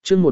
chương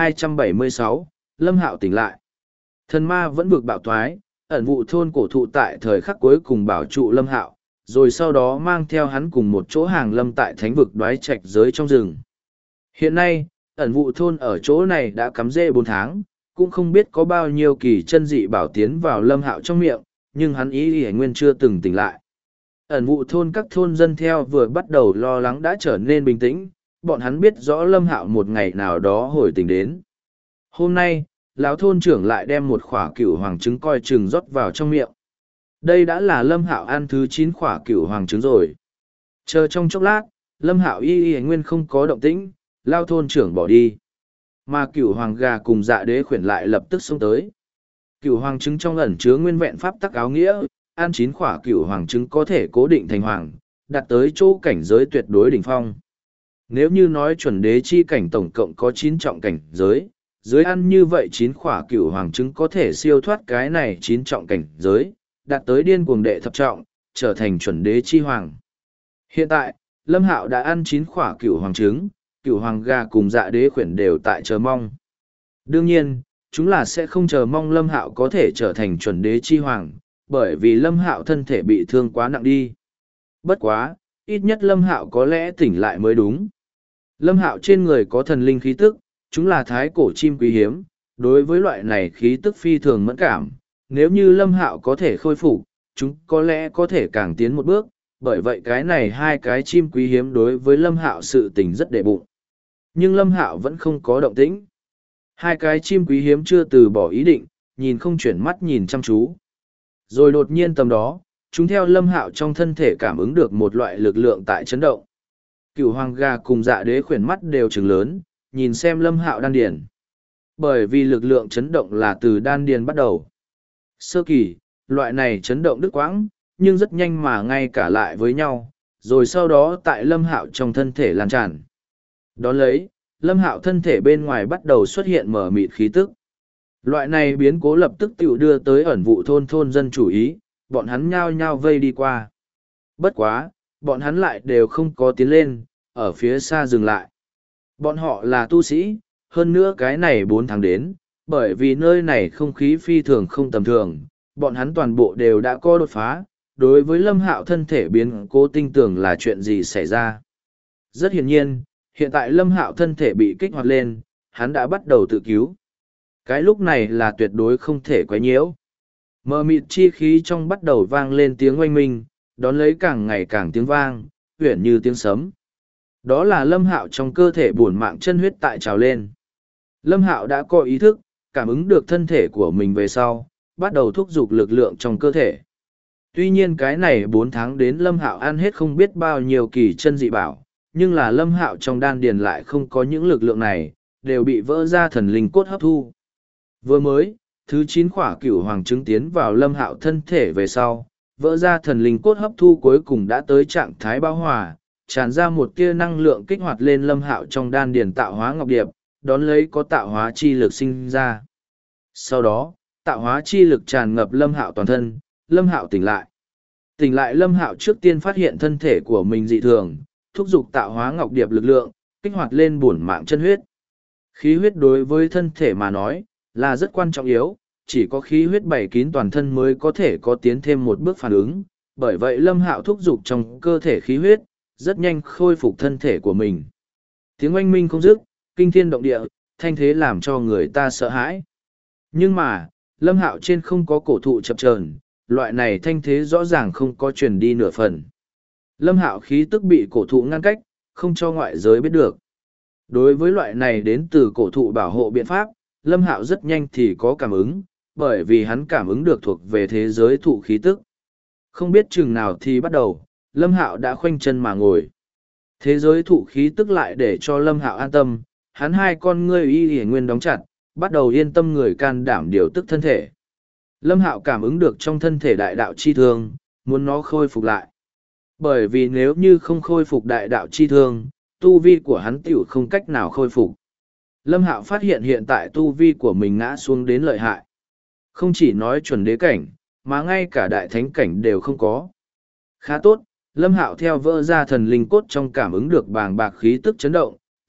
1276, Lâm Hạo tỉnh lại. Thần ma vẫn vực bạo thoái, ẩn vụ thôn cổ thụ tại thời khắc cuối cùng bảo trụ Lâm Hạo, rồi sau đó mang theo hắn cùng một chỗ hàng lâm tại thánh vực đoái trạch giới trong rừng. Hiện nay, ẩn vụ thôn ở chỗ này đã cắm rễ 4 tháng, cũng không biết có bao nhiêu kỳ chân dị bảo tiến vào Lâm Hạo trong miệng, nhưng hắn ý nguyên chưa từng tỉnh lại. Ẩn vụ thôn các thôn dân theo vừa bắt đầu lo lắng đã trở nên bình tĩnh, bọn hắn biết rõ Lâm Hạo một ngày nào đó hồi tỉnh đến. Hôm nay, lão thôn trưởng lại đem một khỏa cửu hoàng trứng coi chừng rót vào trong miệng. Đây đã là Lâm Hạo ăn thứ 9 khỏa cửu hoàng trứng rồi. Chờ trong chốc lát, Lâm Hạo y nguyên không có động tĩnh, lão thôn trưởng bỏ đi. Mà cửu hoàng gà cùng dạ đế khuyển lại lập tức xông tới. Cửu hoàng trứng trong ẩn chứa nguyên vẹn pháp tắc áo nghĩa, ăn 9 khỏa cửu hoàng trứng có thể cố định thành hoàng, đạt tới chỗ cảnh giới tuyệt đối đỉnh phong. Nếu như nói chuẩn đế chi cảnh tổng cộng có 9 trọng cảnh giới, dưới ăn như vậy 9 khỏa cửu hoàng trứng có thể siêu thoát cái này 9 trọng cảnh giới, đạt tới điên cuồng đệ thập trọng, trở thành chuẩn đế chi hoàng. Hiện tại, Lâm Hạo đã ăn 9 khỏa cửu hoàng trứng, cửu hoàng gà cùng dạ đế khuyển đều tại chờ mong. Đương nhiên, chúng là sẽ không chờ mong Lâm Hạo có thể trở thành chuẩn đế chi hoàng, bởi vì Lâm Hạo thân thể bị thương quá nặng đi. Bất quá, ít nhất Lâm Hạo có lẽ tỉnh lại mới đúng. Lâm Hạo trên người có thần linh khí tức, chúng là thái cổ chim quý hiếm, đối với loại này khí tức phi thường mẫn cảm. Nếu như Lâm Hạo có thể khôi phục, chúng có lẽ có thể càng tiến một bước, bởi vậy cái này hai cái chim quý hiếm đối với Lâm Hạo sự tình rất đệ bụng. Nhưng Lâm Hạo vẫn không có động tĩnh. Hai cái chim quý hiếm chưa từ bỏ ý định, nhìn không chuyển mắt nhìn chăm chú. Rồi đột nhiên tầm đó, chúng theo Lâm Hạo trong thân thể cảm ứng được một loại lực lượng tại chấn động. Cửu hoàng gà cùng dạ đế khuyển mắt đều trừng lớn, nhìn xem Lâm Hạo đan điền. Bởi vì lực lượng chấn động là từ đan điền bắt đầu. Sơ kỳ, loại này chấn động đứt quãng, nhưng rất nhanh mà ngay cả lại với nhau, rồi sau đó tại Lâm Hạo trong thân thể lan tràn. Đón lấy, Lâm Hạo thân thể bên ngoài bắt đầu xuất hiện mờ mịt khí tức. Loại này biến cố lập tức tự đưa tới ẩn vụ thôn dân chủ ý, bọn hắn nhao nhao vây đi qua. Bất quá, bọn hắn lại đều không có tiến lên, ở phía xa dừng lại. Bọn họ là tu sĩ, hơn nữa cái này 4 tháng đến, bởi vì nơi này không khí phi thường không tầm thường, bọn hắn toàn bộ đều đã có đột phá, đối với Lâm Hạo thân thể biến cố tin tưởng là chuyện gì xảy ra. Rất hiển nhiên, hiện tại Lâm Hạo thân thể bị kích hoạt lên, hắn đã bắt đầu tự cứu. Cái lúc này là tuyệt đối không thể quấy nhiễu. Mờ mịt chi khí trong bắt đầu vang lên tiếng oanh minh, đón lấy càng ngày càng tiếng vang, uyển như tiếng sấm. Đó là Lâm Hạo trong cơ thể bổn mạng chân huyết tại trào lên. Lâm Hạo đã có ý thức, cảm ứng được thân thể của mình về sau, bắt đầu thúc giục lực lượng trong cơ thể. Tuy nhiên cái này 4 tháng đến Lâm Hạo ăn hết không biết bao nhiêu kỳ chân dị bảo, nhưng là Lâm Hạo trong đan điền lại không có những lực lượng này, đều bị vỡ ra thần linh cốt hấp thu. Vừa mới, thứ 9 khỏa cửu hoàng trứng tiến vào Lâm Hạo thân thể về sau, vỡ ra thần linh cốt hấp thu cuối cùng đã tới trạng thái bão hòa, tràn ra một tia năng lượng kích hoạt lên Lâm Hạo trong đan điền tạo hóa ngọc điệp, đón lấy có tạo hóa chi lực sinh ra. Sau đó, tạo hóa chi lực tràn ngập Lâm Hạo toàn thân, Lâm Hạo tỉnh lại. Tỉnh lại Lâm Hạo trước tiên phát hiện thân thể của mình dị thường, thúc giục tạo hóa ngọc điệp lực lượng, kích hoạt lên bổn mạng chân huyết. Khí huyết đối với thân thể mà nói, là rất quan trọng yếu, chỉ có khí huyết bày kín toàn thân mới có thể có tiến thêm một bước phản ứng, bởi vậy Lâm Hạo thúc giục trong cơ thể khí huyết, rất nhanh khôi phục thân thể của mình. Tiếng oanh minh không dứt, kinh thiên động địa, thanh thế làm cho người ta sợ hãi. Nhưng mà, Lâm Hạo trên không có cổ thụ chập chờn, loại này thanh thế rõ ràng không có truyền đi nửa phần. Lâm Hạo khí tức bị cổ thụ ngăn cách, không cho ngoại giới biết được. Đối với loại này đến từ cổ thụ bảo hộ biện pháp, Lâm Hạo rất nhanh thì có cảm ứng, bởi vì hắn cảm ứng được thuộc về thế giới thụ khí tức. Không biết chừng nào thì bắt đầu, Lâm Hạo đã khoanh chân mà ngồi. Thế giới thụ khí tức lại để cho Lâm Hạo an tâm, hắn hai con ngươi y nguyên đóng chặt, bắt đầu yên tâm người can đảm điều tức thân thể. Lâm Hạo cảm ứng được trong thân thể đại đạo chi thương, muốn nó khôi phục lại. Bởi vì nếu như không khôi phục đại đạo chi thương, tu vi của hắn tiểu không cách nào khôi phục. Lâm Hạo phát hiện hiện tại tu vi của mình ngã xuống đến lợi hại. Không chỉ nói chuẩn đế cảnh, mà ngay cả đại thánh cảnh đều không có. Khá tốt, Lâm Hạo theo vỡ ra thần linh cốt trong cảm ứng được bàng bạc khí tức chấn động,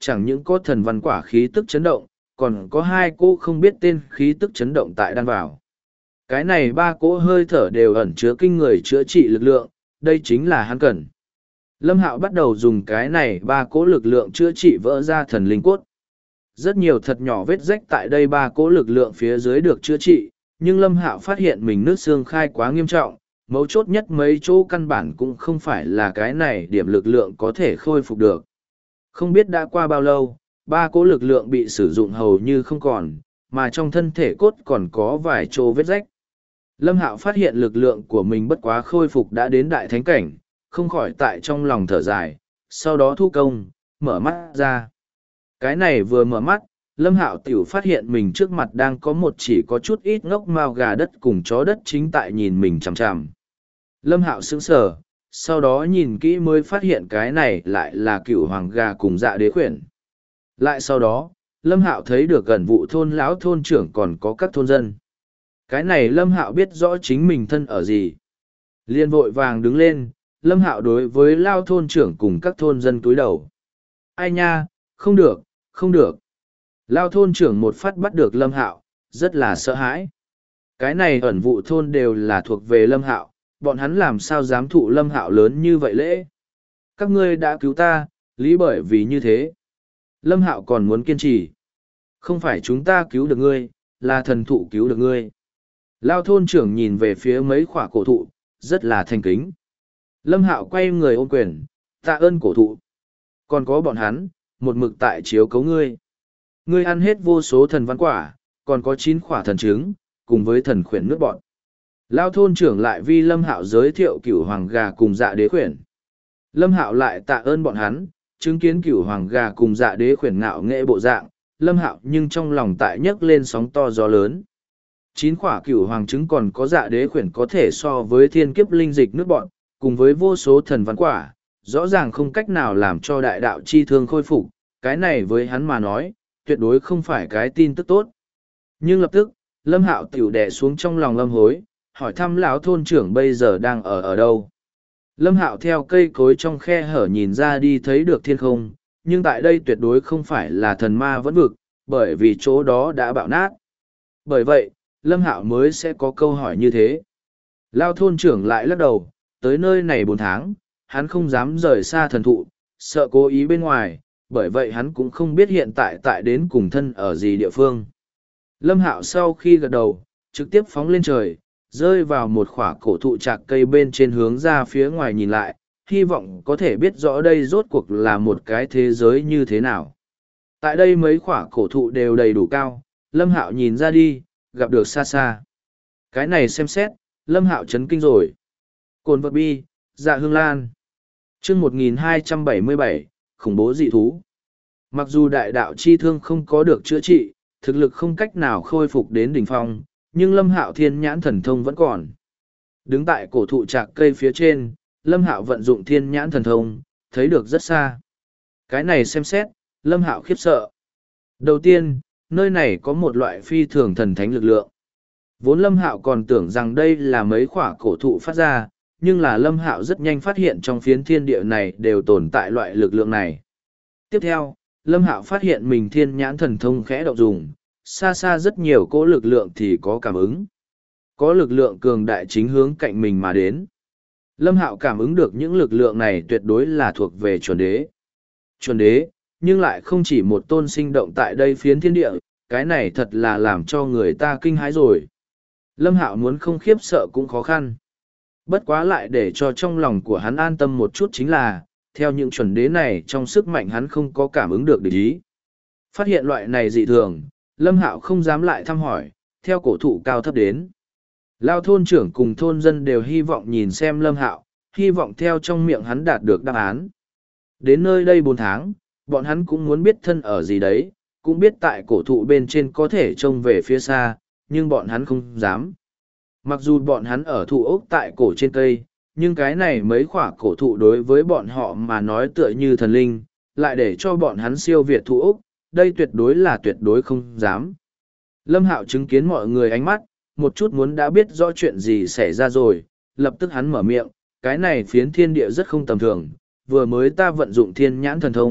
chẳng những có thần văn quả khí tức chấn động, còn có hai cỗ không biết tên khí tức chấn động tại đan vào. Cái này ba cỗ hơi thở đều ẩn chứa kinh người chữa trị lực lượng, đây chính là hắn cần. Lâm Hạo bắt đầu dùng cái này ba cỗ lực lượng chữa trị vỡ ra thần linh cốt. Rất nhiều thật nhỏ vết rách tại đây ba cỗ lực lượng phía dưới được chữa trị, nhưng Lâm Hạo phát hiện mình nứt xương khai quá nghiêm trọng, mấu chốt nhất mấy chỗ căn bản cũng không phải là cái này điểm lực lượng có thể khôi phục được. Không biết đã qua bao lâu, ba cỗ lực lượng bị sử dụng hầu như không còn, mà trong thân thể cốt còn có vài chỗ vết rách. Lâm Hạo phát hiện lực lượng của mình bất quá khôi phục đã đến đại thánh cảnh, không khỏi tại trong lòng thở dài, sau đó thu công, mở mắt ra. Cái này vừa mở mắt, Lâm Hạo tiểu phát hiện mình trước mặt đang có một chỉ có chút ít ngốc mao gà đất cùng chó đất chính tại nhìn mình chằm chằm. Lâm Hạo sững sờ, sau đó nhìn kỹ mới phát hiện cái này lại là cựu hoàng gà cùng dạ đế khuyển. Lại sau đó, Lâm Hạo thấy được gần vụ thôn lão thôn trưởng còn có các thôn dân. Cái này Lâm Hạo biết rõ chính mình thân ở gì. Liên vội vàng đứng lên, Lâm Hạo đối với lao thôn trưởng cùng các thôn dân cúi đầu. Ai nha, không được, không được. Lao thôn trưởng một phát bắt được Lâm Hạo, rất là sợ hãi. Cái này ẩn vụ thôn đều là thuộc về Lâm Hạo, bọn hắn làm sao dám thụ Lâm Hạo lớn như vậy lễ. Các ngươi đã cứu ta, lý bởi vì như thế. Lâm Hạo còn muốn kiên trì. Không phải chúng ta cứu được ngươi, là thần thụ cứu được ngươi. Lao thôn trưởng nhìn về phía mấy khỏa cổ thụ, rất là thành kính. Lâm Hạo quay người ôm quyền, tạ ơn cổ thụ. Còn có bọn hắn, một mực tại chiếu cấu ngươi. Ngươi ăn hết vô số thần văn quả, còn có 9 khỏa thần trứng, cùng với thần khuyển nước bọn. Lao thôn trưởng lại vi Lâm Hạo giới thiệu cửu hoàng gà cùng dạ đế khuyển. Lâm Hạo lại tạ ơn bọn hắn, chứng kiến cửu hoàng gà cùng dạ đế khuyển ngạo nghệ bộ dạng, Lâm Hạo nhưng trong lòng tại nhấc lên sóng to gió lớn. 9 khỏa cửu hoàng trứng còn có dạ đế khuyển có thể so với thiên kiếp linh dịch nước bọn, cùng với vô số thần văn quả, rõ ràng không cách nào làm cho đại đạo chi thương khôi phục, cái này với hắn mà nói, tuyệt đối không phải cái tin tức tốt. Nhưng lập tức, Lâm Hạo tiểu đè xuống trong lòng Lâm Hối, hỏi thăm lão thôn trưởng bây giờ đang ở đâu. Lâm Hạo theo cây cối trong khe hở nhìn ra đi thấy được thiên không, nhưng tại đây tuyệt đối không phải là thần ma vẫn vực, bởi vì chỗ đó đã bạo nát. Bởi vậy, Lâm Hạo mới sẽ có câu hỏi như thế. Lão thôn trưởng lại lắc đầu, tới nơi này 4 tháng, hắn không dám rời xa thần thụ, sợ cố ý bên ngoài, bởi vậy hắn cũng không biết hiện tại đến cùng thân ở gì địa phương. Lâm Hạo sau khi gật đầu, trực tiếp phóng lên trời, rơi vào một khỏa cổ thụ chạc cây bên trên hướng ra phía ngoài nhìn lại, hy vọng có thể biết rõ đây rốt cuộc là một cái thế giới như thế nào. Tại đây mấy khỏa cổ thụ đều đầy đủ cao, Lâm Hạo nhìn ra đi, gặp được xa xa. Cái này xem xét, Lâm Hạo chấn kinh rồi. Cồn vật bi, dạ hương lan. Chương 1277, khủng bố dị thú. Mặc dù đại đạo chi thương không có được chữa trị, thực lực không cách nào khôi phục đến đỉnh phong, nhưng Lâm Hạo thiên nhãn thần thông vẫn còn. Đứng tại cổ thụ trạc cây phía trên, Lâm Hạo vận dụng thiên nhãn thần thông, thấy được rất xa. Cái này xem xét, Lâm Hạo khiếp sợ. Đầu tiên, nơi này có một loại phi thường thần thánh lực lượng. Vốn Lâm Hạo còn tưởng rằng đây là mấy khỏa cổ thụ phát ra, nhưng là Lâm Hạo rất nhanh phát hiện trong phiến thiên địa này đều tồn tại loại lực lượng này. Tiếp theo, Lâm Hạo phát hiện mình thiên nhãn thần thông khẽ động dùng, xa xa rất nhiều cỗ lực lượng thì có cảm ứng. Có lực lượng cường đại chính hướng cạnh mình mà đến. Lâm Hạo cảm ứng được những lực lượng này tuyệt đối là thuộc về chuẩn đế. Chuẩn đế, nhưng lại không chỉ một tôn sinh động tại đây phiến thiên địa, cái này thật là làm cho người ta kinh hãi rồi. Lâm Hạo muốn không khiếp sợ cũng khó khăn. Bất quá lại để cho trong lòng của hắn an tâm một chút chính là, theo những chuẩn đế này trong sức mạnh hắn không có cảm ứng được địch ý. Phát hiện loại này dị thường, Lâm Hạo không dám lại thăm hỏi, theo cổ thụ cao thấp đến. Lao thôn trưởng cùng thôn dân đều hy vọng nhìn xem Lâm Hạo, hy vọng theo trong miệng hắn đạt được đáp án. Đến nơi đây 4 tháng, bọn hắn cũng muốn biết thân ở gì đấy, cũng biết tại cổ thụ bên trên có thể trông về phía xa, nhưng bọn hắn không dám. Mặc dù bọn hắn ở thụ ốc tại cổ trên cây, nhưng cái này mấy khỏa cổ thụ đối với bọn họ mà nói tựa như thần linh, lại để cho bọn hắn siêu việt thụ ốc, đây tuyệt đối không dám. Lâm Hạo chứng kiến mọi người ánh mắt, một chút muốn đã biết rõ chuyện gì xảy ra rồi, lập tức hắn mở miệng, cái này phiến thiên địa rất không tầm thường, vừa mới ta vận dụng thiên nhãn thần thông,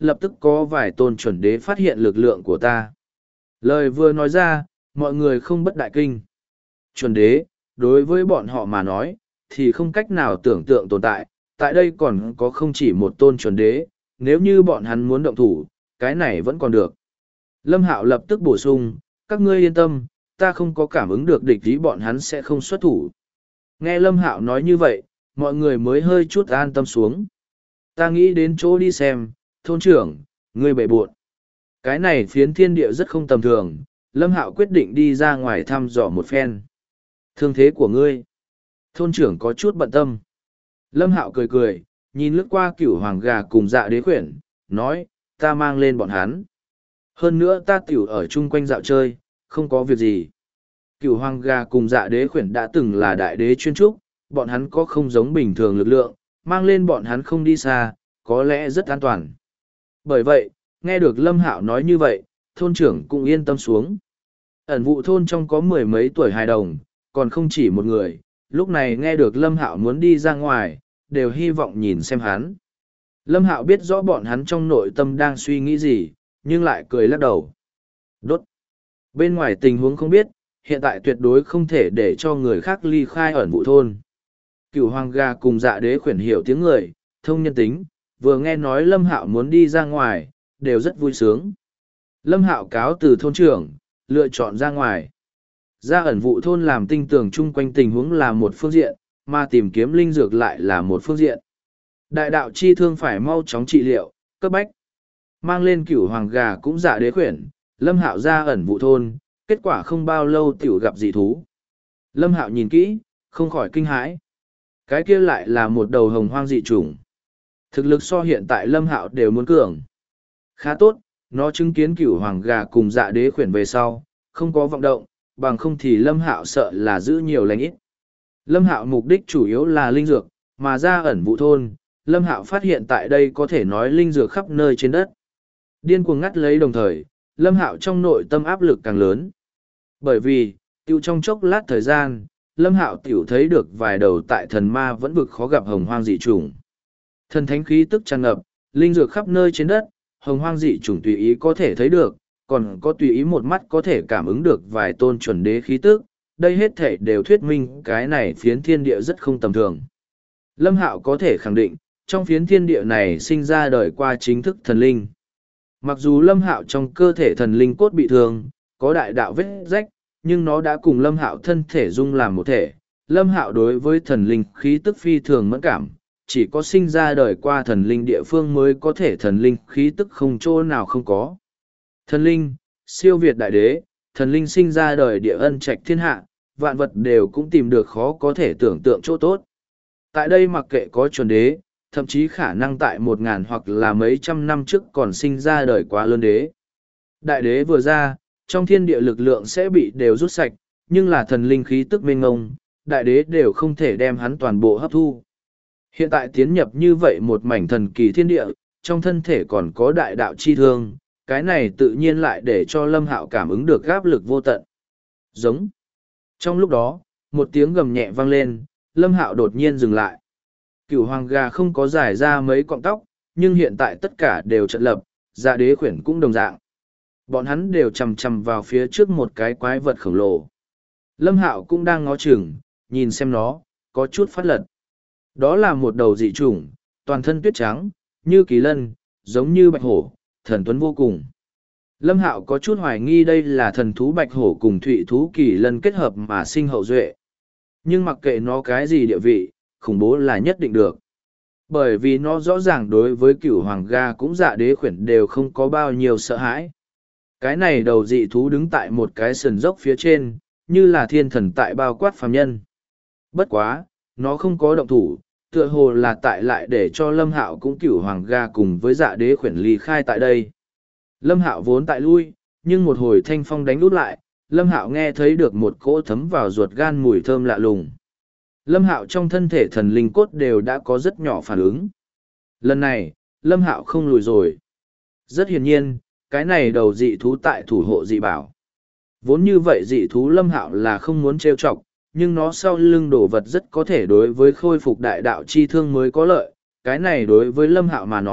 lập tức có vài tôn chuẩn đế phát hiện lực lượng của ta. Lời vừa nói ra, mọi người không bất đại kinh. Chuẩn đế, đối với bọn họ mà nói, thì không cách nào tưởng tượng tồn tại, tại đây còn có không chỉ một tôn chuẩn đế, nếu như bọn hắn muốn động thủ, cái này vẫn còn được. Lâm Hạo lập tức bổ sung, các ngươi yên tâm, ta không có cảm ứng được địch ý bọn hắn sẽ không xuất thủ. Nghe Lâm Hạo nói như vậy, mọi người mới hơi chút an tâm xuống. Ta nghĩ đến chỗ đi xem, thôn trưởng, ngươi bệ buộn. Cái này phiến thiên địa rất không tầm thường, Lâm Hạo quyết định đi ra ngoài thăm dò một phen. Thương thế của ngươi. Thôn trưởng có chút bận tâm. Lâm Hạo cười cười, nhìn lướt qua cửu hoàng gà cùng dạ đế khuyển, nói, ta mang lên bọn hắn. Hơn nữa ta tiểu ở chung quanh dạo chơi, không có việc gì. Cửu hoàng gà cùng dạ đế khuyển đã từng là đại đế chuyên trúc, bọn hắn có không giống bình thường lực lượng, mang lên bọn hắn không đi xa, có lẽ rất an toàn. Bởi vậy, nghe được Lâm Hạo nói như vậy, thôn trưởng cũng yên tâm xuống. Ẩn vụ thôn trong có mười mấy tuổi hài đồng, còn không chỉ một người, lúc này nghe được Lâm Hạo muốn đi ra ngoài, đều hy vọng nhìn xem hắn. Lâm Hạo biết rõ bọn hắn trong nội tâm đang suy nghĩ gì, nhưng lại cười lắc đầu. Đốt. Bên ngoài tình huống không biết, hiện tại tuyệt đối không thể để cho người khác ly khai ẩn vụ thôn. Cửu hoàng gà cùng dạ đế khuyển hiểu tiếng người, thông nhân tính, vừa nghe nói Lâm Hạo muốn đi ra ngoài, đều rất vui sướng. Lâm Hạo cáo từ thôn trưởng, lựa chọn ra ngoài. Ra ẩn vụ thôn làm tinh tường chung quanh tình huống là một phương diện, mà tìm kiếm linh dược lại là một phương diện. Đại đạo chi thương phải mau chóng trị liệu, cấp bách. Mang lên cửu hoàng gà cũng dạ đế khuyển, Lâm Hạo ra ẩn vụ thôn, kết quả không bao lâu tiểu gặp dị thú. Lâm Hạo nhìn kỹ, không khỏi kinh hãi. Cái kia lại là một đầu hồng hoang dị chủng. Thực lực so hiện tại Lâm Hạo đều muốn cường. Khá tốt, nó chứng kiến cửu hoàng gà cùng dạ đế khuyển về sau, không có vọng động, bằng không thì Lâm Hạo sợ là giữ nhiều lành ít. Lâm Hạo mục đích chủ yếu là linh dược, mà ra ẩn vụ thôn, Lâm Hạo phát hiện tại đây có thể nói linh dược khắp nơi trên đất. Điên cuồng ngắt lấy đồng thời, Lâm Hạo trong nội tâm áp lực càng lớn. Bởi vì, tiêu trong chốc lát thời gian, Lâm Hạo tiểu thấy được vài đầu tại thần ma vẫn vực khó gặp hồng hoang dị chủng. Thần thánh khí tức tràn ngập, linh dược khắp nơi trên đất, hồng hoang dị chủng tùy ý có thể thấy được, còn có tùy ý một mắt có thể cảm ứng được vài tôn chuẩn đế khí tức, đây hết thể đều thuyết minh cái này phiến thiên địa rất không tầm thường. Lâm Hạo có thể khẳng định, trong phiến thiên địa này sinh ra đời qua chính thức thần linh. Mặc dù Lâm Hạo trong cơ thể thần linh cốt bị thương, có đại đạo vết rách, nhưng nó đã cùng Lâm Hạo thân thể dung làm một thể. Lâm Hạo đối với thần linh khí tức phi thường mẫn cảm, chỉ có sinh ra đời qua thần linh địa phương mới có thể thần linh khí tức không chỗ nào không có. Thần linh, siêu việt đại đế, thần linh sinh ra đời địa ân trạch thiên hạ, vạn vật đều cũng tìm được khó có thể tưởng tượng chỗ tốt. Tại đây mặc kệ có chuẩn đế, thậm chí khả năng tại 1000 hoặc là mấy trăm năm trước còn sinh ra đời quá lớn đế. Đại đế vừa ra, trong thiên địa lực lượng sẽ bị đều rút sạch, nhưng là thần linh khí tức mênh ngông, đại đế đều không thể đem hắn toàn bộ hấp thu. Hiện tại tiến nhập như vậy một mảnh thần kỳ thiên địa, trong thân thể còn có đại đạo chi thương, cái này tự nhiên lại để cho Lâm Hạo cảm ứng được áp lực vô tận. Giống. Trong lúc đó, một tiếng gầm nhẹ vang lên, Lâm Hạo đột nhiên dừng lại. Cửu hoàng gà không có giải ra mấy cọng tóc, nhưng hiện tại tất cả đều trận lập, dạ đế khuyển cũng đồng dạng. Bọn hắn đều chầm chầm vào phía trước một cái quái vật khổng lồ. Lâm Hạo cũng đang ngó chừng, nhìn xem nó, có chút phát lật. Đó là một đầu dị chủng, toàn thân tuyết trắng, như kỳ lân, giống như bạch hổ, thần tuấn vô cùng. Lâm Hạo có chút hoài nghi đây là thần thú bạch hổ cùng thụy thú kỳ lân kết hợp mà sinh hậu duệ. Nhưng mặc kệ nó cái gì địa vị, khủng bố là nhất định được. Bởi vì nó rõ ràng đối với cửu hoàng ga cũng dạ đế khuyển đều không có bao nhiêu sợ hãi. Cái này đầu dị thú đứng tại một cái sườn dốc phía trên, như là thiên thần tại bao quát phàm nhân. Bất quá, nó không có động thủ, tựa hồ là tại lại để cho Lâm Hạo cũng cửu hoàng ga cùng với dạ đế khuyển ly khai tại đây. Lâm Hạo vốn tại lui, nhưng một hồi thanh phong đánh út lại, Lâm Hạo nghe thấy được một cỗ thấm vào ruột gan mùi thơm lạ lùng. Lâm Hạo trong thân thể thần linh cốt đều đã có rất nhỏ phản ứng. Lần này, Lâm Hạo không lùi rồi. Rất hiển nhiên, cái này đầu dị thú tại thủ hộ dị bảo. Vốn như vậy dị thú Lâm Hạo là không muốn trêu chọc, nhưng nó sau lưng đồ vật rất có thể đối với khôi phục đại đạo chi thương mới có lợi. Cái này đối với Lâm Hạo mà nói,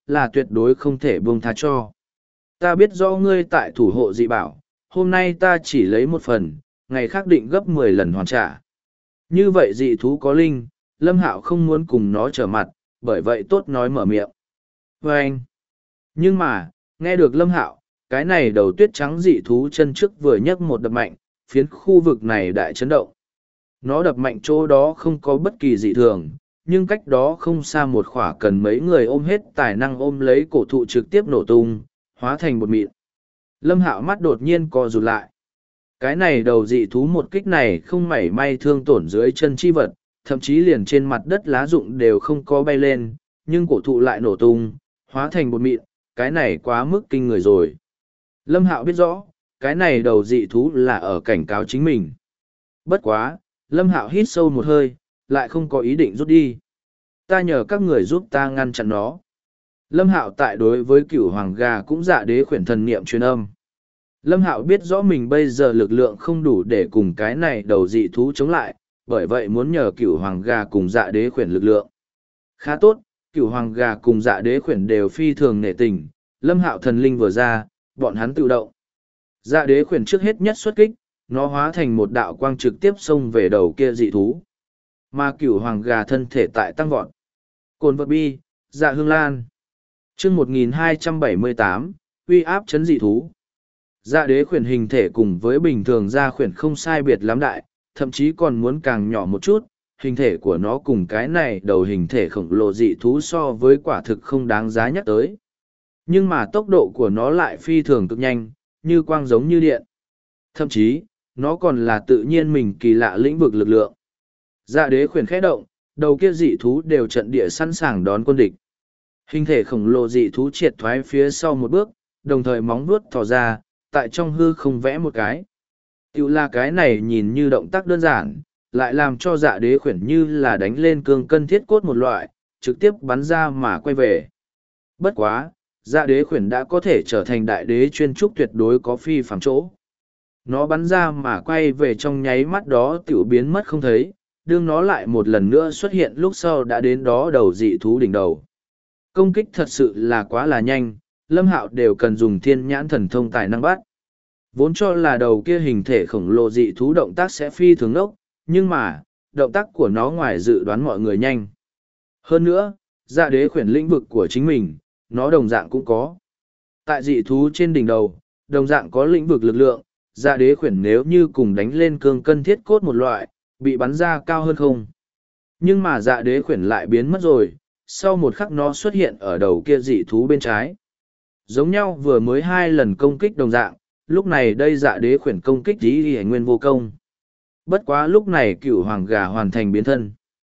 là tuyệt đối không thể buông tha cho. Ta biết rõ ngươi tại thủ hộ dị bảo, hôm nay ta chỉ lấy một phần, ngày khác định gấp 10 lần hoàn trả. Như vậy dị thú có linh, Lâm Hạo không muốn cùng nó trở mặt, bởi vậy tốt nói mở miệng. Và anh, nhưng mà, nghe được Lâm Hạo, cái này đầu tuyết trắng dị thú chân trước vừa nhấc một đập mạnh, phiến khu vực này đại chấn động. Nó đập mạnh chỗ đó không có bất kỳ dị thường, nhưng cách đó không xa một khỏa cần mấy người ôm hết tài năng ôm lấy cổ thụ trực tiếp nổ tung, hóa thành bột mịn. Lâm Hạo mắt đột nhiên co rụt lại. Cái này đầu dị thú một kích này không mảy may thương tổn dưới chân chi vật, thậm chí liền trên mặt đất lá rụng đều không có bay lên, nhưng cổ thụ lại nổ tung, hóa thành bột mịn, cái này quá mức kinh người rồi. Lâm Hạo biết rõ, cái này đầu dị thú là ở cảnh cáo chính mình. Bất quá, Lâm Hạo hít sâu một hơi, lại không có ý định rút đi. Ta nhờ các người giúp ta ngăn chặn nó. Lâm Hạo tại đối với cửu hoàng gà cũng dạ đế khuyển thần niệm truyền âm. Lâm Hạo biết rõ mình bây giờ lực lượng không đủ để cùng cái này đầu dị thú chống lại, bởi vậy muốn nhờ cửu hoàng gà cùng dạ đế khuyển lực lượng. Khá tốt, cửu hoàng gà cùng dạ đế khuyển đều phi thường nể tình, Lâm Hạo thần linh vừa ra, bọn hắn tự động. Dạ đế khuyển trước hết nhất xuất kích, nó hóa thành một đạo quang trực tiếp xông về đầu kia dị thú. Mà cửu hoàng gà thân thể tại tăng vọt. Cồn vật bi, dạ hương lan. Chương 1278, uy áp chấn dị thú. Dạ đế khuyển hình thể cùng với bình thường gia khuyển không sai biệt lắm đại, thậm chí còn muốn càng nhỏ một chút, hình thể của nó cùng cái này đầu hình thể khổng lồ dị thú so với quả thực không đáng giá nhắc tới. Nhưng mà tốc độ của nó lại phi thường cực nhanh, như quang giống như điện. Thậm chí, nó còn là tự nhiên mình kỳ lạ lĩnh vực lực lượng. Dạ đế khuyển khẽ động, đầu kia dị thú đều trận địa sẵn sàng đón quân địch. Hình thể khổng lồ dị thú triệt thoái phía sau một bước, đồng thời móng vuốt thò ra, tại trong hư không vẽ một cái. Tiểu là cái này nhìn như động tác đơn giản, lại làm cho dạ đế khuyển như là đánh lên cương cân thiết cốt một loại, trực tiếp bắn ra mà quay về. Bất quá, dạ đế khuyển đã có thể trở thành đại đế chuyên trúc tuyệt đối có phi phàm chỗ. Nó bắn ra mà quay về trong nháy mắt đó tiểu biến mất không thấy, đương nó lại một lần nữa xuất hiện lúc sau đã đến đó đầu dị thú đỉnh đầu. Công kích thật sự là quá là nhanh, Lâm Hạo đều cần dùng thiên nhãn thần thông tài năng bắt. Vốn cho là đầu kia hình thể khổng lồ dị thú động tác sẽ phi thường ốc, nhưng mà, động tác của nó ngoài dự đoán mọi người nhanh. Hơn nữa, dạ đế khuyển lĩnh vực của chính mình, nó đồng dạng cũng có. Tại dị thú trên đỉnh đầu, đồng dạng có lĩnh vực lực lượng, dạ đế khuyển nếu như cùng đánh lên cương cân thiết cốt một loại, bị bắn ra cao hơn không. Nhưng mà dạ đế khuyển lại biến mất rồi, sau một khắc nó xuất hiện ở đầu kia dị thú bên trái. Giống nhau vừa mới 2 lần công kích đồng dạng, lúc này đây dạ đế khuyển công kích ý hề nguyên vô công. Bất quá lúc này cựu hoàng gà hoàn thành biến thân.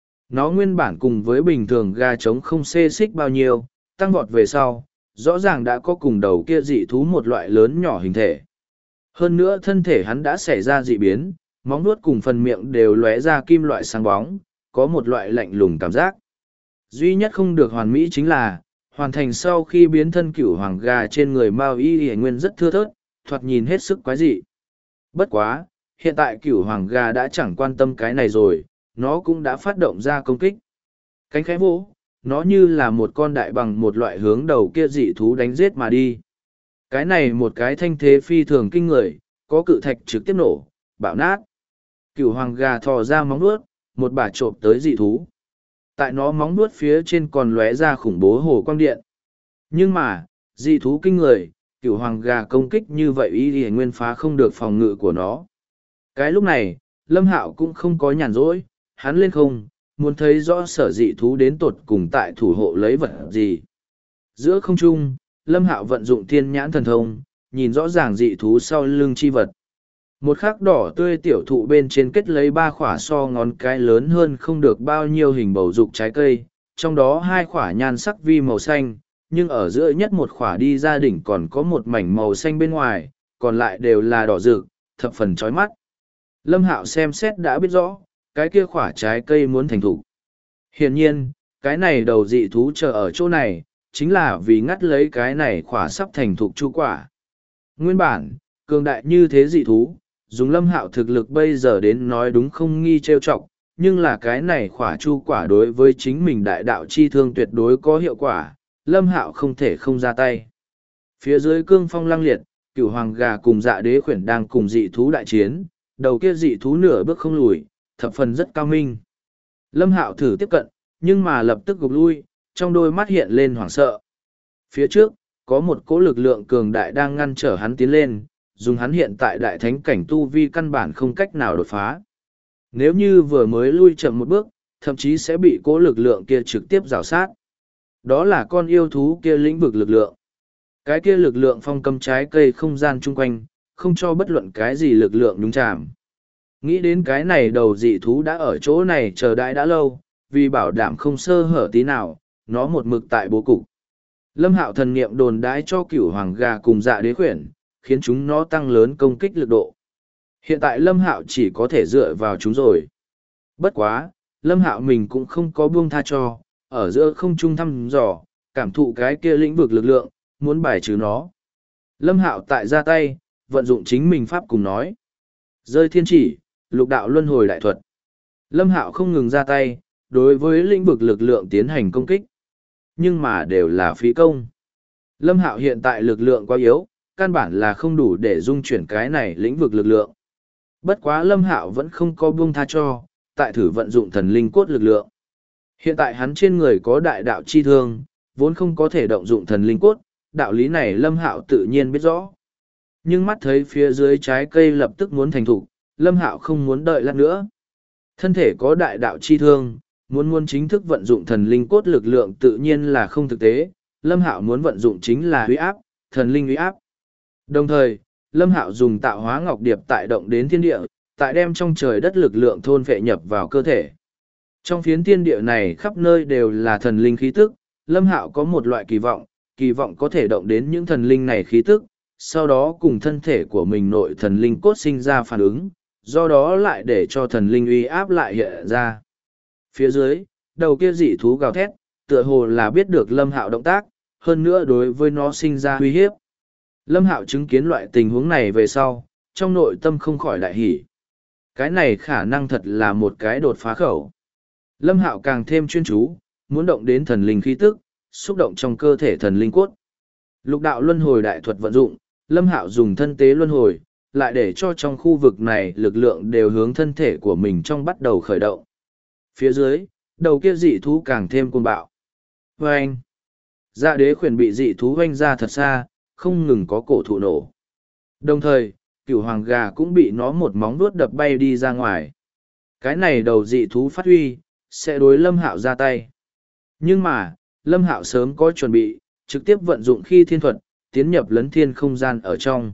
Nó nguyên bản cùng với bình thường gà trống không xê xích bao nhiêu, tăng vọt về sau, rõ ràng đã có cùng đầu kia dị thú một loại lớn nhỏ hình thể. Hơn nữa thân thể hắn đã xảy ra dị biến, móng nuốt cùng phần miệng đều lóe ra kim loại sáng bóng, có một loại lạnh lùng cảm giác. Duy nhất không được hoàn mỹ chính là, hoàn thành sau khi biến thân cửu hoàng gà trên người Mao Y Y Nguyên rất thưa thớt, thoạt nhìn hết sức quái dị. Bất quá, hiện tại cửu hoàng gà đã chẳng quan tâm cái này rồi, nó cũng đã phát động ra công kích. Cánh khẽ vỗ, nó như là một con đại bằng một loại hướng đầu kia dị thú đánh giết mà đi. Cái này một cái thanh thế phi thường kinh người, có cự thạch trực tiếp nổ, bạo nát. Cửu hoàng gà thò ra móng vuốt, một bả trộm tới dị thú. Tại nó móng vuốt phía trên còn lóe ra khủng bố hồ quang điện. Nhưng mà, dị thú kinh người, cửu hoàng gà công kích như vậy y nguyên phá không được phòng ngự của nó. Cái lúc này, Lâm Hạo cũng không có nhàn rỗi, hắn lên không, muốn thấy rõ sở dị thú đến tột cùng tại thủ hộ lấy vật gì. Giữa không trung, Lâm Hạo vận dụng thiên nhãn thần thông, nhìn rõ ràng dị thú sau lưng chi vật. Một khắc đỏ tươi tiểu thụ bên trên kết lấy 3 khỏa so ngón cái lớn hơn không được bao nhiêu hình bầu dục trái cây, trong đó 2 khỏa nhan sắc vi màu xanh, nhưng ở giữa nhất một khỏa đi ra đỉnh còn có một mảnh màu xanh bên ngoài, còn lại đều là đỏ rực, thập phần chói mắt. Lâm Hạo xem xét đã biết rõ, cái kia khỏa trái cây muốn thành thục. Hiển nhiên, cái này đầu dị thú chờ ở chỗ này, chính là vì ngắt lấy cái này khỏa sắp thành thục chu quả. Nguyên bản, cường đại như thế dị thú, dùng Lâm Hạo thực lực bây giờ đến nói đúng không nghi trêu chọc, nhưng là cái này khỏa chu quả đối với chính mình đại đạo chi thương tuyệt đối có hiệu quả, Lâm Hạo không thể không ra tay. Phía dưới cương phong lăng liệt, Cửu Hoàng Gà cùng Dạ Đế Khuyển đang cùng dị thú đại chiến, đầu kia dị thú nửa bước không lùi, thập phần rất cao minh. Lâm Hạo thử tiếp cận, nhưng mà lập tức gục lui, trong đôi mắt hiện lên hoảng sợ. Phía trước, có một cỗ lực lượng cường đại đang ngăn trở hắn tiến lên, dùng hắn hiện tại đại thánh cảnh tu vi căn bản không cách nào đột phá. Nếu như vừa mới lui chậm một bước, thậm chí sẽ bị cỗ lực lượng kia trực tiếp rào sát. Đó là con yêu thú kia lĩnh vực lực lượng. Cái kia lực lượng phong cấm trái cây không gian chung quanh, không cho bất luận cái gì lực lượng nhúng chạm. Nghĩ đến cái này đầu dị thú đã ở chỗ này chờ đãi đã lâu, vì bảo đảm không sơ hở tí nào, nó một mực tại bố cục. Lâm Hạo thần niệm đồn đãi cho Cửu Hoàng Gà cùng Dạ Đế Khuyển, khiến chúng nó tăng lớn công kích lực độ. Hiện tại Lâm Hạo chỉ có thể dựa vào chúng rồi. Bất quá, Lâm Hạo mình cũng không có buông tha cho, ở giữa không trung thăm dò, cảm thụ cái kia lĩnh vực lực lượng, muốn bài trừ nó. Lâm Hạo tại ra tay, vận dụng chính mình pháp cùng nói. Rơi thiên chỉ, lục đạo luân hồi đại thuật. Lâm Hạo không ngừng ra tay, đối với lĩnh vực lực lượng tiến hành công kích. Nhưng mà đều là phí công. Lâm Hạo hiện tại lực lượng quá yếu, căn bản là không đủ để dung chuyển cái này lĩnh vực lực lượng. Bất quá Lâm Hạo vẫn không có buông tha cho, tại thử vận dụng thần linh cốt lực lượng. Hiện tại hắn trên người có đại đạo chi thương, vốn không có thể động dụng thần linh cốt, đạo lý này Lâm Hạo tự nhiên biết rõ. Nhưng mắt thấy phía dưới trái cây lập tức muốn thành thục, Lâm Hạo không muốn đợi lát nữa. Thân thể có đại đạo chi thương, muốn chính thức vận dụng thần linh cốt lực lượng tự nhiên là không thực tế, Lâm Hạo muốn vận dụng chính là uy áp, thần linh uy áp. Đồng thời, Lâm Hạo dùng tạo hóa ngọc điệp tại động đến thiên địa, tại đem trong trời đất lực lượng thôn phệ nhập vào cơ thể. Trong phiến thiên địa này khắp nơi đều là thần linh khí tức, Lâm Hạo có một loại kỳ vọng có thể động đến những thần linh này khí tức, sau đó cùng thân thể của mình nội thần linh cốt sinh ra phản ứng, do đó lại để cho thần linh uy áp lại hiện ra. Phía dưới, đầu kia dị thú gào thét, tựa hồ là biết được Lâm Hạo động tác, hơn nữa đối với nó sinh ra uy hiếp. Lâm Hạo chứng kiến loại tình huống này về sau, trong nội tâm không khỏi đại hỉ. Cái này khả năng thật là một cái đột phá khẩu. Lâm Hạo càng thêm chuyên chú, muốn động đến thần linh khí tức, xúc động trong cơ thể thần linh cốt. Lục đạo luân hồi đại thuật vận dụng, Lâm Hạo dùng thân tế luân hồi, lại để cho trong khu vực này lực lượng đều hướng thân thể của mình trong bắt đầu khởi động. Phía dưới, đầu kia dị thú càng thêm cuồng bạo. Vâng! Dạ Đế Khuyển bị dị thú hoanh ra thật xa, không ngừng có cổ thụ nổ. Đồng thời, Cửu Hoàng Gà cũng bị nó một móng vuốt đập bay đi ra ngoài. Cái này đầu dị thú phát huy, sẽ đối Lâm Hạo ra tay. Nhưng mà, Lâm Hạo sớm có chuẩn bị, trực tiếp vận dụng khi thiên thuật, tiến nhập lấn thiên không gian ở trong.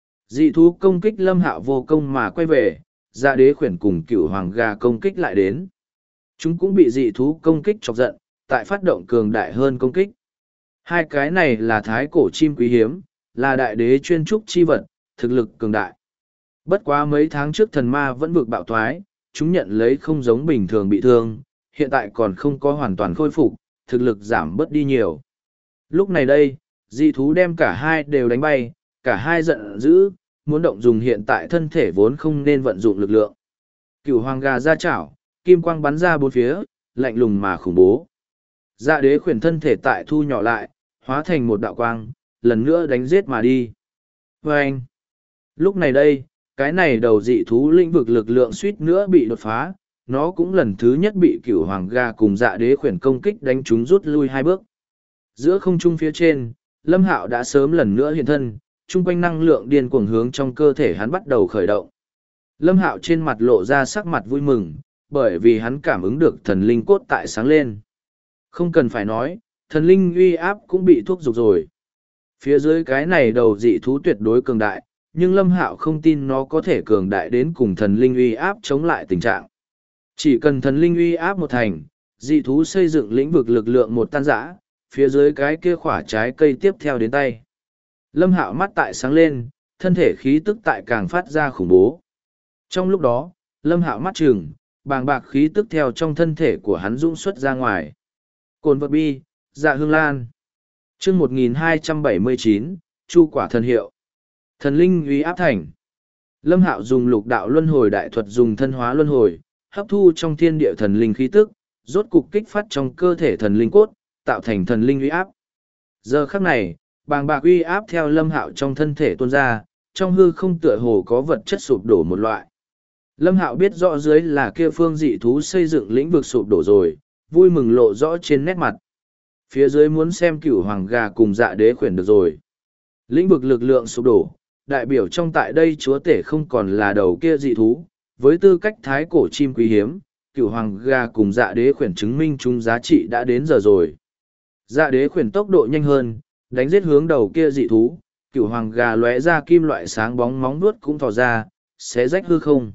Dị thú công kích Lâm Hạo vô công mà quay về, Dạ Đế Khuyển cùng Cửu Hoàng Gà công kích lại đến. Chúng cũng bị dị thú công kích chọc giận, tại phát động cường đại hơn công kích. Hai cái này là thái cổ chim quý hiếm, là đại đế chuyên trúc chi vật, thực lực cường đại. Bất quá mấy tháng trước thần ma vẫn vực bạo thoái, chúng nhận lấy không giống bình thường bị thương, hiện tại còn không có hoàn toàn khôi phục, thực lực giảm bớt đi nhiều. Lúc này đây, dị thú đem cả hai đều đánh bay, cả hai giận dữ, muốn động dùng hiện tại thân thể vốn không nên vận dụng lực lượng. Cửu Hoàng Gà ra chảo, kim quang bắn ra bốn phía, lạnh lùng mà khủng bố. Dạ Đế Khuyển thân thể tại thu nhỏ lại, hóa thành một đạo quang, lần nữa đánh giết mà đi. Vâng! Lúc này đây, cái này đầu dị thú lĩnh vực lực lượng suýt nữa bị đột phá, nó cũng lần thứ nhất bị Cửu Hoàng Gà cùng Dạ Đế Khuyển công kích đánh chúng rút lui hai bước. Giữa không trung phía trên, Lâm Hạo đã sớm lần nữa hiện thân, chung quanh năng lượng điên cuồng hướng trong cơ thể hắn bắt đầu khởi động. Lâm Hạo trên mặt lộ ra sắc mặt vui mừng, bởi vì hắn cảm ứng được thần linh cốt tại sáng lên. Không cần phải nói, thần linh uy áp cũng bị thuốc dục rồi. Phía dưới cái này đầu dị thú tuyệt đối cường đại, nhưng Lâm Hạo không tin nó có thể cường đại đến cùng thần linh uy áp chống lại tình trạng. Chỉ cần thần linh uy áp một thành, dị thú xây dựng lĩnh vực lực lượng một tan rã, phía dưới cái kia khỏa trái cây tiếp theo đến tay. Lâm Hạo mắt tại sáng lên, thân thể khí tức tại càng phát ra khủng bố. Trong lúc đó, Lâm Hạo mắt trừng, bàng bạc khí tức theo trong thân thể của hắn dũng xuất ra ngoài. Cồn vật bi, Dạ Hương Lan. Chương 1279, Chu quả thần hiệu. Thần linh uy áp thành. Lâm Hạo dùng lục đạo luân hồi đại thuật dùng thân hóa luân hồi, hấp thu trong thiên địa thần linh khí tức, rốt cục kích phát trong cơ thể thần linh cốt, tạo thành thần linh uy áp. Giờ khắc này, bàng bạc uy áp theo Lâm Hạo trong thân thể tuôn ra, trong hư không tựa hồ có vật chất sụp đổ một loại. Lâm Hạo biết rõ dưới là kia phương dị thú xây dựng lĩnh vực sụp đổ rồi, vui mừng lộ rõ trên nét mặt. Phía dưới muốn xem cửu hoàng gà cùng dạ đế khuyển được rồi. Lĩnh vực lực lượng sụp đổ, đại biểu trong tại đây chúa tể không còn là đầu kia dị thú, với tư cách thái cổ chim quý hiếm, cửu hoàng gà cùng dạ đế khuyển chứng minh chúng giá trị đã đến giờ rồi. Dạ đế khuyển tốc độ nhanh hơn, đánh giết hướng đầu kia dị thú, cửu hoàng gà lóe ra kim loại sáng bóng móng vuốt cũng thò ra, xé rách hư không.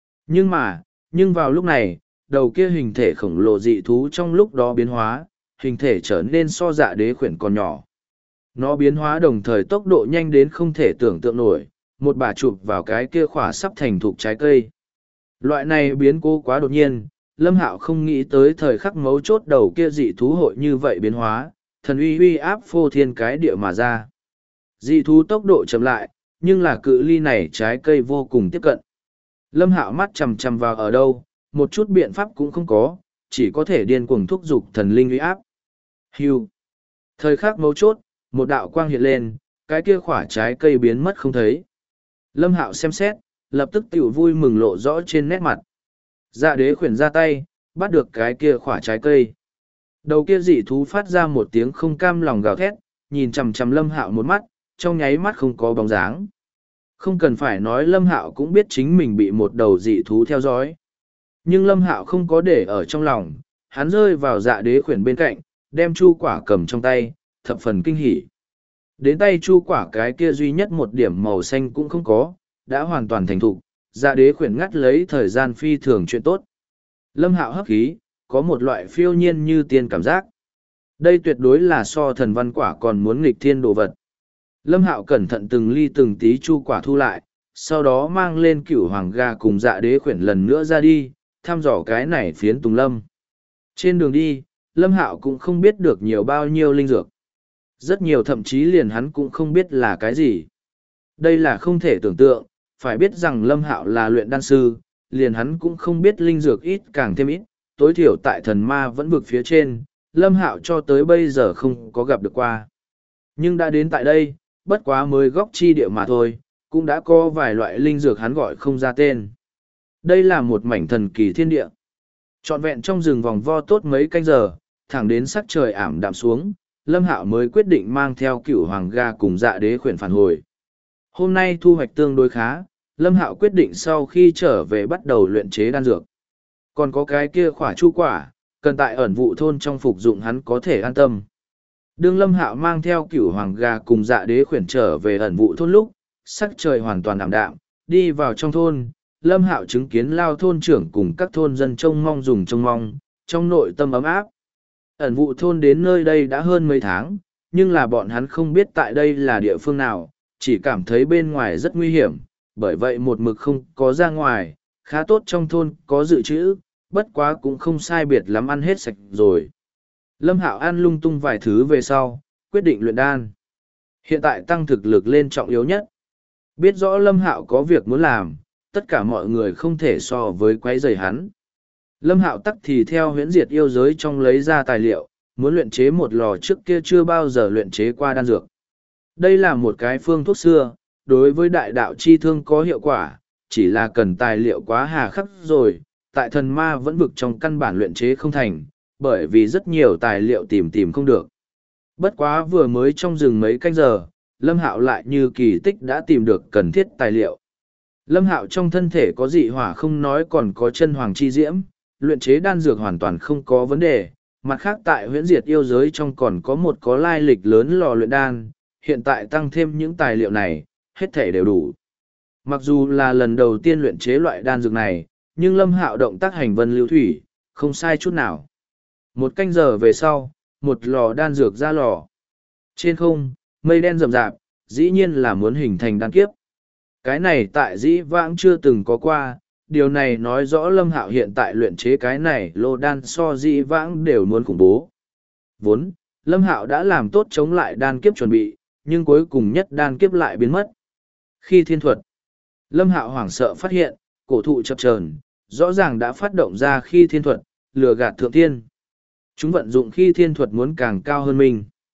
Nhưng vào lúc này, đầu kia hình thể khổng lồ dị thú trong lúc đó biến hóa, hình thể trở nên so dạ đế khuyển còn nhỏ. Nó biến hóa đồng thời tốc độ nhanh đến không thể tưởng tượng nổi, một bà chụp vào cái kia khỏa sắp thành thục trái cây. Loại này biến cố quá đột nhiên, Lâm Hạo không nghĩ tới thời khắc mấu chốt đầu kia dị thú hội như vậy biến hóa, thần uy áp phô thiên cái địa mà ra. Dị thú tốc độ chậm lại, nhưng là cự ly này trái cây vô cùng tiếp cận. Lâm Hạo mắt chằm chằm vào ở đâu, một chút biện pháp cũng không có, chỉ có thể điên cuồng thúc giục thần linh uy áp. Hưu. Thời khắc mấu chốt, một đạo quang hiện lên, cái kia khỏa trái cây biến mất không thấy. Lâm Hạo xem xét, lập tức tiểu vui mừng lộ rõ trên nét mặt. Dạ đế khuyển ra tay, bắt được cái kia khỏa trái cây. Đầu kia dị thú phát ra một tiếng không cam lòng gào thét, nhìn chằm chằm Lâm Hạo một mắt, trong nháy mắt không có bóng dáng. Không cần phải nói Lâm Hạo cũng biết chính mình bị một đầu dị thú theo dõi. Nhưng Lâm Hạo không có để ở trong lòng, hắn rơi vào dạ đế khuyển bên cạnh, đem chu quả cầm trong tay, thập phần kinh hỉ. Đến tay chu quả cái kia duy nhất một điểm màu xanh cũng không có, đã hoàn toàn thành thục, dạ đế khuyển ngắt lấy thời gian phi thường chuyện tốt. Lâm Hạo hấp khí, có một loại phiêu nhiên như tiên cảm giác. Đây tuyệt đối là so thần văn quả còn muốn nghịch thiên đồ vật. Lâm Hạo cẩn thận từng ly từng tí chu quả thu lại, sau đó mang lên cửu hoàng gà cùng dạ đế khuyển lần nữa ra đi, thăm dò cái này phiến Tùng Lâm. Trên đường đi, Lâm Hạo cũng không biết được nhiều bao nhiêu linh dược. Rất nhiều thậm chí liền hắn cũng không biết là cái gì. Đây là không thể tưởng tượng, phải biết rằng Lâm Hạo là luyện đan sư, liền hắn cũng không biết linh dược ít càng thêm ít, tối thiểu tại thần ma vẫn vực phía trên, Lâm Hạo cho tới bây giờ không có gặp được qua. Nhưng đã đến tại đây, bất quá mới góc chi địa mà thôi, cũng đã có vài loại linh dược hắn gọi không ra tên. Đây là một mảnh thần kỳ thiên địa. Trọn vẹn trong rừng vòng vo tốt mấy canh giờ, thẳng đến sắc trời ảm đạm xuống, Lâm Hạo mới quyết định mang theo cửu hoàng ga cùng dạ đế khuyển phản hồi. Hôm nay thu hoạch tương đối khá, Lâm Hạo quyết định sau khi trở về bắt đầu luyện chế đan dược. Còn có cái kia khỏa chu quả, cần tại ẩn vụ thôn trong phục dụng hắn có thể an tâm. Đương Lâm Hạo mang theo cửu hoàng gà cùng dạ đế khuyển trở về ẩn vụ thôn lúc, sắc trời hoàn toàn ảm đạm, đi vào trong thôn, Lâm Hạo chứng kiến lao thôn trưởng cùng các thôn dân trông mong dùng trông mong, trong nội tâm ấm áp. Ẩn vụ thôn đến nơi đây đã hơn mấy tháng, nhưng là bọn hắn không biết tại đây là địa phương nào, chỉ cảm thấy bên ngoài rất nguy hiểm, bởi vậy một mực không có ra ngoài, khá tốt trong thôn có dự trữ, bất quá cũng không sai biệt lắm ăn hết sạch rồi. Lâm Hạo ăn lung tung vài thứ về sau, quyết định luyện đan. Hiện tại tăng thực lực lên trọng yếu nhất. Biết rõ Lâm Hạo có việc muốn làm, tất cả mọi người không thể so với quấy rầy hắn. Lâm Hạo tắc thì theo huyễn diệt yêu giới trong lấy ra tài liệu, muốn luyện chế một lò trước kia chưa bao giờ luyện chế qua đan dược. Đây là một cái phương thuốc xưa, đối với đại đạo chi thương có hiệu quả, chỉ là cần tài liệu quá hà khắc rồi, tại thần ma vẫn vực trong căn bản luyện chế không thành, bởi vì rất nhiều tài liệu tìm không được. Bất quá vừa mới trong rừng mấy canh giờ, Lâm Hạo lại như kỳ tích đã tìm được cần thiết tài liệu. Lâm Hạo trong thân thể có dị hỏa không nói còn có chân hoàng chi diễm, luyện chế đan dược hoàn toàn không có vấn đề. Mặt khác tại huyễn diệt yêu giới trong còn có một có lai lịch lớn lò luyện đan, hiện tại tăng thêm những tài liệu này, hết thể đều đủ. Mặc dù là lần đầu tiên luyện chế loại đan dược này, nhưng Lâm Hạo động tác hành vân lưu thủy, không sai chút nào. Một canh giờ về sau, một lò đan dược ra lò. Trên không, mây đen rậm rạp, dĩ nhiên là muốn hình thành đan kiếp. Cái này tại dĩ vãng chưa từng có qua, điều này nói rõ Lâm Hạo hiện tại luyện chế cái này lô đan so dĩ vãng đều muốn khủng bố. Vốn, Lâm Hạo đã làm tốt chống lại đan kiếp chuẩn bị, nhưng cuối cùng nhất đan kiếp lại biến mất. Khi thiên thuật, Lâm Hạo hoảng sợ phát hiện, cổ thụ chập chờn, rõ ràng đã phát động ra khi thiên thuật, lừa gạt thượng thiên. Chúng vận dụng khi thiên thuật muốn càng cao hơn mình.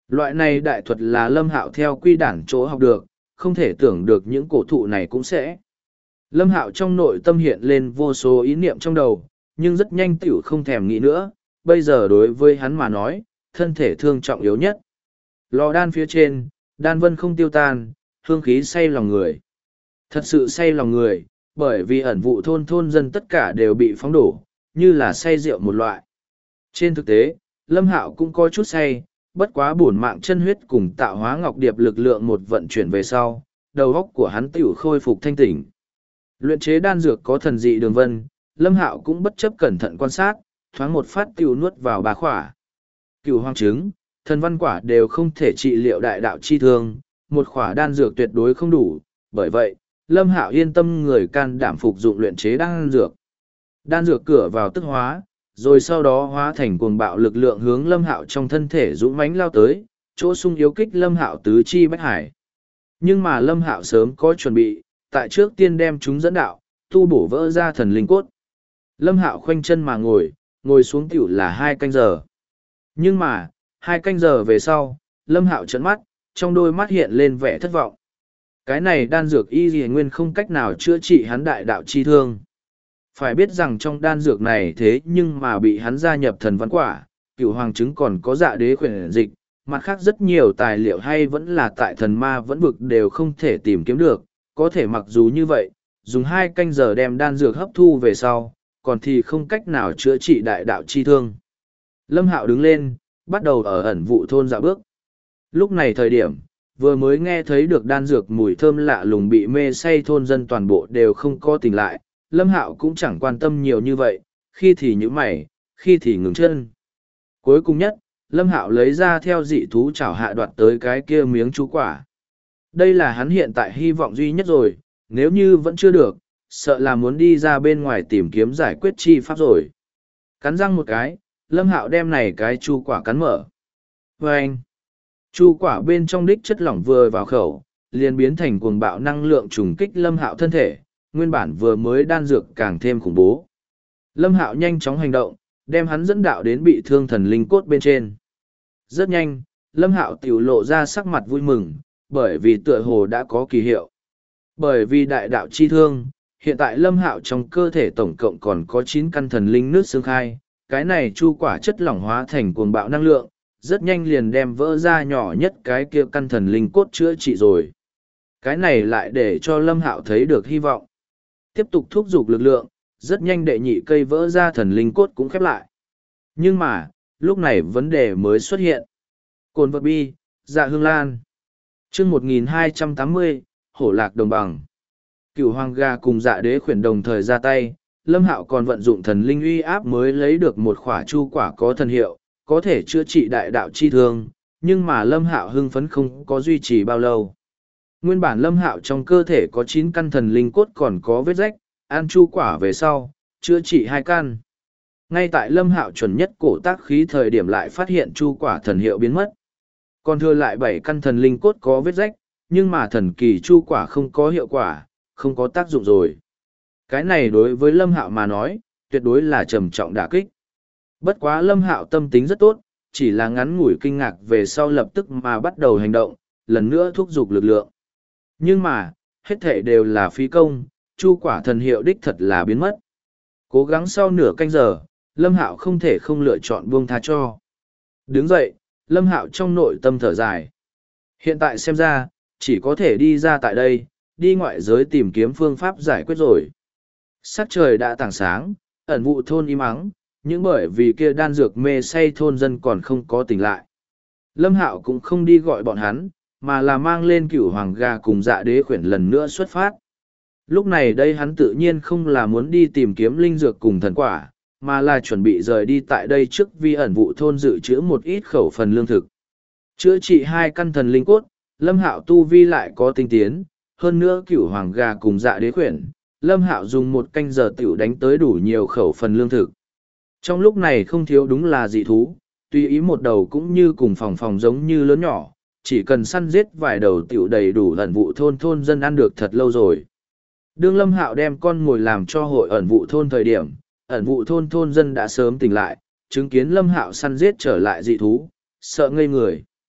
Loại này đại thuật là Lâm Hạo theo quy đản chỗ học được, không thể tưởng được những cổ thụ này cũng sẽ. Lâm Hạo trong nội tâm hiện lên vô số ý niệm trong đầu, nhưng rất nhanh tiểu không thèm nghĩ nữa, bây giờ đối với hắn mà nói, thân thể thương trọng yếu nhất. Lò đan phía trên, đan vân không tiêu tan, hương khí say lòng người. Thật sự say lòng người, bởi vì ẩn vụ thôn dân tất cả đều bị phóng đổ, như là say rượu một loại. Trên thực tế, Lâm Hạo cũng có chút say, bất quá bổn mạng chân huyết cùng tạo hóa ngọc điệp lực lượng một vận chuyển về sau, đầu óc của hắn tiểu khôi phục thanh tỉnh. Luyện chế đan dược có thần dị đường vân, Lâm Hạo cũng bất chấp cẩn thận quan sát, thoáng một phát tiểu nuốt vào ba khỏa. Cửu hoàng trứng, thần văn quả đều không thể trị liệu đại đạo chi thương, một khỏa đan dược tuyệt đối không đủ, bởi vậy, Lâm Hạo yên tâm người can đảm phục dụng luyện chế đan dược. Đan dược cửa vào tức hóa, rồi sau đó hóa thành cuồng bạo lực lượng hướng Lâm Hạo trong thân thể dũng mãnh lao tới, chỗ sung yếu kích Lâm Hạo tứ chi bách hải. Nhưng mà Lâm Hạo sớm có chuẩn bị, tại trước tiên đem chúng dẫn đạo, tu bổ vỡ ra thần linh cốt. Lâm Hạo khoanh chân mà ngồi xuống tiểu là 2 canh giờ. Nhưng mà, 2 canh giờ về sau, Lâm Hạo trợn mắt, trong đôi mắt hiện lên vẻ thất vọng. Cái này đan dược y dì nguyên không cách nào chữa trị hắn đại đạo chi thương. Phải biết rằng trong đan dược này thế nhưng mà bị hắn gia nhập thần văn quả, cửu hoàng trứng còn có dạ đế khuyển dịch, mặt khác rất nhiều tài liệu hay vẫn là tại thần ma vẫn vực đều không thể tìm kiếm được, có thể mặc dù như vậy, dùng 2 canh giờ đem đan dược hấp thu về sau, còn thì không cách nào chữa trị đại đạo chi thương. Lâm Hạo đứng lên, bắt đầu ở ẩn vụ thôn dạo bước. Lúc này thời điểm, vừa mới nghe thấy được đan dược mùi thơm lạ lùng bị mê say thôn dân toàn bộ đều không có tỉnh lại, Lâm Hạo cũng chẳng quan tâm nhiều như vậy, khi thì nhíu mày, khi thì ngừng chân. Cuối cùng nhất, Lâm Hạo lấy ra theo dị thú chảo hạ đoạt tới cái kia miếng chú quả. Đây là hắn hiện tại hy vọng duy nhất rồi, nếu như vẫn chưa được, sợ là muốn đi ra bên ngoài tìm kiếm giải quyết chi pháp rồi. Cắn răng một cái, Lâm Hạo đem này cái chu quả cắn mở. Và anh, chu quả bên trong đích chất lỏng vừa vào khẩu, liền biến thành cuồng bạo năng lượng trùng kích Lâm Hạo thân thể, nguyên bản vừa mới đan dược càng thêm khủng bố. Lâm Hạo nhanh chóng hành động, đem hắn dẫn đạo đến bị thương thần linh cốt bên trên. Rất nhanh, Lâm Hạo tiểu lộ ra sắc mặt vui mừng, bởi vì tựa hồ đã có kỳ hiệu. Bởi vì đại đạo chi thương, hiện tại Lâm Hạo trong cơ thể tổng cộng còn có 9 căn thần linh nước xương khai, cái này chu quả chất lỏng hóa thành cuồng bạo năng lượng, rất nhanh liền đem vỡ ra nhỏ nhất cái kia căn thần linh cốt chữa trị rồi. Cái này lại để cho Lâm Hạo thấy được hy vọng. Tiếp tục thúc giục lực lượng, rất nhanh đệ nhị cây vỡ ra thần linh cốt cũng khép lại. Nhưng mà, lúc này vấn đề mới xuất hiện. Cồn vật bi, dạ hương lan. chương 1280, hổ lạc đồng bằng. Cửu hoàng ga cùng dạ đế khuyển đồng thời ra tay, Lâm Hạo còn vận dụng thần linh uy áp mới lấy được một khỏa chu quả có thần hiệu, có thể chữa trị đại đạo chi thương, nhưng mà Lâm Hạo hưng phấn không có duy trì bao lâu. Nguyên bản Lâm Hạo trong cơ thể có 9 căn thần linh cốt còn có vết rách, ăn chu quả về sau, chữa trị 2 căn. Ngay tại Lâm Hạo chuẩn nhất cổ tác khí thời điểm lại phát hiện chu quả thần hiệu biến mất. Còn thừa lại 7 căn thần linh cốt có vết rách, nhưng mà thần kỳ chu quả không có hiệu quả, không có tác dụng rồi. Cái này đối với Lâm Hạo mà nói, tuyệt đối là trầm trọng đả kích. Bất quá Lâm Hạo tâm tính rất tốt, chỉ là ngắn ngủi kinh ngạc về sau lập tức mà bắt đầu hành động, lần nữa thúc giục lực lượng. Nhưng mà, hết thể đều là phí công, chu quả thần hiệu đích thật là biến mất. Cố gắng sau nửa canh giờ, Lâm Hạo không thể không lựa chọn buông tha cho. Đứng dậy, Lâm Hạo trong nội tâm thở dài. Hiện tại xem ra, chỉ có thể đi ra tại đây, đi ngoại giới tìm kiếm phương pháp giải quyết rồi. Sắc trời đã tảng sáng, ẩn vụ thôn im ắng, nhưng bởi vì kia đan dược mê say thôn dân còn không có tỉnh lại. Lâm Hạo cũng không đi gọi bọn hắn, mà là mang lên cửu hoàng gà cùng dạ đế khuyển lần nữa xuất phát. Lúc này đây hắn tự nhiên không là muốn đi tìm kiếm linh dược cùng thần quả, mà là chuẩn bị rời đi tại đây trước vì ẩn vụ thôn dự trữ một ít khẩu phần lương thực. Chữa trị 2 căn thần linh cốt, Lâm Hạo tu vi lại có tinh tiến, hơn nữa cửu hoàng gà cùng dạ đế khuyển, Lâm Hạo dùng 1 canh giờ tiểu đánh tới đủ nhiều khẩu phần lương thực. Trong lúc này không thiếu đúng là dị thú, tùy ý một đầu cũng như cùng phòng giống như lớn nhỏ, chỉ cần săn giết vài đầu tiểu đầy đủ ẩn vụ thôn dân ăn được thật lâu rồi. Đương Lâm Hạo đem con mồi làm cho hội ẩn vụ thôn thời điểm, ẩn vụ thôn dân đã sớm tỉnh lại, chứng kiến Lâm Hạo săn giết trở lại dị thú, sợ ngây người.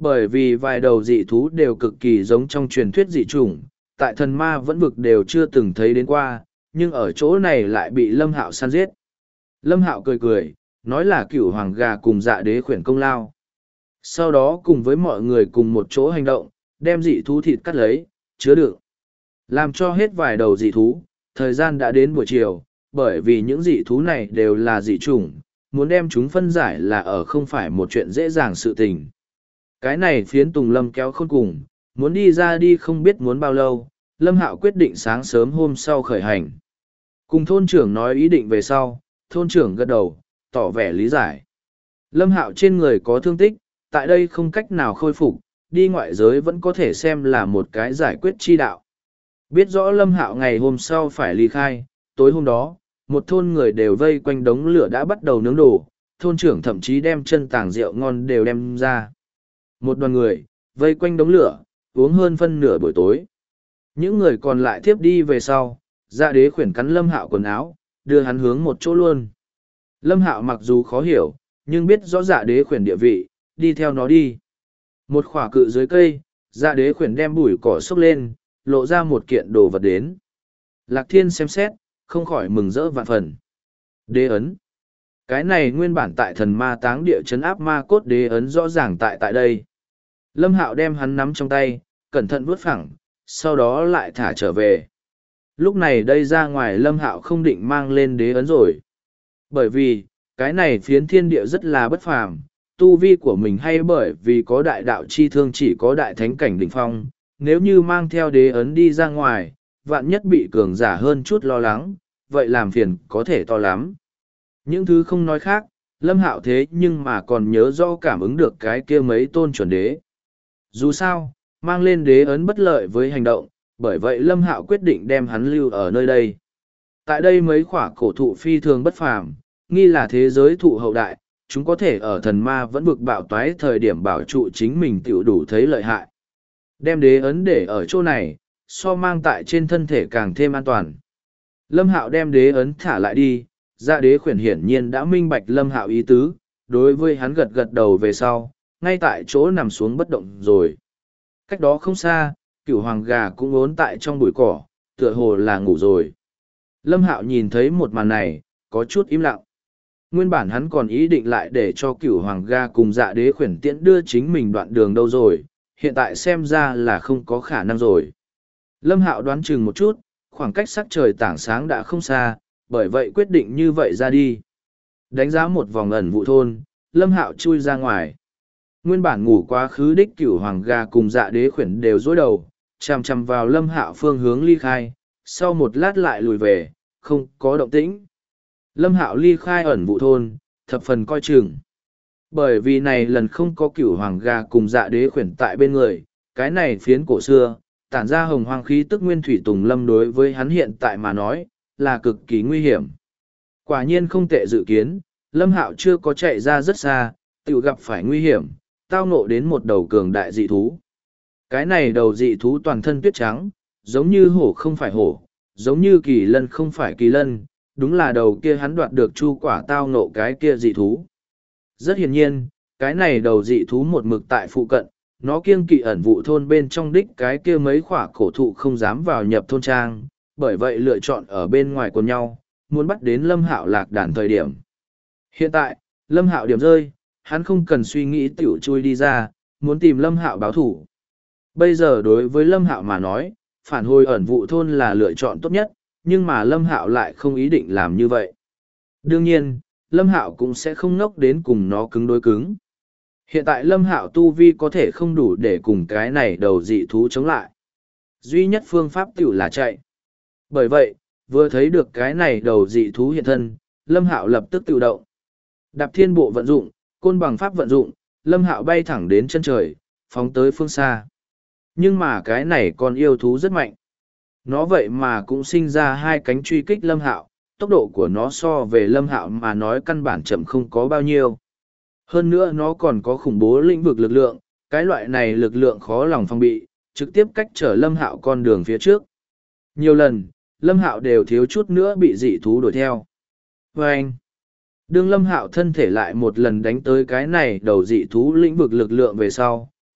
Bởi vì vài đầu dị thú đều cực kỳ giống trong truyền thuyết dị chủng, tại thần ma vẫn vực đều chưa từng thấy đến qua, nhưng ở chỗ này lại bị Lâm Hạo săn giết. Lâm Hạo cười cười, nói là cửu hoàng gà cùng dạ đế khuyển công lao. Sau đó cùng với mọi người cùng một chỗ hành động, đem dị thú thịt cắt lấy, chứa đựng. Làm cho hết vài đầu dị thú, thời gian đã đến buổi chiều, bởi vì những dị thú này đều là dị chủng, muốn đem chúng phân giải là ở không phải một chuyện dễ dàng sự tình. Cái này phiến Tùng Lâm kéo khôn cùng, muốn đi ra đi không biết muốn bao lâu, Lâm Hạo quyết định sáng sớm hôm sau khởi hành. Cùng thôn trưởng nói ý định về sau, thôn trưởng gật đầu, tỏ vẻ lý giải. Lâm Hạo trên người có thương tích, tại đây không cách nào khôi phục, đi ngoại giới vẫn có thể xem là một cái giải quyết chi đạo. Biết rõ Lâm Hạo ngày hôm sau phải ly khai, tối hôm đó, một thôn người đều vây quanh đống lửa đã bắt đầu nướng đồ, thôn trưởng thậm chí đem chân tàng rượu ngon đều đem ra. Một đoàn người, vây quanh đống lửa, uống hơn phân nửa buổi tối. Những người còn lại tiếp đi về sau, dạ đế khuyển cắn Lâm Hạo quần áo, đưa hắn hướng một chỗ luôn. Lâm Hạo mặc dù khó hiểu, nhưng biết rõ dạ đế khuyển địa vị, đi theo nó đi. Một khỏa cự dưới cây, dạ đế khuyển đem bụi cỏ xốc lên, lộ ra một kiện đồ vật đến. Lạc Thiên xem xét, không khỏi mừng rỡ vạn phần. Đế ấn. Cái này nguyên bản tại thần ma táng địa chấn áp ma cốt đế ấn rõ ràng tại đây. Lâm Hạo đem hắn nắm trong tay, cẩn thận vuốt phẳng, sau đó lại thả trở về. Lúc này đây ra ngoài Lâm Hạo không định mang lên đế ấn rồi. Bởi vì, cái này phiến thiên địa rất là bất phàm, tu vi của mình hay bởi vì có đại đạo chi thương chỉ có đại thánh cảnh đỉnh phong, nếu như mang theo đế ấn đi ra ngoài, vạn nhất bị cường giả hơn chút lo lắng, vậy làm phiền có thể to lắm. Những thứ không nói khác, Lâm Hạo thế nhưng mà còn nhớ rõ cảm ứng được cái kia mấy tôn chuẩn đế. Dù sao, mang lên đế ấn bất lợi với hành động, bởi vậy Lâm Hạo quyết định đem hắn lưu ở nơi đây. Tại đây mấy khỏa cổ thụ phi thường bất phàm, nghi là thế giới thụ hậu đại, chúng có thể ở thần ma vẫn vực bạo toái thời điểm bảo trụ chính mình tiểu đủ thấy lợi hại. Đem đế ấn để ở chỗ này, so mang tại trên thân thể càng thêm an toàn. Lâm Hạo đem đế ấn thả lại đi, dạ đế khuyển hiển nhiên đã minh bạch Lâm Hạo ý tứ, đối với hắn gật gật đầu về sau, ngay tại chỗ nằm xuống bất động rồi. Cách đó không xa, cửu hoàng gà cũng ốn tại trong bụi cỏ, tựa hồ là ngủ rồi. Lâm Hạo nhìn thấy một màn này, có chút im lặng. Nguyên bản hắn còn ý định lại để cho cửu hoàng gà cùng dạ đế khuyển tiễn đưa chính mình đoạn đường đâu rồi, hiện tại xem ra là không có khả năng rồi. Lâm Hạo đoán chừng một chút, khoảng cách sắc trời tảng sáng đã không xa, bởi vậy quyết định như vậy ra đi. Đánh giá một vòng ẩn vụ thôn, Lâm Hạo chui ra ngoài. Nguyên bản ngủ quá khứ đích cửu hoàng gà cùng dạ đế khuyển đều dối đầu, chằm chằm vào Lâm Hạo phương hướng ly khai, sau một lát lại lùi về, không có động tĩnh. Lâm Hạo ly khai ẩn vụ thôn, thập phần coi chừng. Bởi vì này lần không có cửu hoàng gà cùng dạ đế khuyển tại bên người, cái này phiến cổ xưa, tản ra hồng hoang khí tức nguyên thủy tùng lâm đối với hắn hiện tại mà nói, là cực kỳ nguy hiểm. Quả nhiên không tệ dự kiến, Lâm Hạo chưa có chạy ra rất xa, tự gặp phải nguy hiểm, tao ngộ đến một đầu cường đại dị thú. Cái này đầu dị thú toàn thân tuyết trắng, giống như hổ không phải hổ, giống như kỳ lân không phải kỳ lân, đúng là đầu kia hắn đoạt được chu quả tao ngộ cái kia dị thú. Rất hiển nhiên, cái này đầu dị thú một mực tại phụ cận, nó kiêng kỵ ẩn vụ thôn bên trong đích cái kia mấy khỏa cổ thụ không dám vào nhập thôn trang, bởi vậy lựa chọn ở bên ngoài quần nhau, muốn bắt đến Lâm Hạo lạc đàn thời điểm. Hiện tại, Lâm Hạo điểm rơi, hắn không cần suy nghĩ tiểu chui đi ra, muốn tìm Lâm Hạo báo thủ. Bây giờ đối với Lâm Hạo mà nói, phản hồi ẩn vụ thôn là lựa chọn tốt nhất, nhưng mà Lâm Hạo lại không ý định làm như vậy. Đương nhiên, Lâm Hạo cũng sẽ không ngốc đến cùng nó cứng đối cứng. Hiện tại Lâm Hạo tu vi có thể không đủ để cùng cái này đầu dị thú chống lại. Duy nhất phương pháp tiểu là chạy. Bởi vậy, vừa thấy được cái này đầu dị thú hiện thân, Lâm Hạo lập tức tự động. Đạp thiên bộ vận dụng, côn bằng pháp vận dụng, Lâm Hạo bay thẳng đến chân trời, phóng tới phương xa. Nhưng mà cái này con yêu thú rất mạnh. Nó vậy mà cũng sinh ra hai cánh truy kích Lâm Hạo, tốc độ của nó so về Lâm Hạo mà nói căn bản chậm không có bao nhiêu. Hơn nữa nó còn có khủng bố lĩnh vực lực lượng, cái loại này lực lượng khó lòng phòng bị, trực tiếp cách trở Lâm Hạo con đường phía trước. Nhiều lần, Lâm Hạo đều thiếu chút nữa bị dị thú đuổi theo. Và anh, đương Lâm Hạo thân thể lại một lần đánh tới cái này đầu dị thú lĩnh vực lực lượng về sau,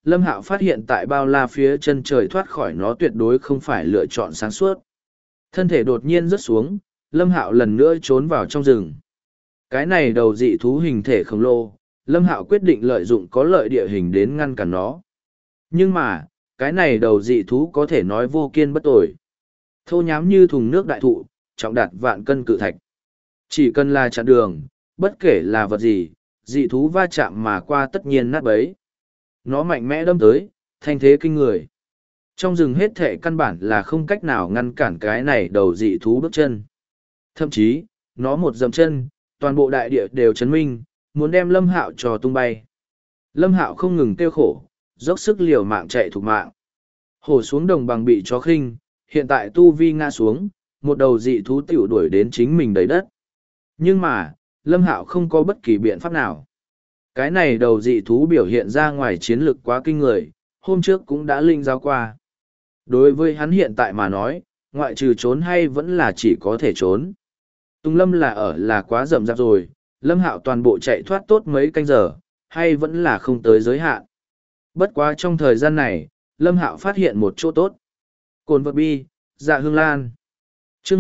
Lâm Hạo phát hiện tại bao la phía chân trời thoát khỏi nó tuyệt đối không phải lựa chọn sáng suốt. Thân thể đột nhiên rớt xuống, Lâm Hạo lần nữa trốn vào trong rừng. Cái này đầu dị thú hình thể khổng lồ, Lâm Hạo quyết định lợi dụng có lợi địa hình đến ngăn cản nó. Nhưng mà, cái này đầu dị thú có thể nói vô kiên bất tồi. Thô nhám như thùng nước đại thụ, trọng đạt vạn cân cự thạch. Chỉ cần là chặn đường, bất kể là vật gì, dị thú va chạm mà qua tất nhiên nát bấy. Nó mạnh mẽ đâm tới, thanh thế kinh người. Trong rừng hết thệ căn bản là không cách nào ngăn cản cái này đầu dị thú bước chân. Thậm chí, nó một dậm chân, toàn bộ đại địa đều chấn minh, muốn đem Lâm Hạo cho tung bay. Lâm Hạo không ngừng kêu khổ, dốc sức liều mạng chạy thục mạng. Hổ xuống đồng bằng bị chó khinh, hiện tại tu vi ngã xuống, một đầu dị thú tiểu đuổi đến chính mình đầy đất. Nhưng mà, Lâm Hạo không có bất kỳ biện pháp nào. Cái này đầu dị thú biểu hiện ra ngoài chiến lực quá kinh người, hôm trước cũng đã linh giáo qua. Đối với hắn hiện tại mà nói, ngoại trừ trốn hay vẫn là chỉ có thể trốn. Tùng Lâm là quá rậm rạp rồi, Lâm Hạo toàn bộ chạy thoát tốt mấy canh giờ, hay vẫn là không tới giới hạn. Bất quá trong thời gian này, Lâm Hạo phát hiện một chỗ tốt. Cồn vật bi, dạ hương lan. chương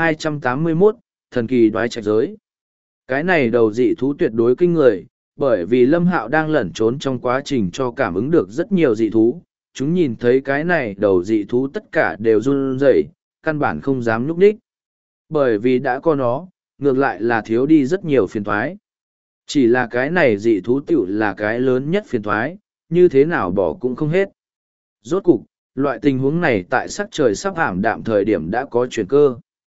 1281, thần kỳ đoái trạch giới. Cái này đầu dị thú tuyệt đối kinh người, bởi vì Lâm Hạo đang lẩn trốn trong quá trình cho cảm ứng được rất nhiều dị thú. Chúng nhìn thấy cái này đầu dị thú tất cả đều run rẩy, căn bản không dám nhúc nhích. Bởi vì đã có nó, ngược lại là thiếu đi rất nhiều phiền thoái. Chỉ là cái này dị thú tiểu là cái lớn nhất phiền thoái, như thế nào bỏ cũng không hết. Rốt cục, loại tình huống này tại sắc trời sắp ảm đạm thời điểm đã có chuyển cơ.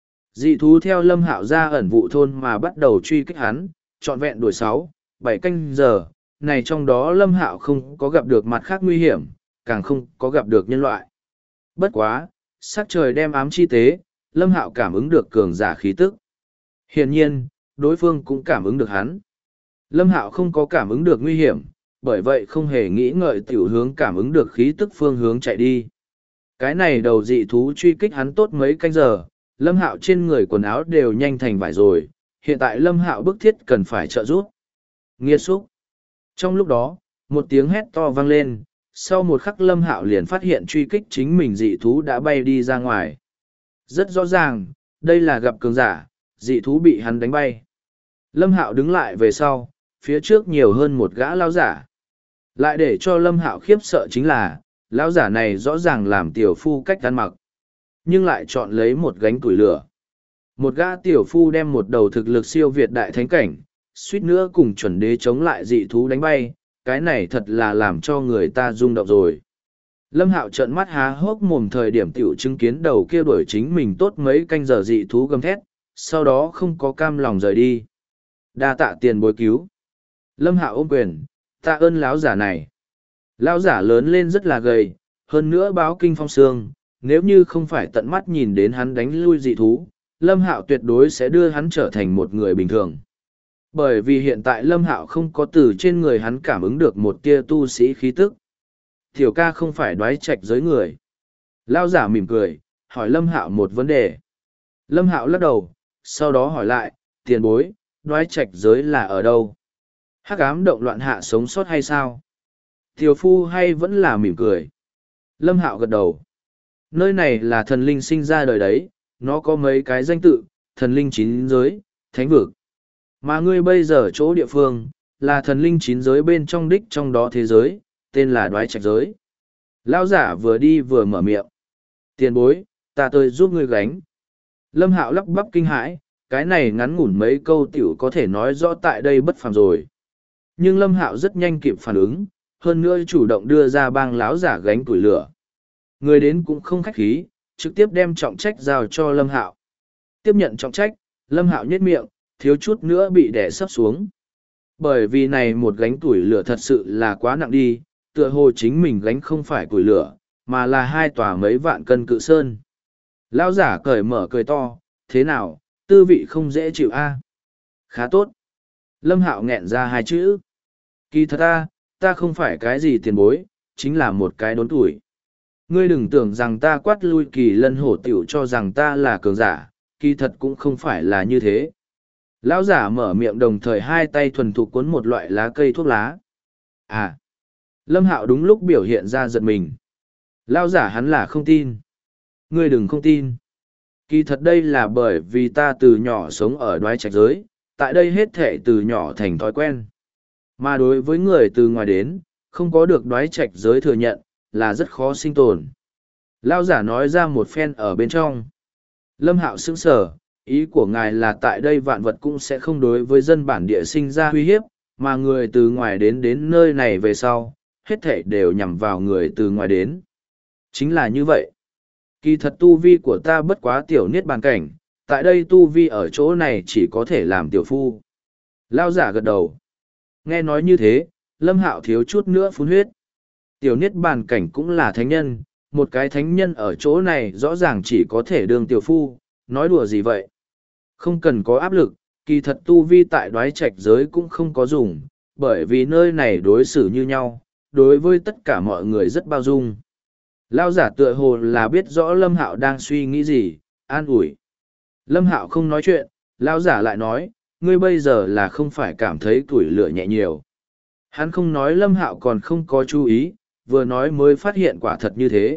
Dị thú theo Lâm Hạo ra ẩn vụ thôn mà bắt đầu truy kích hắn, trọn vẹn đuổi 6-7 canh giờ, này trong đó Lâm Hạo không có gặp được mặt khác nguy hiểm, càng không có gặp được nhân loại. Bất quá, sắc trời đem ám chi tế, Lâm Hạo cảm ứng được cường giả khí tức. Hiển nhiên, đối phương cũng cảm ứng được hắn. Lâm Hạo không có cảm ứng được nguy hiểm, bởi vậy không hề nghĩ ngợi tiểu hướng cảm ứng được khí tức phương hướng chạy đi. Cái này đầu dị thú truy kích hắn tốt mấy canh giờ, Lâm Hạo trên người quần áo đều nhanh thành vải rồi, hiện tại Lâm Hạo bức thiết cần phải trợ giúp. Nghiệt xúc. Trong lúc đó, một tiếng hét to vang lên, sau một khắc Lâm Hạo liền phát hiện truy kích chính mình dị thú đã bay đi ra ngoài. Rất rõ ràng, đây là gặp cường giả, dị thú bị hắn đánh bay. Lâm Hạo đứng lại về sau, phía trước nhiều hơn một gã lão giả. Lại để cho Lâm Hạo khiếp sợ chính là, lão giả này rõ ràng làm tiểu phu cách ăn mặc, nhưng lại chọn lấy một gánh củi lửa. Một gã tiểu phu đem một đầu thực lực siêu việt đại thánh cảnh, suýt nữa cùng chuẩn đế chống lại dị thú đánh bay, cái này thật là làm cho người ta rung động rồi. Lâm Hạo trợn mắt há hốc mồm thời điểm tiểu chứng kiến đầu kia đuổi chính mình tốt mấy canh giờ dị thú gầm thét, sau đó không có cam lòng rời đi. Đa tạ tiền bối cứu. Lâm Hạo ôm quyền, tạ ơn lão giả này. Lão giả lớn lên rất là gầy, hơn nữa báo kinh phong sương, nếu như không phải tận mắt nhìn đến hắn đánh lui dị thú, Lâm Hạo tuyệt đối sẽ đưa hắn trở thành một người bình thường. Bởi vì hiện tại Lâm Hạo không có từ trên người hắn cảm ứng được một tia tu sĩ khí tức. Tiểu ca không phải đoái trạch giới người. Lão giả mỉm cười, hỏi Lâm Hạo một vấn đề. Lâm Hạo lắc đầu, sau đó hỏi lại, tiền bối, đoái trạch giới là ở đâu? Hắc ám động loạn hạ sống sót hay sao? Tiểu phu hay vẫn là mỉm cười? Lâm Hạo gật đầu. Nơi này là thần linh sinh ra đời đấy, nó có mấy cái danh tự, thần linh chín giới, thánh vực. Mà ngươi bây giờ chỗ địa phương, là thần linh chín giới bên trong đích trong đó thế giới, tên là đoái trạch giới. Lão giả vừa đi vừa mở miệng. Tiền bối, ta tới giúp ngươi gánh. Lâm Hạo lắp bắp kinh hãi, cái này ngắn ngủn mấy câu tiểu có thể nói rõ tại đây bất phàm rồi. Nhưng Lâm Hạo rất nhanh kịp phản ứng, hơn nữa chủ động đưa ra bang lão giả gánh củi lửa. Người đến cũng không khách khí, trực tiếp đem trọng trách giao cho Lâm Hạo. Tiếp nhận trọng trách, Lâm Hạo nhếch miệng, thiếu chút nữa bị đè sấp xuống. Bởi vì này một gánh củi lửa thật sự là quá nặng đi, tựa hồ chính mình gánh không phải củi lửa, mà là hai tòa mấy vạn cân cự sơn. Lão giả cởi mở cười to, thế nào, tư vị không dễ chịu a? Khá tốt. Lâm Hạo nghẹn ra hai chữ. Kỳ thật ta không phải cái gì tiền bối, chính là một cái đốn tuổi. Ngươi đừng tưởng rằng ta quát lui Kỳ Lân hổ tiểu cho rằng ta là cường giả, kỳ thật cũng không phải là như thế. Lão giả mở miệng đồng thời hai tay thuần thục cuốn một loại lá cây thuốc lá. À, Lâm Hạo đúng lúc biểu hiện ra giật mình. Lao giả hắn là không tin. Ngươi đừng không tin. Kỳ thật đây là bởi vì ta từ nhỏ sống ở đoái trạch giới, tại đây hết thệ từ nhỏ thành thói quen. Mà đối với người từ ngoài đến, không có được đoái trạch giới thừa nhận, là rất khó sinh tồn. Lao giả nói ra một phen ở bên trong. Lâm Hạo sững sờ, ý của ngài là tại đây vạn vật cũng sẽ không đối với dân bản địa sinh ra uy hiếp, mà người từ ngoài đến nơi này về sau, hết thảy đều nhằm vào người từ ngoài đến. Chính là như vậy. Kỳ thật tu vi của ta bất quá tiểu niết bàn cảnh, tại đây tu vi ở chỗ này chỉ có thể làm tiểu phu. Lao giả gật đầu. Nghe nói như thế, Lâm Hạo thiếu chút nữa phun huyết. Tiểu niết bàn cảnh cũng là thánh nhân, một cái thánh nhân ở chỗ này rõ ràng chỉ có thể đương tiểu phu, nói đùa gì vậy? Không cần có áp lực, kỳ thật tu vi tại đoái trạch giới cũng không có dùng, bởi vì nơi này đối xử như nhau, đối với tất cả mọi người rất bao dung. Lao giả tựa hồ là biết rõ Lâm Hạo đang suy nghĩ gì, an ủi. Lâm Hạo không nói chuyện, Lao giả lại nói, ngươi bây giờ là không phải cảm thấy tuổi lửa nhẹ nhiều. Hắn không nói Lâm Hạo còn không có chú ý, vừa nói mới phát hiện quả thật như thế.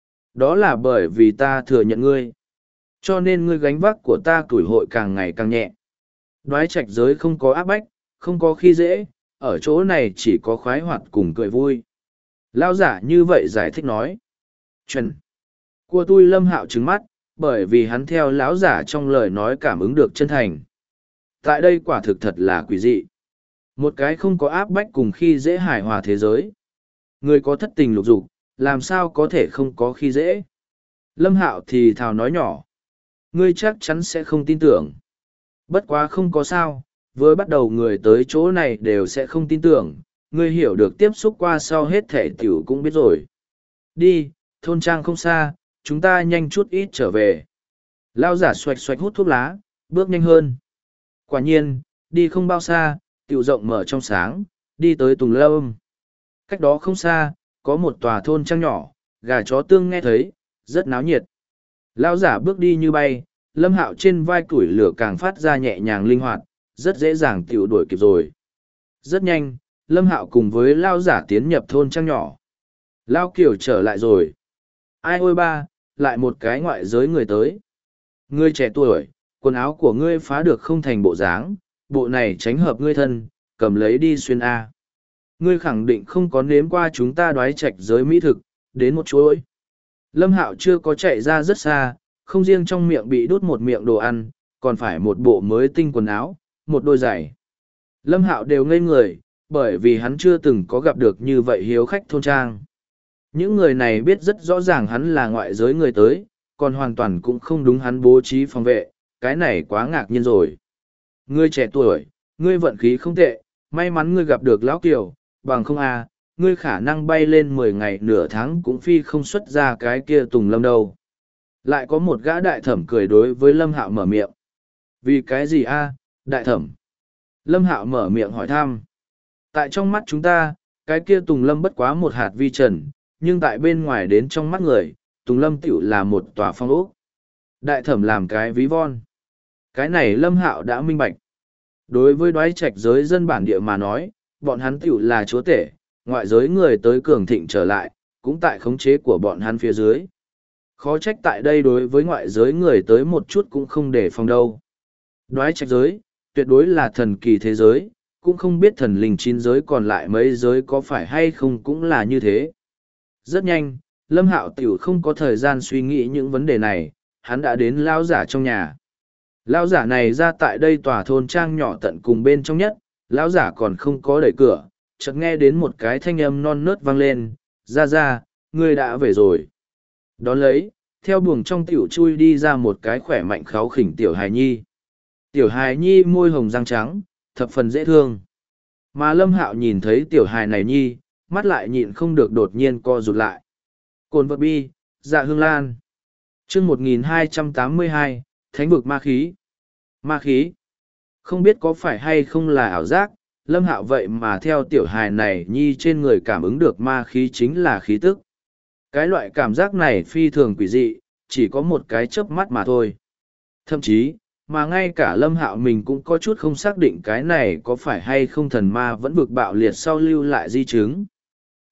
Đó là bởi vì ta thừa nhận ngươi. Cho nên ngươi gánh vác của ta tuổi hội càng ngày càng nhẹ. Đoái trạch giới không có áp bách, không có khi dễ, ở chỗ này chỉ có khoái hoạt cùng cười vui. Lao giả như vậy giải thích nói. Chuẩn. Của tôi Lâm Hạo trứng mắt, bởi vì hắn theo lão giả trong lời nói cảm ứng được chân thành. Tại đây quả thực thật là quỷ dị. Một cái không có áp bách cùng khi dễ hài hòa thế giới. Người có thất tình lục dục, làm sao có thể không có khi dễ. Lâm Hạo thì thào nói nhỏ. Ngươi chắc chắn sẽ không tin tưởng. Bất quá không có sao, với bắt đầu người tới chỗ này đều sẽ không tin tưởng, ngươi hiểu được tiếp xúc qua sau hết thể tiểu cũng biết rồi. Đi, thôn trang không xa, chúng ta nhanh chút ít trở về. Lao giả xoạch xoạch hút thuốc lá, bước nhanh hơn. Quả nhiên, đi không bao xa, tiểu rộng mở trong sáng, đi tới Tùng Lâm. Cách đó không xa, có một tòa thôn trang nhỏ, gà chó tương nghe thấy, rất náo nhiệt. Lao giả bước đi như bay, Lâm Hạo trên vai củi lửa càng phát ra nhẹ nhàng linh hoạt, rất dễ dàng tiểu đuổi kịp rồi. Rất nhanh, Lâm Hạo cùng với Lao giả tiến nhập thôn trang nhỏ. Lao Kiều trở lại rồi. Ai ôi ba, lại một cái ngoại giới người tới. Ngươi trẻ tuổi, quần áo của ngươi phá được không thành bộ dáng, bộ này tránh hợp ngươi thân, cầm lấy đi xuyên A. Ngươi khẳng định không có nếm qua chúng ta đoái trạch giới mỹ thực, đến một chuỗi. Lâm Hạo chưa có chạy ra rất xa, không riêng trong miệng bị đút một miệng đồ ăn, còn phải một bộ mới tinh quần áo, một đôi giày. Lâm Hạo đều ngây người, bởi vì hắn chưa từng có gặp được như vậy hiếu khách thôn trang. Những người này biết rất rõ ràng hắn là ngoại giới người tới, còn hoàn toàn cũng không đúng hắn bố trí phòng vệ, cái này quá ngạc nhiên rồi. Ngươi trẻ tuổi, ngươi vận khí không tệ, may mắn ngươi gặp được Lão Kiều, bằng không à, ngươi khả năng bay lên 10 ngày nửa tháng cũng phi không xuất ra cái kia Tùng Lâm đâu. Lại có một gã đại thẩm cười đối với Lâm Hạo mở miệng. Vì cái gì a, đại thẩm? Lâm Hạo mở miệng hỏi thăm. Tại trong mắt chúng ta, cái kia Tùng Lâm bất quá một hạt vi trần, nhưng tại bên ngoài đến trong mắt người, Tùng Lâm tiểu là một tòa phong ốc. Đại thẩm làm cái ví von. Cái này Lâm Hạo đã minh bạch. Đối với đoái trạch giới dân bản địa mà nói, bọn hắn tiểu là chúa tể, ngoại giới người tới cường thịnh trở lại, cũng tại khống chế của bọn hắn phía dưới. Khó trách tại đây đối với ngoại giới người tới một chút cũng không để phòng đâu. Đoái trạch giới, tuyệt đối là thần kỳ thế giới, cũng không biết thần linh chín giới còn lại mấy giới có phải hay không cũng là như thế. Rất nhanh, Lâm Hạo tiểu không có thời gian suy nghĩ những vấn đề này, hắn đã đến lao giả trong nhà. Lao giả này ra tại đây tòa thôn trang nhỏ tận cùng bên trong nhất, lão giả còn không có đẩy cửa, chợt nghe đến một cái thanh âm non nớt vang lên, ra, ngươi đã về rồi. Đón lấy, theo buồng trong tiểu chui đi ra một cái khỏe mạnh kháu khỉnh tiểu hài nhi. Tiểu hài nhi môi hồng răng trắng, thập phần dễ thương. Mà Lâm Hạo nhìn thấy tiểu hài này nhi, mắt lại nhịn không được đột nhiên co rụt lại. Cồn vật bi, dạ hương lan. Chương 1282, Thánh vực ma khí. Ma khí. Không biết có phải hay không là ảo giác, Lâm Hạo vậy mà theo tiểu hài này nhi trên người cảm ứng được ma khí chính là khí tức. Cái loại cảm giác này phi thường quỷ dị, chỉ có một cái chớp mắt mà thôi. Thậm chí, mà ngay cả Lâm Hạo mình cũng có chút không xác định cái này có phải hay không thần ma vẫn vực bạo liệt sau lưu lại di chứng.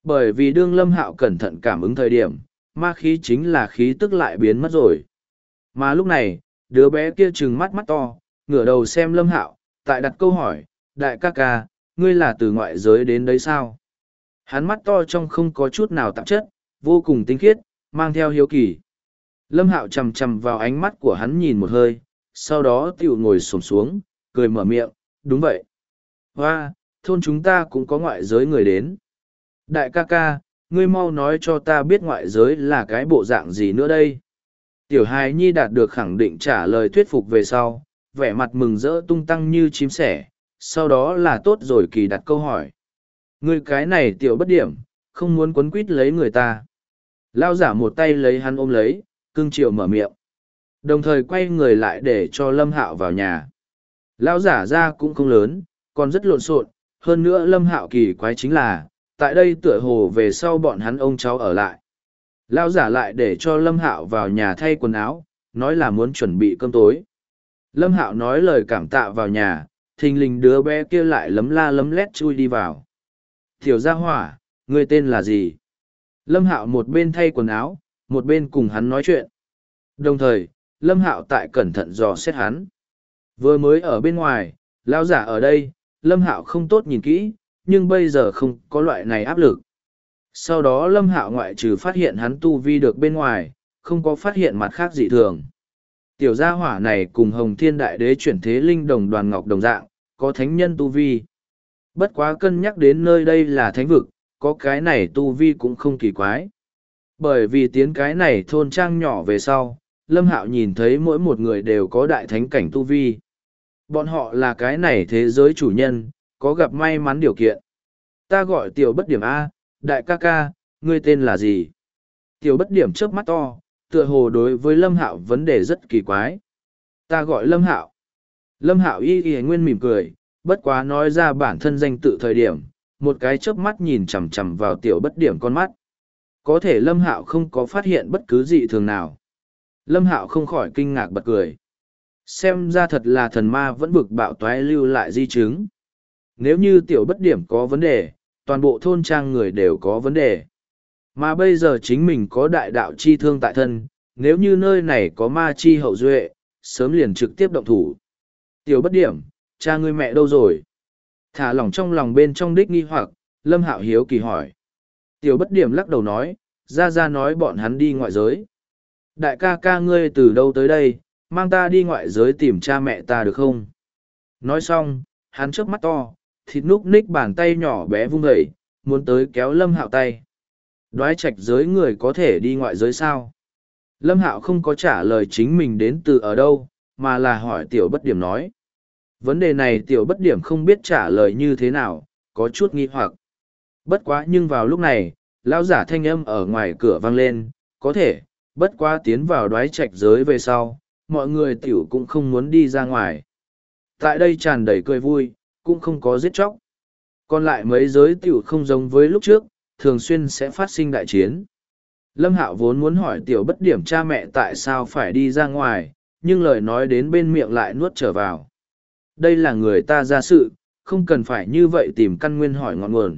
Bởi vì đương Lâm Hạo cẩn thận cảm ứng thời điểm, ma khí chính là khí tức lại biến mất rồi. Mà lúc này, đứa bé kia trừng mắt mắt to, ngửa đầu xem Lâm Hạo, tại đặt câu hỏi, đại ca ca, ngươi là từ ngoại giới đến đấy sao? Hắn mắt to trong không có chút nào tạp chất, vô cùng tinh khiết, mang theo hiếu kỳ. Lâm Hạo chằm chằm vào ánh mắt của hắn nhìn một hơi, sau đó tiểu ngồi xổm xuống, cười mở miệng, đúng vậy. Hoa, thôn chúng ta cũng có ngoại giới người đến. Đại ca ca, ngươi mau nói cho ta biết ngoại giới là cái bộ dạng gì nữa đây. Tiểu hài nhi đạt được khẳng định trả lời thuyết phục về sau, vẻ mặt mừng rỡ tung tăng như chim sẻ, sau đó là tốt rồi kỳ đặt câu hỏi. Ngươi cái này tiểu bất điểm, không muốn quấn quýt lấy người ta. Lao giả một tay lấy hắn ôm lấy, cưng chiều mở miệng. Đồng thời quay người lại để cho Lâm Hạo vào nhà. Lao giả ra cũng không lớn, còn rất lộn xộn, hơn nữa Lâm Hạo kỳ quái chính là, tại đây tựa hồ về sau bọn hắn ông cháu ở lại. Lao giả lại để cho Lâm Hạo vào nhà thay quần áo, nói là muốn chuẩn bị cơm tối. Lâm Hạo nói lời cảm tạ vào nhà, thình lình đứa bé kia lại lấm la lấm lét chui đi vào. Tiểu gia hỏa, ngươi tên là gì? Lâm Hạo một bên thay quần áo, một bên cùng hắn nói chuyện. Đồng thời, Lâm Hạo tại cẩn thận dò xét hắn. Vừa mới ở bên ngoài, lao giả ở đây, Lâm Hạo không tốt nhìn kỹ, nhưng bây giờ không có loại này áp lực. Sau đó Lâm Hạo ngoại trừ phát hiện hắn tu vi được bên ngoài, không có phát hiện mặt khác dị thường. Tiểu gia hỏa này cùng Hồng Thiên Đại Đế chuyển thế linh đồng đoàn ngọc đồng dạng, có thánh nhân tu vi. Bất quá cân nhắc đến nơi đây là thánh vực, có cái này tu vi cũng không kỳ quái. Bởi vì tiến cái này thôn trang nhỏ về sau, Lâm Hạo nhìn thấy mỗi một người đều có đại thánh cảnh tu vi. Bọn họ là cái này thế giới chủ nhân, có gặp may mắn điều kiện. Ta gọi tiểu bất điểm A, đại ca ca, ngươi tên là gì? Tiểu bất điểm chớp mắt to, tựa hồ đối với Lâm Hạo vấn đề rất kỳ quái. Ta gọi Lâm Hạo. Lâm Hạo y nguyên mỉm cười, bất quá nói ra bản thân danh tự thời điểm, một cái chớp mắt nhìn chằm chằm vào tiểu bất điểm con mắt. Có thể Lâm Hạo không có phát hiện bất cứ dị thường nào. Lâm Hạo không khỏi kinh ngạc bật cười. Xem ra thật là thần ma vẫn vực bạo toái lưu lại di chứng. Nếu như tiểu bất điểm có vấn đề, toàn bộ thôn trang người đều có vấn đề. Mà bây giờ chính mình có đại đạo chi thương tại thân, nếu như nơi này có ma chi hậu duệ, sớm liền trực tiếp động thủ. Tiểu bất điểm, cha ngươi mẹ đâu rồi? Thả lỏng trong lòng bên trong đích nghi hoặc, Lâm Hạo hiếu kỳ hỏi. Tiểu bất điểm lắc đầu nói, ra nói bọn hắn đi ngoại giới. Đại ca ca ngươi từ đâu tới đây, mang ta đi ngoại giới tìm cha mẹ ta được không? Nói xong, hắn chớp mắt to, thịt núc ních bàn tay nhỏ bé vung dậy, muốn tới kéo Lâm Hạo tay. Đoái trạch giới người có thể đi ngoại giới sao? Lâm Hạo không có trả lời chính mình đến từ ở đâu, mà là hỏi tiểu bất điểm nói. Vấn đề này tiểu bất điểm không biết trả lời như thế nào, có chút nghi hoặc. Bất quá nhưng vào lúc này, lão giả thanh âm ở ngoài cửa vang lên, có thể, bất quá tiến vào đoái trạch giới về sau, mọi người tiểu cũng không muốn đi ra ngoài. Tại đây tràn đầy cười vui, cũng không có giết chóc. Còn lại mấy giới tiểu không giống với lúc trước, thường xuyên sẽ phát sinh đại chiến. Lâm Hạo vốn muốn hỏi tiểu bất điểm cha mẹ tại sao phải đi ra ngoài, nhưng lời nói đến bên miệng lại nuốt trở vào. Đây là người ta ra sự, không cần phải như vậy tìm căn nguyên hỏi ngọn nguồn.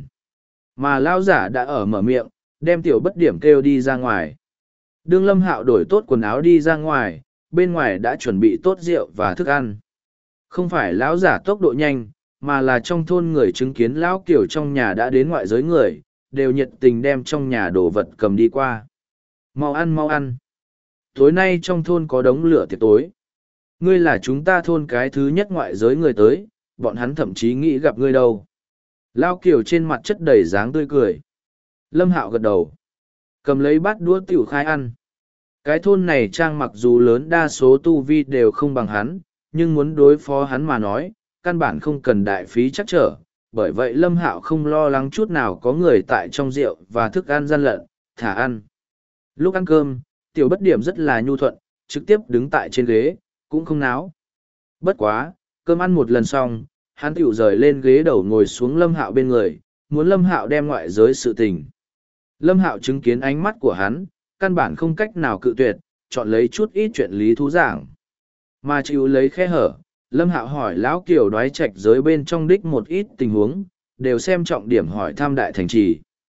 Mà lão giả đã ở mở miệng, đem tiểu bất điểm kêu đi ra ngoài. Đương Lâm Hạo đổi tốt quần áo đi ra ngoài, bên ngoài đã chuẩn bị tốt rượu và thức ăn. Không phải lão giả tốc độ nhanh, mà là trong thôn người chứng kiến lão kiểu trong nhà đã đến ngoại giới người, đều nhiệt tình đem trong nhà đồ vật cầm đi qua. Mau ăn mau ăn. Tối nay trong thôn có đống lửa tiệc tối. Ngươi là chúng ta thôn cái thứ nhất ngoại giới người tới, bọn hắn thậm chí nghĩ gặp ngươi đâu. Lão kiểu trên mặt chất đầy dáng tươi cười. Lâm Hạo gật đầu. Cầm lấy bát đũa tiểu khai ăn. Cái thôn này trang mặc dù lớn đa số tu vi đều không bằng hắn, nhưng muốn đối phó hắn mà nói, căn bản không cần đại phí chắc trở. Bởi vậy Lâm Hạo không lo lắng chút nào có người tại trong rượu và thức ăn gian lận, thả ăn. Lúc ăn cơm, tiểu bất điểm rất là nhu thuận, trực tiếp đứng tại trên ghế, cũng không náo. Bất quá, cơm ăn một lần xong, hắn tiểu rời lên ghế đầu ngồi xuống Lâm Hạo bên người, muốn Lâm Hạo đem ngoại giới sự tình. Lâm Hạo chứng kiến ánh mắt của hắn, căn bản không cách nào cự tuyệt, chọn lấy chút ít chuyện lý thú giảng. Mà chịu lấy khe hở, Lâm Hạo hỏi lão Kiều đoái trạch giới bên trong đích một ít tình huống, đều xem trọng điểm hỏi thăm đại thành trì.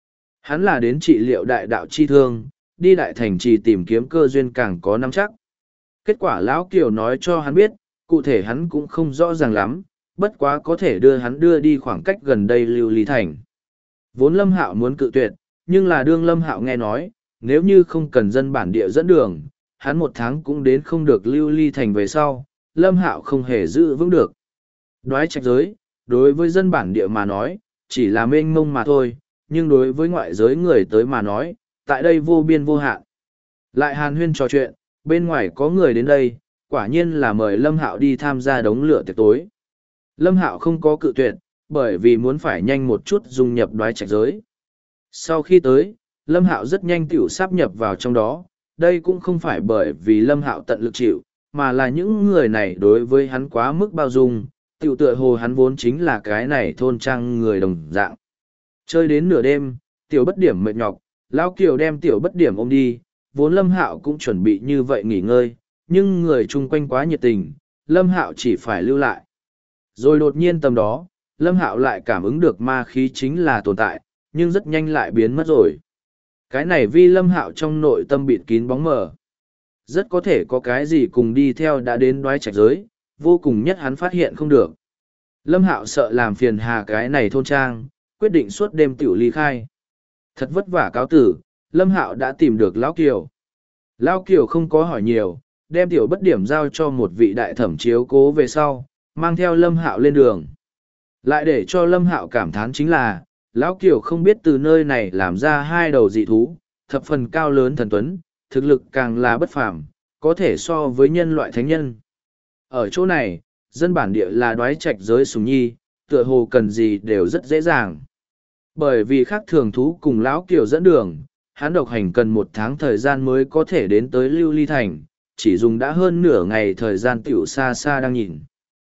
Hắn là đến trị liệu đại đạo chi thương, đi đại thành trì tìm kiếm cơ duyên càng có nắm chắc. Kết quả lão Kiều nói cho hắn biết, cụ thể hắn cũng không rõ ràng lắm, bất quá có thể đưa hắn đưa đi khoảng cách gần đây Lưu Ly Thành. Vốn Lâm Hạo muốn cự tuyệt, nhưng là đương Lâm Hạo nghe nói, nếu như không cần dân bản địa dẫn đường, hắn một tháng cũng đến không được Lưu Ly Thành về sau, Lâm Hạo không hề giữ vững được. Đoái trạch giới, đối với dân bản địa mà nói, chỉ là mênh mông mà thôi, nhưng đối với ngoại giới người tới mà nói, tại đây vô biên vô hạn. Lại hàn huyên trò chuyện, bên ngoài có người đến đây, quả nhiên là mời Lâm Hạo đi tham gia đống lửa tiệc tối. Lâm Hạo không có cự tuyệt, bởi vì muốn phải nhanh một chút dung nhập đoái trạch giới. Sau khi tới, Lâm Hạo rất nhanh tiểu sáp nhập vào trong đó, đây cũng không phải bởi vì Lâm Hạo tận lực chịu, mà là những người này đối với hắn quá mức bao dung, tiểu tựa hồ hắn vốn chính là cái này thôn trang người đồng dạng. Chơi đến nửa đêm, tiểu bất điểm mệt nhọc, Lão Kiều đem tiểu bất điểm ôm đi, vốn Lâm Hạo cũng chuẩn bị như vậy nghỉ ngơi, nhưng người chung quanh quá nhiệt tình, Lâm Hạo chỉ phải lưu lại. Rồi đột nhiên tầm đó, Lâm Hạo lại cảm ứng được ma khí chính là tồn tại, nhưng rất nhanh lại biến mất rồi. Cái này vì Lâm Hạo trong nội tâm bịt kín bóng mờ. Rất có thể có cái gì cùng đi theo đã đến đoái trạch giới, vô cùng nhất hắn phát hiện không được. Lâm Hạo sợ làm phiền hà cái này thôn trang, quyết định suốt đêm tiểu ly khai. Thật vất vả cáo tử, Lâm Hạo đã tìm được Lão Kiều. Lão Kiều không có hỏi nhiều, đem tiểu bất điểm giao cho một vị đại thẩm chiếu cố về sau, mang theo Lâm Hạo lên đường. Lại để cho Lâm Hạo cảm thán chính là, Lão Kiều không biết từ nơi này làm ra hai đầu dị thú, thập phần cao lớn thần tuấn, thực lực càng là bất phàm, có thể so với nhân loại thánh nhân. Ở chỗ này, dân bản địa là đoái trạch giới sùng nhi, tựa hồ cần gì đều rất dễ dàng. Bởi vì khác thường thú cùng Lão Kiều dẫn đường, hắn độc hành cần một tháng thời gian mới có thể đến tới Lưu Ly Thành, chỉ dùng đã hơn nửa ngày thời gian tiểu xa xa đang nhìn.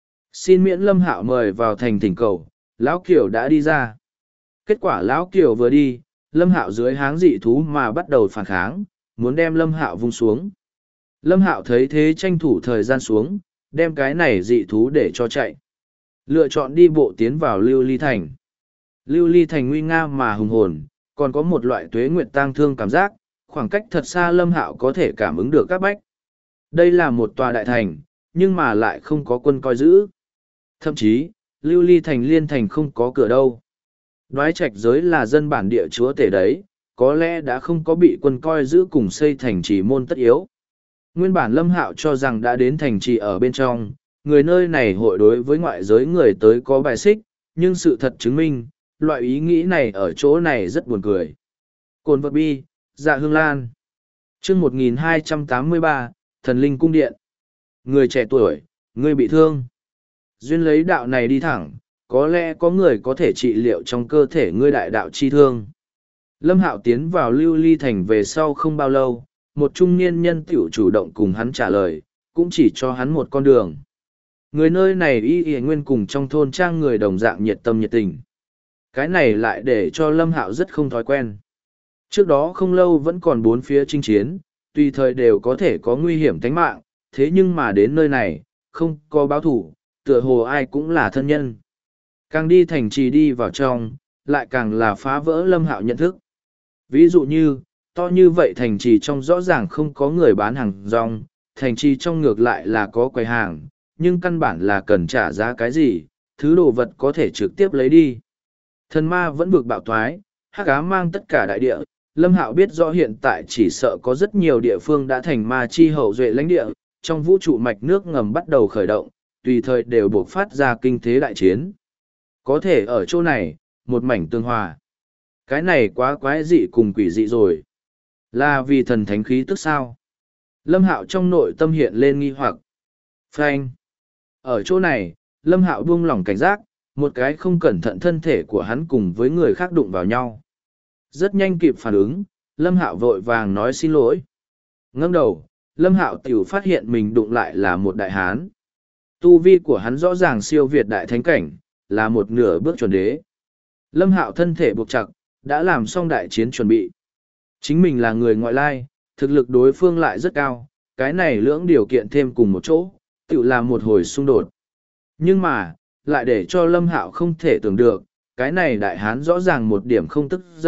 Xin miễn Lâm Hạo mời vào thành thỉnh cầu, Lão Kiều đã đi ra. Kết quả Lão Kiều vừa đi, Lâm Hạo dưới háng dị thú mà bắt đầu phản kháng, muốn đem Lâm Hạo vung xuống. Lâm Hạo thấy thế tranh thủ thời gian xuống, đem cái này dị thú để cho chạy. Lựa chọn đi bộ tiến vào Lưu Ly Thành. Lưu Ly Thành nguy nga mà hùng hồn, còn có một loại tuế nguyệt tang thương cảm giác, khoảng cách thật xa Lâm Hạo có thể cảm ứng được các bách. Đây là một tòa đại thành, nhưng mà lại không có quân coi giữ. Thậm chí, Lưu Ly Thành liên thành không có cửa đâu. Đoái trạch giới là dân bản địa chúa tể đấy, có lẽ đã không có bị quân coi giữ cùng xây thành trì môn tất yếu. Nguyên bản Lâm Hạo cho rằng đã đến thành trì ở bên trong, người nơi này hội đối với ngoại giới người tới có bài xích, nhưng sự thật chứng minh, loại ý nghĩ này ở chỗ này rất buồn cười. Cồn vật bi, dạ hương lan. Chương 1283, Thần Linh Cung Điện. Người trẻ tuổi, người bị thương. Duyên lấy đạo này đi thẳng, có lẽ có người có thể trị liệu trong cơ thể ngươi đại đạo chi thương. Lâm Hạo tiến vào Lưu Ly Thành về sau không bao lâu, một trung niên nhân tiểu chủ động cùng hắn trả lời, cũng chỉ cho hắn một con đường. Người nơi này y nguyên cùng trong thôn trang người đồng dạng nhiệt tâm nhiệt tình. Cái này lại để cho Lâm Hạo rất không thói quen. Trước đó không lâu vẫn còn bốn phía chinh chiến, tùy thời đều có thể có nguy hiểm tính mạng, thế nhưng mà đến nơi này, không có báo thủ, tựa hồ ai cũng là thân nhân. Càng đi thành trì đi vào trong, lại càng là phá vỡ Lâm Hạo nhận thức. Ví dụ như, to như vậy thành trì trong rõ ràng không có người bán hàng rong, thành trì trong ngược lại là có quầy hàng, nhưng căn bản là cần trả giá cái gì, thứ đồ vật có thể trực tiếp lấy đi. Thần ma vẫn vực bạo thoái, hắc ám mang tất cả đại địa, Lâm Hạo biết rõ hiện tại chỉ sợ có rất nhiều địa phương đã thành ma chi hậu duệ lãnh địa, trong vũ trụ mạch nước ngầm bắt đầu khởi động, tùy thời đều buộc phát ra kinh thế đại chiến. Có thể ở chỗ này, một mảnh tương hòa. Cái này quá quái dị cùng quỷ dị rồi. Là vì thần thánh khí tức sao? Lâm Hạo trong nội tâm hiện lên nghi hoặc. Phanh. Ở chỗ này, Lâm Hạo buông lỏng cảnh giác, một cái không cẩn thận thân thể của hắn cùng với người khác đụng vào nhau. Rất nhanh kịp phản ứng, Lâm Hạo vội vàng nói xin lỗi. Ngẩng đầu, Lâm Hạo tiểu phát hiện mình đụng lại là một đại hán. Tu vi của hắn rõ ràng siêu việt đại thánh cảnh, là một nửa bước chuẩn đế. Lâm Hạo thân thể buộc chặt, đã làm xong đại chiến chuẩn bị. Chính mình là người ngoại lai, thực lực đối phương lại rất cao, cái này lưỡng điều kiện thêm cùng một chỗ, tự làm một hồi xung đột. Nhưng mà, lại để cho Lâm Hạo không thể tưởng được, cái này đại hán rõ ràng một điểm không tức giận,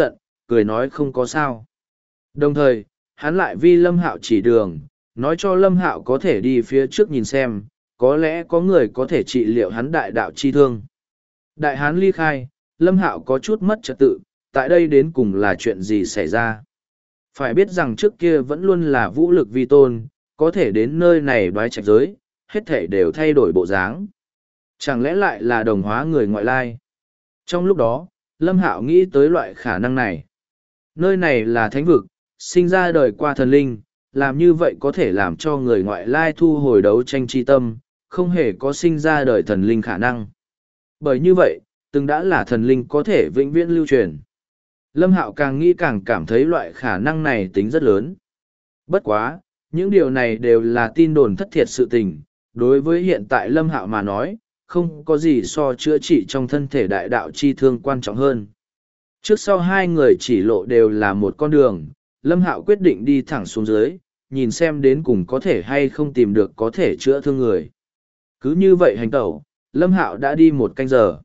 cười nói không có sao. Đồng thời, hắn lại vi Lâm Hạo chỉ đường, nói cho Lâm Hạo có thể đi phía trước nhìn xem, có lẽ có người có thể trị liệu hắn đại đạo chi thương. Đại hán ly khai, Lâm Hạo có chút mất trật tự, tại đây đến cùng là chuyện gì xảy ra. Phải biết rằng trước kia vẫn luôn là vũ lực vi tôn, có thể đến nơi này đoái trạch giới, hết thể đều thay đổi bộ dáng. Chẳng lẽ lại là đồng hóa người ngoại lai? Trong lúc đó, Lâm Hạo nghĩ tới loại khả năng này. Nơi này là thánh vực, sinh ra đời qua thần linh, làm như vậy có thể làm cho người ngoại lai thu hồi đấu tranh chi tâm, không hề có sinh ra đời thần linh khả năng. Bởi như vậy, từng đã là thần linh có thể vĩnh viễn lưu truyền. Lâm Hạo càng nghĩ càng cảm thấy loại khả năng này tính rất lớn. Bất quá, những điều này đều là tin đồn thất thiệt sự tình, đối với hiện tại Lâm Hạo mà nói, không có gì so chữa trị trong thân thể đại đạo chi thương quan trọng hơn. Trước sau hai người chỉ lộ đều là một con đường, Lâm Hạo quyết định đi thẳng xuống dưới, nhìn xem đến cùng có thể hay không tìm được có thể chữa thương người. Cứ như vậy hành tẩu, Lâm Hạo đã đi 1 canh giờ.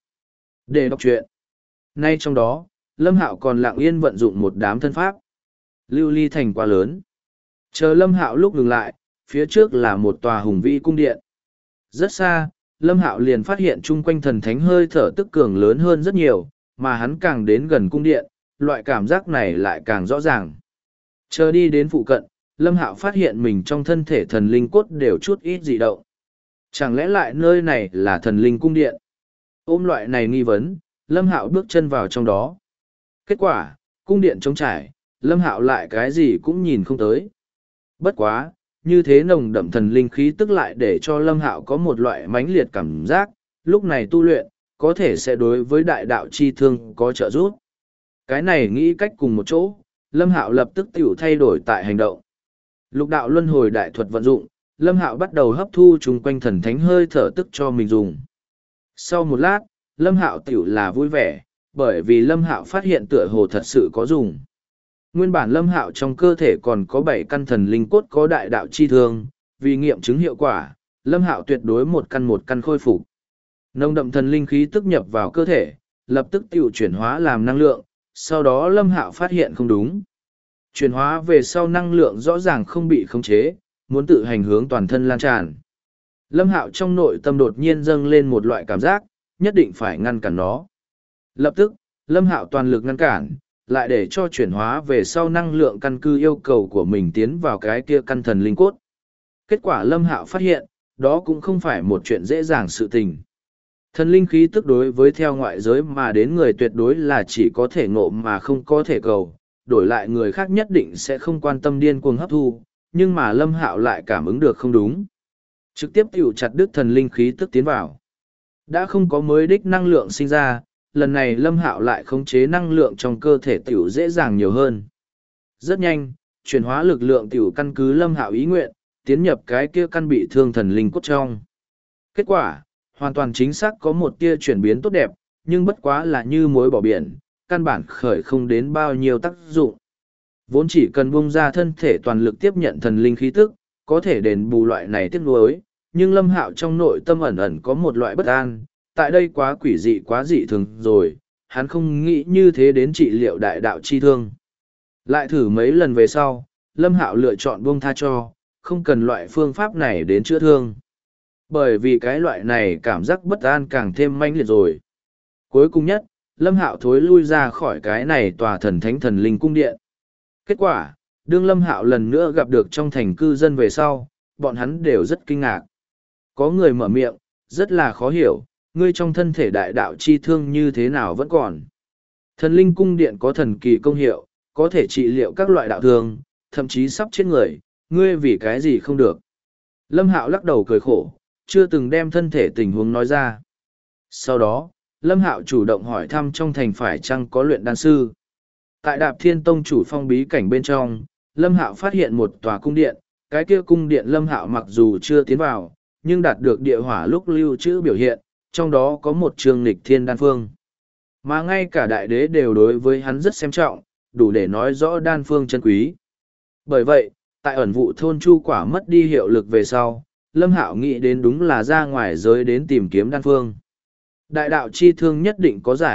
Để đọc truyện. Nay trong đó, Lâm Hạo còn lặng yên vận dụng một đám thân pháp. Lưu ly thành quá lớn. Chờ Lâm Hạo lúc ngừng lại, phía trước là một tòa hùng vĩ cung điện. Rất xa, Lâm Hạo liền phát hiện chung quanh thần thánh hơi thở tức cường lớn hơn rất nhiều, mà hắn càng đến gần cung điện, loại cảm giác này lại càng rõ ràng. Chờ đi đến phụ cận, Lâm Hạo phát hiện mình trong thân thể thần linh cốt đều chút ít dị động. Chẳng lẽ lại nơi này là thần linh cung điện? Ôm loại này nghi vấn, Lâm Hạo bước chân vào trong đó. Kết quả, cung điện trống trải, Lâm Hạo lại cái gì cũng nhìn không tới. Bất quá, như thế nồng đậm thần linh khí tức lại để cho Lâm Hạo có một loại mãnh liệt cảm giác, lúc này tu luyện, có thể sẽ đối với đại đạo chi thương có trợ giúp. Cái này nghĩ cách cùng một chỗ, Lâm Hạo lập tức tiểu thay đổi tại hành động. Lục đạo luân hồi đại thuật vận dụng, Lâm Hạo bắt đầu hấp thu chung quanh thần thánh hơi thở tức cho mình dùng. Sau một lát, Lâm Hạo tiểu là vui vẻ, bởi vì Lâm Hạo phát hiện tựa hồ thật sự có dùng. Nguyên bản Lâm Hạo trong cơ thể còn có 7 căn thần linh cốt có đại đạo chi thương, vì nghiệm chứng hiệu quả, Lâm Hạo tuyệt đối một căn khôi phục. Nồng đậm thần linh khí tức nhập vào cơ thể, lập tức tiểu chuyển hóa làm năng lượng, sau đó Lâm Hạo phát hiện không đúng. Chuyển hóa về sau năng lượng rõ ràng không bị khống chế, muốn tự hành hướng toàn thân lan tràn. Lâm Hạo trong nội tâm đột nhiên dâng lên một loại cảm giác, nhất định phải ngăn cản nó. Lập tức, Lâm Hạo toàn lực ngăn cản, lại để cho chuyển hóa về sau năng lượng căn cứ yêu cầu của mình tiến vào cái kia căn thần linh cốt. Kết quả Lâm Hạo phát hiện, đó cũng không phải một chuyện dễ dàng sự tình. Thần linh khí tức đối với theo ngoại giới mà đến người tuyệt đối là chỉ có thể ngộ mà không có thể cầu, đổi lại người khác nhất định sẽ không quan tâm điên cuồng hấp thu, nhưng mà Lâm Hạo lại cảm ứng được không đúng. Trực tiếp tiểu chặt đứt thần linh khí tức tiến vào. Đã không có mới đích năng lượng sinh ra, lần này Lâm Hạo lại khống chế năng lượng trong cơ thể tiểu dễ dàng nhiều hơn. Rất nhanh, chuyển hóa lực lượng tiểu căn cứ Lâm Hạo ý nguyện, tiến nhập cái kia căn bị thương thần linh cốt trong. Kết quả, hoàn toàn chính xác có một tia chuyển biến tốt đẹp, nhưng bất quá là như muối bỏ biển, căn bản khởi không đến bao nhiêu tác dụng. Vốn chỉ cần bung ra thân thể toàn lực tiếp nhận thần linh khí tức, có thể đền bù loại này tiếc nuối, nhưng Lâm Hạo trong nội tâm ẩn ẩn có một loại bất an, tại đây quá quỷ dị quá dị thường rồi, hắn không nghĩ như thế đến trị liệu đại đạo chi thương. Lại thử mấy lần về sau, Lâm Hạo lựa chọn buông tha cho, không cần loại phương pháp này đến chữa thương. Bởi vì cái loại này cảm giác bất an càng thêm mãnh liệt rồi. Cuối cùng nhất, Lâm Hạo thối lui ra khỏi cái này tòa thần thánh thần linh cung điện. Kết quả, đương Lâm Hạo lần nữa gặp được trong thành cư dân về sau, bọn hắn đều rất kinh ngạc. Có người mở miệng, rất là khó hiểu, ngươi trong thân thể đại đạo chi thương như thế nào vẫn còn. Thần linh cung điện có thần kỳ công hiệu, có thể trị liệu các loại đạo thương, thậm chí sắp chết người, ngươi vì cái gì không được. Lâm Hạo lắc đầu cười khổ, chưa từng đem thân thể tình huống nói ra. Sau đó, Lâm Hạo chủ động hỏi thăm trong thành phải chăng có luyện đan sư. Tại Đạp Thiên Tông chủ phong bí cảnh bên trong, Lâm Hạo phát hiện một tòa cung điện, cái kia cung điện Lâm Hạo mặc dù chưa tiến vào, nhưng đạt được địa hỏa lúc lưu trữ biểu hiện, trong đó có một trường nghịch thiên đan phương. Mà ngay cả đại đế đều đối với hắn rất xem trọng, đủ để nói rõ đan phương chân quý. Bởi vậy, tại ẩn vụ thôn chu quả mất đi hiệu lực về sau, Lâm Hạo nghĩ đến đúng là ra ngoài giới đến tìm kiếm đan phương. Đại đạo chi thương nhất định có giải,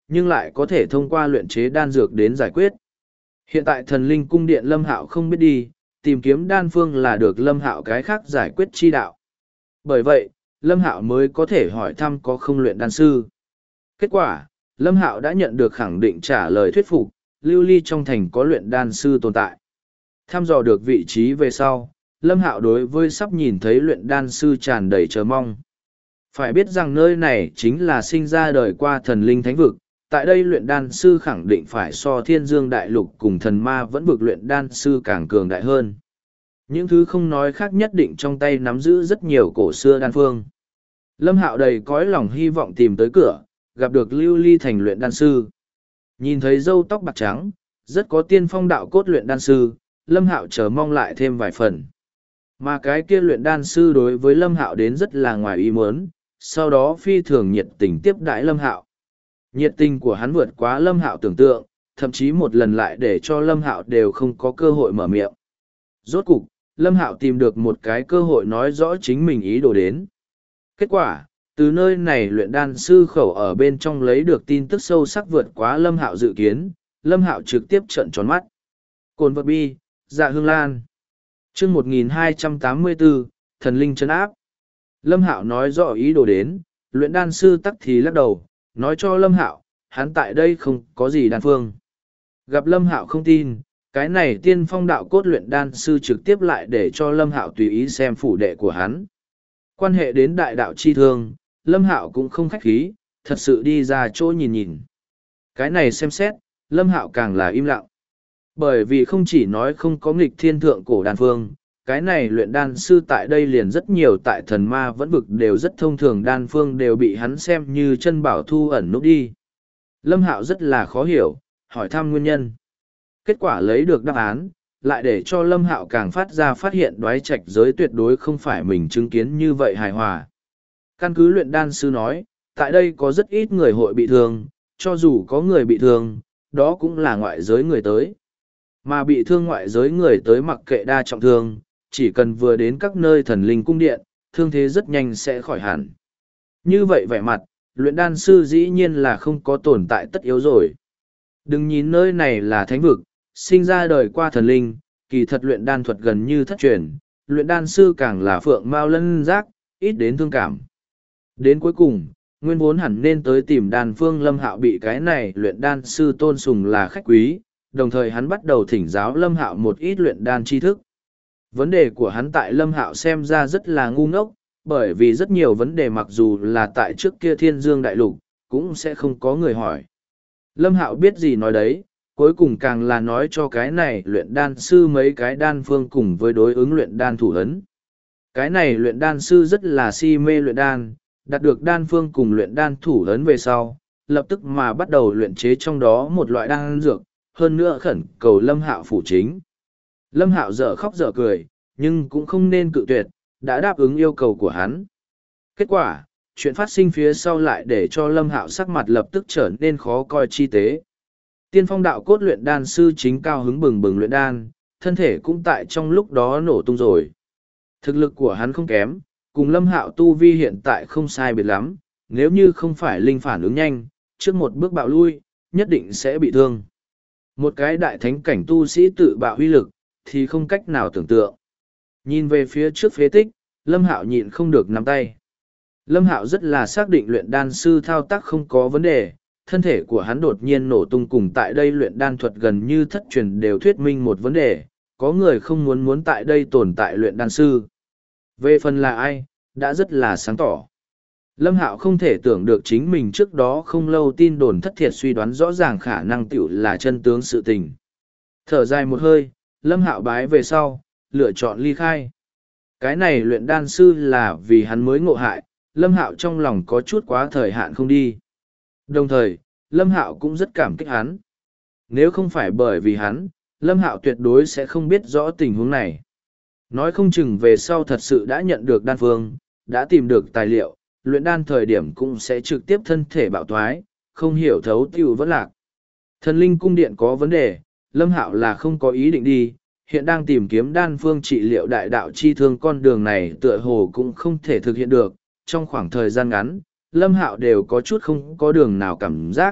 nhưng lại có thể thông qua luyện chế đan dược đến giải quyết. Hiện tại thần linh cung điện Lâm Hạo không biết đi, tìm kiếm đan phương là được Lâm Hạo cái khác giải quyết chi đạo. Bởi vậy, Lâm Hạo mới có thể hỏi thăm có không luyện đan sư. Kết quả, Lâm Hạo đã nhận được khẳng định trả lời thuyết phục, lưu ly trong thành có luyện đan sư tồn tại. Thăm dò được vị trí về sau, Lâm Hạo đối với sắp nhìn thấy luyện đan sư tràn đầy chờ mong. Phải biết rằng nơi này chính là sinh ra đời qua thần linh thánh vực, tại đây luyện đan sư khẳng định phải so thiên dương đại lục cùng thần ma vẫn vực luyện đan sư càng cường đại hơn. Những thứ không nói khác nhất định trong tay nắm giữ rất nhiều cổ xưa đan phương. Lâm Hạo đầy cõi lòng hy vọng tìm tới cửa, gặp được lưu ly thành luyện đan sư. Nhìn thấy râu tóc bạc trắng, rất có tiên phong đạo cốt luyện đan sư, Lâm Hạo chờ mong lại thêm vài phần. Mà cái kia luyện đan sư đối với Lâm Hạo đến rất là ngoài ý muốn, sau đó phi thường nhiệt tình tiếp đãi Lâm Hạo. Nhiệt tình của hắn vượt quá Lâm Hạo tưởng tượng, thậm chí một lần lại để cho Lâm Hạo đều không có cơ hội mở miệng. Rốt cục, Lâm Hạo tìm được một cái cơ hội nói rõ chính mình ý đồ đến. Kết quả, từ nơi này luyện đan sư khẩu ở bên trong lấy được tin tức sâu sắc vượt quá Lâm Hạo dự kiến, Lâm Hạo trực tiếp trợn tròn mắt. Cồn vật bi, dạ hương lan. Chương 1284, thần linh trấn áp. Lâm Hạo nói rõ ý đồ đến, luyện đan sư tắc thì lắc đầu, nói cho Lâm Hạo, hắn tại đây không có gì đan phương. Gặp Lâm Hạo không tin, cái này tiên phong đạo cốt luyện đan sư trực tiếp lại để cho Lâm Hạo tùy ý xem phủ đệ của hắn. Quan hệ đến đại đạo chi thương, Lâm Hạo cũng không khách khí, thật sự đi ra chỗ nhìn nhìn. Cái này xem xét, Lâm Hạo càng là im lặng. Bởi vì không chỉ nói không có nghịch thiên thượng cổ đan phương, cái này luyện đan sư tại đây liền rất nhiều tại thần ma vẫn vực đều rất thông thường đan phương đều bị hắn xem như chân bảo thu ẩn núp đi. Lâm Hạo rất là khó hiểu, hỏi thăm nguyên nhân. Kết quả lấy được đáp án, lại để cho Lâm Hạo càng phát ra phát hiện đoái trạch giới tuyệt đối không phải mình chứng kiến như vậy hài hòa. Căn cứ luyện đan sư nói, tại đây có rất ít người hội bị thương, cho dù có người bị thương, đó cũng là ngoại giới người tới. Mà bị thương ngoại giới người tới mặc kệ đa trọng thương, chỉ cần vừa đến các nơi thần linh cung điện, thương thế rất nhanh sẽ khỏi hẳn. Như vậy vẻ mặt, luyện đan sư dĩ nhiên là không có tồn tại tất yếu rồi. Đừng nhìn nơi này là thánh vực, sinh ra đời qua thần linh, kỳ thật luyện đan thuật gần như thất truyền, luyện đan sư càng là phượng mao lân giác, ít đến thương cảm. Đến cuối cùng, nguyên vốn hẳn nên tới tìm đan phương Lâm Hạo bị cái này luyện đan sư tôn sùng là khách quý, đồng thời hắn bắt đầu thỉnh giáo Lâm Hạo một ít luyện đan tri thức. Vấn đề của hắn tại Lâm Hạo xem ra rất là ngu ngốc, bởi vì rất nhiều vấn đề mặc dù là tại trước kia Thiên Dương Đại Lục, cũng sẽ không có người hỏi. Lâm Hạo biết gì nói đấy, cuối cùng càng là nói cho cái này luyện đan sư mấy cái đan phương cùng với đối ứng luyện đan thủ ấn. Cái này luyện đan sư rất là si mê luyện đan, đạt được đan phương cùng luyện đan thủ ấn về sau, lập tức mà bắt đầu luyện chế trong đó một loại đan dược, hơn nữa khẩn cầu Lâm Hạo phụ chính. Lâm Hạo dở khóc dở cười, nhưng cũng không nên cự tuyệt, đã đáp ứng yêu cầu của hắn. Kết quả, chuyện phát sinh phía sau lại để cho Lâm Hạo sắc mặt lập tức trở nên khó coi chi tế. Tiên phong đạo cốt luyện đan sư chính cao hứng bừng bừng luyện đan, thân thể cũng tại trong lúc đó nổ tung rồi. Thực lực của hắn không kém, cùng Lâm Hạo tu vi hiện tại không sai biệt lắm, nếu như không phải linh phản ứng nhanh, trước một bước bạo lui, nhất định sẽ bị thương. Một cái đại thánh cảnh tu sĩ tự bạo huy lực, thì không cách nào tưởng tượng. Nhìn về phía trước phế tích, Lâm Hạo nhịn không được nắm tay. Lâm Hạo rất là xác định luyện đan sư thao tác không có vấn đề, thân thể của hắn đột nhiên nổ tung cùng tại đây luyện đan thuật gần như thất truyền đều thuyết minh một vấn đề, có người không muốn tại đây tồn tại luyện đan sư. Về phần là ai, đã rất là sáng tỏ. Lâm Hạo không thể tưởng được chính mình trước đó không lâu tin đồn thất thiệt suy đoán rõ ràng khả năng tiểu là chân tướng sự tình. Thở dài một hơi, Lâm Hạo bái về sau, lựa chọn ly khai. Cái này luyện đan sư là vì hắn mới ngộ hại, Lâm Hạo trong lòng có chút quá thời hạn không đi. Đồng thời, Lâm Hạo cũng rất cảm kích hắn. Nếu không phải bởi vì hắn, Lâm Hạo tuyệt đối sẽ không biết rõ tình huống này. Nói không chừng về sau thật sự đã nhận được đan phương, đã tìm được tài liệu, luyện đan thời điểm cũng sẽ trực tiếp thân thể bạo thoái, không hiểu thấu tiêu vẫn lạc. Thần linh cung điện có vấn đề, Lâm Hạo là không có ý định đi, hiện đang tìm kiếm đan phương trị liệu đại đạo chi thương con đường này tựa hồ cũng không thể thực hiện được. Trong khoảng thời gian ngắn, Lâm Hạo đều có chút không có đường nào cảm giác,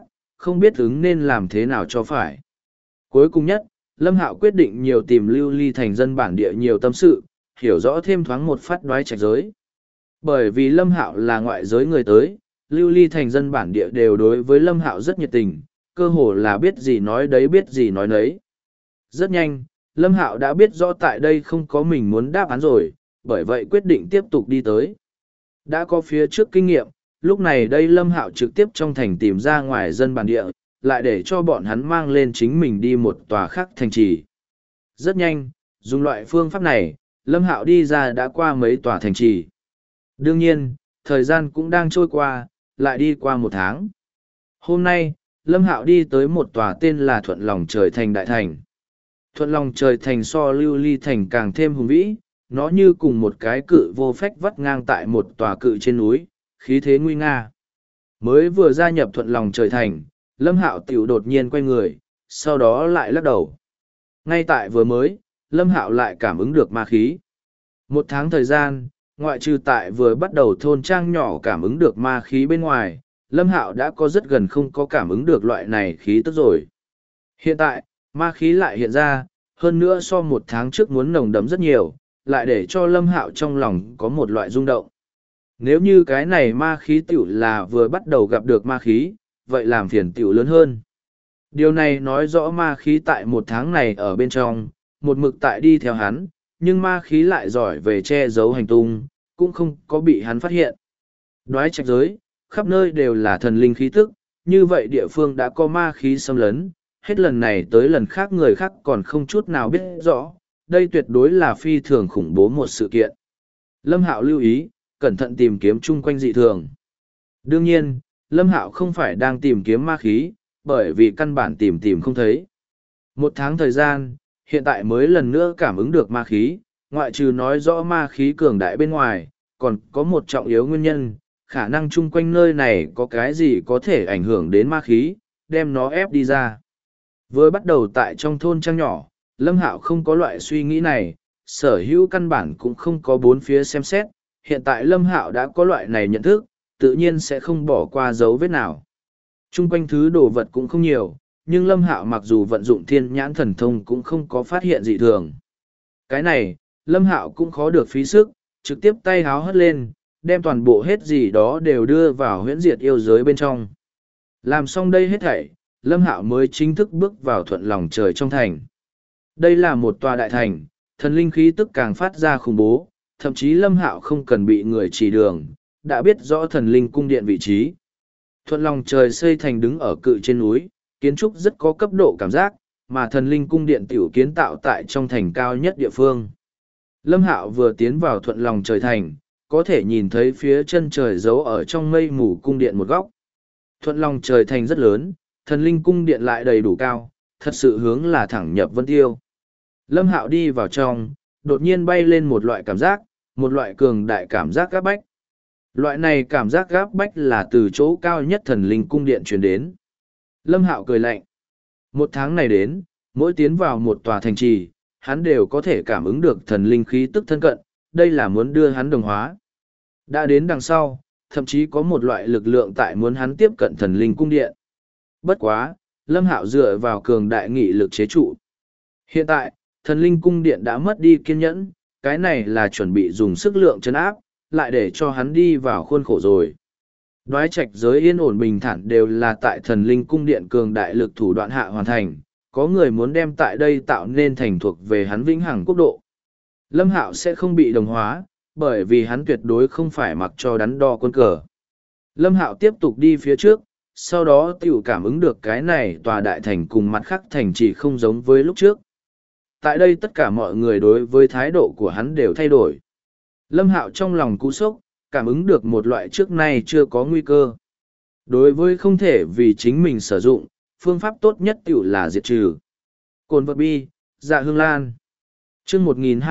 không biết ứng nên làm thế nào cho phải. Cuối cùng nhất, Lâm Hạo quyết định nhiều tìm Lưu Ly Thành dân bản địa nhiều tâm sự, hiểu rõ thêm thoáng một phát Đoái Trạch giới. Bởi vì Lâm Hạo là ngoại giới người tới, Lưu Ly Thành dân bản địa đều đối với Lâm Hạo rất nhiệt tình, cơ hồ là biết gì nói đấy biết gì nói nấy. Rất nhanh, Lâm Hạo đã biết rõ tại đây không có mình muốn đáp án rồi, bởi vậy quyết định tiếp tục đi tới. Đã có phía trước kinh nghiệm, lúc này đây Lâm Hạo trực tiếp trong thành tìm ra ngoài dân bản địa, lại để cho bọn hắn mang lên chính mình đi một tòa khác thành trì. Rất nhanh, dùng loại phương pháp này, Lâm Hạo đi ra đã qua mấy tòa thành trì. Đương nhiên, thời gian cũng đang trôi qua, lại đi qua một tháng. Hôm nay, Lâm Hạo đi tới một tòa tên là Thuận Lòng Trời Thành Đại Thành. Thuận Lòng Trời Thành so Lưu Ly Thành càng thêm hùng vĩ, nó như cùng một cái cự vô phách vắt ngang tại một tòa cự trên núi, khí thế nguy nga. Mới vừa gia nhập Thuận Lòng Trời Thành, Lâm Hạo tiểu đột nhiên quay người, sau đó lại lắc đầu. Ngay tại vừa mới, Lâm Hạo lại cảm ứng được ma khí. Một tháng thời gian, ngoại trừ tại vừa bắt đầu thôn trang nhỏ cảm ứng được ma khí bên ngoài, Lâm Hạo đã có rất gần không có cảm ứng được loại này khí tức rồi. Hiện tại, ma khí lại hiện ra, hơn nữa so một tháng trước muốn nồng đấm rất nhiều, lại để cho Lâm Hạo trong lòng có một loại rung động. Nếu như cái này ma khí tiểu là vừa bắt đầu gặp được ma khí, vậy làm phiền tiểu lớn hơn. Điều này nói rõ ma khí tại một tháng này ở bên trong, một mực tại đi theo hắn, nhưng ma khí lại giỏi về che giấu hành tung, cũng không có bị hắn phát hiện. Đoái Trạch giới, khắp nơi đều là thần linh khí tức, như vậy địa phương đã có ma khí xâm lấn, hết lần này tới lần khác người khác còn không chút nào biết rõ, đây tuyệt đối là phi thường khủng bố một sự kiện. Lâm Hạo lưu ý, cẩn thận tìm kiếm chung quanh dị thường. Đương nhiên, Lâm Hạo không phải đang tìm kiếm ma khí, bởi vì căn bản tìm không thấy. Một tháng thời gian, hiện tại mới lần nữa cảm ứng được ma khí, ngoại trừ nói rõ ma khí cường đại bên ngoài, còn có một trọng yếu nguyên nhân, khả năng chung quanh nơi này có cái gì có thể ảnh hưởng đến ma khí, đem nó ép đi ra. Vừa bắt đầu tại trong thôn trang nhỏ, Lâm Hạo không có loại suy nghĩ này, sở hữu căn bản cũng không có bốn phía xem xét, hiện tại Lâm Hạo đã có loại này nhận thức, tự nhiên sẽ không bỏ qua dấu vết nào. Chung quanh thứ đồ vật cũng không nhiều, nhưng Lâm Hạo mặc dù vận dụng thiên nhãn thần thông cũng không có phát hiện dị thường. Cái này, Lâm Hạo cũng khó được phí sức, trực tiếp tay háo hất lên, đem toàn bộ hết gì đó đều đưa vào huyễn diệt yêu giới bên trong. Làm xong đây hết thảy, Lâm Hạo mới chính thức bước vào Thuận Lòng Trời trong thành. Đây là một tòa đại thành, thần linh khí tức càng phát ra khủng bố, thậm chí Lâm Hạo không cần bị người chỉ đường, đã biết rõ thần linh cung điện vị trí. Thuận Lòng Trời xây thành đứng ở cự trên núi, kiến trúc rất có cấp độ cảm giác, mà thần linh cung điện tiểu kiến tạo tại trong thành cao nhất địa phương. Lâm Hạo vừa tiến vào Thuận Lòng Trời thành, có thể nhìn thấy phía chân trời giấu ở trong mây mù cung điện một góc. Thuận Lòng Trời thành rất lớn, thần linh cung điện lại đầy đủ cao, thật sự hướng là thẳng nhập vân tiêu. Lâm Hạo đi vào trong, đột nhiên bay lên một loại cảm giác, một loại cường đại cảm giác gáp bách. Loại này cảm giác gáp bách là từ chỗ cao nhất thần linh cung điện truyền đến. Lâm Hạo cười lạnh. Một tháng này đến, mỗi tiến vào một tòa thành trì, hắn đều có thể cảm ứng được thần linh khí tức thân cận, đây là muốn đưa hắn đồng hóa. Đã đến đằng sau, thậm chí có một loại lực lượng tại muốn hắn tiếp cận thần linh cung điện. Bất quá, Lâm Hạo dựa vào cường đại nghị lực chế trụ. Hiện tại, thần linh cung điện đã mất đi kiên nhẫn, cái này là chuẩn bị dùng sức lượng trấn áp, lại để cho hắn đi vào khuôn khổ rồi. Đoái Trạch giới yên ổn bình thản đều là tại thần linh cung điện cường đại lực thủ đoạn hạ hoàn thành, có người muốn đem tại đây tạo nên thành thuộc về hắn vĩnh hằng quốc độ. Lâm Hạo sẽ không bị đồng hóa, bởi vì hắn tuyệt đối không phải mặc cho đắn đo quân cờ. Lâm Hạo tiếp tục đi phía trước, sau đó tiểu cảm ứng được cái này tòa đại thành cùng mặt khác thành chỉ không giống với lúc trước. Tại đây tất cả mọi người đối với thái độ của hắn đều thay đổi. Lâm Hạo trong lòng cú sốc, cảm ứng được một loại trước nay chưa có nguy cơ. Đối với không thể vì chính mình sử dụng, phương pháp tốt nhất tiểu là diệt trừ. Cồn vật bi, dạ hương lan. Chương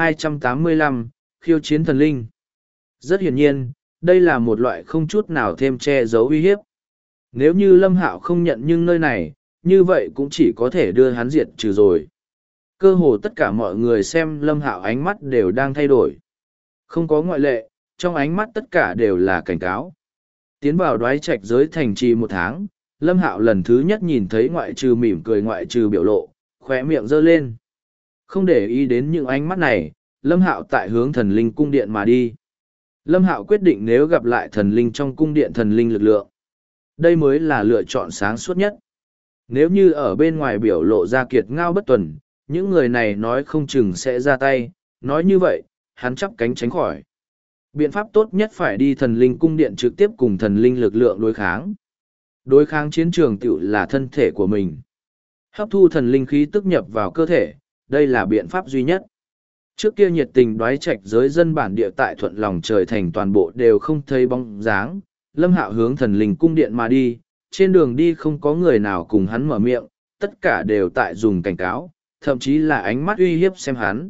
1285, khiêu chiến thần linh. Rất hiển nhiên, đây là một loại không chút nào thêm che giấu uy hiếp. Nếu như Lâm Hạo không nhận nhưng nơi này, như vậy cũng chỉ có thể đưa hắn diệt trừ rồi. Cơ hồ tất cả mọi người xem Lâm Hạo ánh mắt đều đang thay đổi. Không có ngoại lệ, trong ánh mắt tất cả đều là cảnh cáo. Tiến vào Đoái Trạch giới thành trì một tháng, Lâm Hạo lần thứ nhất nhìn thấy ngoại trừ mỉm cười ngoại trừ biểu lộ, khóe miệng giơ lên. Không để ý đến những ánh mắt này, Lâm Hạo tại hướng thần linh cung điện mà đi. Lâm Hạo quyết định nếu gặp lại thần linh trong cung điện thần linh lực lượng. Đây mới là lựa chọn sáng suốt nhất. Nếu như ở bên ngoài biểu lộ ra kiệt ngao bất tuần, những người này nói không chừng sẽ ra tay, nói như vậy, hắn chắp cánh tránh khỏi. Biện pháp tốt nhất phải đi thần linh cung điện trực tiếp cùng thần linh lực lượng đối kháng. Đối kháng chiến trường tựu là thân thể của mình. Hấp thu thần linh khí tức nhập vào cơ thể, đây là biện pháp duy nhất. Trước kia nhiệt tình đoái trạch giới dân bản địa tại thuận lòng trời thành toàn bộ đều không thấy bóng dáng. Lâm Hạo hướng thần linh cung điện mà đi, trên đường đi không có người nào cùng hắn mở miệng, tất cả đều tại dùng cảnh cáo, thậm chí là ánh mắt uy hiếp xem hắn.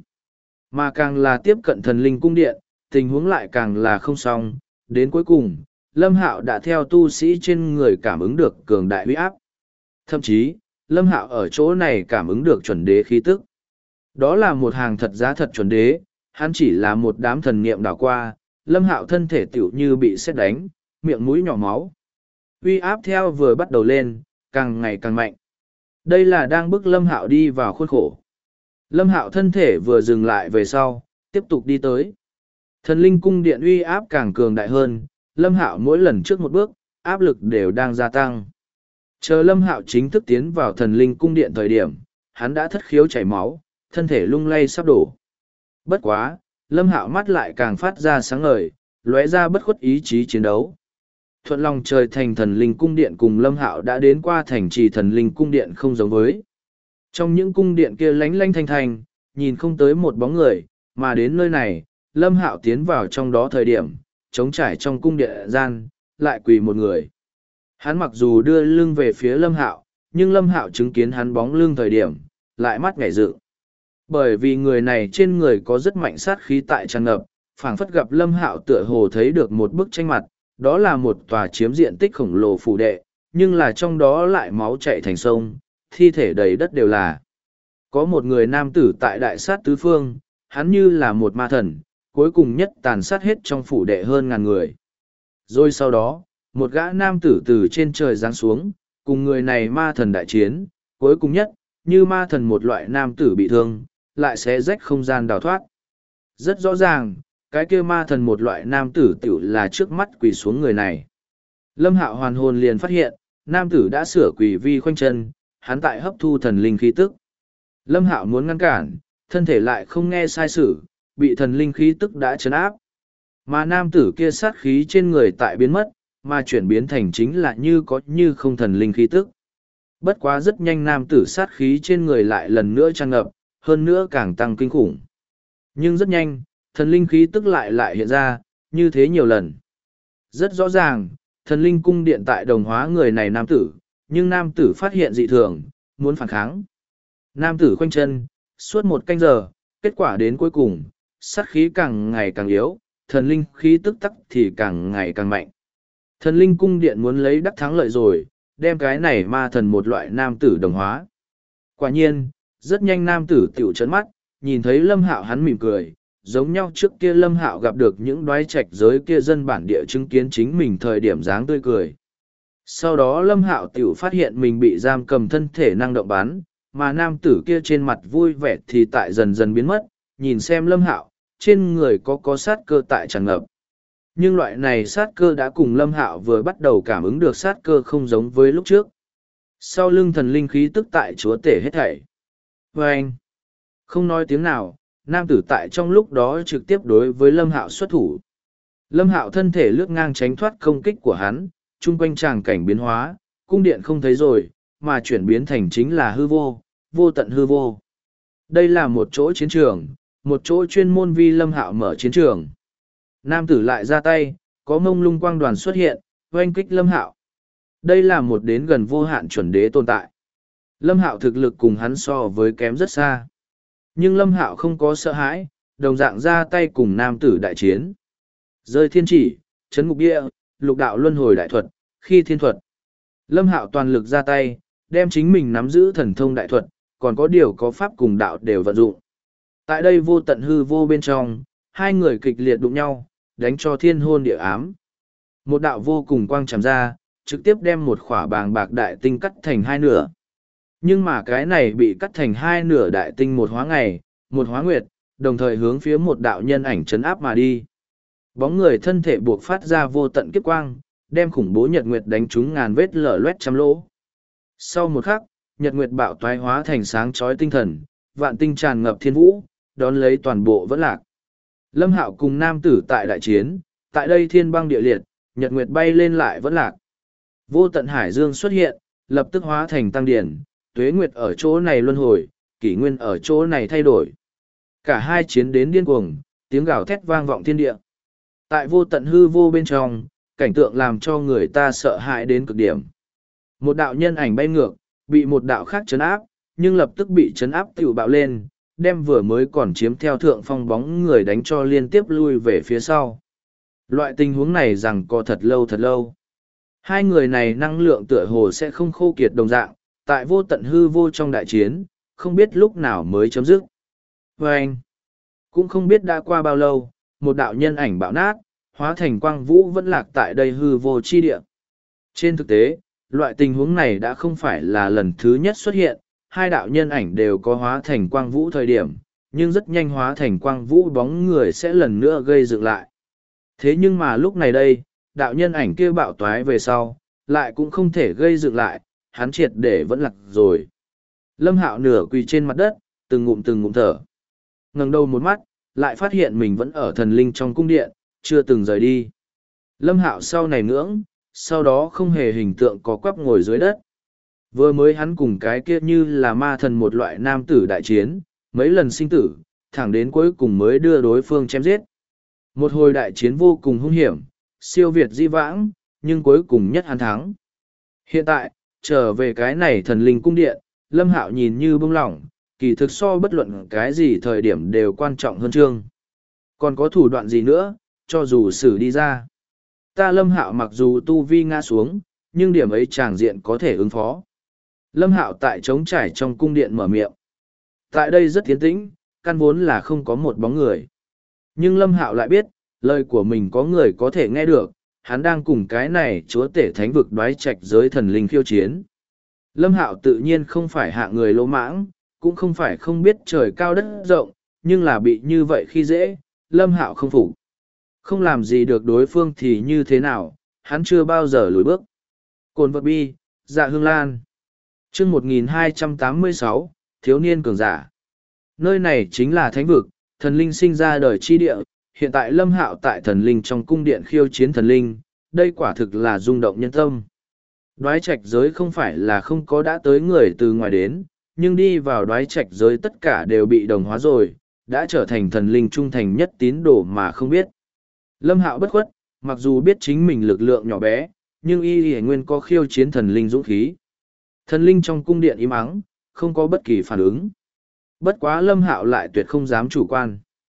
Mà càng là tiếp cận thần linh cung điện, tình huống lại càng là không xong, đến cuối cùng, Lâm Hạo đã theo tu sĩ trên người cảm ứng được cường đại uy áp. Thậm chí, Lâm Hạo ở chỗ này cảm ứng được chuẩn đế khí tức. Đó là một hàng thật giá thật chuẩn đế, hắn chỉ là một đám thần niệm đảo qua, Lâm Hạo thân thể tiểu như bị sét đánh, miệng mũi nhỏ máu. Uy áp theo vừa bắt đầu lên, càng ngày càng mạnh. Đây là đang bức Lâm Hạo đi vào khuôn khổ. Lâm Hạo thân thể vừa dừng lại về sau, tiếp tục đi tới. Thần linh cung điện uy áp càng cường đại hơn, Lâm Hạo mỗi lần trước một bước, áp lực đều đang gia tăng. Chờ Lâm Hạo chính thức tiến vào thần linh cung điện thời điểm, hắn đã thất khiếu chảy máu, thân thể lung lay sắp đổ. Bất quá, Lâm Hạo mắt lại càng phát ra sáng ngời, lóe ra bất khuất ý chí chiến đấu. Thuận lòng trời thành thần linh cung điện cùng Lâm Hạo đã đến qua thành trì thần linh cung điện không giống với. Trong những cung điện kia lánh lánh thanh thanh, nhìn không tới một bóng người, mà đến nơi này, Lâm Hạo tiến vào trong đó thời điểm, trống trải trong cung điện gian, lại quỳ một người. Hắn mặc dù đưa lưng về phía Lâm Hạo, nhưng Lâm Hạo chứng kiến hắn bóng lưng thời điểm, lại mắt nhảy dựng. Bởi vì người này trên người có rất mạnh sát khí tại tràn ngập, phảng phất gặp Lâm Hạo tựa hồ thấy được một bức tranh mặt, đó là một tòa chiếm diện tích khổng lồ phủ đệ, nhưng là trong đó lại máu chảy thành sông, thi thể đầy đất đều là. Có một người nam tử tại đại sát tứ phương, hắn như là một ma thần, cuối cùng nhất tàn sát hết trong phủ đệ hơn ngàn người. Rồi sau đó, một gã nam tử từ trên trời giáng xuống, cùng người này ma thần đại chiến, cuối cùng nhất, như ma thần một loại nam tử bị thương, lại sẽ rách không gian đào thoát. Rất rõ ràng, cái kia ma thần một loại nam tử tiểu là trước mắt quỳ xuống người này. Lâm Hạo hoàn hồn liền phát hiện, nam tử đã sửa quỳ vi khoanh chân, hắn tại hấp thu thần linh khí tức. Lâm Hạo muốn ngăn cản, thân thể lại không nghe sai sử, bị thần linh khí tức đã trấn áp. Mà nam tử kia sát khí trên người tại biến mất, mà chuyển biến thành chính là như có như không thần linh khí tức. Bất quá rất nhanh nam tử sát khí trên người lại lần nữa tràn ngập, hơn nữa càng tăng kinh khủng. Nhưng rất nhanh, thần linh khí tức lại hiện ra, như thế nhiều lần. Rất rõ ràng, thần linh cung điện tại đồng hóa người này nam tử, nhưng nam tử phát hiện dị thường, muốn phản kháng. Nam tử khoanh chân, suốt một canh giờ, kết quả đến cuối cùng, sát khí càng ngày càng yếu, thần linh khí tức tắc thì càng ngày càng mạnh. Thần linh cung điện muốn lấy đắc thắng lợi rồi, đem cái này ma thần một loại nam tử đồng hóa. Quả nhiên, rất nhanh nam tử tiểu chấn mắt, nhìn thấy Lâm Hạo hắn mỉm cười, giống nhau trước kia Lâm Hạo gặp được những đoái trạch giới kia dân bản địa chứng kiến chính mình thời điểm dáng tươi cười. Sau đó Lâm Hạo tiểu phát hiện mình bị giam cầm thân thể năng động bán, mà nam tử kia trên mặt vui vẻ thì tại dần dần biến mất, nhìn xem Lâm Hạo, trên người có sát cơ tại tràn ngập. Nhưng loại này sát cơ đã cùng Lâm Hạo vừa bắt đầu cảm ứng được sát cơ không giống với lúc trước. Sau lưng thần linh khí tức tại chúa tể hết thảy. Và anh, không nói tiếng nào, nam tử tại trong lúc đó trực tiếp đối với Lâm Hạo xuất thủ. Lâm Hạo thân thể lướt ngang tránh thoát công kích của hắn, chung quanh tràng cảnh biến hóa, cung điện không thấy rồi, mà chuyển biến thành chính là hư vô, vô tận hư vô. Đây là một chỗ chiến trường, một chỗ chuyên môn vi Lâm Hạo mở chiến trường. Nam tử lại ra tay, có mông lung quang đoàn xuất hiện, oanh kích Lâm Hạo. Đây là một đến gần vô hạn chuẩn đế tồn tại. Lâm Hạo thực lực cùng hắn so với kém rất xa. Nhưng Lâm Hạo không có sợ hãi, đồng dạng ra tay cùng nam tử đại chiến. Rơi thiên chỉ, chấn ngục địa, lục đạo luân hồi đại thuật, khi thiên thuật. Lâm Hạo toàn lực ra tay, đem chính mình nắm giữ thần thông đại thuật, còn có điều có pháp cùng đạo đều vận dụng. Tại đây vô tận hư vô bên trong, hai người kịch liệt đụng nhau, đánh cho thiên hôn địa ám. Một đạo vô cùng quang trầm ra, trực tiếp đem một khỏa bàng bạc đại tinh cắt thành hai nửa. Nhưng mà cái này bị cắt thành hai nửa đại tinh một hóa ngày, một hóa nguyệt, đồng thời hướng phía một đạo nhân ảnh chấn áp mà đi. Bóng người thân thể buộc phát ra vô tận kiếp quang, đem khủng bố nhật nguyệt đánh trúng ngàn vết lở loét trăm lỗ. Sau một khắc, nhật nguyệt bạo toái hóa thành sáng chói tinh thần, vạn tinh tràn ngập thiên vũ, đón lấy toàn bộ vẫn lạc. Lâm Hạo cùng nam tử tại đại chiến, tại đây thiên băng địa liệt, nhật nguyệt bay lên lại vẫn lạc. Vô tận hải dương xuất hiện, lập tức hóa thành tăng điển, tuế nguyệt ở chỗ này luân hồi, kỷ nguyên ở chỗ này thay đổi. Cả hai chiến đến điên cuồng, tiếng gào thét vang vọng thiên địa. Tại vô tận hư vô bên trong, cảnh tượng làm cho người ta sợ hãi đến cực điểm. Một đạo nhân ảnh bay ngược, bị một đạo khác chấn áp, nhưng lập tức bị chấn áp tiểu bạo lên, đem vừa mới còn chiếm theo thượng phong bóng người đánh cho liên tiếp lui về phía sau. Loại tình huống này rằng có thật lâu thật lâu. Hai người này năng lượng tựa hồ sẽ không khô kiệt đồng dạng, tại vô tận hư vô trong đại chiến, không biết lúc nào mới chấm dứt. Và anh, cũng không biết đã qua bao lâu, một đạo nhân ảnh bạo nát, hóa thành quang vũ vẫn lạc tại đây hư vô chi địa. Trên thực tế, loại tình huống này đã không phải là lần thứ nhất xuất hiện, hai đạo nhân ảnh đều có hóa thành quang vũ thời điểm, nhưng rất nhanh hóa thành quang vũ bóng người sẽ lần nữa gây dựng lại. Thế nhưng mà lúc này đây, đạo nhân ảnh kia bạo toái về sau, lại cũng không thể gây dựng lại, hắn triệt để vẫn lạc rồi. Lâm Hạo nửa quỳ trên mặt đất, từng ngụm thở. Ngẩng đầu một mắt, lại phát hiện mình vẫn ở thần linh trong cung điện, chưa từng rời đi. Lâm Hạo sau này ngưỡng, sau đó không hề hình tượng có quắp ngồi dưới đất. Vừa mới hắn cùng cái kia như là ma thần một loại nam tử đại chiến, mấy lần sinh tử, thẳng đến cuối cùng mới đưa đối phương chém giết. Một hồi đại chiến vô cùng hung hiểm, siêu việt di vãng, nhưng cuối cùng nhất hắn thắng. Hiện tại, trở về cái này thần linh cung điện, Lâm Hạo nhìn như bông lỏng, kỳ thực so bất luận cái gì thời điểm đều quan trọng hơn chương. Còn có thủ đoạn gì nữa, cho dù xử đi ra. Ta Lâm Hạo mặc dù tu vi ngã xuống, nhưng điểm ấy tràng diện có thể ứng phó. Lâm Hạo tại trống trải trong cung điện mở miệng. Tại đây rất tiến tĩnh, căn vốn là không có một bóng người. Nhưng Lâm Hạo lại biết, lời của mình có người có thể nghe được, hắn đang cùng cái này chúa tể thánh vực đoái trạch giới thần linh khiêu chiến. Lâm Hạo tự nhiên không phải hạ người lỗ mãng, cũng không phải không biết trời cao đất rộng, nhưng là bị như vậy khi dễ, Lâm Hạo không phục. Không làm gì được đối phương thì như thế nào, hắn chưa bao giờ lùi bước. Cồn vật bi, Dạ Hương Lan. Chương 1286, Thiếu niên cường giả. Nơi này chính là thánh vực, thần linh sinh ra đời chi địa, hiện tại Lâm Hạo tại thần linh trong cung điện khiêu chiến thần linh, đây quả thực là rung động nhân tâm. Đoái trạch giới không phải là không có đã tới người từ ngoài đến, nhưng đi vào đoái trạch giới tất cả đều bị đồng hóa rồi, đã trở thành thần linh trung thành nhất tín đồ mà không biết. Lâm Hạo bất khuất, mặc dù biết chính mình lực lượng nhỏ bé, nhưng y nguyên có khiêu chiến thần linh dũng khí. Thần linh trong cung điện im ắng, không có bất kỳ phản ứng. Bất quá Lâm Hạo lại tuyệt không dám chủ quan.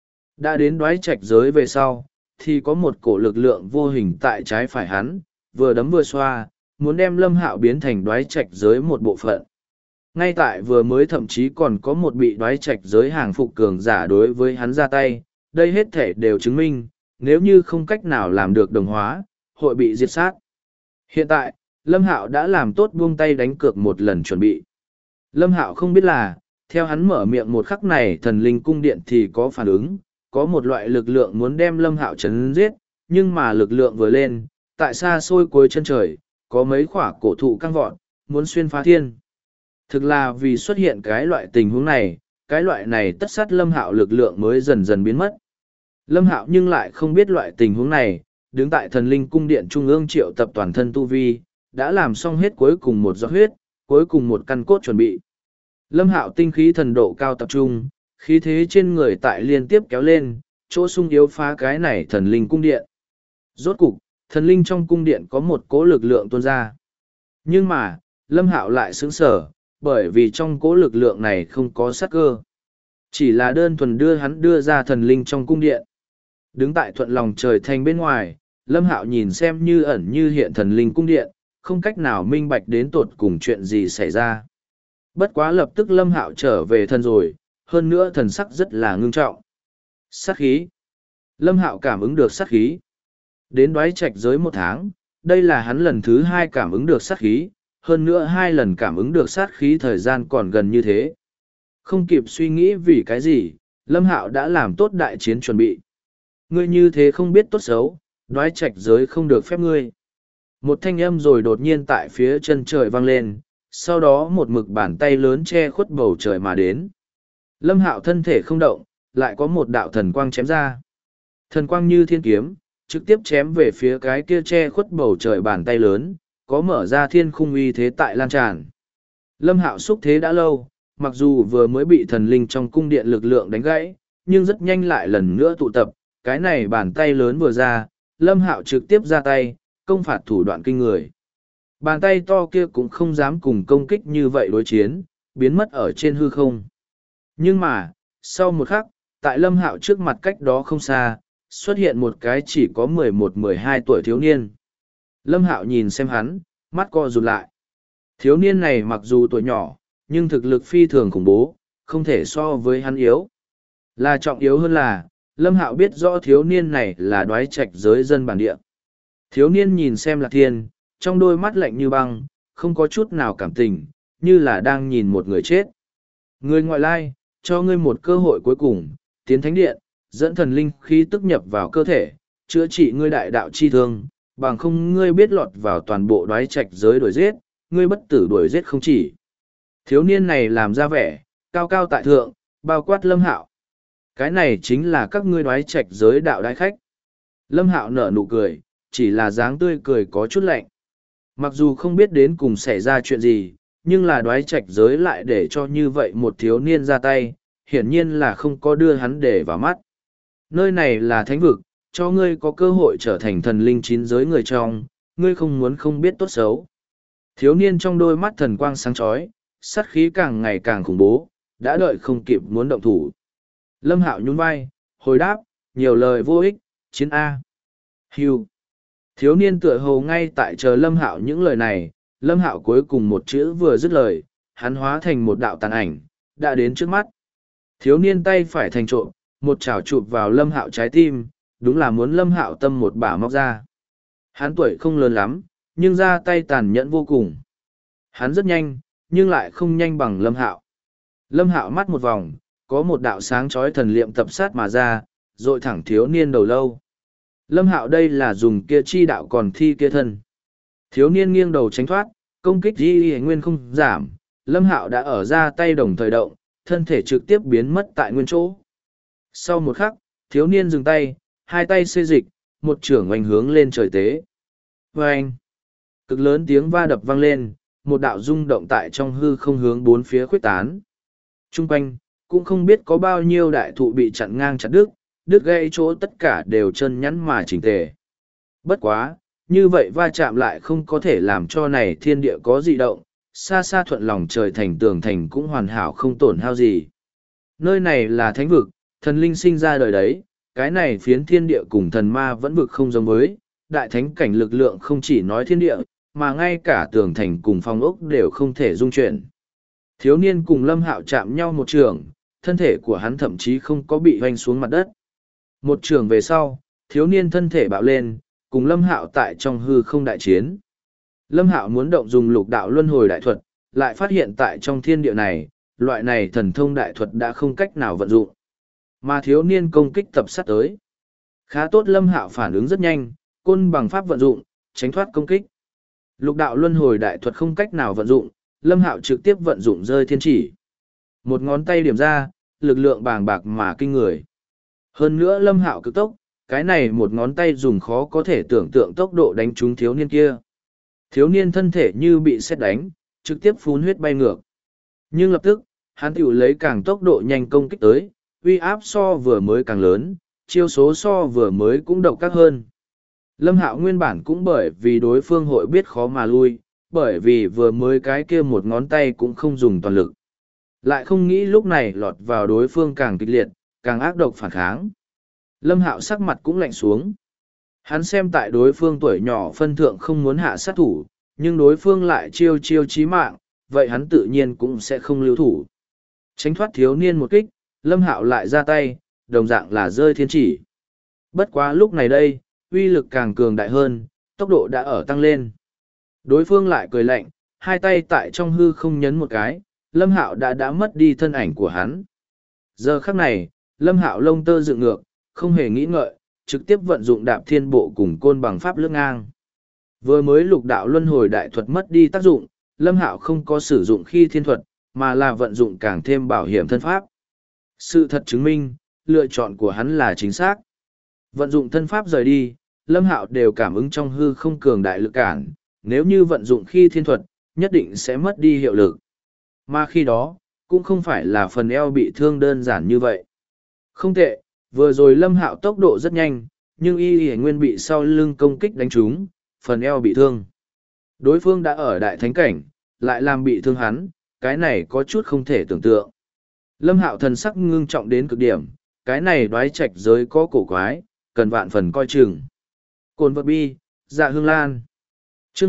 Đã đến đoái trạch giới về sau, thì có một cổ lực lượng vô hình tại trái phải hắn, vừa đấm vừa xoa, muốn đem Lâm Hạo biến thành đoái trạch giới một bộ phận. Ngay tại vừa mới thậm chí còn có một bị đoái trạch giới hàng phục cường giả đối với hắn ra tay, đây hết thể đều chứng minh, nếu như không cách nào làm được đồng hóa, hội bị diệt sát. Hiện tại, Lâm Hạo đã làm tốt buông tay đánh cược một lần chuẩn bị. Lâm Hạo không biết là, theo hắn mở miệng một khắc này thần linh cung điện thì có phản ứng, có một loại lực lượng muốn đem Lâm Hạo chấn giết, nhưng mà lực lượng vừa lên, tại xa xôi cuối chân trời, có mấy khỏa cổ thụ căng vọt, muốn xuyên phá thiên. Thực là vì xuất hiện cái loại tình huống này, cái loại này tất sát Lâm Hạo lực lượng mới dần dần biến mất. Lâm Hạo nhưng lại không biết loại tình huống này, đứng tại thần linh cung điện trung ương triệu tập toàn thân tu vi, đã làm xong hết cuối cùng một giọt huyết, cuối cùng một căn cốt chuẩn bị. Lâm Hạo tinh khí thần độ cao tập trung, khí thế trên người tại liên tiếp kéo lên, chỗ sung yếu phá cái này thần linh cung điện. Rốt cục, thần linh trong cung điện có một cỗ lực lượng tuôn ra. Nhưng mà, Lâm Hạo lại sững sờ, bởi vì trong cỗ lực lượng này không có sát cơ. Chỉ là đơn thuần đưa hắn đưa ra thần linh trong cung điện. Đứng tại thuận lòng trời thành bên ngoài, Lâm Hạo nhìn xem như ẩn như hiện thần linh cung điện, không cách nào minh bạch đến tột cùng chuyện gì xảy ra. Bất quá lập tức Lâm Hạo trở về thân rồi, hơn nữa thần sắc rất là ngưng trọng. Sát khí. Lâm Hạo cảm ứng được sát khí. Đến đoái trạch giới 1 tháng, Đây là hắn lần thứ hai cảm ứng được sát khí, hơn nữa hai lần cảm ứng được sát khí thời gian còn gần như thế. Không kịp suy nghĩ vì cái gì, Lâm Hạo đã làm tốt đại chiến chuẩn bị. Ngươi như thế không biết tốt xấu, đoái trạch giới không được phép ngươi. Một thanh âm rồi đột nhiên tại phía chân trời vang lên, sau đó một mực bàn tay lớn che khuất bầu trời mà đến. Lâm Hạo thân thể không động, lại có một đạo thần quang chém ra. Thần quang như thiên kiếm, trực tiếp chém về phía cái kia che khuất bầu trời bàn tay lớn, có mở ra thiên khung uy thế tại lan tràn. Lâm Hạo xúc thế đã lâu, mặc dù vừa mới bị thần linh trong cung điện lực lượng đánh gãy, nhưng rất nhanh lại lần nữa tụ tập, cái này bàn tay lớn vừa ra, Lâm Hạo trực tiếp ra tay, công phạt thủ đoạn kinh người. Bàn tay to kia cũng không dám cùng công kích như vậy đối chiến, biến mất ở trên hư không. Nhưng mà, sau một khắc, tại Lâm Hạo trước mặt cách đó không xa, xuất hiện một cái chỉ có 11-12 tuổi thiếu niên. Lâm Hạo nhìn xem hắn, mắt co rụt lại. Thiếu niên này mặc dù tuổi nhỏ, nhưng thực lực phi thường khủng bố, không thể so với hắn yếu. Là trọng yếu hơn là, Lâm Hạo biết rõ thiếu niên này là đoái trạch giới dân bản địa. Thiếu niên nhìn xem Lạc Thiên, trong đôi mắt lạnh như băng, không có chút nào cảm tình, như là đang nhìn một người chết. Người ngoại lai, cho ngươi một cơ hội cuối cùng, tiến thánh điện, dẫn thần linh khí tức nhập vào cơ thể, chữa trị ngươi đại đạo chi thương, bằng không ngươi biết lọt vào toàn bộ đoái trạch giới đuổi giết, ngươi bất tử đuổi giết không chỉ. Thiếu niên này làm ra vẻ, cao cao tại thượng, bao quát Lâm Hạo. Cái này chính là các ngươi đoái trạch giới đạo đại khách. Lâm Hạo nở nụ cười, chỉ là dáng tươi cười có chút lạnh. Mặc dù không biết đến cùng xảy ra chuyện gì, nhưng là đoái trạch giới lại để cho như vậy một thiếu niên ra tay, hiển nhiên là không có đưa hắn để vào mắt. Nơi này là thánh vực, cho ngươi có cơ hội trở thành thần linh chín giới người trong, ngươi không muốn không biết tốt xấu. Thiếu niên trong đôi mắt thần quang sáng chói, sát khí càng ngày càng khủng bố, đã đợi không kịp muốn động thủ. Lâm Hạo nhún vai, hồi đáp, nhiều lời vô ích, chiến A. Hưu. Thiếu niên tựa hồ ngay tại chờ Lâm Hạo những lời này, Lâm Hạo cuối cùng một chữ vừa dứt lời, hắn hóa thành một đạo tàn ảnh, đã đến trước mắt. Thiếu niên tay phải thành trộm, một chảo chụp vào Lâm Hạo trái tim, đúng là muốn Lâm Hạo tâm một bả móc ra. Hắn tuổi không lớn lắm, nhưng ra tay tàn nhẫn vô cùng. Hắn rất nhanh, nhưng lại không nhanh bằng Lâm Hạo. Lâm Hạo mắt một vòng, có một đạo sáng chói thần liệm tập sát mà ra, rội thẳng thiếu niên đầu lâu. Lâm Hạo đây là dùng kia chi đạo còn thi kia thân. Thiếu niên nghiêng đầu tránh thoát, công kích di nguyên không giảm, Lâm Hạo đã ở ra tay đồng thời động, thân thể trực tiếp biến mất tại nguyên chỗ. Sau một khắc, thiếu niên dừng tay, hai tay xê dịch, một chưởng oanh hướng lên trời tế. Oanh! Cực lớn tiếng va đập vang lên, một đạo rung động tại trong hư không hướng bốn phía khuếch tán. Trung quanh, cũng không biết có bao nhiêu đại thụ bị chặn ngang chặt đứt gãy chỗ tất cả đều chân nhắn mà chỉnh tề. Bất quá, như vậy va chạm lại không có thể làm cho này thiên địa có dị động, xa xa thuận lòng trời thành tường thành cũng hoàn hảo không tổn hao gì. Nơi này là thánh vực, thần linh sinh ra đời đấy, cái này phiến thiên địa cùng thần ma vẫn vực không giống với, đại thánh cảnh lực lượng không chỉ nói thiên địa, mà ngay cả tường thành cùng phong ốc đều không thể dung chuyển. Thiếu niên cùng Lâm Hạo chạm nhau một trường, thân thể của hắn thậm chí không có bị hoanh xuống mặt đất. Một trường về sau, thiếu niên thân thể bạo lên, cùng Lâm Hạo tại trong hư không đại chiến. Lâm Hạo muốn động dùng lục đạo luân hồi đại thuật, lại phát hiện tại trong thiên địa này, loại này thần thông đại thuật đã không cách nào vận dụng. Mà thiếu niên công kích tập sát tới. Khá tốt Lâm Hạo phản ứng rất nhanh, côn bằng pháp vận dụng, tránh thoát công kích. Lục đạo luân hồi đại thuật không cách nào vận dụng, Lâm Hạo trực tiếp vận dụng rơi thiên chỉ. Một ngón tay điểm ra, lực lượng bàng bạc mà kinh người. Hơn nữa Lâm Hạo cực tốc, cái này một ngón tay dùng khó có thể tưởng tượng tốc độ đánh trúng thiếu niên kia. Thiếu niên thân thể như bị sét đánh, trực tiếp phun huyết bay ngược. Nhưng lập tức, hắn tiểu lấy càng tốc độ nhanh công kích tới, uy áp so vừa mới càng lớn, chiêu số so vừa mới cũng độc ác hơn. Lâm Hạo nguyên bản cũng bởi vì đối phương hội biết khó mà lui, bởi vì vừa mới cái kia một ngón tay cũng không dùng toàn lực. Lại không nghĩ lúc này lọt vào đối phương càng kịch liệt, càng ác độc phản kháng. Lâm Hạo sắc mặt cũng lạnh xuống. Hắn xem tại đối phương tuổi nhỏ phân thượng không muốn hạ sát thủ, nhưng đối phương lại chiêu chiêu chí mạng, vậy hắn tự nhiên cũng sẽ không lưu thủ. Tránh thoát thiếu niên một kích, Lâm Hạo lại ra tay, đồng dạng là rơi thiên chỉ. Bất quá lúc này đây, uy lực càng cường đại hơn, tốc độ đã ở tăng lên. Đối phương lại cười lạnh, hai tay tại trong hư không nhấn một cái, Lâm Hạo đã mất đi thân ảnh của hắn. Giờ khắc này, Lâm Hạo lông tơ dựng ngược, không hề nghĩ ngợi, trực tiếp vận dụng đạp thiên bộ cùng côn bằng pháp lướt ngang. Vừa mới lục đạo luân hồi đại thuật mất đi tác dụng, Lâm Hạo không có sử dụng khi thiên thuật, mà là vận dụng càng thêm bảo hiểm thân pháp. Sự thật chứng minh, lựa chọn của hắn là chính xác. Vận dụng thân pháp rời đi, Lâm Hạo đều cảm ứng trong hư không cường đại lực cản, nếu như vận dụng khi thiên thuật, nhất định sẽ mất đi hiệu lực. Mà khi đó, cũng không phải là phần eo bị thương đơn giản như vậy. Không tệ, vừa rồi Lâm Hạo tốc độ rất nhanh, nhưng y nguyên bị sau lưng công kích đánh trúng, phần eo bị thương. Đối phương đã ở đại thánh cảnh, lại làm bị thương hắn, cái này có chút không thể tưởng tượng. Lâm Hạo thần sắc ngưng trọng đến cực điểm, cái này đoái trạch giới có cổ quái, cần vạn phần coi chừng. Cồn vật bi, dạ hương lan. Chương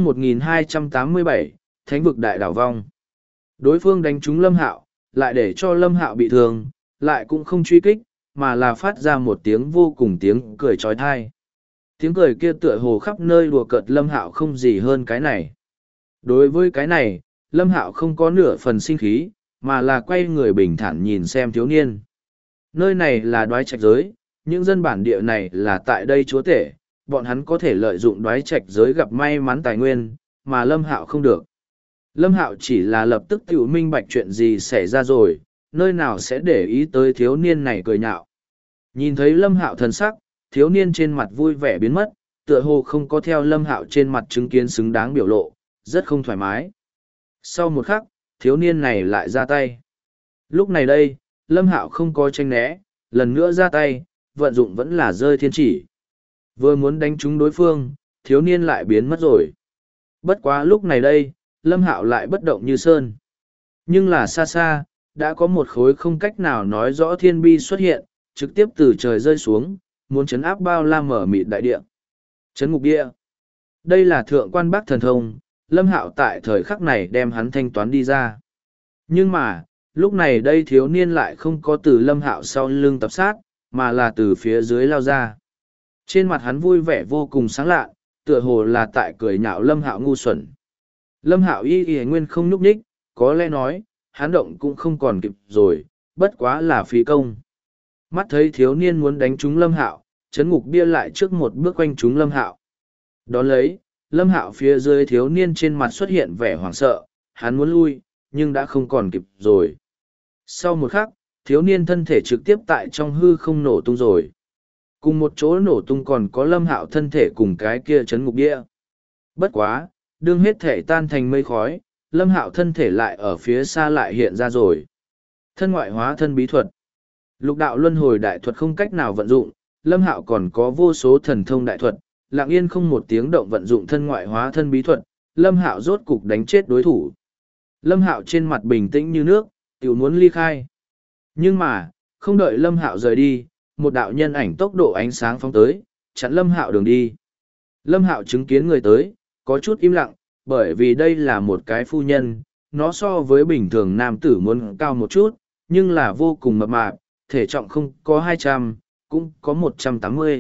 1287, Thánh vực đại đảo vong. Đối phương đánh trúng Lâm Hạo, lại để cho Lâm Hạo bị thương, lại cũng không truy kích, mà là phát ra một tiếng vô cùng tiếng cười trói thai. Tiếng cười kia tựa hồ khắp nơi đùa cợt Lâm Hạo không gì hơn cái này. Đối với cái này, Lâm Hạo không có nửa phần sinh khí, mà là quay người bình thản nhìn xem thiếu niên. Nơi này là đoái trạch giới, những dân bản địa này là tại đây chúa tể, bọn hắn có thể lợi dụng đoái trạch giới gặp may mắn tài nguyên, mà Lâm Hạo không được. Lâm Hạo chỉ là lập tức tự minh bạch chuyện gì xảy ra rồi, nơi nào sẽ để ý tới thiếu niên này cười nhạo. Nhìn thấy Lâm Hạo thần sắc, thiếu niên trên mặt vui vẻ biến mất, tựa hồ không có theo Lâm Hạo trên mặt chứng kiến xứng đáng biểu lộ, rất không thoải mái. Sau một khắc, thiếu niên này lại ra tay. Lúc này đây, Lâm Hạo không có tranh né, lần nữa ra tay, vận dụng vẫn là rơi thiên chỉ. Vừa muốn đánh trúng đối phương, thiếu niên lại biến mất rồi. Bất quá lúc này đây, Lâm Hạo lại bất động như sơn. Nhưng là xa xa, đã có một khối không cách nào nói rõ thiên bi xuất hiện, trực tiếp từ trời rơi xuống, muốn chấn áp bao la mở mịt đại địa. Chấn ngục địa. Đây là thượng quan Bắc thần thông, Lâm Hạo tại thời khắc này đem hắn thanh toán đi ra. Nhưng mà, lúc này đây thiếu niên lại không có từ Lâm Hạo sau lưng tập sát, mà là từ phía dưới lao ra. Trên mặt hắn vui vẻ vô cùng sáng lạ, tựa hồ là tại cười nhạo Lâm Hạo ngu xuẩn. Lâm Hạo y nguyên không nhúc nhích, có lẽ nói, hắn động cũng không còn kịp rồi, bất quá là phí công. Mắt thấy thiếu niên muốn đánh trúng Lâm Hạo, chấn ngục bia lại trước một bước quanh trúng Lâm Hạo. Đón lấy, Lâm Hạo phía dưới thiếu niên trên mặt xuất hiện vẻ hoảng sợ, hắn muốn lui, nhưng đã không còn kịp rồi. Sau một khắc, thiếu niên thân thể trực tiếp tại trong hư không nổ tung rồi. Cùng một chỗ nổ tung còn có Lâm Hạo thân thể cùng cái kia chấn ngục bia. Bất quá, đương hết thể tan thành mây khói, Lâm Hạo thân thể lại ở phía xa lại hiện ra rồi. Thân ngoại hóa thân bí thuật. Lục đạo luân hồi đại thuật không cách nào vận dụng, Lâm Hạo còn có vô số thần thông đại thuật, lặng yên không một tiếng động vận dụng thân ngoại hóa thân bí thuật, Lâm Hạo rốt cục đánh chết đối thủ. Lâm Hạo trên mặt bình tĩnh như nước, tiểu muốn ly khai. Nhưng mà, không đợi Lâm Hạo rời đi, một đạo nhân ảnh tốc độ ánh sáng phóng tới, chặn Lâm Hạo đường đi. Lâm Hạo chứng kiến người tới, có chút im lặng, bởi vì đây là một cái phu nhân, nó so với bình thường nam tử muốn cao một chút, nhưng là vô cùng mập mạp, thể trọng không có 200, cũng có 180.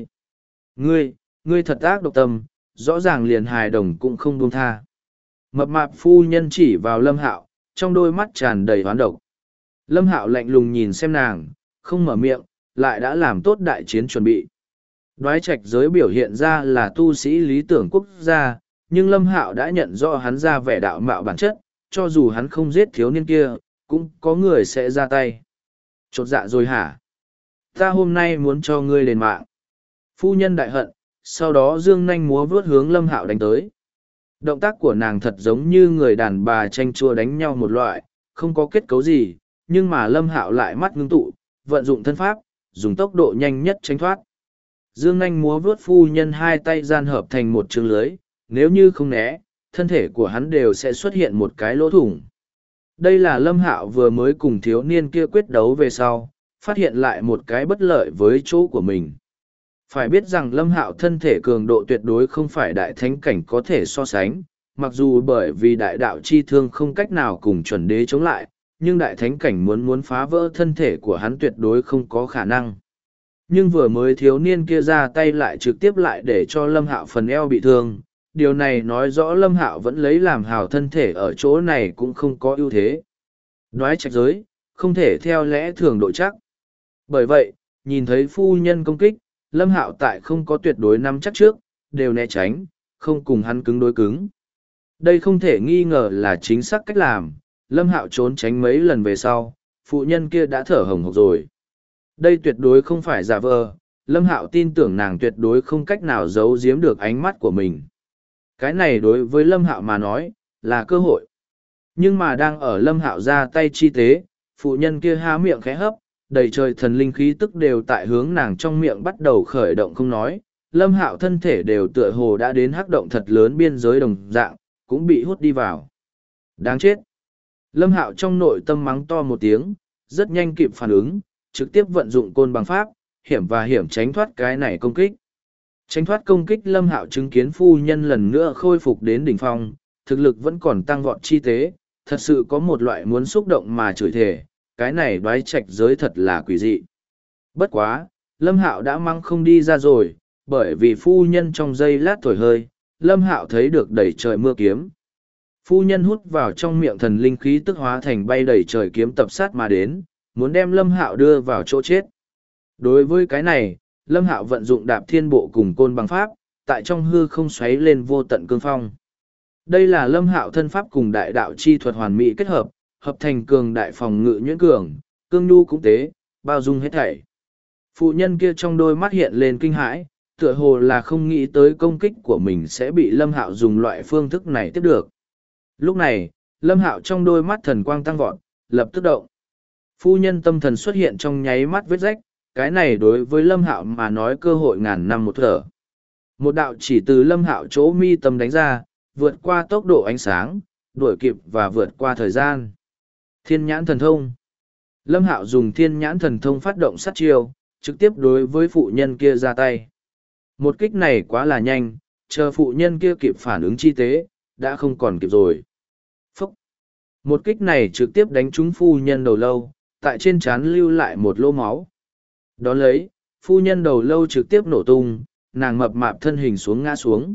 Ngươi thật ác độc tâm, rõ ràng liền hài đồng cũng không buông tha. Mập mạp phu nhân chỉ vào Lâm Hạo, trong đôi mắt tràn đầy hoán độc. Lâm Hạo lạnh lùng nhìn xem nàng, không mở miệng, lại đã làm tốt đại chiến chuẩn bị. Đoái trạch giới biểu hiện ra là tu sĩ lý tưởng quốc gia, nhưng Lâm Hạo đã nhận rõ hắn ra vẻ đạo mạo bản chất, cho dù hắn không giết thiếu niên kia, cũng có người sẽ ra tay. Chột dạ rồi hả? Ta hôm nay muốn cho ngươi lên mạng. Phu nhân đại hận, sau đó dương nanh múa vướt hướng Lâm Hạo đánh tới. Động tác của nàng thật giống như người đàn bà tranh chua đánh nhau một loại, không có kết cấu gì, nhưng mà Lâm Hạo lại mắt ngưng tụ, vận dụng thân pháp, dùng tốc độ nhanh nhất tránh thoát. Dương nanh múa vướt phu nhân hai tay gian hợp thành một chương lưới, nếu như không né, thân thể của hắn đều sẽ xuất hiện một cái lỗ thủng. Đây là Lâm Hạo vừa mới cùng thiếu niên kia quyết đấu về sau, phát hiện lại một cái bất lợi với chỗ của mình. Phải biết rằng Lâm Hạo thân thể cường độ tuyệt đối không phải đại thánh cảnh có thể so sánh, mặc dù bởi vì đại đạo chi thương không cách nào cùng chuẩn đế chống lại, nhưng đại thánh cảnh muốn phá vỡ thân thể của hắn tuyệt đối không có khả năng. Nhưng vừa mới thiếu niên kia ra tay lại trực tiếp lại để cho Lâm Hạo phần eo bị thương, điều này nói rõ Lâm Hạo vẫn lấy làm hào thân thể ở chỗ này cũng không có ưu thế. Đoái trạch giới, không thể theo lẽ thường độ chắc. Bởi vậy, nhìn thấy phu nhân công kích, Lâm Hạo tại không có tuyệt đối nắm chắc trước, đều né tránh, không cùng hắn cứng đối cứng. Đây không thể nghi ngờ là chính xác cách làm, Lâm Hạo trốn tránh mấy lần về sau, phụ nhân kia đã thở hổn hộc rồi. Đây tuyệt đối không phải giả vờ, Lâm Hạo tin tưởng nàng tuyệt đối không cách nào giấu giếm được ánh mắt của mình. Cái này đối với Lâm Hạo mà nói, là cơ hội. Nhưng mà đang ở Lâm Hạo ra tay chi tế, phụ nhân kia há miệng khẽ hấp, đầy trời thần linh khí tức đều tại hướng nàng trong miệng bắt đầu khởi động không nói. Lâm Hạo thân thể đều tựa hồ đã đến hắc động thật lớn biên giới đồng dạng, cũng bị hút đi vào. Đáng chết! Lâm Hạo trong nội tâm mắng to một tiếng, rất nhanh kịp phản ứng, trực tiếp vận dụng côn bằng pháp, hiểm tránh thoát cái này công kích. Tránh thoát công kích Lâm Hạo chứng kiến phu nhân lần nữa khôi phục đến đỉnh phong, thực lực vẫn còn tăng vọt chi tế, thật sự có một loại muốn xúc động mà chửi thề, cái này đoái trạch giới thật là quỷ dị. Bất quá, Lâm Hạo đã mang không đi ra rồi, bởi vì phu nhân trong giây lát thổi hơi, Lâm Hạo thấy được đầy trời mưa kiếm. Phu nhân hút vào trong miệng thần linh khí tức hóa thành bay đầy trời kiếm tập sát mà đến, muốn đem Lâm Hạo đưa vào chỗ chết. Đối với cái này, Lâm Hạo vận dụng đạp thiên bộ cùng côn bằng pháp, tại trong hư không xoáy lên vô tận cương phong. Đây là Lâm Hạo thân pháp cùng đại đạo chi thuật hoàn mỹ kết hợp, hợp thành cường đại phòng ngự nhuyễn cường, cương nhu cũng tế, bao dung hết thảy. Phụ nhân kia trong đôi mắt hiện lên kinh hãi, tựa hồ là không nghĩ tới công kích của mình sẽ bị Lâm Hạo dùng loại phương thức này tiếp được. Lúc này, Lâm Hạo trong đôi mắt thần quang tăng vọt, lập tức động. Phu nhân tâm thần xuất hiện trong nháy mắt vết rách, cái này đối với Lâm Hạo mà nói cơ hội ngàn năm một thở. Một đạo chỉ từ Lâm Hạo chỗ mi tâm đánh ra, vượt qua tốc độ ánh sáng, đuổi kịp và vượt qua thời gian. Thiên nhãn thần thông. Lâm Hạo dùng thiên nhãn thần thông phát động sát chiêu, trực tiếp đối với phụ nhân kia ra tay. Một kích này quá là nhanh, chờ phụ nhân kia kịp phản ứng chi tế, đã không còn kịp rồi. Phúc! Một kích này trực tiếp đánh trúng phu nhân đầu lâu, tại trên trán lưu lại một lỗ máu. Đón lấy, phu nhân đầu lâu trực tiếp nổ tung, nàng mập mạp thân hình xuống ngã xuống.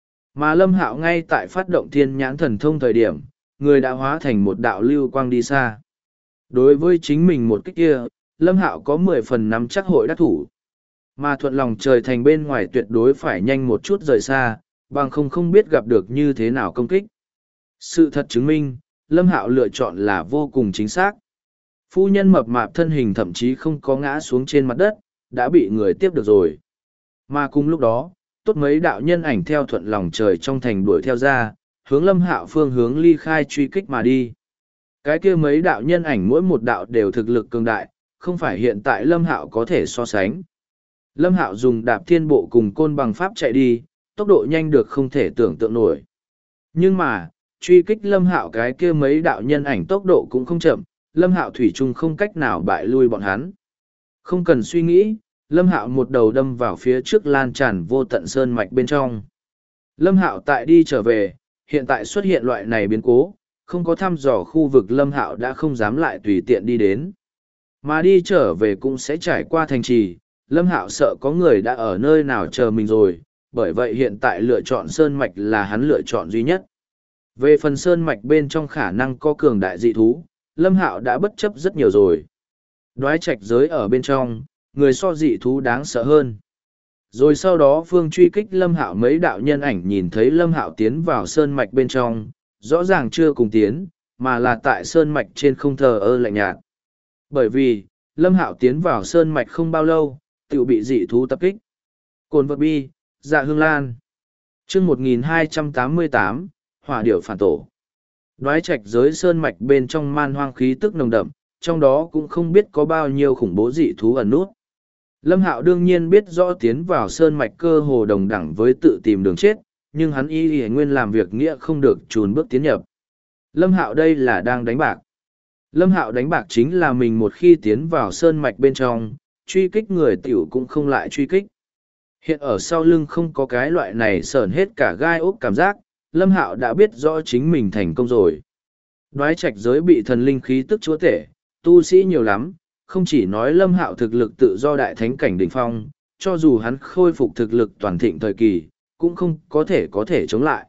Mà Lâm Hạo ngay tại phát động thiên nhãn thần thông thời điểm, người đã hóa thành một đạo lưu quang đi xa. Đối với chính mình một kích kia, Lâm Hạo có 10 phần nắm chắc hội đắc thủ. Mà thuận lòng trời thành bên ngoài tuyệt đối phải nhanh một chút rời xa, bằng không biết gặp được như thế nào công kích. Sự thật chứng minh, Lâm Hạo lựa chọn là vô cùng chính xác. Phu nhân mập mạp thân hình thậm chí không có ngã xuống trên mặt đất, đã bị người tiếp được rồi. Mà cùng lúc đó, tốt mấy đạo nhân ảnh theo thuận lòng trời trong thành đuổi theo ra, hướng Lâm Hạo phương hướng ly khai truy kích mà đi. Cái kia mấy đạo nhân ảnh mỗi một đạo đều thực lực cường đại, không phải hiện tại Lâm Hạo có thể so sánh. Lâm Hạo dùng đạp thiên bộ cùng côn bằng pháp chạy đi, tốc độ nhanh được không thể tưởng tượng nổi. Nhưng mà, truy kích Lâm Hạo cái kia mấy đạo nhân ảnh tốc độ cũng không chậm, Lâm Hạo thủy chung không cách nào bại lui bọn hắn. Không cần suy nghĩ, Lâm Hạo một đầu đâm vào phía trước lan tràn vô tận sơn mạch bên trong. Lâm Hạo tại đi trở về, hiện tại xuất hiện loại này biến cố, không có thăm dò khu vực Lâm Hạo đã không dám lại tùy tiện đi đến. Mà đi trở về cũng sẽ trải qua thành trì, Lâm Hạo sợ có người đã ở nơi nào chờ mình rồi, bởi vậy hiện tại lựa chọn sơn mạch là hắn lựa chọn duy nhất. Về phần sơn mạch bên trong khả năng có cường đại dị thú, Lâm Hạo đã bất chấp rất nhiều rồi. Đoái trạch giới ở bên trong, người so dị thú đáng sợ hơn. Rồi sau đó phương truy kích Lâm Hạo mấy đạo nhân ảnh nhìn thấy Lâm Hạo tiến vào sơn mạch bên trong, rõ ràng chưa cùng tiến, mà là tại sơn mạch trên không thờ ơ lạnh nhạt. Bởi vì, Lâm Hạo tiến vào sơn mạch không bao lâu, tự bị dị thú tập kích. Cồn vật bi, dạ hương lan. Chương 1288, hỏa điểu phản tổ. Đoái trạch giới sơn mạch bên trong man hoang khí tức nồng đậm, trong đó cũng không biết có bao nhiêu khủng bố dị thú ẩn nút. Lâm Hạo đương nhiên biết rõ tiến vào sơn mạch cơ hồ đồng đẳng với tự tìm đường chết, nhưng hắn y nguyên làm việc nghĩa không được chùn bước tiến nhập. Lâm Hạo đây là đang đánh bạc. Lâm Hạo đánh bạc chính là mình một khi tiến vào sơn mạch bên trong, truy kích người tiểu cũng không lại truy kích. Hiện ở sau lưng không có cái loại này sởn hết cả gai ốc cảm giác, Lâm Hạo đã biết rõ chính mình thành công rồi. Đoái trạch giới bị thần linh khí tức chúa tể, tu sĩ nhiều lắm, không chỉ nói Lâm Hạo thực lực tự do đại thánh cảnh đỉnh phong, cho dù hắn khôi phục thực lực toàn thịnh thời kỳ, cũng không có thể chống lại.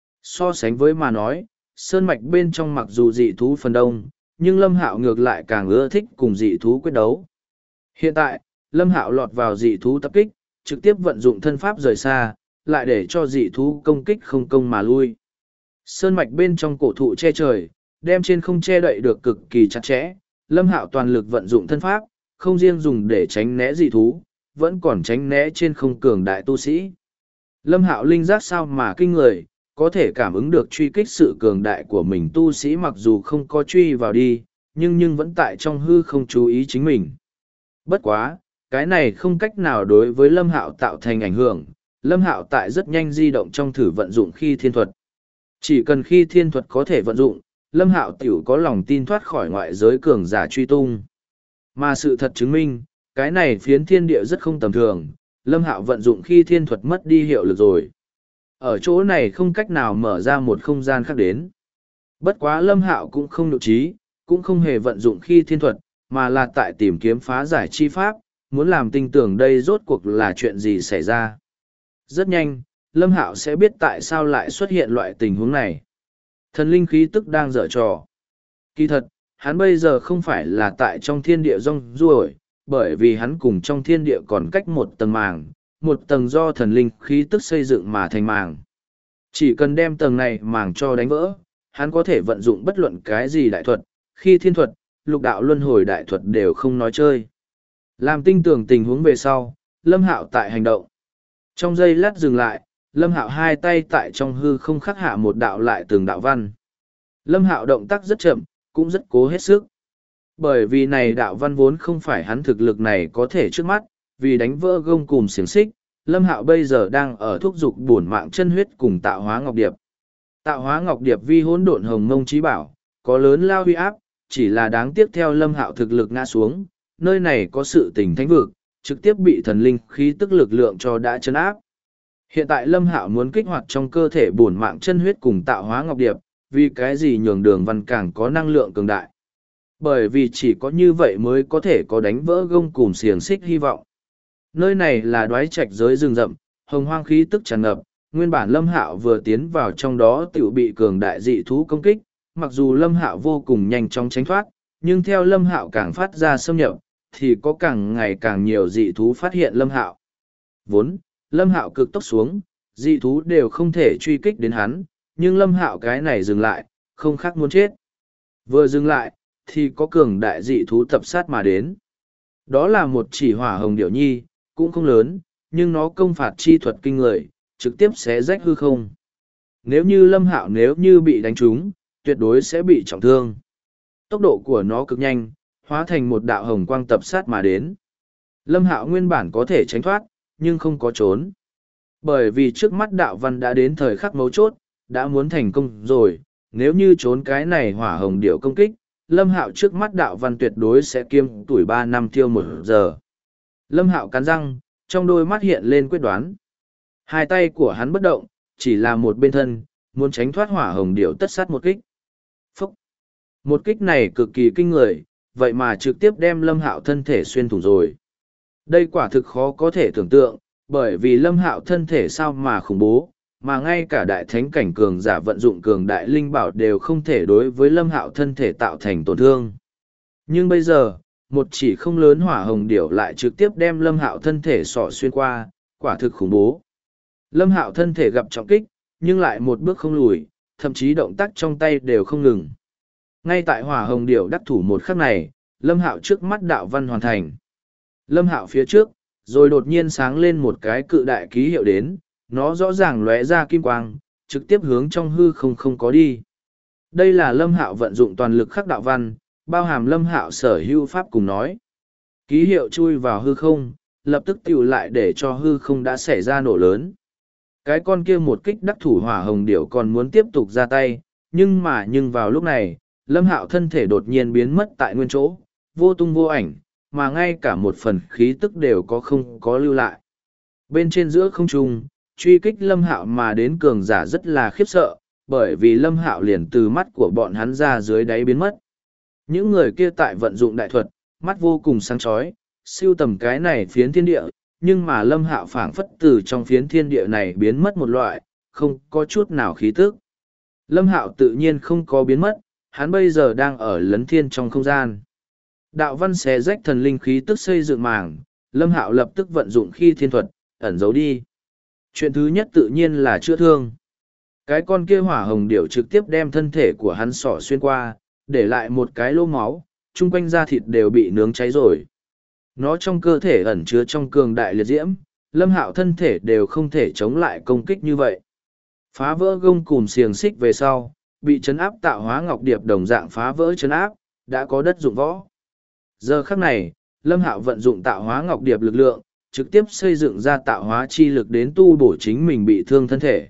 So sánh với mà nói, sơn mạch bên trong mặc dù dị thú phần đông, nhưng Lâm Hạo ngược lại càng ưa thích cùng dị thú quyết đấu. Hiện tại, Lâm Hạo lọt vào dị thú tập kích, trực tiếp vận dụng thân pháp rời xa, lại để cho dị thú công kích không công mà lui. Sơn mạch bên trong cổ thụ che trời, đem trên không che đậy được cực kỳ chặt chẽ, Lâm Hạo toàn lực vận dụng thân pháp, không riêng dùng để tránh né dị thú, vẫn còn tránh né trên không cường đại tu sĩ. Lâm Hạo linh giác sao mà kinh người, có thể cảm ứng được truy kích sự cường đại của mình, tu sĩ mặc dù không có truy vào đi, nhưng vẫn tại trong hư không chú ý chính mình. Bất quá, cái này không cách nào đối với Lâm Hạo tạo thành ảnh hưởng. Lâm Hạo tại rất nhanh di động trong thử vận dụng khi thiên thuật. Chỉ cần khi thiên thuật có thể vận dụng, Lâm Hạo tiểu có lòng tin thoát khỏi ngoại giới cường giả truy tung. Mà sự thật chứng minh, cái này phiến thiên địa rất không tầm thường, Lâm Hạo vận dụng khi thiên thuật mất đi hiệu lực rồi. Ở chỗ này không cách nào mở ra một không gian khác đến. Bất quá Lâm Hạo cũng không nội trí, cũng không hề vận dụng khi thiên thuật, mà là tại tìm kiếm phá giải chi pháp, muốn làm tin tưởng đây rốt cuộc là chuyện gì xảy ra. Rất nhanh, Lâm Hạo sẽ biết tại sao lại xuất hiện loại tình huống này. Thần linh khí tức đang dở trò. Kỳ thật, hắn bây giờ không phải là tại trong thiên địa rong ruổi, bởi vì hắn cùng trong thiên địa còn cách một tầng màng, một tầng do thần linh khí tức xây dựng mà thành màng. Chỉ cần đem tầng này màng cho đánh vỡ, hắn có thể vận dụng bất luận cái gì đại thuật, khi thiên thuật, lục đạo luân hồi đại thuật đều không nói chơi. Làm tinh tưởng tình huống về sau, Lâm Hạo tại hành động. Trong giây lát dừng lại, Lâm Hạo hai tay tại trong hư không khắc hạ một đạo lại từng đạo văn. Lâm Hạo động tác rất chậm, cũng rất cố hết sức. Bởi vì này đạo văn vốn không phải hắn thực lực này có thể trước mắt, vì đánh vỡ gông cùm xiềng xích, Lâm Hạo bây giờ đang ở thúc dục bổn mạng chân huyết cùng tạo hóa ngọc điệp. Tạo hóa ngọc điệp vi hỗn độn hồng mông trí bảo, có lớn lao huy áp, chỉ là đáng tiếc theo Lâm Hạo thực lực ngã xuống, nơi này có sự tình thánh vực, trực tiếp bị thần linh khí tức lực lượng cho đã chấn áp. Hiện tại Lâm Hạo muốn kích hoạt trong cơ thể bổn mạng chân huyết cùng tạo hóa ngọc điệp, vì cái gì nhường Đường Văn càng có năng lượng cường đại. Bởi vì chỉ có như vậy mới có thể có đánh vỡ gông cùm xiềng xích hy vọng. Nơi này là đoái trạch giới rừng rậm, hồng hoang khí tức tràn ngập, nguyên bản Lâm Hạo vừa tiến vào trong đó tiểu bị cường đại dị thú công kích, mặc dù Lâm Hạo vô cùng nhanh chóng tránh thoát, nhưng theo Lâm Hạo càng phát ra xâm nhập, thì có càng ngày càng nhiều dị thú phát hiện Lâm Hạo. Vốn, Lâm Hạo cực tốc xuống, dị thú đều không thể truy kích đến hắn, nhưng Lâm Hạo cái này dừng lại, không khác muốn chết. Vừa dừng lại, thì có cường đại dị thú tập sát mà đến. Đó là một chỉ hỏa hồng điểu nhi, cũng không lớn, nhưng nó công phạt chi thuật kinh người, trực tiếp xé rách hư không. Nếu như Lâm Hạo nếu như bị đánh trúng, tuyệt đối sẽ bị trọng thương. Tốc độ của nó cực nhanh, hóa thành một đạo hồng quang tập sát mà đến. Lâm Hạo nguyên bản có thể tránh thoát, nhưng không có trốn. Bởi vì trước mắt đạo văn đã đến thời khắc mấu chốt, đã muốn thành công rồi, nếu như trốn cái này hỏa hồng điểu công kích, Lâm Hạo trước mắt đạo văn tuyệt đối sẽ kiêm tuổi 3 năm tiêu 1 giờ. Lâm Hạo cắn răng, trong đôi mắt hiện lên quyết đoán. Hai tay của hắn bất động, chỉ là một bên thân, muốn tránh thoát hỏa hồng điểu tất sát một kích. Phúc! Một kích này cực kỳ kinh người, vậy mà trực tiếp đem Lâm Hạo thân thể xuyên thủng rồi. Đây quả thực khó có thể tưởng tượng, bởi vì Lâm Hạo thân thể sao mà khủng bố, mà ngay cả đại thánh cảnh cường giả vận dụng cường đại linh bảo đều không thể đối với Lâm Hạo thân thể tạo thành tổn thương. Nhưng bây giờ, một chỉ không lớn hỏa hồng điểu lại trực tiếp đem Lâm Hạo thân thể xỏ xuyên qua, quả thực khủng bố. Lâm Hạo thân thể gặp trọng kích, nhưng lại một bước không lùi, thậm chí động tác trong tay đều không ngừng. Ngay tại hỏa hồng điểu đắc thủ một khắc này, Lâm Hạo trước mắt đạo văn hoàn thành. Lâm Hạo phía trước, rồi đột nhiên sáng lên một cái cự đại ký hiệu đến, nó rõ ràng lóe ra kim quang, trực tiếp hướng trong hư không có đi. Đây là Lâm Hạo vận dụng toàn lực khắc đạo văn, bao hàm Lâm Hạo sở hữu pháp cùng nói. Ký hiệu chui vào hư không, lập tức tiểu lại để cho hư không đã xảy ra nổ lớn. Cái con kia một kích đắc thủ hỏa hồng điểu còn muốn tiếp tục ra tay, nhưng vào lúc này, Lâm Hạo thân thể đột nhiên biến mất tại nguyên chỗ, vô tung vô ảnh, mà ngay cả một phần khí tức đều không có lưu lại. Bên trên giữa không trung, truy kích Lâm Hạo mà đến cường giả rất là khiếp sợ, bởi vì Lâm Hạo liền từ mắt của bọn hắn ra dưới đáy biến mất. Những người kia tại vận dụng đại thuật, mắt vô cùng sáng chói, siêu tầm cái này phiến thiên địa, nhưng mà Lâm Hạo phảng phất từ trong phiến thiên địa này biến mất một loại, không có chút nào khí tức. Lâm Hạo tự nhiên không có biến mất, hắn bây giờ đang ở lấn thiên trong không gian. Đạo văn xé rách thần linh khí tức xây dựng màng, Lâm Hạo lập tức vận dụng khi thiên thuật, ẩn giấu đi. Chuyện thứ nhất tự nhiên là chữa thương. Cái con kia hỏa hồng điểu trực tiếp đem thân thể của hắn xỏ xuyên qua, để lại một cái lỗ máu, chung quanh da thịt đều bị nướng cháy rồi. Nó trong cơ thể ẩn chứa trong cường đại liệt diễm, Lâm Hạo thân thể đều không thể chống lại công kích như vậy. Phá vỡ gông cùm xiềng xích về sau, bị chấn áp tạo hóa ngọc điệp đồng dạng phá vỡ chấn áp, đã có đất dụng võ. Giờ khắc này, Lâm Hạo vận dụng tạo hóa ngọc điệp lực lượng, trực tiếp xây dựng ra tạo hóa chi lực đến tu bổ chính mình bị thương thân thể.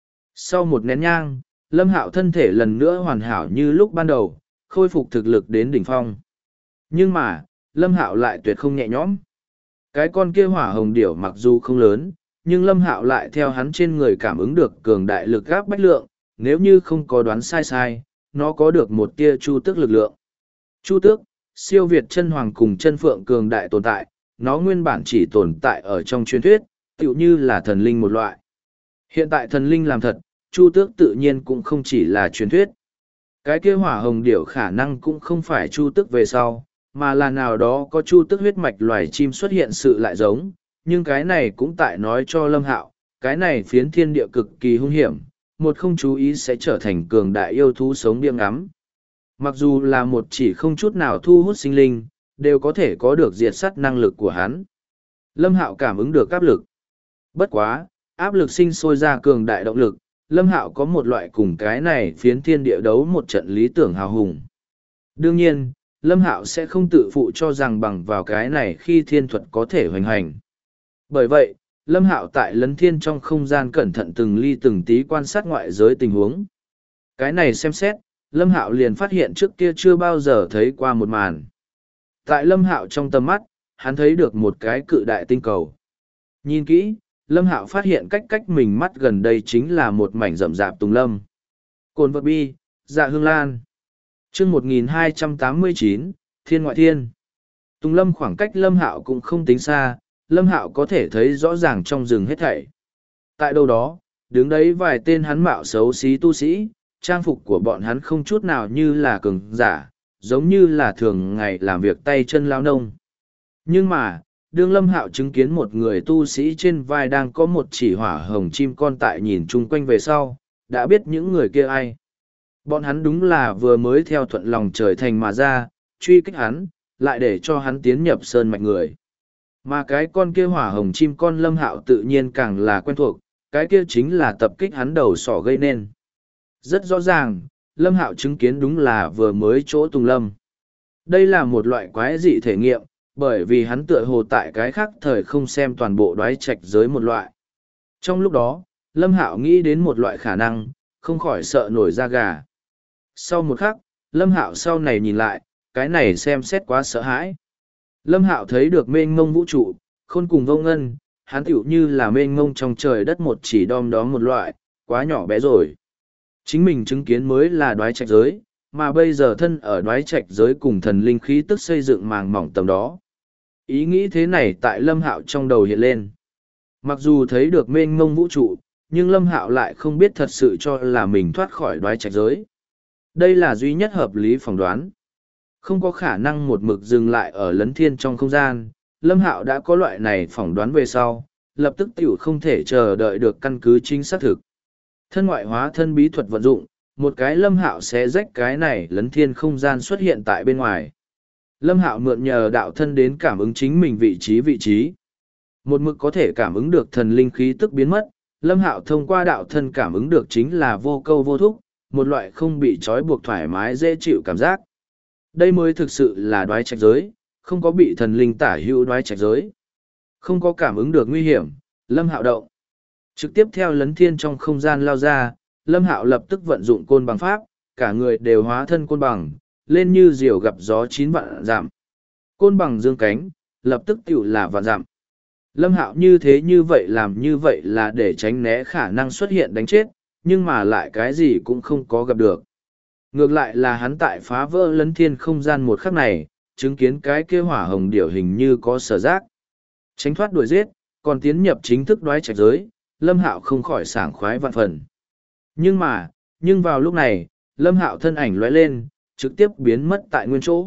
Sau một nén nhang, Lâm Hạo thân thể lần nữa hoàn hảo như lúc ban đầu, khôi phục thực lực đến đỉnh phong. Nhưng mà, Lâm Hạo lại tuyệt không nhẹ nhõm. Cái con kia hỏa hồng điểu mặc dù không lớn, nhưng Lâm Hạo lại theo hắn trên người cảm ứng được cường đại lực gáp bách lượng, nếu như không có đoán sai, nó có được một tia chu tước lực lượng. Chu tước, siêu việt chân hoàng cùng chân phượng cường đại tồn tại, nó nguyên bản chỉ tồn tại ở trong truyền thuyết, tựu như là thần linh một loại. Hiện tại thần linh làm thật, chu tước tự nhiên cũng không chỉ là truyền thuyết. Cái kia hỏa hồng điểu khả năng cũng không phải chu tước về sau, mà là nào đó có chu tước huyết mạch loài chim xuất hiện sự lại giống, nhưng cái này cũng tại nói cho Lâm Hạo, cái này phiến thiên địa cực kỳ hung hiểm, một không chú ý sẽ trở thành cường đại yêu thú sống điên ngắm. Mặc dù là một chỉ không chút nào thu hút sinh linh, đều có thể có được diệt sát năng lực của hắn. Lâm Hạo cảm ứng được áp lực. Bất quá, áp lực sinh sôi ra cường đại động lực, Lâm Hạo có một loại cùng cái này phiến thiên địa đấu một trận lý tưởng hào hùng. Đương nhiên, Lâm Hạo sẽ không tự phụ cho rằng bằng vào cái này khi thiên thuật có thể hoành hành. Bởi vậy, Lâm Hạo tại lấn thiên trong không gian cẩn thận từng ly từng tí quan sát ngoại giới tình huống. Cái này xem xét, Lâm Hạo liền phát hiện trước kia chưa bao giờ thấy qua một màn. Tại Lâm Hạo trong tầm mắt, hắn thấy được một cái cự đại tinh cầu. Nhìn kỹ, Lâm Hạo phát hiện cách mình mắt gần đây chính là một mảnh rậm rạp tùng lâm. Cồn vật bi, dạ hương lan. Chương 1289, Thiên ngoại thiên. Tùng lâm khoảng cách Lâm Hạo cũng không tính xa, Lâm Hạo có thể thấy rõ ràng trong rừng hết thảy. Tại đâu đó, đứng đấy vài tên hắn mạo xấu xí tu sĩ, trang phục của bọn hắn không chút nào như là cường giả, giống như là thường ngày làm việc tay chân lao nông. Nhưng mà, đương Lâm Hạo chứng kiến một người tu sĩ trên vai đang có một chỉ hỏa hồng chim con tại nhìn chung quanh về sau, đã biết những người kia ai. Bọn hắn đúng là vừa mới theo thuận lòng trời thành mà ra, truy kích hắn, lại để cho hắn tiến nhập sơn mạch người. Mà cái con kia hỏa hồng chim con Lâm Hạo tự nhiên càng là quen thuộc, cái kia chính là tập kích hắn đầu sỏ gây nên. Rất rõ ràng, Lâm Hạo chứng kiến đúng là vừa mới chỗ Tùng Lâm. Đây là một loại quái dị thể nghiệm, bởi vì hắn tựa hồ tại cái khác thời không xem toàn bộ đoái trạch giới một loại. Trong lúc đó, Lâm Hạo nghĩ đến một loại khả năng, không khỏi sợ nổi da gà. Sau một khắc, Lâm Hạo sau này nhìn lại, cái này xem xét quá sợ hãi. Lâm Hạo thấy được mênh mông vũ trụ, khôn cùng vô ngân, hắn tiểu như là mênh mông trong trời đất một chỉ đom đó một loại, quá nhỏ bé rồi. Chính mình chứng kiến mới là đoái trạch giới, mà bây giờ thân ở đoái trạch giới cùng thần linh khí tức xây dựng màng mỏng tầm đó. Ý nghĩ thế này tại Lâm Hạo trong đầu hiện lên. Mặc dù thấy được mênh mông vũ trụ, nhưng Lâm Hạo lại không biết thật sự cho là mình thoát khỏi đoái trạch giới. Đây là duy nhất hợp lý phỏng đoán. Không có khả năng một mực dừng lại ở lấn thiên trong không gian, Lâm Hạo đã có loại này phỏng đoán về sau, lập tức tiểu không thể chờ đợi được căn cứ chính xác thực. Thân ngoại hóa thân bí thuật vận dụng, một cái Lâm Hạo sẽ rách cái này lấn thiên không gian xuất hiện tại bên ngoài. Lâm Hạo mượn nhờ đạo thân đến cảm ứng chính mình vị trí. Một mực có thể cảm ứng được thần linh khí tức biến mất, Lâm Hạo thông qua đạo thân cảm ứng được chính là vô câu vô thúc, một loại không bị trói buộc thoải mái dễ chịu cảm giác. Đây mới thực sự là đoái trạch giới, không có bị thần linh tả hữu đoái trạch giới. Không có cảm ứng được nguy hiểm, Lâm Hạo động. Trực tiếp theo lấn thiên trong không gian lao ra, Lâm Hạo lập tức vận dụng côn bằng pháp, cả người đều hóa thân côn bằng, lên như diều gặp gió 9 vạn dặm. Côn bằng dương cánh, lập tức tiểu là vạn dặm. Lâm Hạo như thế như vậy là để tránh né khả năng xuất hiện đánh chết, nhưng mà lại cái gì cũng không có gặp được. Ngược lại là hắn tại phá vỡ lấn thiên không gian một khắc này, chứng kiến cái kia hỏa hồng điểu hình như có sở giác. Tránh thoát đuổi giết, Còn tiến nhập chính thức đoái trạch giới, Lâm Hạo không khỏi sảng khoái vạn phần. Nhưng vào lúc này, Lâm Hạo thân ảnh lóe lên, trực tiếp biến mất tại nguyên chỗ.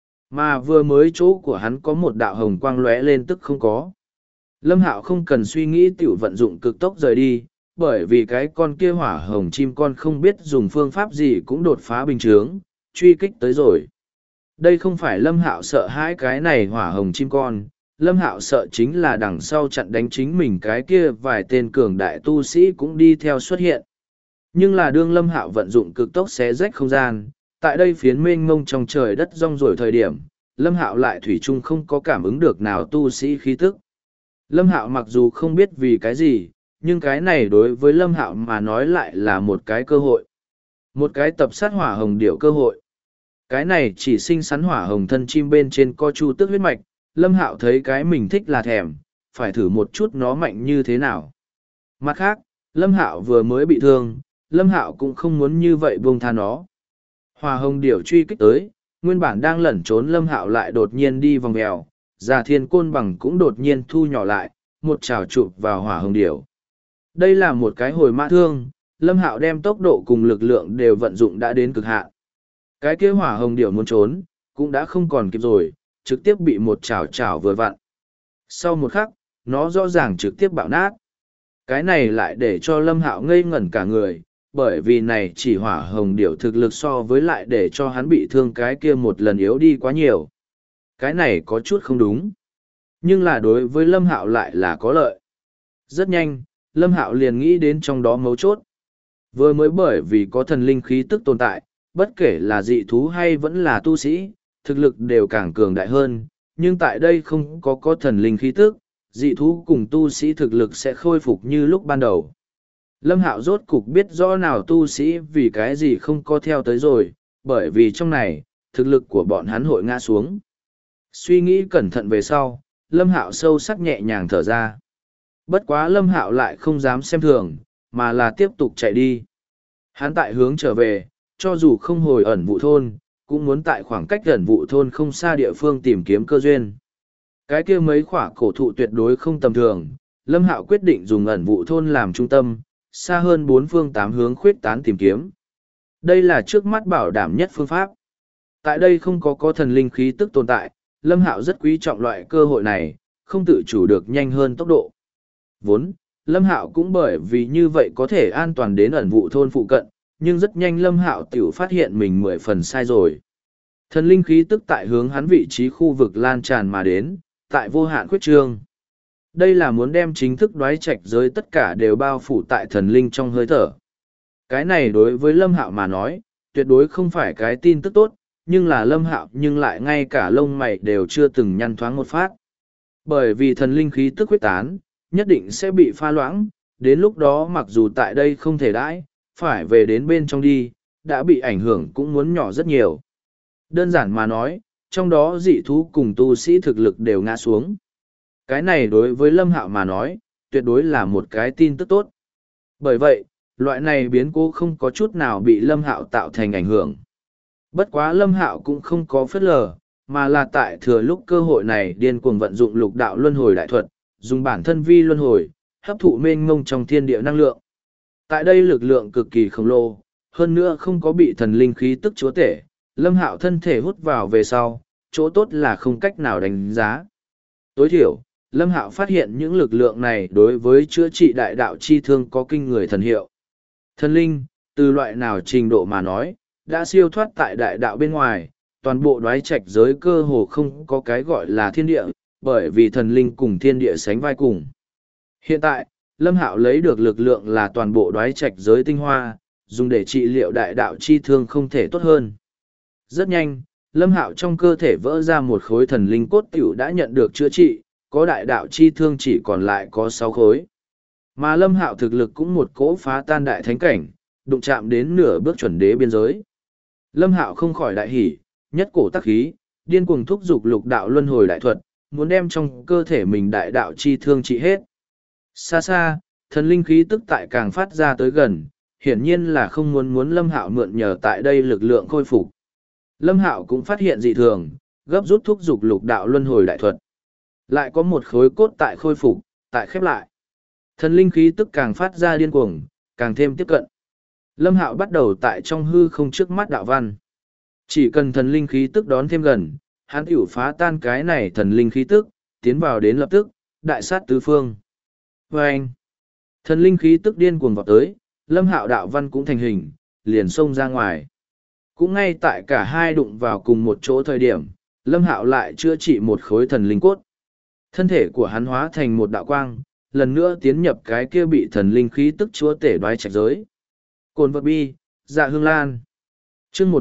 Mà vừa mới chỗ của hắn có một đạo hồng quang lóe lên tức không có. Lâm Hạo không cần suy nghĩ tiểu vận dụng cực tốc rời đi, bởi vì cái con kia hỏa hồng chim con không biết dùng phương pháp gì cũng đột phá bình chướng, truy kích tới rồi. Đây không phải Lâm Hạo sợ hãi cái này hỏa hồng chim con, Lâm Hạo sợ chính là đằng sau chặn đánh chính mình cái kia vài tên cường đại tu sĩ cũng đi theo xuất hiện. Nhưng là đương Lâm Hạo vận dụng cực tốc xé rách không gian, tại đây phiến mênh mông trong trời đất rong ruổi thời điểm, Lâm Hạo lại thủy chung không có cảm ứng được nào tu sĩ khí tức. Lâm Hạo mặc dù không biết vì cái gì, nhưng cái này đối với Lâm Hạo mà nói lại là một cái cơ hội. Một cái tập sát hỏa hồng điểu cơ hội. Cái này chỉ sinh sắn hỏa hồng thân chim bên trên co chu tước huyết mạch, Lâm Hạo thấy cái mình thích là thèm, phải thử một chút nó mạnh như thế nào. Mặt khác, Lâm Hạo vừa mới bị thương, Lâm Hạo cũng không muốn như vậy buông tha nó. Hỏa hồng điểu truy kích tới, nguyên bản đang lẩn trốn Lâm Hạo lại đột nhiên đi vòng mèo, Già Thiên Côn Bằng cũng đột nhiên thu nhỏ lại, một chảo chụp vào hỏa hồng điểu. Đây là một cái hồi mã thương, Lâm Hạo đem tốc độ cùng lực lượng đều vận dụng đã đến cực hạn. Cái kia hỏa hồng điểu muốn trốn, cũng đã không còn kịp rồi, trực tiếp bị một chảo chảo vừa vặn. Sau một khắc, nó rõ ràng trực tiếp bạo nát. Cái này lại để cho Lâm Hạo ngây ngẩn cả người, bởi vì này chỉ hỏa hồng điểu thực lực so với lại để cho hắn bị thương cái kia một lần yếu đi quá nhiều. Cái này có chút không đúng. Nhưng là đối với Lâm Hạo lại là có lợi. Rất nhanh, Lâm Hạo liền nghĩ đến trong đó mấu chốt. Vừa mới bởi vì có thần linh khí tức tồn tại, bất kể là dị thú hay vẫn là tu sĩ, thực lực đều càng cường đại hơn, nhưng tại đây không có thần linh khí tức, dị thú cùng tu sĩ thực lực sẽ khôi phục như lúc ban đầu. Lâm Hạo rốt cục biết rõ nào tu sĩ vì cái gì không có theo tới rồi, bởi vì trong này, thực lực của bọn hắn hội ngã xuống. Suy nghĩ cẩn thận về sau, Lâm Hạo sâu sắc nhẹ nhàng thở ra. Bất quá Lâm Hạo lại không dám xem thường, mà là tiếp tục chạy đi. Hắn tại hướng trở về, cho dù không hồi ẩn vụ thôn, cũng muốn tại khoảng cách ẩn vụ thôn không xa địa phương tìm kiếm cơ duyên. Cái kia mấy khỏa cổ thụ tuyệt đối không tầm thường, Lâm Hạo quyết định dùng ẩn vụ thôn làm trung tâm, xa hơn 4 phương 8 hướng khuyết tán tìm kiếm. Đây là trước mắt bảo đảm nhất phương pháp. Tại đây không có thần linh khí tức tồn tại, Lâm Hạo rất quý trọng loại cơ hội này, không tự chủ được nhanh hơn tốc độ. Vốn, Lâm Hạo cũng bởi vì như vậy có thể an toàn đến ẩn vụ thôn phụ cận, nhưng rất nhanh Lâm Hạo tiểu phát hiện mình 10 phần sai rồi. Thần linh khí tức tại hướng hắn vị trí khu vực lan tràn mà đến, tại vô hạn khuyết trương. Đây là muốn đem chính thức đoái trạch giới tất cả đều bao phủ tại thần linh trong hơi thở. Cái này đối với Lâm Hạo mà nói, tuyệt đối không phải cái tin tức tốt, nhưng là Lâm Hạo nhưng lại ngay cả lông mày đều chưa từng nhăn thoáng một phát. Bởi vì thần linh khí tức huyết tán, nhất định sẽ bị pha loãng, đến lúc đó mặc dù tại đây không thể đãi, phải về đến bên trong đi, đã bị ảnh hưởng cũng muốn nhỏ rất nhiều. Đơn giản mà nói, trong đó dị thú cùng tu sĩ thực lực đều ngã xuống. Cái này đối với Lâm Hạo mà nói, tuyệt đối là một cái tin tức tốt. Bởi vậy, loại này biến cố không có chút nào bị Lâm Hạo tạo thành ảnh hưởng. Bất quá Lâm Hạo cũng không có phớt lờ, mà là tại thừa lúc cơ hội này điên cuồng vận dụng lục đạo luân hồi đại thuật, dùng bản thân vi luân hồi, hấp thụ mênh mông trong thiên địa năng lượng. Tại đây lực lượng cực kỳ khổng lồ, hơn nữa không có bị thần linh khí tức chúa tể, Lâm Hạo thân thể hút vào về sau, chỗ tốt là không cách nào đánh giá. Tối thiểu, Lâm Hạo phát hiện những lực lượng này đối với chữa trị đại đạo chi thương có kinh người thần hiệu. Thần linh, từ loại nào trình độ mà nói, đã siêu thoát tại đại đạo bên ngoài, toàn bộ đoái trạch giới cơ hồ không có cái gọi là thiên địa, bởi vì thần linh cùng thiên địa sánh vai cùng. Hiện tại, Lâm Hạo lấy được lực lượng là toàn bộ đoái trạch giới tinh hoa, dùng để trị liệu đại đạo chi thương không thể tốt hơn. Rất nhanh, Lâm Hạo trong cơ thể vỡ ra một khối thần linh cốt tiểu đã nhận được chữa trị, có đại đạo chi thương chỉ còn lại có 6 khối. Mà Lâm Hạo thực lực cũng một cỗ phá tan đại thánh cảnh, đụng chạm đến nửa bước chuẩn đế biên giới. Lâm Hạo không khỏi đại hỉ, nhất cổ tắc khí, điên cuồng thúc giục lục đạo luân hồi đại thuật, muốn đem trong cơ thể mình đại đạo chi thương trị hết. Xa xa, thần linh khí tức tại càng phát ra tới gần, hiển nhiên là không muốn Lâm Hạo mượn nhờ tại đây lực lượng khôi phục. Lâm Hạo cũng phát hiện dị thường, gấp rút thúc giục lục đạo luân hồi đại thuật. Lại có một khối cốt tại khôi phục, tại khép lại. Thần linh khí tức càng phát ra điên cuồng, càng thêm tiếp cận. Lâm Hạo bắt đầu tại trong hư không trước mắt đạo văn. Chỉ cần thần linh khí tức đón thêm gần, hắn tiểu phá tan cái này thần linh khí tức, tiến vào đến lập tức, đại sát tứ phương. Và anh, thần linh khí tức điên cuồng vọt tới, Lâm Hạo đạo văn cũng thành hình, liền xông ra ngoài. Cũng ngay tại cả hai đụng vào cùng một chỗ thời điểm, Lâm Hạo lại chữa trị một khối thần linh cốt. Thân thể của hắn hóa thành một đạo quang, lần nữa tiến nhập cái kia bị thần linh khí tức chúa tể đoái trạch giới. Cồn vật bi, dạ hương lan. Chương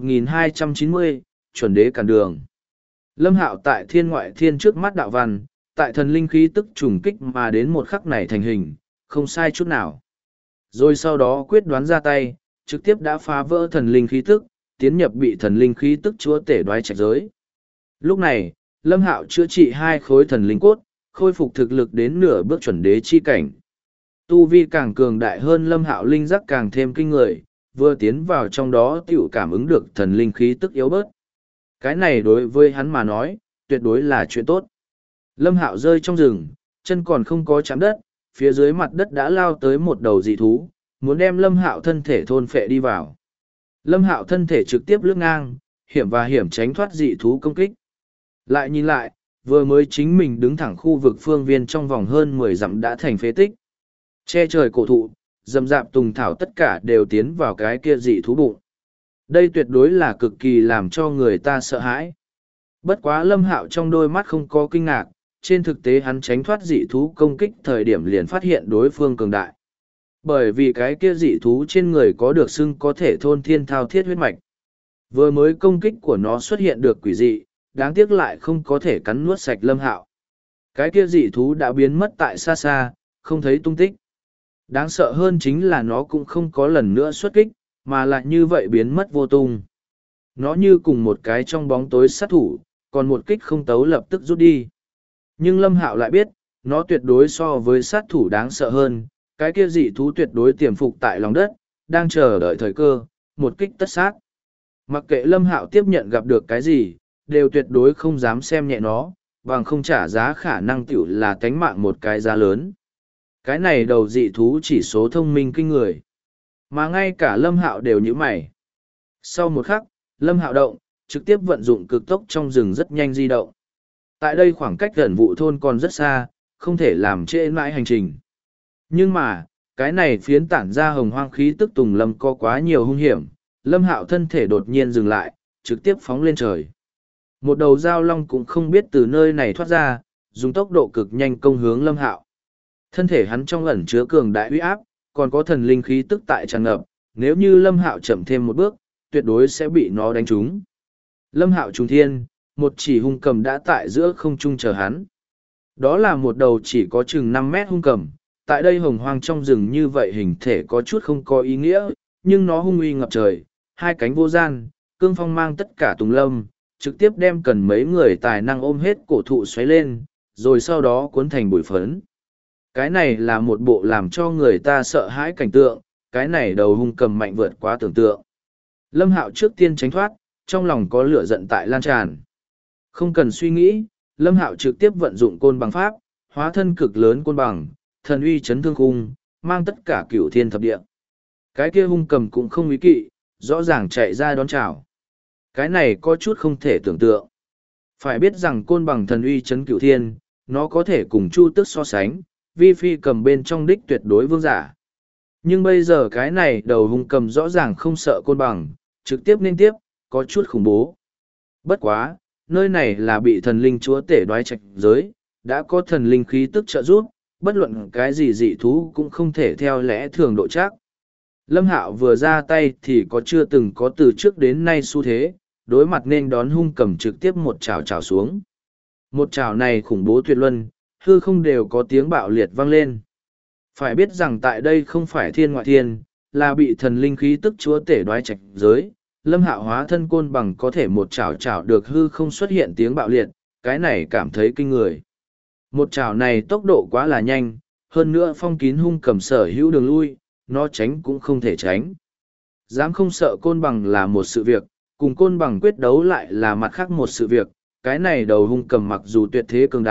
1290, chuẩn đế cản đường. Lâm Hạo tại thiên ngoại thiên trước mắt đạo văn, tại thần linh khí tức trùng kích mà đến một khắc này thành hình, không sai chút nào. Rồi sau đó quyết đoán ra tay, trực tiếp đã phá vỡ thần linh khí tức, tiến nhập bị thần linh khí tức chúa tể đoái trạch giới. Lúc này, Lâm Hạo chữa trị hai khối thần linh cốt, khôi phục thực lực đến nửa bước chuẩn đế chi cảnh. Tu vi càng cường đại hơn, Lâm Hạo linh giác càng thêm kinh người, vừa tiến vào trong đó tiểu cảm ứng được thần linh khí tức yếu bớt. Cái này đối với hắn mà nói, tuyệt đối là chuyện tốt. Lâm Hạo rơi trong rừng, chân còn không có chạm đất, phía dưới mặt đất đã lao tới một đầu dị thú, muốn đem Lâm Hạo thân thể thôn phệ đi vào. Lâm Hạo thân thể trực tiếp lướt ngang, hiểm tránh thoát dị thú công kích. Lại nhìn lại, vừa mới chính mình đứng thẳng khu vực phương viên trong vòng hơn 10 dặm đã thành phế tích. Che trời cổ thụ, rậm rạp tùng thảo tất cả đều tiến vào cái kia dị thú bụng. Đây tuyệt đối là cực kỳ làm cho người ta sợ hãi. Bất quá Lâm Hạo trong đôi mắt không có kinh ngạc, trên thực tế hắn tránh thoát dị thú công kích thời điểm liền phát hiện đối phương cường đại. Bởi vì cái kia dị thú trên người có được xưng có thể thôn thiên thao thiết huyết mạch. Vừa mới công kích của nó xuất hiện được quỷ dị, đáng tiếc lại không có thể cắn nuốt sạch Lâm Hạo. Cái kia dị thú đã biến mất tại xa xa, không thấy tung tích. Đáng sợ hơn chính là nó cũng không có lần nữa xuất kích, mà lại như vậy biến mất vô tung. Nó như cùng một cái trong bóng tối sát thủ, còn một kích không tấu lập tức rút đi. Nhưng Lâm Hạo lại biết, nó tuyệt đối so với sát thủ đáng sợ hơn, cái kia dị thú tuyệt đối tiềm phục tại lòng đất, đang chờ đợi thời cơ, một kích tất sát. Mặc kệ Lâm Hạo tiếp nhận gặp được cái gì, đều tuyệt đối không dám xem nhẹ nó, bằng không trả giá khả năng tiểu là tánh mạng một cái giá lớn. Cái này đầu dị thú chỉ số thông minh kinh người. Mà ngay cả Lâm Hạo đều nhíu mày. Sau một khắc, Lâm Hạo động, trực tiếp vận dụng cực tốc trong rừng rất nhanh di động. Tại đây khoảng cách gần vụ thôn còn rất xa, không thể làm trễ mãi hành trình. Nhưng mà, cái này phiến tản ra hồng hoang khí tức tùng lâm có quá nhiều hung hiểm, Lâm Hạo thân thể đột nhiên dừng lại, trực tiếp phóng lên trời. Một đầu dao long cũng không biết từ nơi này thoát ra, dùng tốc độ cực nhanh công hướng Lâm Hạo. Thân thể hắn trong ẩn chứa cường đại uy áp, còn có thần linh khí tức tại tràn ngập, nếu như Lâm Hạo chậm thêm một bước, tuyệt đối sẽ bị nó đánh trúng. Lâm Hạo trùng thiên, một chỉ hung cầm đã tại giữa không trung chờ hắn. Đó là một đầu chỉ có chừng 5 mét hung cầm, tại đây hồng hoang trong rừng như vậy hình thể có chút không có ý nghĩa, nhưng nó hung uy ngập trời, hai cánh vô gian, cương phong mang tất cả tùng lâm, trực tiếp đem cần mấy người tài năng ôm hết cổ thụ xoáy lên, rồi sau đó cuốn thành bụi phấn. Cái này là một bộ làm cho người ta sợ hãi cảnh tượng, cái này đầu hung cầm mạnh vượt quá tưởng tượng. Lâm Hạo trước tiên tránh thoát, trong lòng có lửa giận tại lan tràn. Không cần suy nghĩ, Lâm Hạo trực tiếp vận dụng côn bằng pháp, hóa thân cực lớn côn bằng, thần uy chấn thương khung, mang tất cả cửu thiên thập địa. Cái kia hung cầm cũng không ý kỵ, rõ ràng chạy ra đón chào. Cái này có chút không thể tưởng tượng. Phải biết rằng côn bằng thần uy chấn cửu thiên, nó có thể cùng Chu Tước so sánh, vi phi cầm bên trong đích tuyệt đối vương giả. Nhưng bây giờ cái này đầu hung cầm rõ ràng không sợ côn bằng, trực tiếp nên tiếp, có chút khủng bố. Bất quá, nơi này là bị thần linh chúa tể đoái trạch giới, đã có thần linh khí tức trợ giúp, bất luận cái gì dị thú cũng không thể theo lẽ thường độ chắc. Lâm Hạo vừa ra tay thì có chưa từng có từ trước đến nay xu thế, đối mặt nên đón hung cầm trực tiếp một chảo chảo xuống. Một chảo này khủng bố tuyệt luân, hư không đều có tiếng bạo liệt vang lên. Phải biết rằng tại đây không phải thiên ngoại thiên, là bị thần linh khí tức chúa tể đoái trạch giới. Lâm Hạo hóa thân côn bằng có thể một chảo chảo được hư không xuất hiện tiếng bạo liệt, cái này cảm thấy kinh người. Một chảo này tốc độ quá là nhanh, hơn nữa phong kín hung cầm sở hữu đường lui, nó tránh cũng không thể tránh. Dám không sợ côn bằng là một sự việc, cùng côn bằng quyết đấu lại là mặt khác một sự việc, cái này đầu hung cầm mặc dù tuyệt thế cường đại,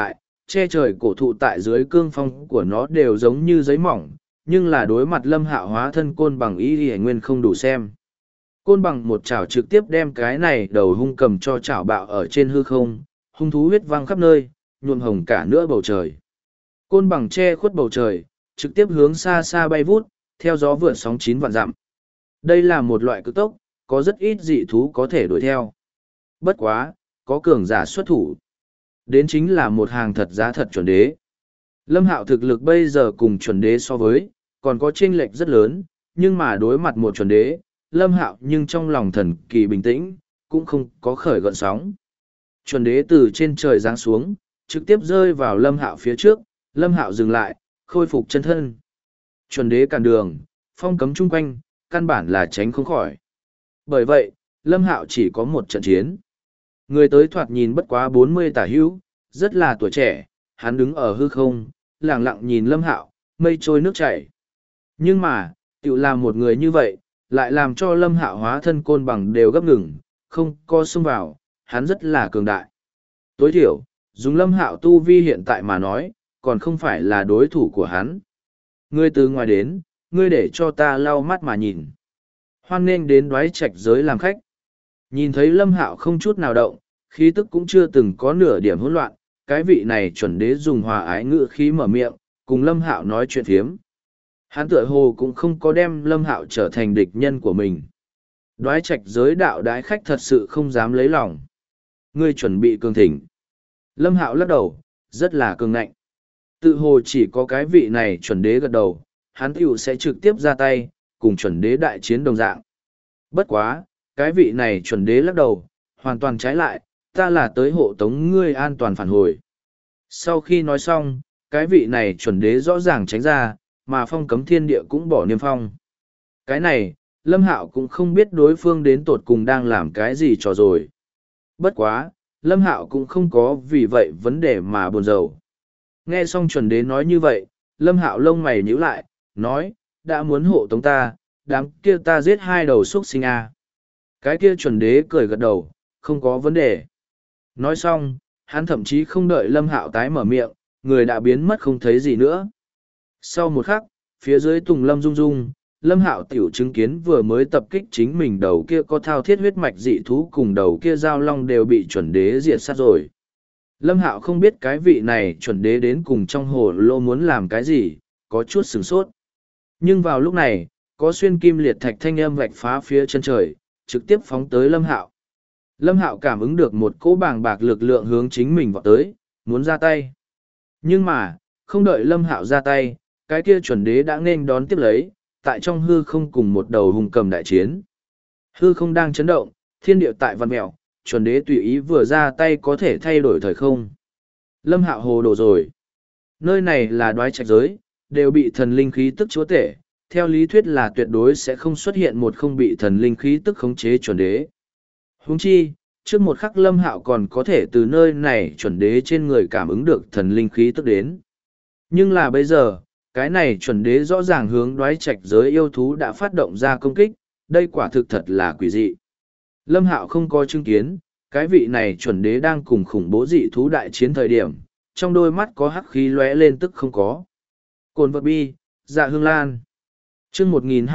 che trời cổ thụ tại dưới cương phong của nó đều giống như giấy mỏng, nhưng là đối mặt Lâm Hạo hóa thân côn bằng y y nguyên không đủ xem. Côn bằng một chảo trực tiếp đem cái này đầu hung cầm cho chảo bạo ở trên hư không, hung thú huyết văng khắp nơi, nhuộm hồng cả nửa bầu trời. Côn bằng che khuất bầu trời, trực tiếp hướng xa xa bay vút, theo gió vượt sóng 9 vạn dặm. Đây là một loại cực tốc, có rất ít dị thú có thể đuổi theo. Bất quá, có cường giả xuất thủ. Đến chính là một hàng thật giá thật chuẩn đế. Lâm Hạo thực lực bây giờ cùng chuẩn đế so với, còn có chênh lệch rất lớn, nhưng mà đối mặt một chuẩn đế, Lâm Hạo nhưng trong lòng thần kỳ bình tĩnh, cũng không có khởi gợn sóng. Chuẩn đế từ trên trời giáng xuống, trực tiếp rơi vào Lâm Hạo phía trước, Lâm Hạo dừng lại, khôi phục chân thân. Chuẩn đế cản đường, phong cấm chung quanh, căn bản là tránh không khỏi. Bởi vậy, Lâm Hạo chỉ có một trận chiến. Người tới thoạt nhìn bất quá 40 tả hữu, rất là tuổi trẻ, hắn đứng ở hư không, lặng lặng nhìn Lâm Hạo, mây trôi nước chảy. Nhưng mà, tự làm một người như vậy, lại làm cho Lâm Hạo hóa thân côn bằng đều gấp ngừng, không co xông vào, hắn rất là cường đại. Tối thiểu, dùng Lâm Hạo tu vi hiện tại mà nói, còn không phải là đối thủ của hắn. Ngươi từ ngoài đến, ngươi để cho ta lau mắt mà nhìn. Hoan nghênh đến Đoái Trạch giới làm khách. Nhìn thấy Lâm Hạo không chút nào động, khí tức cũng chưa từng có nửa điểm hỗn loạn, cái vị này chuẩn đế dùng hòa ái ngữ khí mở miệng, cùng Lâm Hạo nói chuyện phiếm. Hắn tựa hồ cũng không có đem Lâm Hạo trở thành địch nhân của mình. Đoái Trạch giới đạo đái khách thật sự không dám lấy lòng. Ngươi chuẩn bị cường thịnh. Lâm Hạo lắc đầu, rất là cường ngạnh. Tự hồ chỉ có cái vị này chuẩn đế gật đầu, hắn tiểu sẽ trực tiếp ra tay, cùng chuẩn đế đại chiến đồng dạng. Bất quá, cái vị này chuẩn đế lắc đầu, hoàn toàn trái lại, ta là tới hộ tống ngươi an toàn phản hồi. Sau khi nói xong, cái vị này chuẩn đế rõ ràng tránh ra, mà phong cấm thiên địa cũng bỏ niêm phong. Cái này, Lâm Hạo cũng không biết đối phương đến tột cùng đang làm cái gì trò rồi. Bất quá, Lâm Hạo cũng không có vì vậy vấn đề mà buồn rầu. Nghe xong chuẩn đế nói như vậy, Lâm Hạo lông mày nhíu lại, nói, đã muốn hộ tống ta, đám kia ta giết 2 đầu xuất sinh à. Cái kia chuẩn đế cười gật đầu, không có vấn đề. Nói xong, hắn thậm chí không đợi Lâm Hạo tái mở miệng, người đã biến mất không thấy gì nữa. Sau một khắc, phía dưới tùng lâm rung rung, Lâm Hạo tiểu chứng kiến vừa mới tập kích chính mình đầu kia có thao thiết huyết mạch dị thú cùng đầu kia giao long đều bị chuẩn đế diệt sát rồi. Lâm Hạo không biết cái vị này chuẩn đế đến cùng trong hồ lô muốn làm cái gì, có chút sửng sốt. Nhưng vào lúc này, có xuyên kim liệt thạch thanh âm vạch phá phía chân trời, trực tiếp phóng tới Lâm Hạo. Lâm Hạo cảm ứng được một cỗ bàng bạc lực lượng hướng chính mình vọt tới, muốn ra tay. Nhưng mà, không đợi Lâm Hạo ra tay, cái kia chuẩn đế đã nên đón tiếp lấy, tại trong hư không cùng một đầu hung cầm đại chiến. Hư không đang chấn động, thiên địa tại văn mèo, chuẩn đế tùy ý vừa ra tay có thể thay đổi thời không. Lâm Hạo hồ đồ rồi. Nơi này là Đoái Trạch giới, đều bị thần linh khí tức chúa tể, theo lý thuyết là tuyệt đối sẽ không xuất hiện một không bị thần linh khí tức khống chế chuẩn đế. Huống chi, trước một khắc Lâm Hạo còn có thể từ nơi này chuẩn đế trên người cảm ứng được thần linh khí tức đến. Nhưng là bây giờ, cái này chuẩn đế rõ ràng hướng Đoái Trạch giới yêu thú đã phát động ra công kích, đây quả thực thật là quỷ dị. Lâm Hạo không có chứng kiến, cái vị này chuẩn đế đang cùng khủng bố dị thú đại chiến thời điểm, trong đôi mắt có hắc khí lóe lên tức không có. Cồn vật bi, dạ hương lan. Chương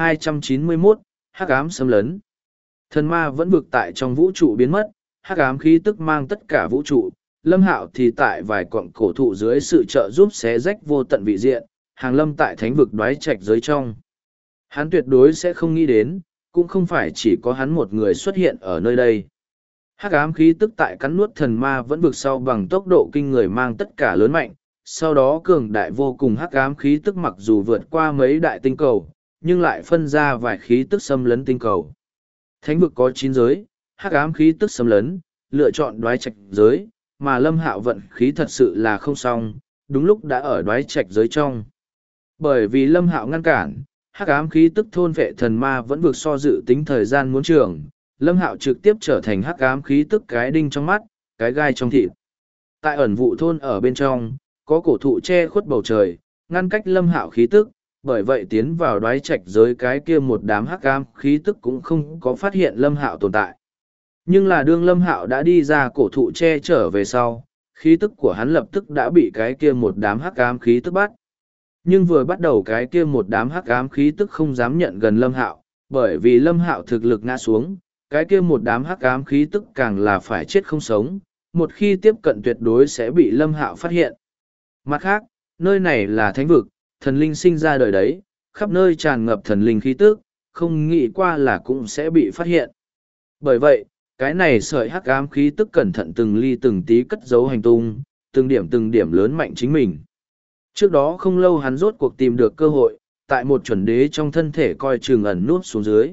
1291, hắc ám xâm lấn. Thần ma vẫn vực tại trong vũ trụ biến mất, hắc ám khí tức mang tất cả vũ trụ. Lâm Hạo thì tại vài cọng cổ thụ dưới sự trợ giúp xé rách vô tận vị diện, hàng lâm tại thánh vực Đoái Trạch giới trong. Hắn tuyệt đối sẽ không nghĩ đến, cũng không phải chỉ có hắn một người xuất hiện ở nơi đây. Hắc ám khí tức tại cắn nuốt thần ma vẫn vực sau bằng tốc độ kinh người mang tất cả lớn mạnh, sau đó cường đại vô cùng hắc ám khí tức mặc dù vượt qua mấy đại tinh cầu, nhưng lại phân ra vài khí tức xâm lấn tinh cầu. Thánh vực có 9 giới, hắc ám khí tức xâm lấn, lựa chọn Đoái Trạch giới, mà Lâm Hạo vận khí thật sự là không xong, đúng lúc đã ở Đoái Trạch giới trong. Bởi vì Lâm Hạo ngăn cản, hắc ám khí tức thôn vệ thần ma vẫn vượt so dự tính thời gian muốn trường, Lâm Hạo trực tiếp trở thành hắc ám khí tức cái đinh trong mắt, cái gai trong thịt. Tại ẩn vụ thôn ở bên trong, có cổ thụ che khuất bầu trời, ngăn cách Lâm Hạo khí tức, bởi vậy tiến vào Đoái Trạch giới cái kia một đám hắc ám khí tức cũng không có phát hiện Lâm Hạo tồn tại. Nhưng là đương Lâm Hạo đã đi ra cổ thụ che trở về sau, khí tức của hắn lập tức đã bị cái kia một đám hắc ám khí tức bắt. Nhưng vừa bắt đầu cái kia một đám hắc ám khí tức không dám nhận gần Lâm Hạo, bởi vì Lâm Hạo thực lực ngã xuống, cái kia một đám hắc ám khí tức càng là phải chết không sống, một khi tiếp cận tuyệt đối sẽ bị Lâm Hạo phát hiện. Mặt khác, nơi này là thánh vực, thần linh sinh ra đời đấy, khắp nơi tràn ngập thần linh khí tức, không nghĩ qua là cũng sẽ bị phát hiện. Bởi vậy, cái này sợi hắc ám khí tức cẩn thận từng ly từng tí cất giấu hành tung, từng điểm lớn mạnh chính mình. Trước đó không lâu hắn rốt cuộc tìm được cơ hội, tại một chuẩn đế trong thân thể coi chừng ẩn nút xuống dưới.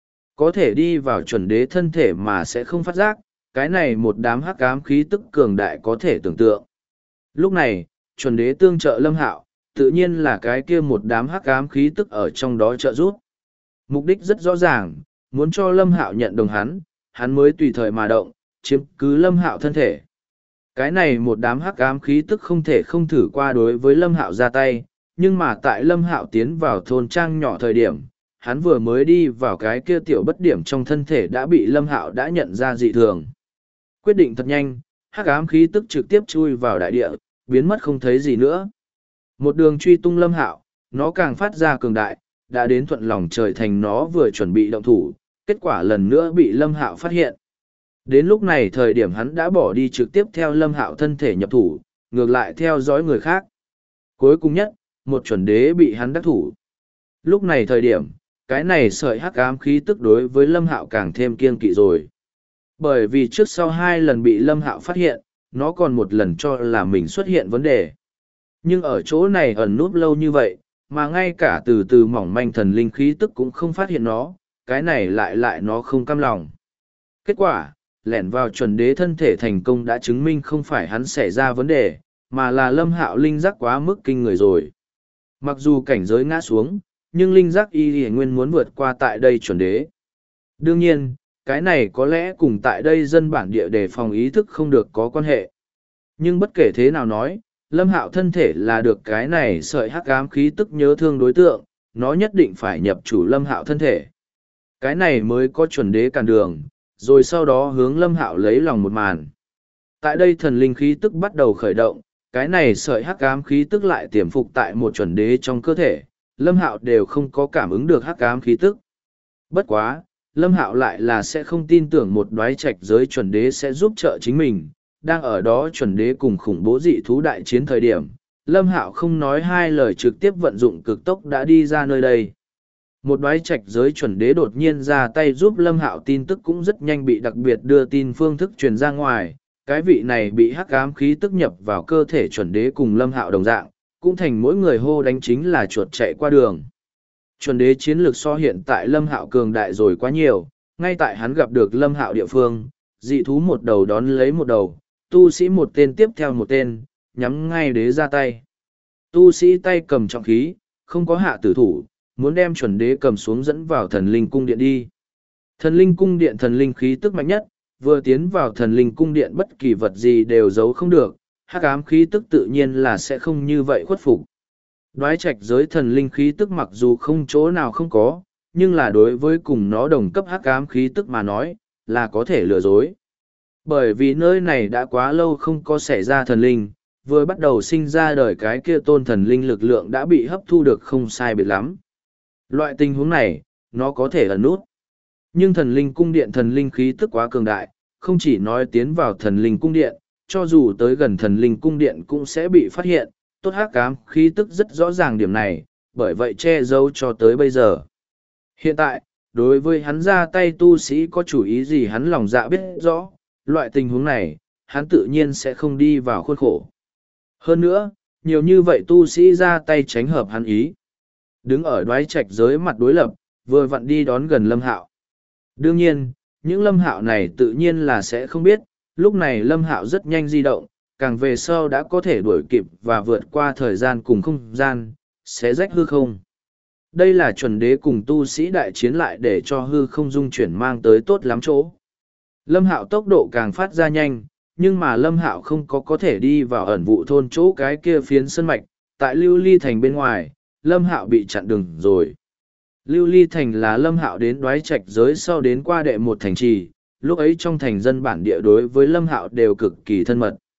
Có thể đi vào chuẩn đế thân thể mà sẽ không phát giác, cái này một đám hắc ám khí tức cường đại có thể tưởng tượng. Lúc này, chuẩn đế tương trợ Lâm Hạo, tự nhiên là cái kia một đám hắc ám khí tức ở trong đó trợ giúp. Mục đích rất rõ ràng, muốn cho Lâm Hạo nhận đồng hắn mới tùy thời mà động, chiếm cứ Lâm Hạo thân thể. Cái này một đám hắc ám khí tức không thể không thử qua đối với Lâm Hạo ra tay, nhưng mà tại Lâm Hạo tiến vào thôn trang nhỏ thời điểm, hắn vừa mới đi vào cái kia tiểu bất điểm trong thân thể đã bị Lâm Hạo đã nhận ra dị thường. Quyết định thật nhanh, hắc ám khí tức trực tiếp chui vào đại địa, biến mất không thấy gì nữa. Một đường truy tung Lâm Hạo, nó càng phát ra cường đại, đã đến thuận lòng trời thành nó vừa chuẩn bị động thủ, kết quả lần nữa bị Lâm Hạo phát hiện. Đến lúc này thời điểm hắn đã bỏ đi trực tiếp theo Lâm Hạo thân thể nhập thủ, ngược lại theo dõi người khác. Cuối cùng nhất, một chuẩn đế bị hắn đắc thủ. Lúc này thời điểm, cái này sợi hắc ám khí tức đối với Lâm Hạo càng thêm kiêng kỵ rồi. Bởi vì trước sau hai lần bị Lâm Hạo phát hiện, nó còn một lần cho là mình xuất hiện vấn đề. Nhưng ở chỗ này ẩn núp lâu như vậy, mà ngay cả từ từ mỏng manh thần linh khí tức cũng không phát hiện nó, cái này lại nó không cam lòng. Kết quả, lẻn vào chuẩn đế thân thể thành công đã chứng minh không phải hắn xảy ra vấn đề, mà là Lâm Hạo linh giác quá mức kinh người rồi. Mặc dù cảnh giới ngã xuống, nhưng linh giác y nguyên muốn vượt qua tại đây chuẩn đế. Đương nhiên, cái này có lẽ cùng tại đây dân bản địa đề phòng ý thức không được có quan hệ. Nhưng bất kể thế nào nói, Lâm Hạo thân thể là được cái này sợi hắc ám khí tức nhớ thương đối tượng, nó nhất định phải nhập chủ Lâm Hạo thân thể. Cái này mới có chuẩn đế cản đường, rồi sau đó hướng Lâm Hạo lấy lòng một màn. Tại đây thần linh khí tức bắt đầu khởi động, cái này sợi hắc ám khí tức lại tiềm phục tại một chuẩn đế trong cơ thể, Lâm Hạo đều không có cảm ứng được hắc ám khí tức. Bất quá, Lâm Hạo lại là sẽ không tin tưởng một đoái trạch giới chuẩn đế sẽ giúp trợ chính mình, đang ở đó chuẩn đế cùng khủng bố dị thú đại chiến thời điểm, Lâm Hạo không nói hai lời trực tiếp vận dụng cực tốc đã đi ra nơi đây. Một đoái trạch giới chuẩn đế đột nhiên ra tay giúp Lâm Hạo tin tức cũng rất nhanh bị đặc biệt đưa tin phương thức truyền ra ngoài, cái vị này bị hắc ám khí tức nhập vào cơ thể chuẩn đế cùng Lâm Hạo đồng dạng, cũng thành mỗi người hô đánh chính là chuột chạy qua đường. Chuẩn đế chiến lược so hiện tại Lâm Hạo cường đại rồi quá nhiều, ngay tại hắn gặp được Lâm Hạo địa phương, dị thú một đầu đón lấy một đầu, tu sĩ một tên tiếp theo một tên, nhắm ngay đế ra tay. Tu sĩ tay cầm trọng khí, không có hạ tử thủ, muốn đem chuẩn đế cầm xuống dẫn vào thần linh cung điện đi. Thần linh cung điện thần linh khí tức mạnh nhất, vừa tiến vào thần linh cung điện bất kỳ vật gì đều giấu không được, hắc ám khí tức tự nhiên là sẽ không như vậy khuất phục. Đoái trạch giới thần linh khí tức mặc dù không chỗ nào không có, nhưng là đối với cùng nó đồng cấp hắc ám khí tức mà nói, là có thể lừa dối. Bởi vì nơi này đã quá lâu không có xảy ra thần linh, vừa bắt đầu sinh ra đời cái kia tôn thần linh lực lượng đã bị hấp thu được không sai biệt lắm. Loại tình huống này, nó có thể ẩn nút. Nhưng thần linh cung điện thần linh khí tức quá cường đại, không chỉ nói tiến vào thần linh cung điện, cho dù tới gần thần linh cung điện cũng sẽ bị phát hiện, tốt hắc ám khí tức rất rõ ràng điểm này, bởi vậy che giấu cho tới bây giờ. Hiện tại, đối với hắn ra tay tu sĩ có chủ ý gì hắn lòng dạ biết rõ, loại tình huống này, hắn tự nhiên sẽ không đi vào khuôn khổ. Hơn nữa, nhiều như vậy tu sĩ ra tay tránh hợp hắn ý. Đứng ở đoái trạch giới mặt đối lập, vừa vặn đi đón gần Lâm Hạo. Đương nhiên, những Lâm Hạo này tự nhiên là sẽ không biết, lúc này Lâm Hạo rất nhanh di động, càng về sau đã có thể đuổi kịp và vượt qua thời gian cùng không gian, xé rách hư không. Đây là chuẩn đế cùng tu sĩ đại chiến lại để cho hư không dung chuyển mang tới tốt lắm chỗ. Lâm Hạo tốc độ càng phát ra nhanh, nhưng mà Lâm Hạo không có thể đi vào ẩn vụ thôn chỗ cái kia phiến sân mạch, tại Lưu Ly Thành bên ngoài, Lâm Hạo bị chặn đường rồi. Lưu Ly Thành là Lâm Hạo đến đoái trạch giới sau đến qua đệ một thành trì, lúc ấy trong thành dân bản địa đối với Lâm Hạo đều cực kỳ thân mật.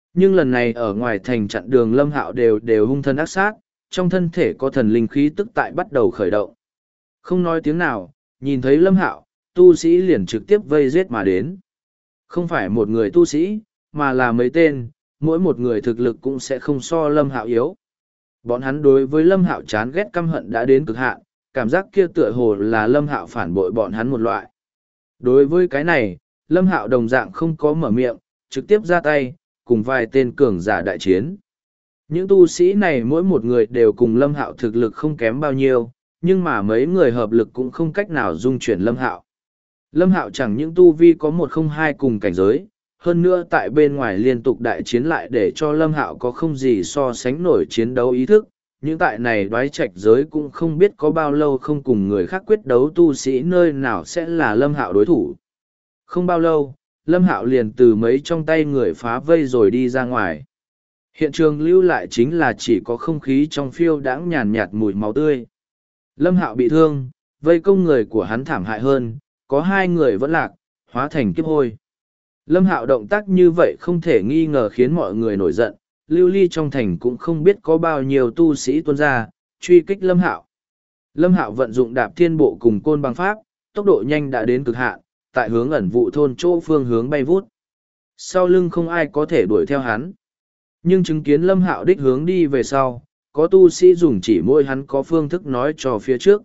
Nhưng lần này ở ngoài thành chặn đường Lâm Hạo đều đều hung thân ác sát, trong thân thể có thần linh khí tức tại bắt đầu khởi động. Không nói tiếng nào, nhìn thấy Lâm Hạo, tu sĩ liền trực tiếp vây giết mà đến. Không phải một người tu sĩ, mà là mấy tên, mỗi một người thực lực cũng sẽ không so Lâm Hạo yếu. Bọn hắn đối với Lâm Hạo chán ghét căm hận đã đến cực hạn, cảm giác kia tựa hồ là Lâm Hạo phản bội bọn hắn một loại. Đối với cái này, Lâm Hạo đồng dạng không có mở miệng, trực tiếp ra tay, cùng vài tên cường giả đại chiến. Những tu sĩ này mỗi một người đều cùng Lâm Hạo thực lực không kém bao nhiêu, nhưng mà mấy người hợp lực cũng không cách nào dung chuyển Lâm Hạo. Lâm Hạo chẳng những tu vi có 102 cùng cảnh giới, hơn nữa tại bên ngoài liên tục đại chiến lại để cho Lâm Hạo có không gì so sánh nổi chiến đấu ý thức. Những tại này đoái trạch giới cũng không biết có bao lâu không cùng người khác quyết đấu tu sĩ nơi nào sẽ là Lâm Hạo đối thủ. Không bao lâu, Lâm Hạo liền từ mấy trong tay người phá vây rồi đi ra ngoài. Hiện trường lưu lại chính là chỉ có không khí trong phiêu đãng nhàn nhạt mùi máu tươi. Lâm Hạo bị thương, vây công người của hắn thảm hại hơn, có 2 người vẫn lạc, hóa thành kiếp hôi. Lâm Hạo động tác như vậy không thể nghi ngờ khiến mọi người nổi giận, lưu ly trong thành cũng không biết có bao nhiêu tu sĩ tuôn ra, truy kích Lâm Hạo. Lâm Hạo vận dụng đạp thiên bộ cùng côn bằng pháp, tốc độ nhanh đã đến cực hạn, tại hướng ẩn vụ thôn chỗ phương hướng bay vút. Sau lưng không ai có thể đuổi theo hắn. Nhưng chứng kiến Lâm Hạo đích hướng đi về sau, có tu sĩ dùng chỉ môi hắn có phương thức nói cho phía trước.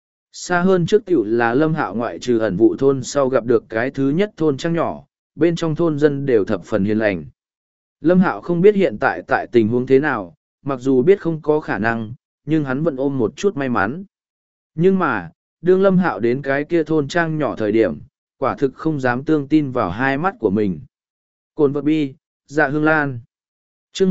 Xa hơn trước tiểu là Lâm Hạo ngoại trừ ẩn vụ thôn sau gặp được cái thứ nhất thôn trang nhỏ, bên trong thôn dân đều thập phần hiền lành. Lâm Hạo không biết hiện tại tại tình huống thế nào, mặc dù biết không có khả năng, nhưng hắn vẫn ôm một chút may mắn. Nhưng mà, đương Lâm Hạo đến cái kia thôn trang nhỏ thời điểm, quả thực không dám tương tin vào hai mắt của mình. Cồn vật bi, dạ hương lan. Chương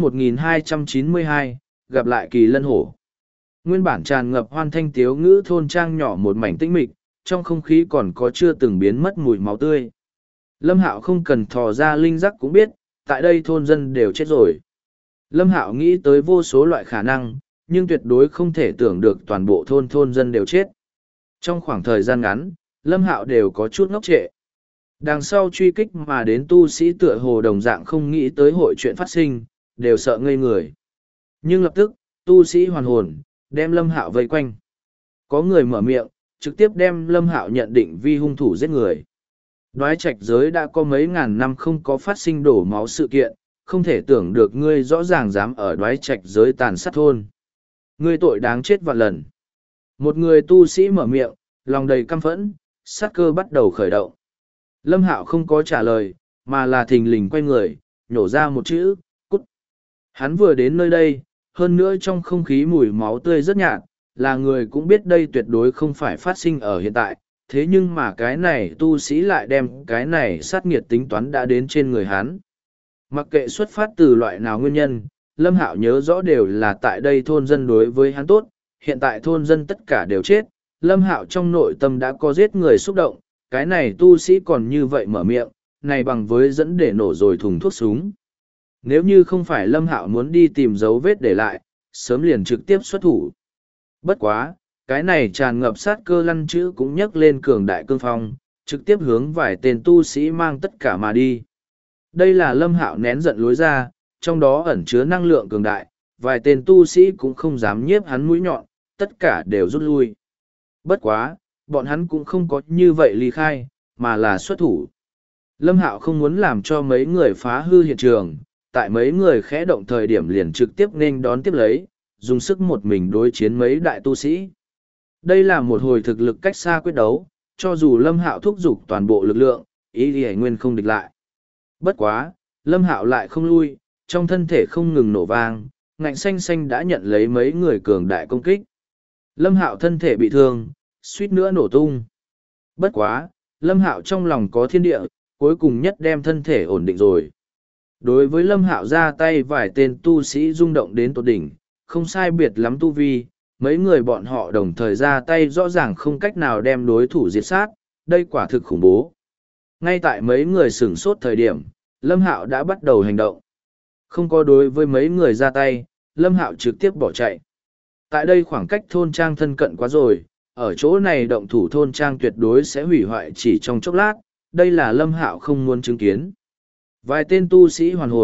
1292, gặp lại kỳ lân hổ. Nguyên bản tràn ngập hoan thanh tiếu ngữ thôn trang nhỏ một mảnh tĩnh mịch, trong không khí còn có chưa từng biến mất mùi máu tươi. Lâm Hạo không cần thò ra linh giác cũng biết, tại đây thôn dân đều chết rồi. Lâm Hạo nghĩ tới vô số loại khả năng, nhưng tuyệt đối không thể tưởng được toàn bộ thôn dân đều chết. Trong khoảng thời gian ngắn, Lâm Hạo đều có chút ngốc trệ. Đằng sau truy kích mà đến tu sĩ tựa hồ đồng dạng không nghĩ tới hội chuyện phát sinh, đều sợ ngây người. Nhưng lập tức, tu sĩ hoàn hồn, đem Lâm Hạo vây quanh. Có người mở miệng, trực tiếp đem Lâm Hạo nhận định vi hung thủ giết người. Đoái trạch giới đã có mấy ngàn năm không có phát sinh đổ máu sự kiện, không thể tưởng được ngươi rõ ràng dám ở đoái trạch giới tàn sát thôn. Ngươi tội đáng chết vạn lần. Một người tu sĩ mở miệng, lòng đầy căm phẫn, sát cơ bắt đầu khởi động. Lâm Hạo không có trả lời, mà là thình lình quay người, nhổ ra một chữ, cút. Hắn vừa đến nơi đây, hơn nữa trong không khí mùi máu tươi rất nhạt, là người cũng biết đây tuyệt đối không phải phát sinh ở hiện tại, thế nhưng mà cái này tu sĩ lại đem cái này sát nghiệt tính toán đã đến trên người hắn. Mặc kệ xuất phát từ loại nào nguyên nhân, Lâm Hạo nhớ rõ đều là tại đây thôn dân đối với hắn tốt, hiện tại thôn dân tất cả đều chết, Lâm Hạo trong nội tâm đã có giết người xúc động, cái này tu sĩ còn như vậy mở miệng, này bằng với dẫn để nổ rồi thùng thuốc súng. Nếu như không phải Lâm Hạo muốn đi tìm dấu vết để lại, sớm liền trực tiếp xuất thủ. Bất quá, cái này tràn ngập sát cơ lăn chữ cũng nhấc lên cường đại cương phong, trực tiếp hướng vài tên tu sĩ mang tất cả mà đi. Đây là Lâm Hạo nén giận lối ra, trong đó ẩn chứa năng lượng cường đại, vài tên tu sĩ cũng không dám nhiếp hắn mũi nhọn, tất cả đều rút lui. Bất quá, bọn hắn cũng không có như vậy ly khai, mà là xuất thủ. Lâm Hạo không muốn làm cho mấy người phá hư hiện trường, tại mấy người khẽ động thời điểm liền trực tiếp nên đón tiếp lấy, dùng sức một mình đối chiến mấy đại tu sĩ. Đây là một hồi thực lực cách xa quyết đấu, cho dù Lâm Hạo thúc giục toàn bộ lực lượng, ý thì nguyên không địch lại. Bất quá, Lâm Hạo lại không lui, trong thân thể không ngừng nổ vang, ngạnh xanh xanh đã nhận lấy mấy người cường đại công kích. Lâm Hạo thân thể bị thương, suýt nữa nổ tung. Bất quá, Lâm Hạo trong lòng có thiên địa, cuối cùng nhất đem thân thể ổn định rồi. Đối với Lâm Hạo ra tay vài tên tu sĩ rung động đến tột đỉnh, không sai biệt lắm tu vi, mấy người bọn họ đồng thời ra tay rõ ràng không cách nào đem đối thủ diệt sát, đây quả thực khủng bố. Ngay tại mấy người sửng sốt thời điểm, Lâm Hạo đã bắt đầu hành động. Không có đối với mấy người ra tay, Lâm Hạo trực tiếp bỏ chạy. Tại đây khoảng cách thôn trang thân cận quá rồi, ở chỗ này động thủ thôn trang tuyệt đối sẽ hủy hoại chỉ trong chốc lát, đây là Lâm Hạo không muốn chứng kiến. Vài tên tu sĩ hoàn hồn,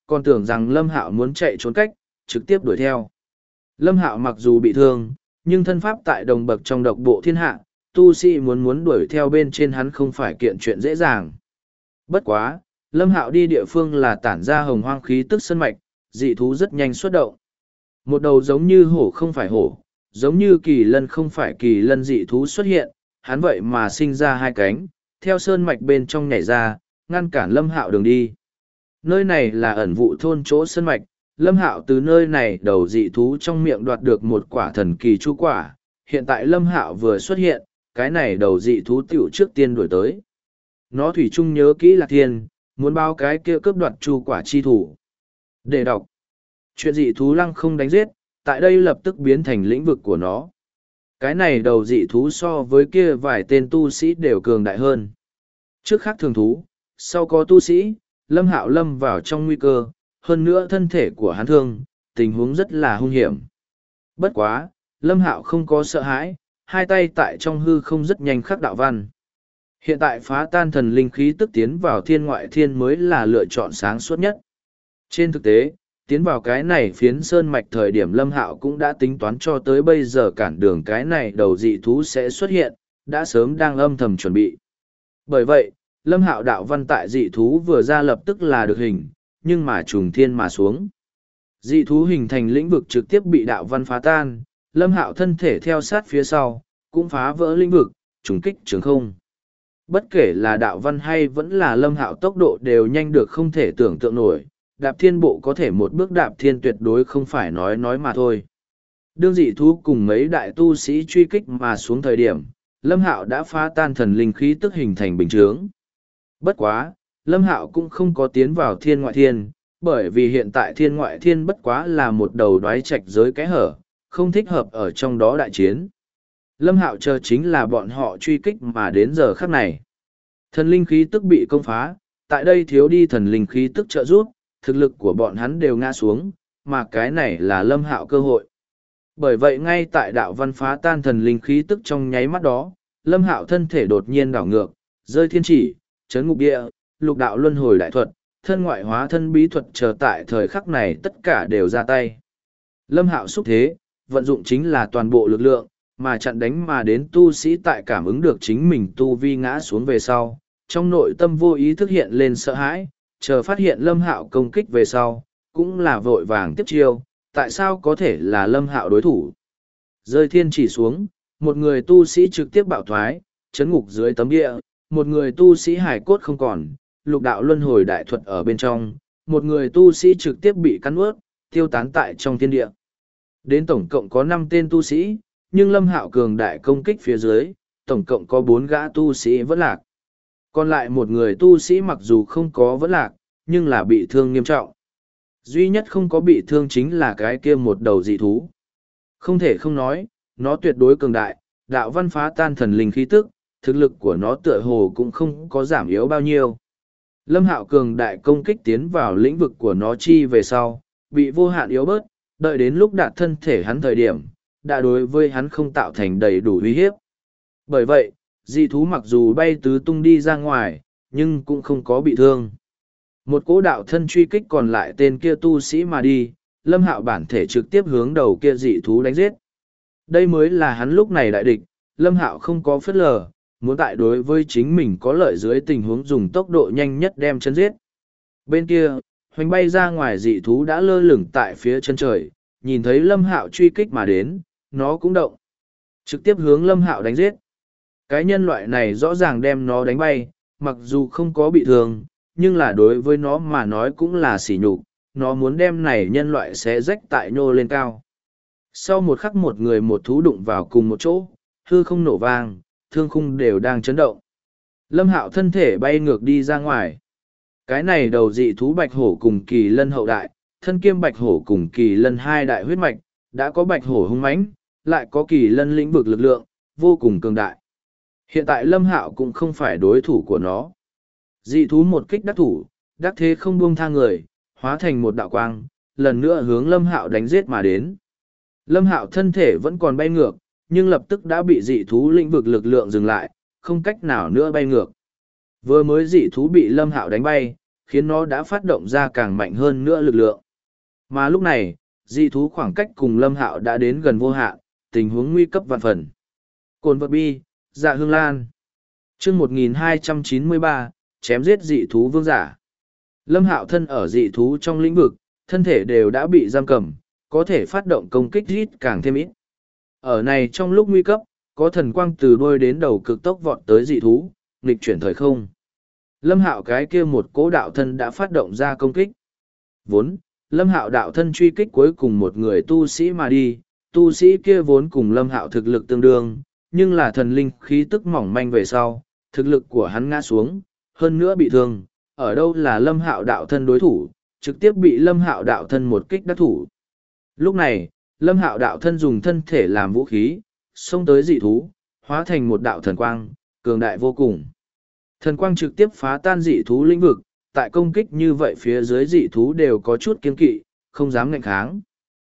còn tưởng rằng Lâm Hạo muốn chạy trốn cách, trực tiếp đuổi theo. Lâm Hạo mặc dù bị thương, nhưng thân pháp tại đồng bậc trong độc bộ thiên hạ, tu sĩ muốn đuổi theo bên trên hắn không phải kiện chuyện dễ dàng. Bất quá, Lâm Hạo đi địa phương là tản ra hồng hoang khí tức sơn mạch, dị thú rất nhanh xuất động. Một đầu giống như hổ không phải hổ, giống như kỳ lân không phải kỳ lân dị thú xuất hiện, hắn vậy mà sinh ra hai cánh, theo sơn mạch bên trong nhảy ra, ngăn cản Lâm Hạo đường đi. Nơi này là ẩn vụ thôn chỗ sơn mạch, Lâm Hạo từ nơi này đầu dị thú trong miệng đoạt được một quả thần kỳ chu quả, hiện tại Lâm Hạo vừa xuất hiện, cái này đầu dị thú tiểu trước tiên đuổi tới. Nó thủy chung nhớ kỹ Lạc Thiên, muốn bao cái kia cướp đoạt chu quả chi thủ. Để đọc. Chuyện dị thú lăng không đánh giết, tại đây lập tức biến thành lĩnh vực của nó. Cái này đầu dị thú so với kia vài tên tu sĩ đều cường đại hơn. Trước khác thường thú, sau có tu sĩ, Lâm Hạo lâm vào trong nguy cơ, hơn nữa thân thể của hắn thương, tình huống rất là hung hiểm. Bất quá, Lâm Hạo không có sợ hãi, hai tay tại trong hư không rất nhanh khắc đạo văn. Hiện tại phá tan thần linh khí tức tiến vào thiên ngoại thiên mới là lựa chọn sáng suốt nhất. Trên thực tế, tiến vào cái này phiến sơn mạch thời điểm Lâm Hạo cũng đã tính toán cho tới bây giờ cản đường cái này đầu dị thú sẽ xuất hiện, đã sớm đang âm thầm chuẩn bị. Bởi vậy, Lâm Hạo đạo văn tại dị thú vừa ra lập tức là được hình, nhưng mà trùng thiên mà xuống. Dị thú hình thành lĩnh vực trực tiếp bị đạo văn phá tan, Lâm Hạo thân thể theo sát phía sau, cũng phá vỡ lĩnh vực, trùng kích trường không. Bất kể là đạo văn hay vẫn là Lâm Hạo tốc độ đều nhanh được không thể tưởng tượng nổi, đạp thiên bộ có thể một bước đạp thiên tuyệt đối không phải nói mà thôi. Đương dị thú cùng mấy đại tu sĩ truy kích mà xuống thời điểm, Lâm Hạo đã phá tan thần linh khí tức hình thành bình chướng. Bất quá, Lâm Hạo cũng không có tiến vào thiên ngoại thiên, bởi vì hiện tại thiên ngoại thiên bất quá là một đầu đoái trạch giới kẽ hở, không thích hợp ở trong đó đại chiến. Lâm Hạo chờ chính là bọn họ truy kích mà đến giờ khắc này. Thần linh khí tức bị công phá, tại đây thiếu đi thần linh khí tức trợ giúp, thực lực của bọn hắn đều ngã xuống, mà cái này là Lâm Hạo cơ hội. Bởi vậy ngay tại đạo văn phá tan thần linh khí tức trong nháy mắt đó, Lâm Hạo thân thể đột nhiên đảo ngược, rơi thiên chỉ, chấn ngục địa, lục đạo luân hồi đại thuật, thân ngoại hóa thân bí thuật chờ tại thời khắc này tất cả đều ra tay. Lâm Hạo xúc thế, vận dụng chính là toàn bộ lực lượng, mà chặn đánh mà đến tu sĩ tại cảm ứng được chính mình tu vi ngã xuống về sau, trong nội tâm vô ý thức hiện lên sợ hãi, chờ phát hiện Lâm Hạo công kích về sau, cũng là vội vàng tiếp chiêu, tại sao có thể là Lâm Hạo đối thủ. Rơi thiên chỉ xuống, một người tu sĩ trực tiếp bạo thoái, chấn ngục dưới tấm địa, một người tu sĩ hải cốt không còn, lục đạo luân hồi đại thuật ở bên trong, một người tu sĩ trực tiếp bị cắn ướt, tiêu tán tại trong thiên địa. Đến tổng cộng có 5 tên tu sĩ, nhưng Lâm Hạo cường đại công kích phía dưới, tổng cộng có 4 gã tu sĩ vẫn lạc. Còn lại một người tu sĩ mặc dù không có vẫn lạc, nhưng là bị thương nghiêm trọng. Duy nhất không có bị thương chính là cái kia một đầu dị thú. Không thể không nói, nó tuyệt đối cường đại, đạo văn phá tan thần linh khí tức, thực lực của nó tựa hồ cũng không có giảm yếu bao nhiêu. Lâm Hạo cường đại công kích tiến vào lĩnh vực của nó chi về sau, bị vô hạn yếu bớt, đợi đến lúc đạt thân thể hắn thời điểm, đã đối với hắn không tạo thành đầy đủ uy hiếp. Bởi vậy, dị thú mặc dù bay tứ tung đi ra ngoài, nhưng cũng không có bị thương. Một cỗ đạo thân truy kích còn lại tên kia tu sĩ mà đi, Lâm Hạo bản thể trực tiếp hướng đầu kia dị thú đánh giết. Đây mới là hắn lúc này đại địch, Lâm Hạo không có phớt lờ, muốn tại đối với chính mình có lợi dưới tình huống dùng tốc độ nhanh nhất đem chân giết. Bên kia, hoành bay ra ngoài dị thú đã lơ lửng tại phía chân trời, nhìn thấy Lâm Hạo truy kích mà đến, nó cũng động. Trực tiếp hướng Lâm Hạo đánh giết. Cái nhân loại này rõ ràng đem nó đánh bay, mặc dù không có bị thương, nhưng là đối với nó mà nói cũng là sỉ nhục, nó muốn đem này nhân loại xé rách tại nhô lên cao. Sau một khắc một người một thú đụng vào cùng một chỗ, hư không nổ vang, thương khung đều đang chấn động. Lâm Hạo thân thể bay ngược đi ra ngoài. Cái này đầu dị thú bạch hổ cùng kỳ lân hậu đại, thân kiêm bạch hổ cùng kỳ lân hai đại huyết mạch, đã có bạch hổ hung mãnh, lại có kỳ lân lĩnh vực lực lượng, vô cùng cường đại. Hiện tại Lâm Hạo cũng không phải đối thủ của nó. Dị thú một kích đắc thủ, đắc thế không buông tha người, hóa thành một đạo quang, lần nữa hướng Lâm Hạo đánh giết mà đến. Lâm Hạo thân thể vẫn còn bay ngược, nhưng lập tức đã bị dị thú lĩnh vực lực lượng dừng lại, không cách nào nữa bay ngược. Vừa mới dị thú bị Lâm Hạo đánh bay, khiến nó đã phát động ra càng mạnh hơn nữa lực lượng. Mà lúc này, dị thú khoảng cách cùng Lâm Hạo đã đến gần vô hạn, tình huống nguy cấp vạn phần. Cồn vật bi, dạ hương lan. Chương 1293, chém giết dị thú vương giả. Lâm Hạo thân ở dị thú trong lĩnh vực, thân thể đều đã bị giam cầm, có thể phát động công kích ít càng thêm ít. Ở này trong lúc nguy cấp, có thần quang từ đuôi đến đầu cực tốc vọt tới dị thú, nghịch chuyển thời không. Lâm Hạo cái kia một cố đạo thân đã phát động ra công kích. Vốn, Lâm Hạo đạo thân truy kích cuối cùng một người tu sĩ mà đi, tu sĩ kia vốn cùng Lâm Hạo thực lực tương đương, nhưng là thần linh khí tức mỏng manh về sau, thực lực của hắn ngã xuống, hơn nữa bị thương, ở đâu là Lâm Hạo đạo thân đối thủ, trực tiếp bị Lâm Hạo đạo thân một kích đắc thủ. Lúc này, Lâm Hạo đạo thân dùng thân thể làm vũ khí, xông tới dị thú, hóa thành một đạo thần quang, cường đại vô cùng. Thần quang trực tiếp phá tan dị thú lĩnh vực, tại công kích như vậy phía dưới dị thú đều có chút kiên kỵ, không dám ngạnh kháng.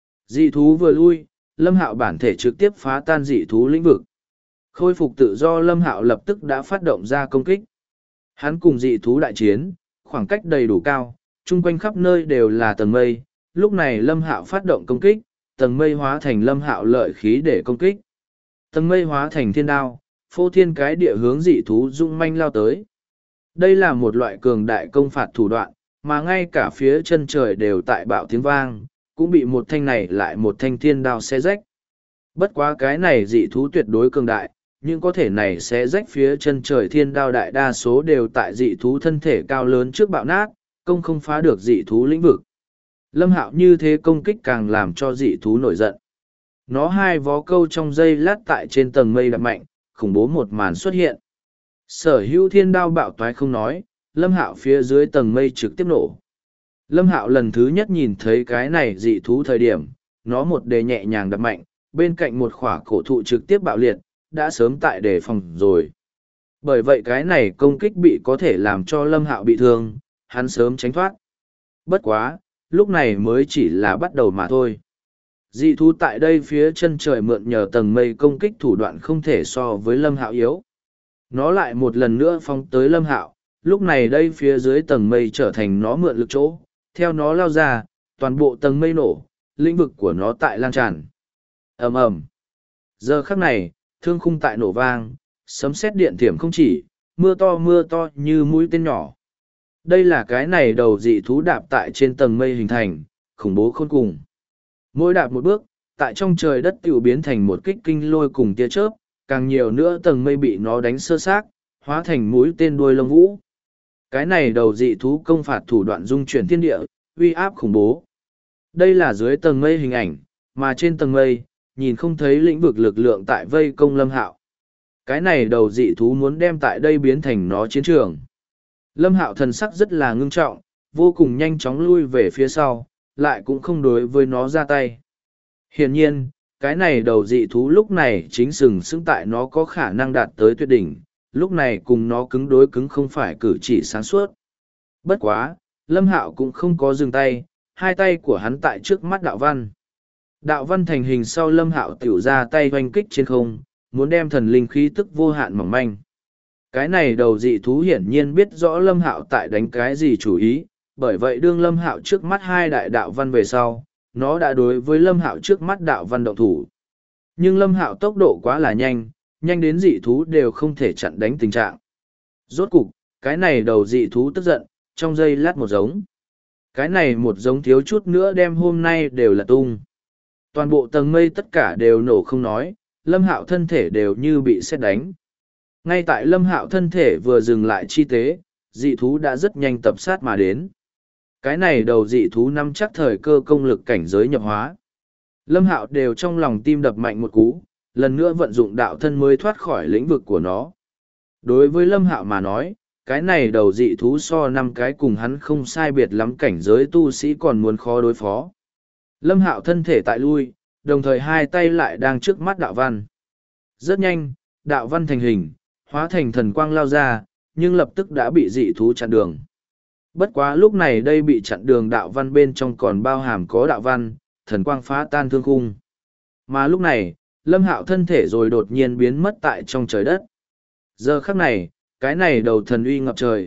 Dị thú vừa lui, Lâm Hạo bản thể trực tiếp phá tan dị thú lĩnh vực. Khôi phục tự do Lâm Hạo lập tức đã phát động ra công kích. Hắn cùng dị thú đại chiến, khoảng cách đầy đủ cao, chung quanh khắp nơi đều là tầng mây. Lúc này Lâm Hạo phát động công kích, tầng mây hóa thành Lâm Hạo lợi khí để công kích. Tầng mây hóa thành thiên đao, phô thiên cái địa hướng dị thú dung manh lao tới. Đây là một loại cường đại công phạt thủ đoạn, mà ngay cả phía chân trời đều tại bạo tiếng vang, cũng bị một thanh này lại một thanh thiên đao xé rách. Bất quá cái này dị thú tuyệt đối cường đại, nhưng có thể này xé rách phía chân trời thiên đao đại đa số đều tại dị thú thân thể cao lớn trước bạo nát, công không phá được dị thú lĩnh vực. Lâm Hạo như thế công kích càng làm cho dị thú nổi giận. Nó hai vó câu trong dây lát tại trên tầng mây đập mạnh, khủng bố một màn xuất hiện. Sở hữu thiên đao bạo toái không nói, Lâm Hạo phía dưới tầng mây trực tiếp nổ. Lâm Hạo lần thứ nhất nhìn thấy cái này dị thú thời điểm, nó một đề nhẹ nhàng đập mạnh, bên cạnh một khỏa cổ thụ trực tiếp bạo liệt, đã sớm tại đề phòng rồi. Bởi vậy cái này công kích bị có thể làm cho Lâm Hạo bị thương, hắn sớm tránh thoát. Bất quá, lúc này mới chỉ là bắt đầu mà thôi. Dị thú tại đây phía chân trời mượn nhờ tầng mây công kích thủ đoạn không thể so với Lâm Hạo yếu. Nó lại một lần nữa phóng tới Lâm Hạo, lúc này đây phía dưới tầng mây trở thành nó mượn lực chỗ, theo nó lao ra, toàn bộ tầng mây nổ, lĩnh vực của nó tại lan tràn. Ầm ầm. Giờ khắc này, thương khung tại nổ vang, sấm sét điện thiểm không chỉ, mưa to như mũi tên nhỏ. Đây là cái này đầu dị thú đạp tại trên tầng mây hình thành, khủng bố khôn cùng. Mỗi đạp một bước, tại trong trời đất tiểu biến thành một kích kinh lôi cùng tia chớp, càng nhiều nữa tầng mây bị nó đánh sơ xác, hóa thành mũi tên đuôi lông vũ. Cái này đầu dị thú công phạt thủ đoạn dung chuyển thiên địa, uy áp khủng bố. Đây là dưới tầng mây hình ảnh, mà trên tầng mây, nhìn không thấy lĩnh vực lực lượng tại vây công Lâm Hạo. Cái này đầu dị thú muốn đem tại đây biến thành nó chiến trường. Lâm Hạo thần sắc rất là ngưng trọng, vô cùng nhanh chóng lui về phía sau, lại cũng không đối với nó ra tay. Hiển nhiên, cái này đầu dị thú lúc này chính sừng sững tại nó có khả năng đạt tới tuyệt đỉnh, lúc này cùng nó cứng đối cứng không phải cử chỉ sáng suốt. Bất quá, Lâm Hạo cũng không có dừng tay, hai tay của hắn tại trước mắt đạo văn. Đạo văn thành hình sau Lâm Hạo tiểu ra tay hoanh kích trên không, muốn đem thần linh khí tức vô hạn mỏng manh. Cái này đầu dị thú hiển nhiên biết rõ Lâm Hạo tại đánh cái gì chủ ý, bởi vậy đương Lâm Hạo trước mắt hai đại đạo văn về sau, nó đã đối với Lâm Hạo trước mắt đạo văn động thủ. Nhưng Lâm Hạo tốc độ quá là nhanh, nhanh đến dị thú đều không thể chặn đánh tình trạng. Rốt cục, cái này đầu dị thú tức giận, trong giây lát một giống. Cái này một giống thiếu chút nữa đem hôm nay đều là tung. Toàn bộ tầng mây tất cả đều nổ không nói, Lâm Hạo thân thể đều như bị sét đánh. Ngay tại Lâm Hạo thân thể vừa dừng lại chi tế, dị thú đã rất nhanh tập sát mà đến. Cái này đầu dị thú nắm chắc thời cơ công lực cảnh giới nhập hóa. Lâm Hạo đều trong lòng tim đập mạnh một cú, lần nữa vận dụng đạo thân mới thoát khỏi lĩnh vực của nó. Đối với Lâm Hạo mà nói, cái này đầu dị thú so năm cái cùng hắn không sai biệt lắm cảnh giới tu sĩ còn muốn khó đối phó. Lâm Hạo thân thể tại lui, đồng thời hai tay lại đang trước mắt đạo văn. Rất nhanh, đạo văn thành hình, hóa thành thần quang lao ra, nhưng lập tức đã bị dị thú chặn đường. Bất quá lúc này đây bị chặn đường đạo văn bên trong còn bao hàm có đạo văn, thần quang phá tan thương khung. Mà lúc này, Lâm Hạo thân thể rồi đột nhiên biến mất tại trong trời đất. Giờ khắc này, cái này đầu thần uy ngập trời,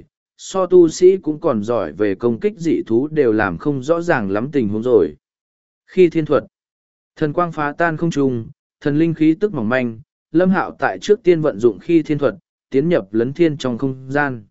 so tu sĩ cũng còn giỏi về công kích dị thú đều làm không rõ ràng lắm tình huống rồi. Khi thiên thuật, thần quang phá tan không trung, thần linh khí tức mỏng manh, Lâm Hạo tại trước tiên vận dụng khi thiên thuật, tiến nhập lấn thiên trong không gian.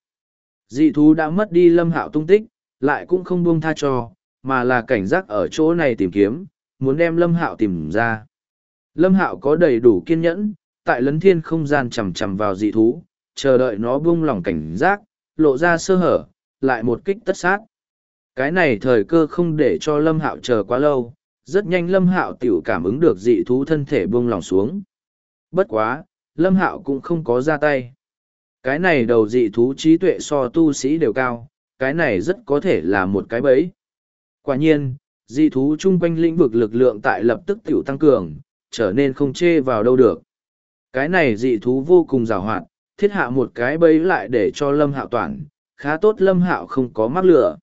Dị thú đã mất đi Lâm Hạo tung tích, lại cũng không buông tha cho, mà là cảnh giác ở chỗ này tìm kiếm, muốn đem Lâm Hạo tìm ra. Lâm Hạo có đầy đủ kiên nhẫn, tại lấn thiên không gian chằm chằm vào dị thú, chờ đợi nó buông lỏng cảnh giác, lộ ra sơ hở, lại một kích tất sát. Cái này thời cơ không để cho Lâm Hạo chờ quá lâu, rất nhanh Lâm Hạo tiểu cảm ứng được dị thú thân thể buông lỏng xuống. Bất quá, Lâm Hạo cũng không có ra tay. Cái này đầu dị thú trí tuệ so tu sĩ đều cao, cái này rất có thể là một cái bẫy. Quả nhiên, dị thú chung quanh lĩnh vực lực lượng tại lập tức tiểu tăng cường, trở nên không chê vào đâu được. Cái này dị thú vô cùng giàu hoạt, thiết hạ một cái bẫy lại để cho Lâm Hạo toàn, khá tốt Lâm Hạo không có mắc lửa.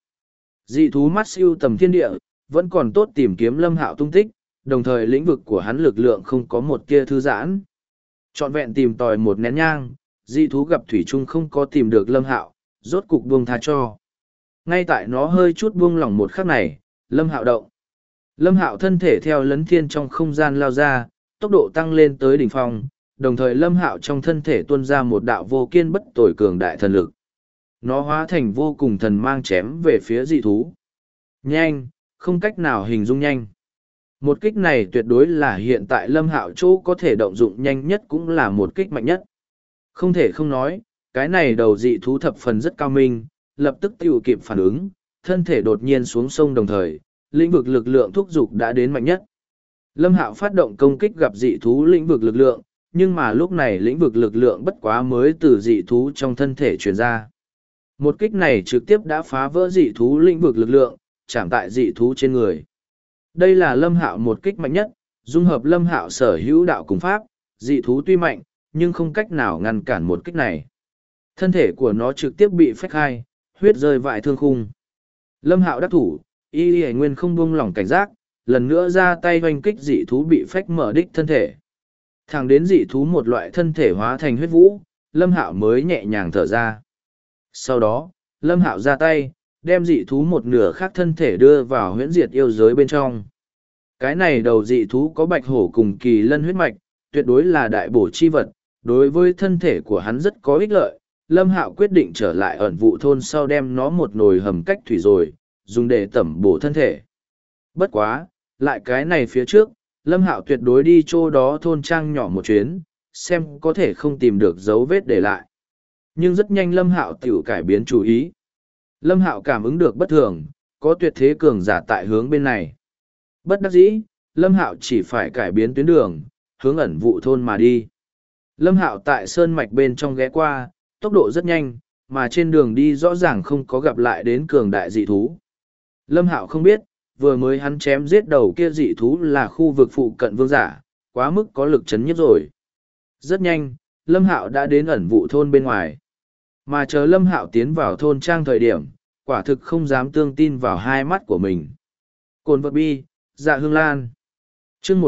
Dị thú mắt siêu tầm thiên địa, vẫn còn tốt tìm kiếm Lâm Hạo tung tích, đồng thời lĩnh vực của hắn lực lượng không có một kia thư giãn. Trọn vẹn tìm tòi một nén nhang, dị thú gặp thủy chung không có tìm được Lâm Hạo, rốt cục buông tha cho. Ngay tại nó hơi chút buông lỏng một khắc này, Lâm Hạo động. Lâm Hạo thân thể theo lấn thiên trong không gian lao ra, tốc độ tăng lên tới đỉnh phong, đồng thời Lâm Hạo trong thân thể tuôn ra một đạo vô kiên bất tồi cường đại thần lực. Nó hóa thành vô cùng thần mang chém về phía dị thú. Nhanh, không cách nào hình dung nhanh. Một kích này tuyệt đối là hiện tại Lâm Hạo chỗ có thể động dụng nhanh nhất cũng là một kích mạnh nhất. Không thể không nói, cái này đầu dị thú thập phần rất cao minh, lập tức tiêu kịp phản ứng, thân thể đột nhiên xuống sông đồng thời, lĩnh vực lực lượng thúc giục đã đến mạnh nhất. Lâm Hạo phát động công kích gặp dị thú lĩnh vực lực lượng, nhưng mà lúc này lĩnh vực lực lượng bất quá mới từ dị thú trong thân thể truyền ra. Một kích này trực tiếp đã phá vỡ dị thú lĩnh vực lực lượng, chạm tại dị thú trên người. Đây là Lâm Hạo một kích mạnh nhất, dung hợp Lâm Hạo sở hữu đạo cùng pháp, dị thú tuy mạnh, nhưng không cách nào ngăn cản một kích này. Thân thể của nó trực tiếp bị phách hai, huyết rơi vại thương khung. Lâm Hạo đắc thủ, y nguyên không buông lỏng cảnh giác, lần nữa ra tay hoành kích dị thú bị phách mở đích thân thể. Thẳng đến dị thú một loại thân thể hóa thành huyết vũ, Lâm Hạo mới nhẹ nhàng thở ra. Sau đó, Lâm Hạo ra tay, đem dị thú một nửa khác thân thể đưa vào huyễn diệt yêu giới bên trong. Cái này đầu dị thú có bạch hổ cùng kỳ lân huyết mạch, tuyệt đối là đại bổ chi vật, đối với thân thể của hắn rất có ích lợi. Lâm Hạo quyết định trở lại ẩn vụ thôn sau đem nó một nồi hầm cách thủy rồi, dùng để tẩm bổ thân thể. Bất quá, lại cái này phía trước, Lâm Hạo tuyệt đối đi chỗ đó thôn trang nhỏ một chuyến, xem có thể không tìm được dấu vết để lại. Nhưng rất nhanh Lâm Hạo tiểu cải biến chủ ý. Lâm Hạo cảm ứng được bất thường, có tuyệt thế cường giả tại hướng bên này. Bất đắc dĩ, Lâm Hạo chỉ phải cải biến tuyến đường, hướng ẩn vụ thôn mà đi. Lâm Hạo tại sơn mạch bên trong ghé qua, tốc độ rất nhanh, mà trên đường đi rõ ràng không có gặp lại đến cường đại dị thú. Lâm Hạo không biết, vừa mới hắn chém giết đầu kia dị thú là khu vực phụ cận vương giả, quá mức có lực chấn nhiếp rồi. Rất nhanh, Lâm Hạo đã đến ẩn vụ thôn bên ngoài. Mà chờ Lâm Hạo tiến vào thôn trang thời điểm, quả thực không dám tương tin vào hai mắt của mình. Cồn vật bi, dạ hương lan. chương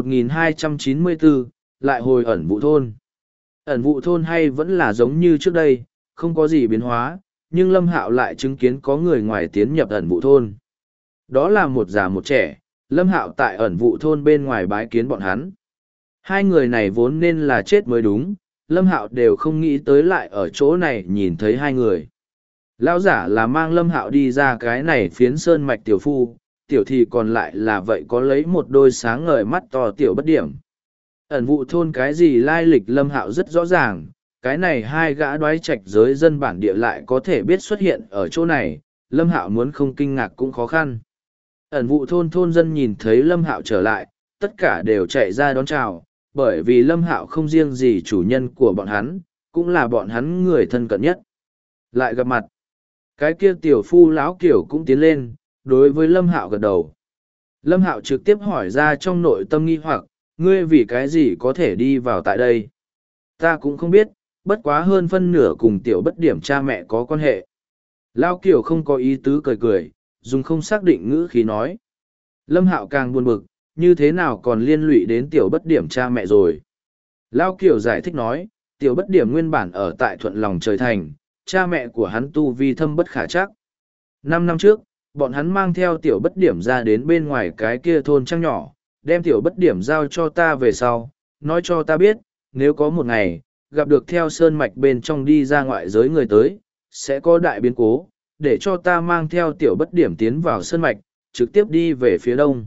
1294, lại hồi ẩn vụ thôn. Ẩn vụ thôn hay vẫn là giống như trước đây, không có gì biến hóa, nhưng Lâm Hạo lại chứng kiến có người ngoài tiến nhập ẩn vụ thôn. Đó là một già một trẻ, Lâm Hạo tại ẩn vụ thôn bên ngoài bái kiến bọn hắn. Hai người này vốn nên là chết mới đúng, Lâm Hạo đều không nghĩ tới lại ở chỗ này nhìn thấy hai người. Lão giả là mang Lâm Hạo đi ra cái này phiến sơn mạch tiểu phu, tiểu thì còn lại là vậy có lấy một đôi sáng ngời mắt to tiểu bất điểm. Ẩn vụ thôn cái gì lai lịch Lâm Hạo rất rõ ràng, cái này hai gã đoái trạch giới dân bản địa lại có thể biết xuất hiện ở chỗ này, Lâm Hạo muốn không kinh ngạc cũng khó khăn. Ẩn vụ thôn thôn dân nhìn thấy Lâm Hạo trở lại, tất cả đều chạy ra đón chào, bởi vì Lâm Hạo không riêng gì chủ nhân của bọn hắn, cũng là bọn hắn người thân cận nhất. Lại gặp mặt, cái kia tiểu phu lão kiểu cũng tiến lên, đối với Lâm Hạo gật đầu. Lâm Hạo trực tiếp hỏi ra trong nội tâm nghi hoặc, ngươi vì cái gì có thể đi vào tại đây? Ta cũng không biết, bất quá hơn phân nửa cùng tiểu bất điểm cha mẹ có quan hệ. Lão kiểu không có ý tứ cười cười, dùng không xác định ngữ khí nói. Lâm Hạo càng buồn bực, như thế nào còn liên lụy đến tiểu bất điểm cha mẹ rồi. Lão kiểu giải thích nói, tiểu bất điểm nguyên bản ở tại thuận lòng trời thành, cha mẹ của hắn tu vi thâm bất khả trắc. 5 năm trước, bọn hắn mang theo tiểu bất điểm ra đến bên ngoài cái kia thôn trang nhỏ, đem tiểu bất điểm giao cho ta về sau, nói cho ta biết, nếu có một ngày, gặp được theo sơn mạch bên trong đi ra ngoại giới người tới, sẽ có đại biến cố, để cho ta mang theo tiểu bất điểm tiến vào sơn mạch, trực tiếp đi về phía đông.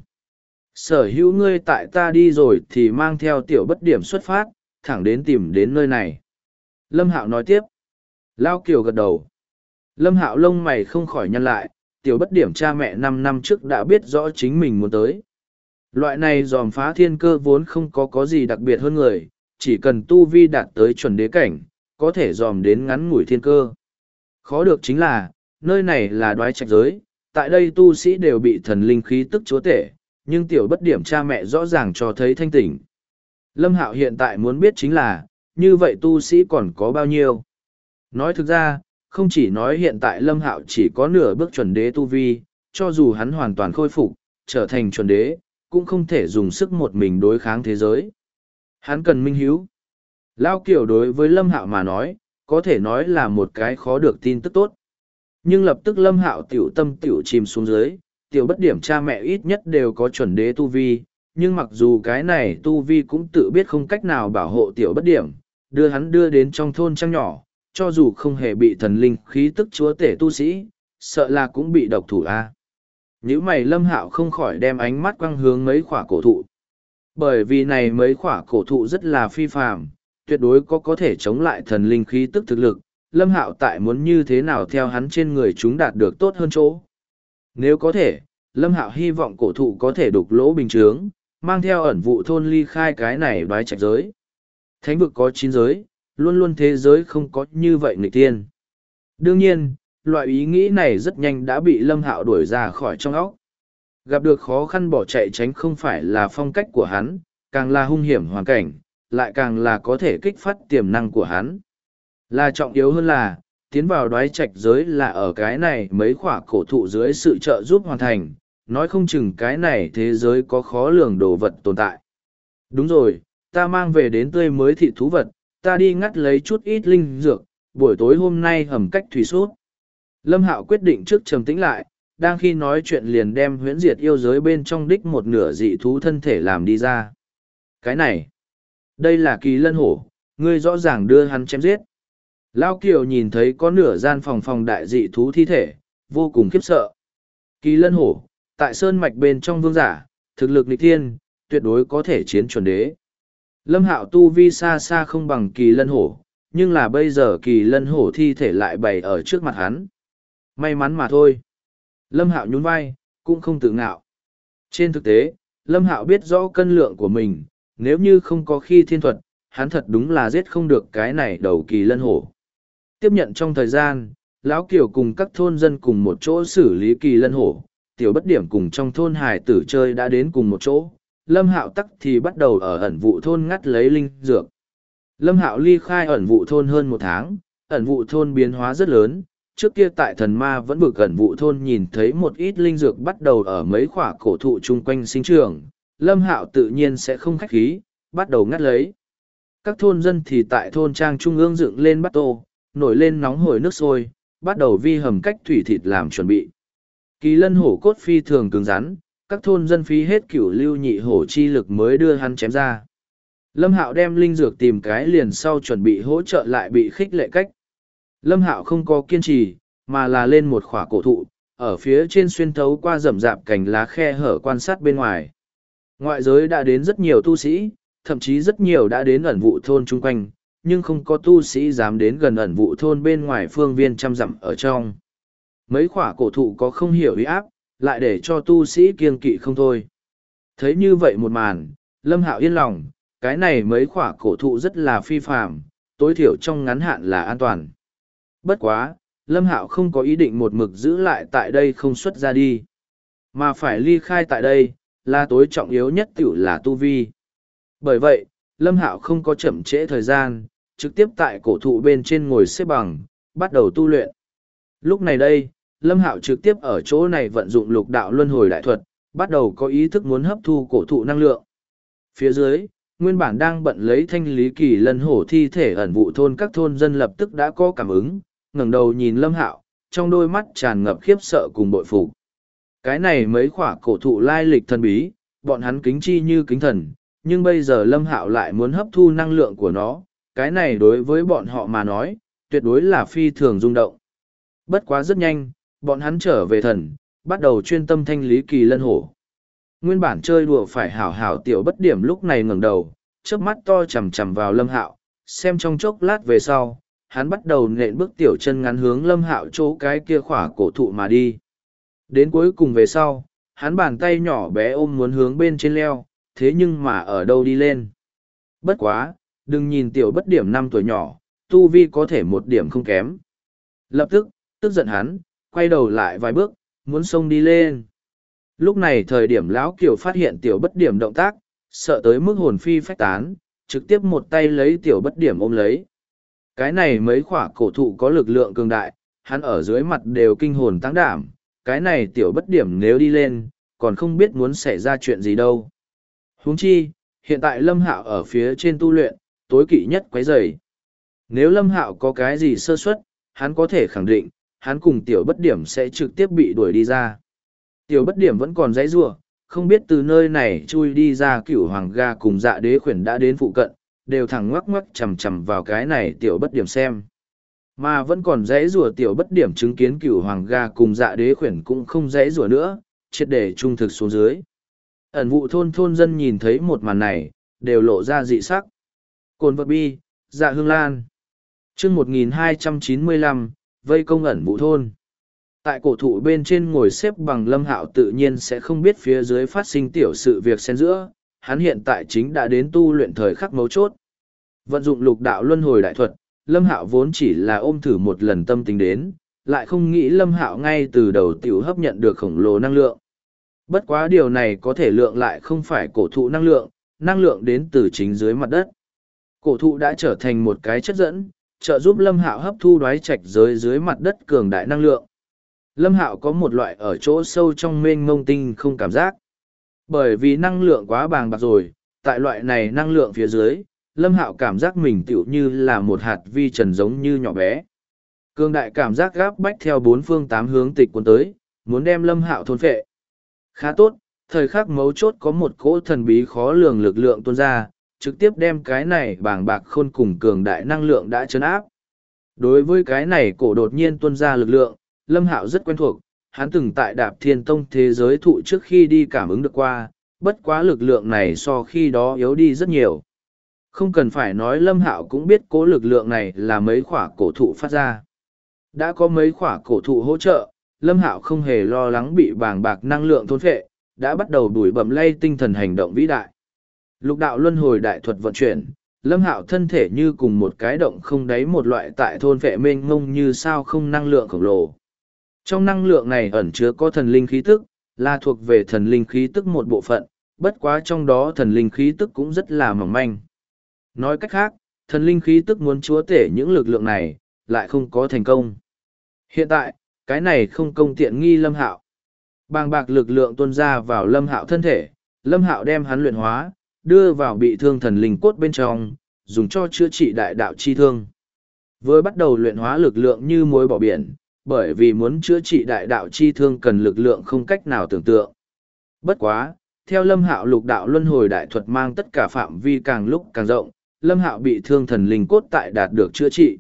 Sở hữu ngươi tại ta đi rồi thì mang theo tiểu bất điểm xuất phát, thẳng đến tìm đến nơi này. Lâm Hạo nói tiếp. Lao Kiều gật đầu. Lâm Hạo lông mày không khỏi nhăn lại, tiểu bất điểm cha mẹ 5 năm trước đã biết rõ chính mình muốn tới. Loại này dòm phá thiên cơ vốn không có gì đặc biệt hơn người, chỉ cần tu vi đạt tới chuẩn đế cảnh, có thể dòm đến ngắn ngủi thiên cơ. Khó được chính là, nơi này là đoái trạch giới, tại đây tu sĩ đều bị thần linh khí tức chúa tể, nhưng tiểu bất điểm cha mẹ rõ ràng cho thấy thanh tỉnh. Lâm Hạo hiện tại muốn biết chính là, như vậy tu sĩ còn có bao nhiêu? Nói thực ra, không chỉ nói hiện tại Lâm Hạo chỉ có nửa bước chuẩn đế tu vi, cho dù hắn hoàn toàn khôi phục, trở thành chuẩn đế, cũng không thể dùng sức một mình đối kháng thế giới. Hắn cần minh hiếu. Lao Kiều đối với Lâm Hạo mà nói, có thể nói là một cái khó được tin tức tốt. Nhưng lập tức Lâm Hạo tiểu tâm tiểu chìm xuống dưới, tiểu bất điểm cha mẹ ít nhất đều có chuẩn đế tu vi, nhưng mặc dù cái này tu vi cũng tự biết không cách nào bảo hộ tiểu bất điểm, đưa hắn đưa đến trong thôn trang nhỏ, cho dù không hề bị thần linh khí tức chúa tể tu sĩ, sợ là cũng bị độc thủ a. Nếu mày Lâm Hạo không khỏi đem ánh mắt quăng hướng mấy khỏa cổ thụ. Bởi vì này mấy khỏa cổ thụ rất là phi phàm, tuyệt đối có thể chống lại thần linh khí tức thực lực, Lâm Hạo tại muốn như thế nào theo hắn trên người chúng đạt được tốt hơn chỗ. Nếu có thể, Lâm Hạo hy vọng cổ thụ có thể đục lỗ bình chướng, mang theo ẩn vụ thôn ly khai cái này đoái trạch giới. Thánh vực có 9 giới, luôn luôn thế giới không có như vậy nghịch tiên. Đương nhiên, loại ý nghĩ này rất nhanh đã bị Lâm Hạo đuổi ra khỏi trong óc. Gặp được khó khăn bỏ chạy tránh không phải là phong cách của hắn, càng là hung hiểm hoàn cảnh, lại càng là có thể kích phát tiềm năng của hắn. Là trọng yếu hơn là, tiến vào đoái trạch giới là ở cái này mấy khỏa cổ thụ dưới sự trợ giúp hoàn thành, nói không chừng cái này thế giới có khó lường đồ vật tồn tại. Đúng rồi, ta mang về đến tươi mới thịt thú vật, ta đi ngắt lấy chút ít linh dược, buổi tối hôm nay hầm cách thủy sốt. Lâm Hạo quyết định trước trầm tĩnh lại, đang khi nói chuyện liền đem huyễn diệt yêu giới bên trong đích một nửa dị thú thân thể làm đi ra. Cái này, đây là Kỳ Lân Hổ, ngươi rõ ràng đưa hắn chém giết. Lao Kiều nhìn thấy có nửa gian phòng đại dị thú thi thể, vô cùng khiếp sợ. Kỳ Lân Hổ, tại sơn mạch bên trong vương giả, thực lực nghịch thiên, tuyệt đối có thể chiến chuẩn đế. Lâm Hạo tu vi xa xa không bằng Kỳ Lân Hổ, nhưng là bây giờ Kỳ Lân Hổ thi thể lại bày ở trước mặt hắn. May mắn mà thôi. Lâm Hạo nhún vai, cũng không tự ngạo. Trên thực tế, Lâm Hạo biết rõ cân lượng của mình, nếu như không có khi thiên thuật, hắn thật đúng là giết không được cái này đầu Kỳ Lân Hổ. Tiếp nhận trong thời gian, Lão Kiều cùng các thôn dân cùng một chỗ xử lý Kỳ Lân Hổ, tiểu bất điểm cùng trong thôn hải tử chơi đã đến cùng một chỗ. Lâm Hạo tắc thì bắt đầu ở ẩn vụ thôn ngắt lấy linh dược. Lâm Hạo ly khai ẩn vụ thôn hơn 1 tháng, ẩn vụ thôn biến hóa rất lớn. Trước kia tại thần ma vẫn vực ẩn vụ thôn nhìn thấy một ít linh dược bắt đầu ở mấy khỏa cổ thụ chung quanh sinh trường. Lâm Hạo tự nhiên sẽ không khách khí, bắt đầu ngắt lấy. Các thôn dân thì tại thôn trang trung ương dựng lên bát tô, nổi lên nóng hổi nước sôi, bắt đầu vi hầm cách thủy thịt làm chuẩn bị. Kỳ Lân Hổ cốt phi thường cứng rắn, các thôn dân phí hết cửu lưu nhị hổ chi lực mới đưa hắn chém ra. Lâm Hạo đem linh dược tìm cái liền sau chuẩn bị hỗ trợ lại bị khích lệ cách. Lâm Hạo không có kiên trì, mà là lên một khỏa cổ thụ, ở phía trên xuyên thấu qua rậm rạp cành lá khe hở quan sát bên ngoài. Ngoại giới đã đến rất nhiều tu sĩ, thậm chí rất nhiều đã đến ẩn vụ thôn chung quanh, nhưng không có tu sĩ dám đến gần ẩn vụ thôn bên ngoài phương viên trăm dặm ở trong. Mấy khỏa cổ thụ có không hiểu uy áp, lại để cho tu sĩ kiêng kỵ không thôi. Thấy như vậy một màn, Lâm Hạo yên lòng, cái này mấy khỏa cổ thụ rất là phi phàm, tối thiểu trong ngắn hạn là an toàn. Bất quá, Lâm Hạo không có ý định một mực giữ lại tại đây không xuất ra đi, mà phải ly khai tại đây, là tối trọng yếu nhất tiểu là tu vi. Bởi vậy, Lâm Hạo không có chậm trễ thời gian, trực tiếp tại cổ thụ bên trên ngồi xếp bằng, bắt đầu tu luyện. Lúc này đây, Lâm Hạo trực tiếp ở chỗ này vận dụng lục đạo luân hồi đại thuật, bắt đầu có ý thức muốn hấp thu cổ thụ năng lượng. Phía dưới, nguyên bản đang bận lấy thanh lý Kỳ Lân Hổ thi thể ẩn vụ thôn các thôn dân lập tức đã có cảm ứng, ngẩng đầu nhìn Lâm Hạo, trong đôi mắt tràn ngập khiếp sợ cùng bội phục. Cái này mấy khỏa cổ thụ lai lịch thần bí, bọn hắn kính chi như kính thần, nhưng bây giờ Lâm Hạo lại muốn hấp thu năng lượng của nó, cái này đối với bọn họ mà nói, tuyệt đối là phi thường rung động. Bất quá rất nhanh, bọn hắn trở về thần, bắt đầu chuyên tâm thanh lý kỳ lân hổ. Nguyên bản chơi đùa phải hảo hảo tiểu bất điểm lúc này ngẩng đầu, chớp mắt to chằm chằm vào Lâm Hạo, xem trong chốc lát về sau, hắn bắt đầu nện bước tiểu chân ngắn hướng Lâm Hạo chỗ cái kia khỏa cổ thụ mà đi. Đến cuối cùng về sau, hắn bàn tay nhỏ bé ôm muốn hướng bên trên leo, thế nhưng mà ở đâu đi lên. Bất quá, đừng nhìn tiểu bất điểm 5 tuổi nhỏ, tu vi có thể một điểm không kém. Lập tức, tức giận hắn, quay đầu lại vài bước, muốn xông đi lên. Lúc này thời điểm lão Kiều phát hiện tiểu bất điểm động tác, sợ tới mức hồn phi phách tán, trực tiếp một tay lấy tiểu bất điểm ôm lấy. Cái này mấy khỏa cổ thụ có lực lượng cường đại, hắn ở dưới mặt đều kinh hồn tăng đảm, cái này tiểu bất điểm nếu đi lên, còn không biết muốn xảy ra chuyện gì đâu. Huống chi, hiện tại Lâm Hạo ở phía trên tu luyện, tối kỵ nhất quấy rầy. Nếu Lâm Hạo có cái gì sơ suất, hắn có thể khẳng định, hắn cùng tiểu bất điểm sẽ trực tiếp bị đuổi đi ra. Tiểu bất điểm vẫn còn dãy rủa, không biết từ nơi này chui đi ra cửu hoàng ga cùng dạ đế khuyển đã đến phụ cận, đều thẳng ngoắc ngoắc chầm chầm vào cái này tiểu bất điểm xem. Mà vẫn còn dãy rủa tiểu bất điểm chứng kiến cửu hoàng ga cùng dạ đế khuyển cũng không dãy rủa nữa, triệt để trung thực xuống dưới. Ẩn vụ thôn dân nhìn thấy một màn này, đều lộ ra dị sắc. Cồn vật bi, dạ hương lan. chương 1295, vây công ẩn vụ thôn. Tại cổ thụ bên trên ngồi xếp bằng Lâm Hạo tự nhiên sẽ không biết phía dưới phát sinh tiểu sự việc xen giữa, hắn hiện tại chính đã đến tu luyện thời khắc mấu chốt. Vận dụng lục đạo luân hồi đại thuật, Lâm Hạo vốn chỉ là ôm thử một lần tâm tính đến, lại không nghĩ Lâm Hạo ngay từ đầu tiểu hấp nhận được khổng lồ năng lượng. Bất quá điều này có thể lượng lại không phải cổ thụ năng lượng đến từ chính dưới mặt đất. Cổ thụ đã trở thành một cái chất dẫn, trợ giúp Lâm Hạo hấp thu đoái trạch giới dưới mặt đất cường đại năng lượng. Lâm Hạo có một loại ở chỗ sâu trong mênh mông tinh không cảm giác. Bởi vì năng lượng quá bàng bạc rồi, tại loại này năng lượng phía dưới, Lâm Hạo cảm giác mình tựu như là một hạt vi trần giống như nhỏ bé. Cường đại cảm giác gáp bách theo bốn phương tám hướng tịch cuốn tới, muốn đem Lâm Hạo thôn phệ. Khá tốt, thời khắc mấu chốt có một cỗ thần bí khó lường lực lượng tuôn ra, trực tiếp đem cái này bàng bạc khôn cùng cường đại năng lượng đã trấn áp. Đối với cái này cổ đột nhiên tuôn ra lực lượng, Lâm Hạo rất quen thuộc, hắn từng tại Đạp Thiên Tông thế giới thụ trước khi đi cảm ứng được qua, bất quá lực lượng này so khi đó yếu đi rất nhiều. Không cần phải nói Lâm Hạo cũng biết cố lực lượng này là mấy khỏa cổ thụ phát ra. Đã có mấy khỏa cổ thụ hỗ trợ, Lâm Hạo không hề lo lắng bị bàng bạc năng lượng thôn phệ, đã bắt đầu đuổi bẩm lay tinh thần hành động vĩ đại. Lục đạo luân hồi đại thuật vận chuyển, Lâm Hạo thân thể như cùng một cái động không đáy một loại tại thôn phệ mênh mông như sao không năng lượng khổng lồ. Trong năng lượng này ẩn chứa có thần linh khí tức, là thuộc về thần linh khí tức một bộ phận, bất quá trong đó thần linh khí tức cũng rất là mỏng manh. Nói cách khác, thần linh khí tức muốn chúa tể những lực lượng này, lại không có thành công. Hiện tại, cái này không công tiện nghi Lâm Hạo. Bàng bạc lực lượng tuôn ra vào Lâm Hạo thân thể, Lâm Hạo đem hắn luyện hóa, đưa vào bị thương thần linh cốt bên trong, dùng cho chữa trị đại đạo chi thương. Với bắt đầu luyện hóa lực lượng như muối bỏ biển, bởi vì muốn chữa trị đại đạo chi thương cần lực lượng không cách nào tưởng tượng. Bất quá, theo Lâm Hạo lục đạo luân hồi đại thuật mang tất cả phạm vi càng lúc càng rộng, Lâm Hạo bị thương thần linh cốt tại đạt được chữa trị.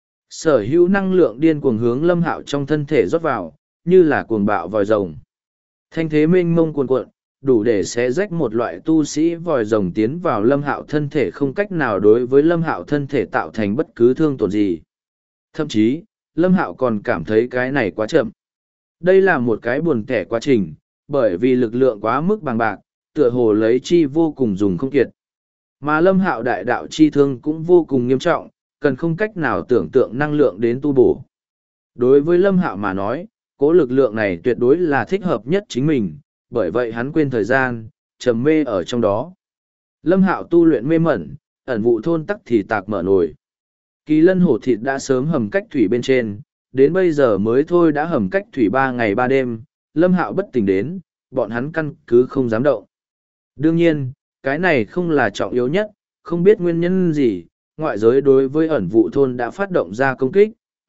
Sở hữu năng lượng điên cuồng hướng Lâm Hạo trong thân thể rót vào, như là cuồng bạo vòi rồng. Thanh thế mênh mông cuồn cuộn, đủ để xé rách một loại tu sĩ vòi rồng tiến vào Lâm Hạo thân thể không cách nào đối với Lâm Hạo thân thể tạo thành bất cứ thương tổn gì. Thậm chí, Lâm Hạo còn cảm thấy cái này quá chậm. Đây là một cái buồn kẻ quá trình, bởi vì lực lượng quá mức bằng bạc, tựa hồ lấy chi vô cùng dùng không kiệt. Mà Lâm Hạo đại đạo chi thương cũng vô cùng nghiêm trọng, cần không cách nào tưởng tượng năng lượng đến tu bổ. Đối với Lâm Hạo mà nói, cố lực lượng này tuyệt đối là thích hợp nhất chính mình, bởi vậy hắn quên thời gian, trầm mê ở trong đó. Lâm Hạo tu luyện mê mẩn, ẩn vụ thôn tắc thì tạc mở nổi. Kỳ lân hổ thịt đã sớm hầm cách thủy bên trên, đến bây giờ mới thôi đã hầm cách thủy 3 ngày 3 đêm, Lâm Hạo bất tỉnh đến, bọn hắn căn cứ không dám động. Đương nhiên, cái này không là trọng yếu nhất, không biết nguyên nhân gì, ngoại giới đối với ẩn vụ thôn đã phát động ra công kích,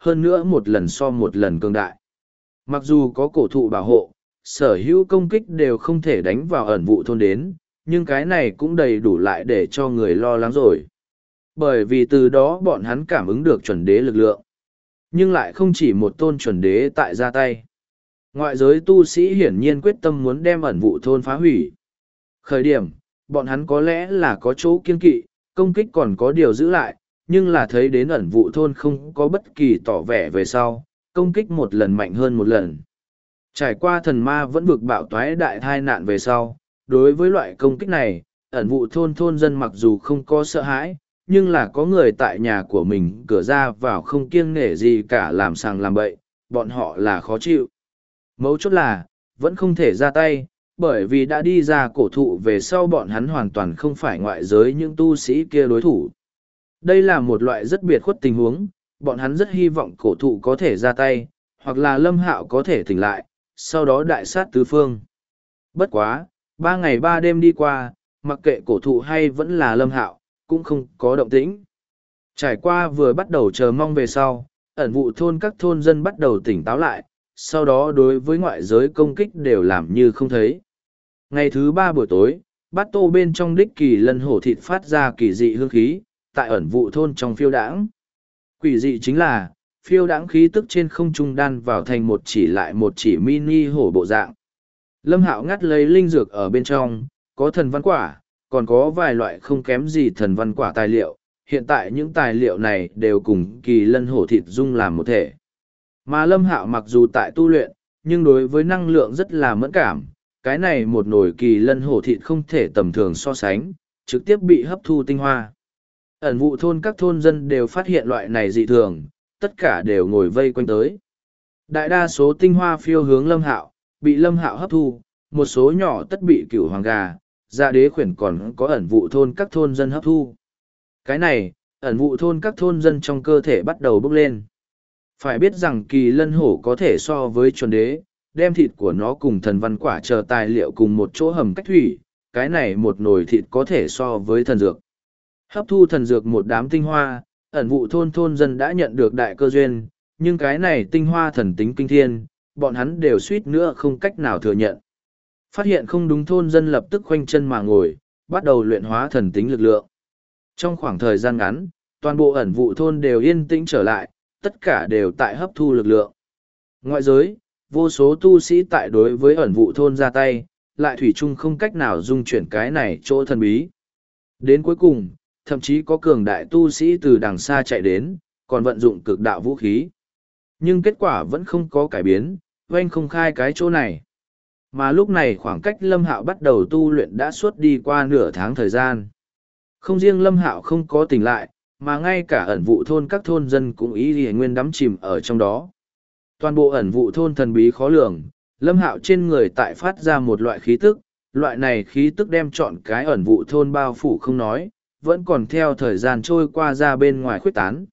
hơn nữa một lần so một lần cường đại. Mặc dù có cổ thụ bảo hộ, sở hữu công kích đều không thể đánh vào ẩn vụ thôn đến, nhưng cái này cũng đầy đủ lại để cho người lo lắng rồi. Bởi vì từ đó bọn hắn cảm ứng được chuẩn đế lực lượng. Nhưng lại không chỉ một tôn chuẩn đế tại ra tay. Ngoại giới tu sĩ hiển nhiên quyết tâm muốn đem ẩn vụ thôn phá hủy. Khởi điểm, bọn hắn có lẽ là có chỗ kiên kỵ, công kích còn có điều giữ lại, nhưng là thấy đến ẩn vụ thôn không có bất kỳ tỏ vẻ về sau, công kích một lần mạnh hơn một lần. Trải qua thần ma vẫn vực bạo toái đại thai nạn về sau, đối với loại công kích này, ẩn vụ thôn thôn dân mặc dù không có sợ hãi, nhưng là có người tại nhà của mình cửa ra vào không kiêng nể gì cả làm sàng làm bậy, bọn họ là khó chịu. Mấu chốt là, vẫn không thể ra tay, bởi vì đã đi ra cổ thụ về sau bọn hắn hoàn toàn không phải ngoại giới những tu sĩ kia đối thủ. Đây là một loại rất biệt khuất tình huống, bọn hắn rất hy vọng cổ thụ có thể ra tay, hoặc là Lâm Hạo có thể tỉnh lại, sau đó đại sát tứ phương. Bất quá, 3 ngày 3 đêm đi qua, mặc kệ cổ thụ hay vẫn là Lâm Hạo, cũng không có động tĩnh. Trải qua vừa bắt đầu chờ mong về sau, ẩn vụ thôn các thôn dân bắt đầu tỉnh táo lại, sau đó đối với ngoại giới công kích đều làm như không thấy. Ngày thứ 3 buổi tối, bát tô bên trong đích kỳ lân hổ thịt phát ra kỳ dị hương khí, tại ẩn vụ thôn trong phiêu đãng. Quỷ dị chính là, phiêu đãng khí tức trên không trung đan vào thành một chỉ lại một chỉ mini hổ bộ dạng. Lâm Hạo ngắt lấy linh dược ở bên trong, có thần văn quả, còn có vài loại không kém gì thần văn quả tài liệu. Hiện tại những tài liệu này đều cùng kỳ lân hổ thịt dung làm một thể. Mà Lâm Hạo mặc dù tại tu luyện, nhưng đối với năng lượng rất là mẫn cảm. Cái này một nồi kỳ lân hổ thịt không thể tầm thường so sánh, trực tiếp bị hấp thu tinh hoa. Ẩn vụ thôn các thôn dân đều phát hiện loại này dị thường, tất cả đều ngồi vây quanh tới. Đại đa số tinh hoa phiêu hướng Lâm Hạo, bị Lâm Hạo hấp thu, một số nhỏ tất bị cửu hoàng gà, dạ đế khuyển còn có ẩn vụ thôn các thôn dân hấp thu. Cái này, ẩn vụ thôn các thôn dân trong cơ thể bắt đầu bốc lên. Phải biết rằng kỳ lân hổ có thể so với chuẩn đế, đem thịt của nó cùng thần văn quả chờ tài liệu cùng một chỗ hầm cách thủy, cái này một nồi thịt có thể so với thần dược. Hấp thu thần dược một đám tinh hoa, ẩn vụ thôn thôn dân đã nhận được đại cơ duyên, nhưng cái này tinh hoa thần tính kinh thiên, bọn hắn đều suýt nữa không cách nào thừa nhận. Phát hiện không đúng thôn dân lập tức khoanh chân mà ngồi, bắt đầu luyện hóa thần tính lực lượng. Trong khoảng thời gian ngắn, toàn bộ ẩn vụ thôn đều yên tĩnh trở lại, tất cả đều tại hấp thu lực lượng. Ngoại giới, vô số tu sĩ tại đối với ẩn vụ thôn ra tay, lại thủy chung không cách nào dung chuyển cái này chỗ thần bí. Đến cuối cùng, thậm chí có cường đại tu sĩ từ đằng xa chạy đến, còn vận dụng cực đạo vũ khí. Nhưng kết quả vẫn không có cải biến, oanh không khai cái chỗ này. Mà lúc này khoảng cách Lâm Hạo bắt đầu tu luyện đã suốt đi qua nửa tháng thời gian. Không riêng Lâm Hạo không có tỉnh lại, mà ngay cả ẩn vụ thôn các thôn dân cũng ý gì nguyên đắm chìm ở trong đó. Toàn bộ ẩn vụ thôn thần bí khó lường, Lâm Hạo trên người tại phát ra một loại khí tức, loại này khí tức đem trọn cái ẩn vụ thôn bao phủ không nói, vẫn còn theo thời gian trôi qua ra bên ngoài khuếch tán.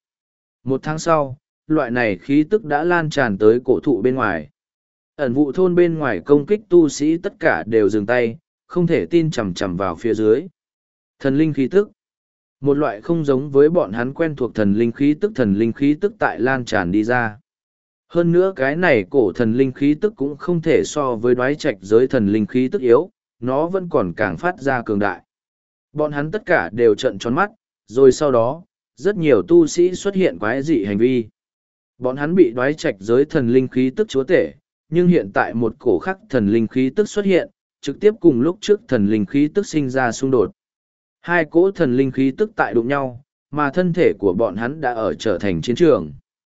1 tháng sau, loại này khí tức đã lan tràn tới cổ thụ bên ngoài. Ẩn vụ thôn bên ngoài công kích tu sĩ tất cả đều dừng tay, không thể tin chằm chằm vào phía dưới. Thần linh khí tức. Một loại không giống với bọn hắn quen thuộc thần linh khí tức tại lan tràn đi ra. Hơn nữa cái này cổ thần linh khí tức cũng không thể so với đoái trạch giới thần linh khí tức yếu, nó vẫn còn càng phát ra cường đại. Bọn hắn tất cả đều trợn tròn mắt, rồi sau đó, rất nhiều tu sĩ xuất hiện quái dị hành vi. Bọn hắn bị đoái trạch giới thần linh khí tức chúa tể, nhưng hiện tại một cổ khắc thần linh khí tức xuất hiện, trực tiếp cùng lúc trước thần linh khí tức sinh ra xung đột. Hai cỗ thần linh khí tức tại đụng nhau, mà thân thể của bọn hắn đã ở trở thành chiến trường.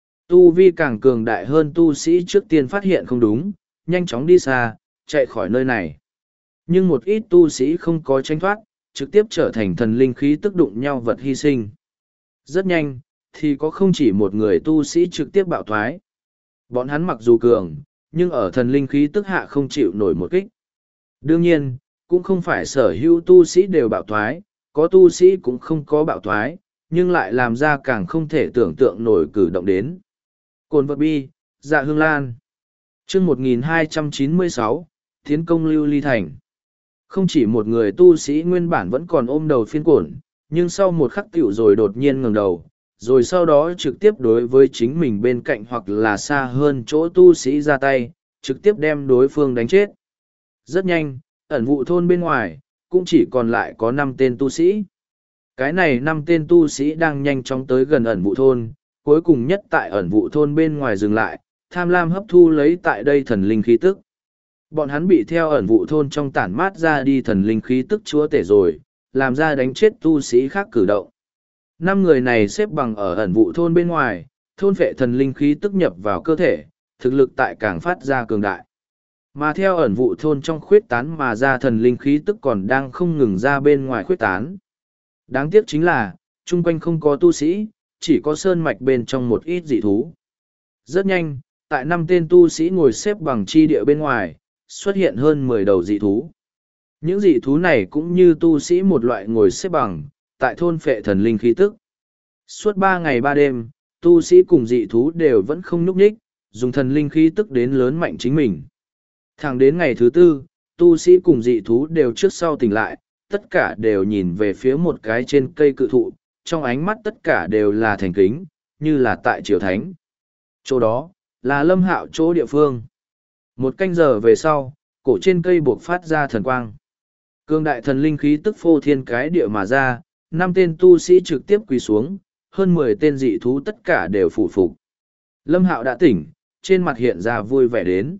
Tu vi càng cường đại hơn tu sĩ trước tiên phát hiện không đúng, nhanh chóng đi xa, chạy khỏi nơi này. Nhưng một ít tu sĩ không có tranh thoát, trực tiếp trở thành thần linh khí tức đụng nhau vật hy sinh. Rất nhanh, thì có không chỉ một người tu sĩ trực tiếp bạo thoái. Bọn hắn mặc dù cường, nhưng ở thần linh khí tức hạ không chịu nổi một kích. Đương nhiên, cũng không phải sở hữu tu sĩ đều bạo thoái, có tu sĩ cũng không có bạo thoái, nhưng lại làm ra càng không thể tưởng tượng nổi cử động đến. Cồn vật bi, dạ hương lan. chương 1296, tiến công lưu ly thành. Không chỉ một người tu sĩ nguyên bản vẫn còn ôm đầu phiên cổn, nhưng sau một khắc tiểu rồi đột nhiên ngẩng đầu, rồi sau đó trực tiếp đối với chính mình bên cạnh hoặc là xa hơn chỗ tu sĩ ra tay, trực tiếp đem đối phương đánh chết. Rất nhanh, ẩn vụ thôn bên ngoài, cũng chỉ còn lại có 5 tên tu sĩ. Cái này 5 tên tu sĩ đang nhanh chóng tới gần ẩn vụ thôn, cuối cùng nhất tại ẩn vụ thôn bên ngoài dừng lại, tham lam hấp thu lấy tại đây thần linh khí tức. Bọn hắn bị theo ẩn vụ thôn trong tản mát ra đi thần linh khí tức chúa tể rồi, làm ra đánh chết tu sĩ khác cử động. 5 người này xếp bằng ở ẩn vụ thôn bên ngoài, thôn phệ thần linh khí tức nhập vào cơ thể, thực lực tại càng phát ra cường đại. Mà theo ẩn vụ thôn trong khuyết tán mà ra thần linh khí tức còn đang không ngừng ra bên ngoài khuyết tán. Đáng tiếc chính là, chung quanh không có tu sĩ, chỉ có sơn mạch bên trong một ít dị thú. Rất nhanh, tại 5 tên tu sĩ ngồi xếp bằng chi địa bên ngoài, xuất hiện hơn 10 đầu dị thú. Những dị thú này cũng như tu sĩ một loại ngồi xếp bằng, tại thôn phệ thần linh khí tức. Suốt 3 ngày 3 đêm, tu sĩ cùng dị thú đều vẫn không nhúc nhích, dùng thần linh khí tức đến lớn mạnh chính mình. Thẳng đến ngày thứ 4, tu sĩ cùng dị thú đều trước sau tỉnh lại, tất cả đều nhìn về phía một cái trên cây cự thụ, trong ánh mắt tất cả đều là thành kính, như là tại triều thánh. Chỗ đó, là Lâm Hạo chỗ địa phương. 1 canh giờ về sau, cổ trên cây buộc phát ra thần quang. Cương đại thần linh khí tức phô thiên cái địa mà ra, 5 tên tu sĩ trực tiếp quỳ xuống, hơn 10 tên dị thú tất cả đều phủ phục. Lâm Hạo đã tỉnh, trên mặt hiện ra vui vẻ đến.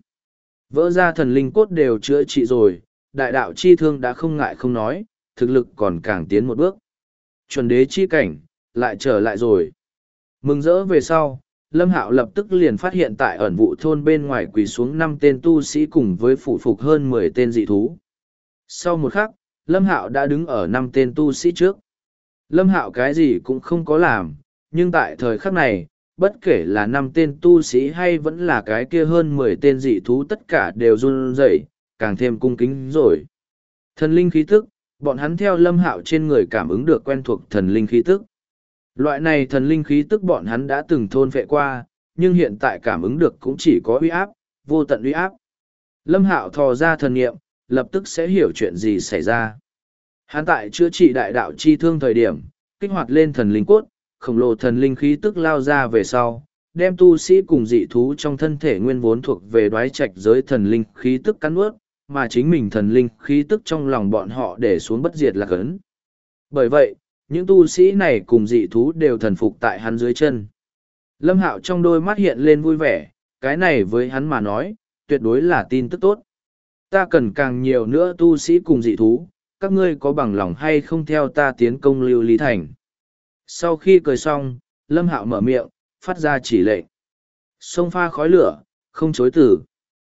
Vỡ ra thần linh cốt đều chữa trị rồi, đại đạo chi thương đã không ngại không nói, thực lực còn càng tiến một bước. Chuẩn đế chi cảnh, lại trở lại rồi. Mừng rỡ về sau, Lâm Hạo lập tức liền phát hiện tại ẩn vụ thôn bên ngoài quỳ xuống 5 tên tu sĩ cùng với phủ phục hơn 10 tên dị thú. Sau một khắc, Lâm Hạo đã đứng ở 5 tên tu sĩ trước. Lâm Hạo cái gì cũng không có làm, nhưng tại thời khắc này, bất kể là 5 tên tu sĩ hay vẫn là cái kia hơn 10 tên dị thú tất cả đều run rẩy, càng thêm cung kính rồi. Thần linh khí tức, bọn hắn theo Lâm Hạo trên người cảm ứng được quen thuộc thần linh khí tức. Loại này thần linh khí tức bọn hắn đã từng thôn phệ qua, nhưng hiện tại cảm ứng được cũng chỉ có uy áp, vô tận uy áp. Lâm Hạo thò ra thần niệm, lập tức sẽ hiểu chuyện gì xảy ra. Hắn tại chữa trị đại đạo chi thương thời điểm, kích hoạt lên thần linh cốt, khổng lồ thần linh khí tức lao ra về sau, đem tu sĩ cùng dị thú trong thân thể nguyên vốn thuộc về đoái trạch giới thần linh khí tức cắn nuốt, mà chính mình thần linh khí tức trong lòng bọn họ để xuống bất diệt lạc ấn. Bởi vậy, những tu sĩ này cùng dị thú đều thần phục tại hắn dưới chân. Lâm Hạo trong đôi mắt hiện lên vui vẻ, cái này với hắn mà nói, tuyệt đối là tin tức tốt. Ta cần càng nhiều nữa tu sĩ cùng dị thú, các ngươi có bằng lòng hay không theo ta tiến công Lưu Ly Thành. Sau khi cười xong, Lâm Hạo mở miệng, phát ra chỉ lệnh. Xông pha khói lửa, không chối từ.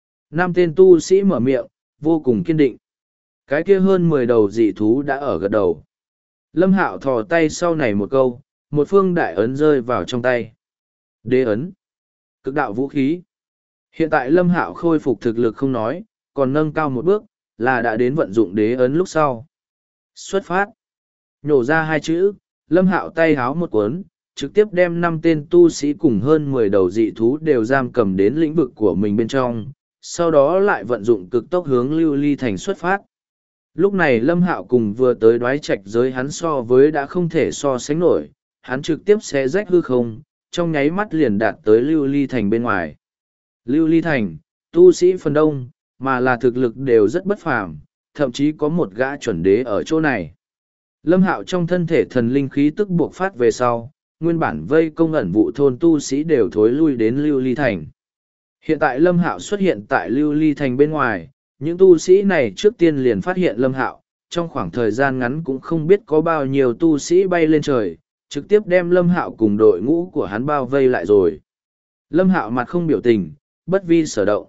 5 tên tu sĩ mở miệng, vô cùng kiên định. Cái kia hơn 10 đầu dị thú đã ở gật đầu. Lâm Hạo thò tay sau này một câu, một phương đại ấn rơi vào trong tay. Đế ấn. Cực đạo vũ khí. Hiện tại Lâm Hạo khôi phục thực lực không nói, còn nâng cao một bước, là đã đến vận dụng đế ấn lúc sau. Xuất phát. Nhổ ra 2 chữ, Lâm Hạo tay háo một cuốn, trực tiếp đem 5 tên tu sĩ cùng hơn 10 đầu dị thú đều giam cầm đến lĩnh vực của mình bên trong, sau đó lại vận dụng cực tốc hướng Lưu Ly Thành xuất phát. Lúc này Lâm Hạo cùng vừa tới đoái trạch giới hắn so với đã không thể so sánh nổi, hắn trực tiếp xé rách hư không, trong nháy mắt liền đạt tới Lưu Ly Thành bên ngoài. Lưu Ly Thành, tu sĩ phần đông, mà là thực lực đều rất bất phàm, thậm chí có một gã chuẩn đế ở chỗ này. Lâm Hạo trong thân thể thần linh khí tức buộc phát về sau, nguyên bản vây công ẩn vụ thôn tu sĩ đều thối lui đến Lưu Ly Thành. Hiện tại Lâm Hạo xuất hiện tại Lưu Ly Thành bên ngoài, những tu sĩ này trước tiên liền phát hiện Lâm Hạo, trong khoảng thời gian ngắn cũng không biết có bao nhiêu tu sĩ bay lên trời, trực tiếp đem Lâm Hạo cùng đội ngũ của hắn bao vây lại rồi. Lâm Hạo mặt không biểu tình, bất vi sở động.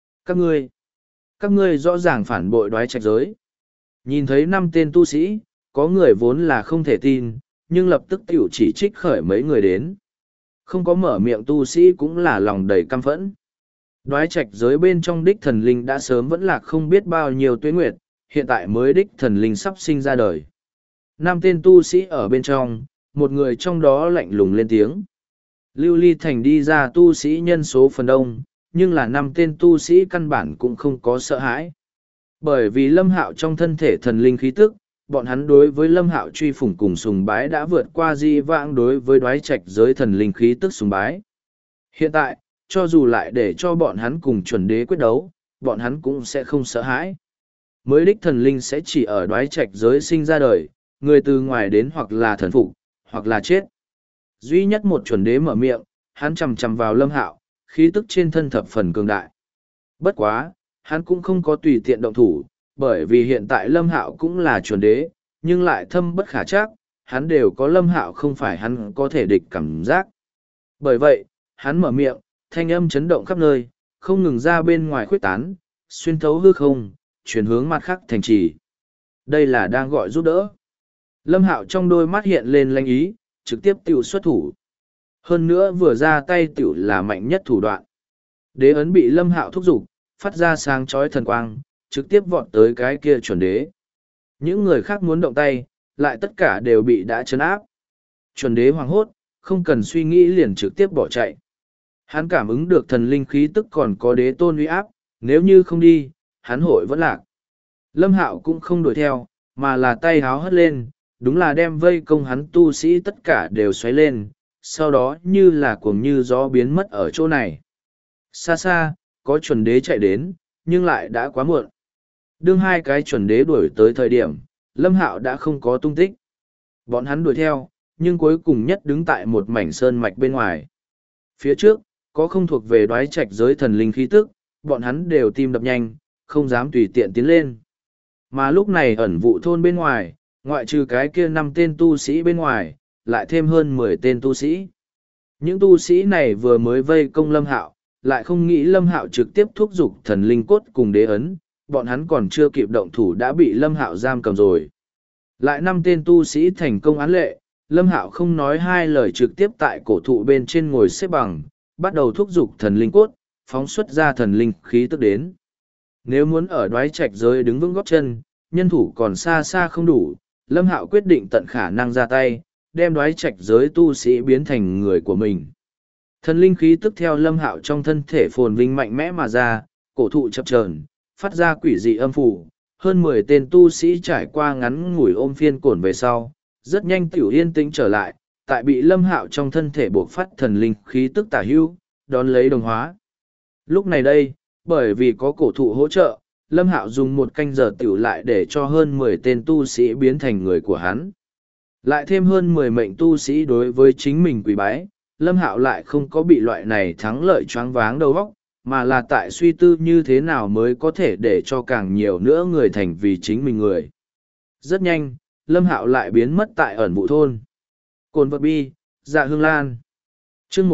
Các ngươi rõ ràng phản bội đoái trạch giới. Nhìn thấy 5 tên tu sĩ, có người vốn là không thể tin, nhưng lập tức tiểu chỉ trích khởi mấy người đến. Không có mở miệng tu sĩ cũng là lòng đầy căm phẫn. Đoái trạch giới bên trong đích thần linh đã sớm vẫn là không biết bao nhiêu tuế nguyệt, hiện tại mới đích thần linh sắp sinh ra đời. 5 tên tu sĩ ở bên trong, một người trong đó lạnh lùng lên tiếng. Lưu Ly Thành đi ra tu sĩ nhân số phần đông, nhưng là 5 tên tu sĩ căn bản cũng không có sợ hãi. Bởi vì Lâm Hạo trong thân thể thần linh khí tức, bọn hắn đối với Lâm Hạo truy phủng cùng sùng bái đã vượt qua di vãng đối với đoái trạch giới thần linh khí tức sùng bái. Hiện tại, cho dù lại để cho bọn hắn cùng chuẩn đế quyết đấu, bọn hắn cũng sẽ không sợ hãi. Mới đích thần linh sẽ chỉ ở đoái trạch giới sinh ra đời, người từ ngoài đến hoặc là thần phục, hoặc là chết. Duy nhất một chuẩn đế mở miệng, hắn chằm chằm vào Lâm Hạo, khí tức trên thân thập phần cường đại. Bất quá, hắn cũng không có tùy tiện động thủ, bởi vì hiện tại Lâm Hạo cũng là chuẩn đế, nhưng lại thâm bất khả trắc, hắn đều có Lâm Hạo không phải hắn có thể địch cảm giác. Bởi vậy, hắn mở miệng, thanh âm chấn động khắp nơi, không ngừng ra bên ngoài khuếch tán, xuyên thấu hư không, chuyển hướng mặt khác thành trì. Đây là đang gọi giúp đỡ. Lâm Hạo trong đôi mắt hiện lên lanh ý, trực tiếp tiểu xuất thủ. Hơn nữa vừa ra tay tiểu là mạnh nhất thủ đoạn. Đế ấn bị Lâm Hạo thúc giục, phát ra sáng chói thần quang, trực tiếp vọt tới cái kia chuẩn đế. Những người khác muốn động tay, lại tất cả đều bị đã trấn áp. Chuẩn đế hoảng hốt, không cần suy nghĩ liền trực tiếp bỏ chạy. Hắn cảm ứng được thần linh khí tức còn có đế tôn uy áp, nếu như không đi, hắn hội vẫn lạc. Lâm Hạo cũng không đuổi theo, mà là tay háo hất lên, đúng là đem vây công hắn tu sĩ tất cả đều xoáy lên, sau đó như là cuồng như gió biến mất ở chỗ này. Xa xa, có chuẩn đế chạy đến, nhưng lại đã quá muộn. Đương hai cái chuẩn đế đuổi tới thời điểm, Lâm Hạo đã không có tung tích. Bọn hắn đuổi theo, nhưng cuối cùng nhất đứng tại một mảnh sơn mạch bên ngoài. Phía trước, có không thuộc về đoái trạch giới thần linh khí tức, bọn hắn đều tim đập nhanh, không dám tùy tiện tiến lên. Mà lúc này ẩn vụ thôn bên ngoài, ngoại trừ cái kia 5 tên tu sĩ bên ngoài, lại thêm hơn 10 tên tu sĩ. Những tu sĩ này vừa mới vây công Lâm Hạo, lại không nghĩ Lâm Hạo trực tiếp thúc giục thần linh cốt cùng đế ấn, bọn hắn còn chưa kịp động thủ đã bị Lâm Hạo giam cầm rồi. Lại 5 tên tu sĩ thành công án lệ, Lâm Hạo không nói hai lời trực tiếp tại cổ thụ bên trên ngồi xếp bằng, bắt đầu thúc giục thần linh cốt, phóng xuất ra thần linh khí tức đến. Nếu muốn ở đoái trạch giới đứng vững góp chân, nhân thủ còn xa xa không đủ, Lâm Hạo quyết định tận khả năng ra tay, đem đoái trạch giới tu sĩ biến thành người của mình. Thần linh khí tức theo Lâm Hạo trong thân thể phồn vinh mạnh mẽ mà ra, cổ thụ chập chờn, phát ra quỷ dị âm phủ. Hơn 10 tên tu sĩ trải qua ngắn ngủi ôm phiên cổn về sau, rất nhanh tiểu yên tĩnh trở lại, tại bị Lâm Hạo trong thân thể buộc phát thần linh khí tức tả hữu, đón lấy đồng hóa. Lúc này đây, bởi vì có cổ thụ hỗ trợ, Lâm Hạo dùng 1 canh giờ tiểu lại để cho hơn 10 tên tu sĩ biến thành người của hắn. Lại thêm hơn 10 mệnh tu sĩ đối với chính mình quỳ bái, Lâm Hạo lại không có bị loại này thắng lợi choáng váng đầu óc, mà là tại suy tư như thế nào mới có thể để cho càng nhiều nữa người thành vì chính mình người. Rất nhanh, Lâm Hạo lại biến mất tại ẩn vụ thôn. Cồn vật bi, Dạ Hương Lan. Chương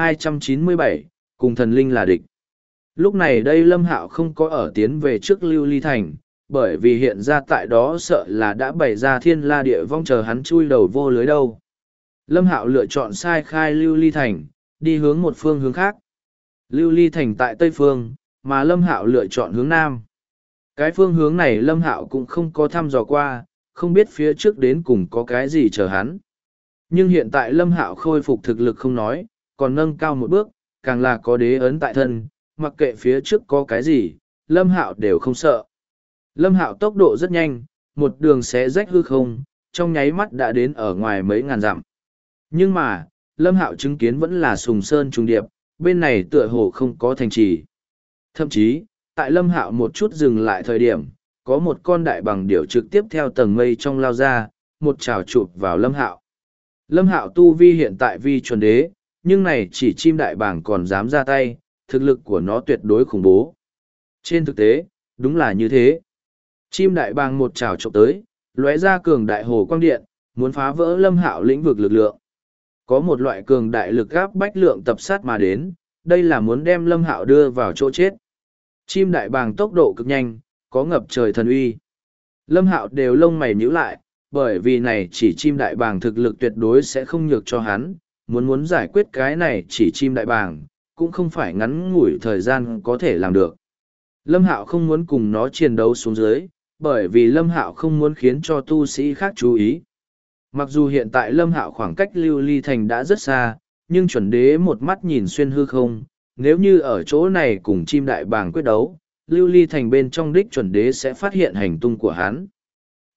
1297, cùng thần linh là địch. Lúc này đây Lâm Hạo không có ở tiến về trước Lưu Ly Thành, bởi vì hiện ra tại đó sợ là đã bày ra thiên la địa vong chờ hắn chui đầu vô lưới đâu. Lâm Hạo lựa chọn sai khai Lưu Ly Thành, đi hướng một phương hướng khác. Lưu Ly Thành tại Tây Phương, mà Lâm Hạo lựa chọn hướng Nam. Cái phương hướng này Lâm Hạo cũng không có thăm dò qua, không biết phía trước đến cùng có cái gì chờ hắn. Nhưng hiện tại Lâm Hạo khôi phục thực lực không nói, còn nâng cao một bước, càng là có đế ấn tại thân, mặc kệ phía trước có cái gì, Lâm Hạo đều không sợ. Lâm Hạo tốc độ rất nhanh, một đường xé rách hư không, trong nháy mắt đã đến ở ngoài mấy ngàn dặm. Nhưng mà, Lâm Hạo chứng kiến vẫn là sùng sơn trùng điệp, bên này tựa hồ không có thành trì. Thậm chí, tại Lâm Hạo một chút dừng lại thời điểm, có một con đại bằng điểu trực tiếp theo tầng mây trong lao ra, một chảo chụp vào Lâm Hạo. Lâm Hạo tu vi hiện tại vi chuẩn đế, nhưng này chỉ chim đại bàng còn dám ra tay, thực lực của nó tuyệt đối khủng bố. Trên thực tế, đúng là như thế. Chim đại bàng một chảo chụp tới, lóe ra cường đại hồ quang điện, muốn phá vỡ Lâm Hạo lĩnh vực lực lượng. Có một loại cường đại lực áp bách lượng tập sát mà đến, đây là muốn đem Lâm Hạo đưa vào chỗ chết. Chim đại bàng tốc độ cực nhanh, có ngập trời thần uy. Lâm Hạo đều lông mày nhíu lại, bởi vì này chỉ chim đại bàng thực lực tuyệt đối sẽ không nhược cho hắn, muốn giải quyết cái này chỉ chim đại bàng, cũng không phải ngắn ngủi thời gian có thể làm được. Lâm Hạo không muốn cùng nó chiến đấu xuống dưới, bởi vì Lâm Hạo không muốn khiến cho tu sĩ khác chú ý. Mặc dù hiện tại Lâm Hạo khoảng cách Lưu Ly Thành đã rất xa, nhưng chuẩn đế một mắt nhìn xuyên hư không, nếu như ở chỗ này cùng chim đại bàng quyết đấu, Lưu Ly Thành bên trong đích chuẩn đế sẽ phát hiện hành tung của hắn.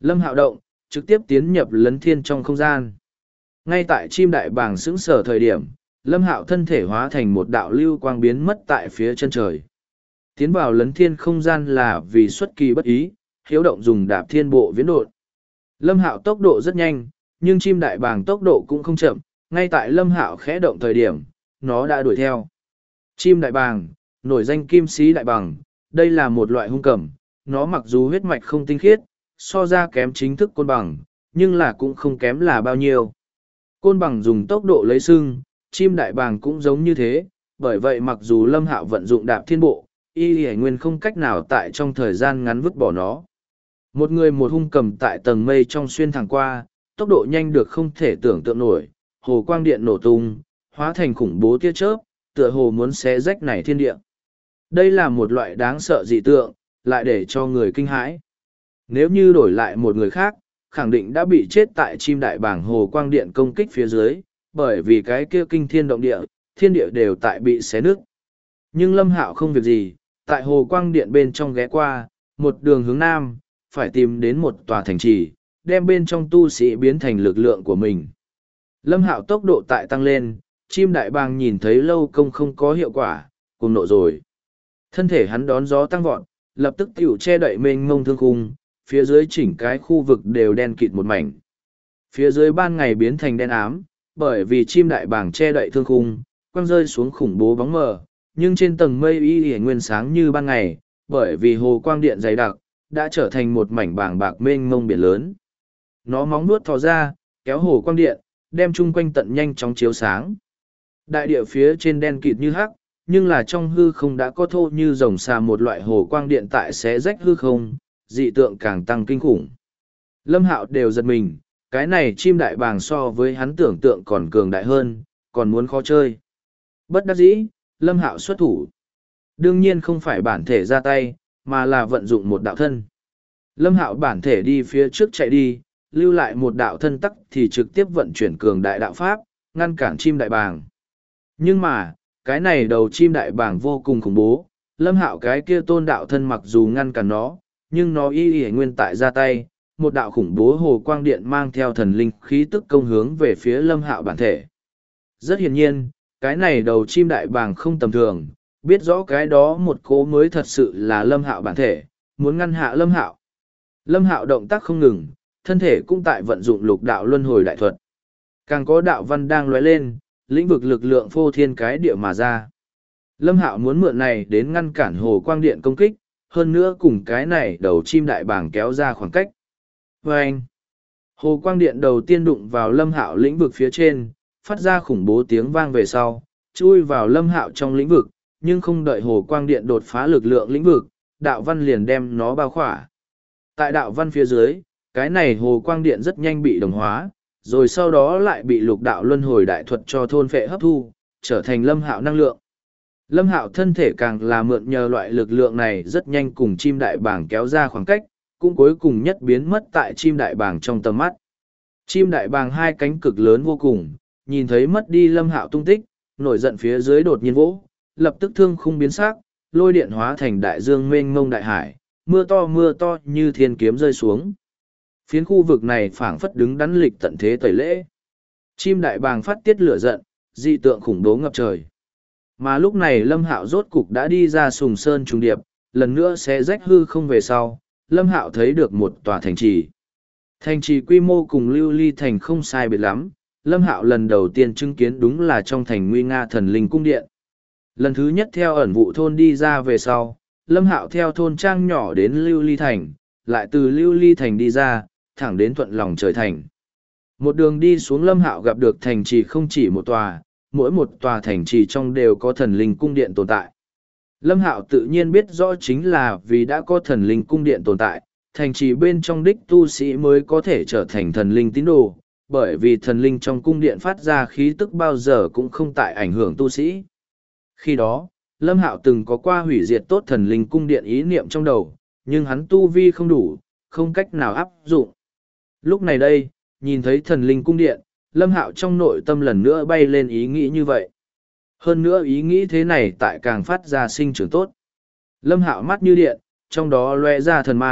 Lâm Hạo động, trực tiếp tiến nhập lấn thiên trong không gian. Ngay tại chim đại bàng sững sờ thời điểm, Lâm Hạo thân thể hóa thành một đạo lưu quang biến mất tại phía chân trời. Tiến vào lấn thiên không gian là vì xuất kỳ bất ý, hiếu động dùng đạp thiên bộ viễn độn. Lâm Hạo tốc độ rất nhanh, nhưng chim đại bàng tốc độ cũng không chậm, ngay tại Lâm Hạo khẽ động thời điểm, nó đã đuổi theo. Chim đại bàng, nổi danh kim sĩ đại bàng, đây là một loại hung cầm, nó mặc dù huyết mạch không tinh khiết, so ra kém chính thức côn bằng, nhưng là cũng không kém là bao nhiêu. Côn bằng dùng tốc độ lấy sưng, chim đại bàng cũng giống như thế, bởi vậy mặc dù Lâm Hạo vận dụng đạp thiên bộ, y hải nguyên không cách nào tại trong thời gian ngắn vứt bỏ nó. Một người một hung cầm tại tầng mây trong xuyên thẳng qua, tốc độ nhanh được không thể tưởng tượng nổi, hồ quang điện nổ tung, hóa thành khủng bố tia chớp, tựa hồ muốn xé rách nảy thiên địa. Đây là một loại đáng sợ dị tượng, lại để cho người kinh hãi. Nếu như đổi lại một người khác, khẳng định đã bị chết tại chim đại bàng hồ quang điện công kích phía dưới, bởi vì cái kia kinh thiên động địa, thiên địa đều tại bị xé nứt. Nhưng Lâm Hạo không việc gì, tại hồ quang điện bên trong ghé qua, một đường hướng nam, phải tìm đến một tòa thành trì, đem bên trong tu sĩ biến thành lực lượng của mình. Lâm Hạo tốc độ tại tăng lên, chim đại bàng nhìn thấy lâu công không có hiệu quả, cùng nộ rồi. Thân thể hắn đón gió tăng vọt, lập tức tiểu che đậy mênh mông thương khung, phía dưới chỉnh cái khu vực đều đen kịt một mảnh. Phía dưới ban ngày biến thành đen ám, bởi vì chim đại bàng che đậy thương khung, quăng rơi xuống khủng bố bóng mờ, nhưng trên tầng mây y nguyên sáng như ban ngày, bởi vì hồ quang điện dày đặc, đã trở thành một mảnh bảng bạc mênh mông biển lớn. Nó móng nuốt thò ra, kéo hồ quang điện, đem chung quanh tận nhanh chóng chiếu sáng. Đại địa phía trên đen kịt như hắc, nhưng là trong hư không đã có thô như rồng xà một loại hồ quang điện tại xé rách hư không, dị tượng càng tăng kinh khủng. Lâm Hạo đều giật mình, cái này chim đại bàng so với hắn tưởng tượng còn cường đại hơn, còn muốn khó chơi. Bất đắc dĩ, Lâm Hạo xuất thủ. Đương nhiên không phải bản thể ra tay, mà là vận dụng một đạo thân. Lâm Hạo bản thể đi phía trước chạy đi, lưu lại một đạo thân tắc thì trực tiếp vận chuyển cường đại đạo pháp, ngăn cản chim đại bàng. Nhưng mà, cái này đầu chim đại bàng vô cùng khủng bố, Lâm Hạo cái kia tôn đạo thân mặc dù ngăn cản nó, nhưng nó y nguyên tại ra tay, một đạo khủng bố hồ quang điện mang theo thần linh khí tức công hướng về phía Lâm Hạo bản thể. Rất hiển nhiên, cái này đầu chim đại bàng không tầm thường, biết rõ cái đó một cố mới thật sự là Lâm Hạo bản thể, muốn ngăn hạ Lâm Hạo. Lâm Hạo động tác không ngừng, thân thể cũng tại vận dụng lục đạo luân hồi đại thuật. Càng có đạo văn đang lóe lên, lĩnh vực lực lượng phô thiên cái địa mà ra. Lâm Hạo muốn mượn này đến ngăn cản hồ quang điện công kích, hơn nữa cùng cái này đầu chim đại bàng kéo ra khoảng cách. Và anh, hồ quang điện đầu tiên đụng vào Lâm Hạo lĩnh vực phía trên, phát ra khủng bố tiếng vang về sau, chui vào Lâm Hạo trong lĩnh vực, nhưng không đợi hồ quang điện đột phá lực lượng lĩnh vực, đạo văn liền đem nó bao khỏa. Tại đạo văn phía dưới, cái này hồ quang điện rất nhanh bị đồng hóa, rồi sau đó lại bị lục đạo luân hồi đại thuật cho thôn phệ hấp thu, trở thành Lâm Hạo năng lượng. Lâm Hạo thân thể càng là mượn nhờ loại lực lượng này rất nhanh cùng chim đại bàng kéo ra khoảng cách, cũng cuối cùng nhất biến mất tại chim đại bàng trong tầm mắt. Chim đại bàng hai cánh cực lớn vô cùng, nhìn thấy mất đi Lâm Hạo tung tích, nổi giận phía dưới đột nhiên vỗ, lập tức thương khung biến sắc, lôi điện hóa thành đại dương mênh mông đại hải, mưa to như thiên kiếm rơi xuống. Phiến khu vực này phảng phất đứng đắn lịch tận thế tẩy lễ. Chim đại bàng phát tiết lửa giận, dị tượng khủng bố ngập trời. Mà lúc này Lâm Hạo rốt cục đã đi ra Sùng Sơn trùng điệp, lần nữa sẽ rách hư không về sau, Lâm Hạo thấy được một tòa thành trì. Thành trì quy mô cùng Lưu Ly thành không sai biệt lắm, Lâm Hạo lần đầu tiên chứng kiến đúng là trong thành nguy nga thần linh cung điện. Lần thứ nhất theo ẩn vụ thôn đi ra về sau, Lâm Hạo theo thôn trang nhỏ đến Lưu Ly thành, lại từ Lưu Ly thành đi ra, thẳng đến Thuận Lòng Trời thành. Một đường đi xuống Lâm Hạo gặp được thành trì không chỉ một tòa, mỗi một tòa thành trì trong đều có thần linh cung điện tồn tại. Lâm Hạo tự nhiên biết rõ chính là vì đã có thần linh cung điện tồn tại, thành trì bên trong đích tu sĩ mới có thể trở thành thần linh tín đồ, bởi vì thần linh trong cung điện phát ra khí tức bao giờ cũng không tại ảnh hưởng tu sĩ. Khi đó, Lâm Hạo từng có qua hủy diệt tốt thần linh cung điện ý niệm trong đầu, nhưng hắn tu vi không đủ, không cách nào áp dụng. Lúc này đây, nhìn thấy thần linh cung điện, Lâm Hạo trong nội tâm lần nữa bay lên ý nghĩ như vậy. Hơn nữa ý nghĩ thế này tại càng phát ra sinh trưởng tốt. Lâm Hạo mắt như điện, trong đó lóe ra thần mang,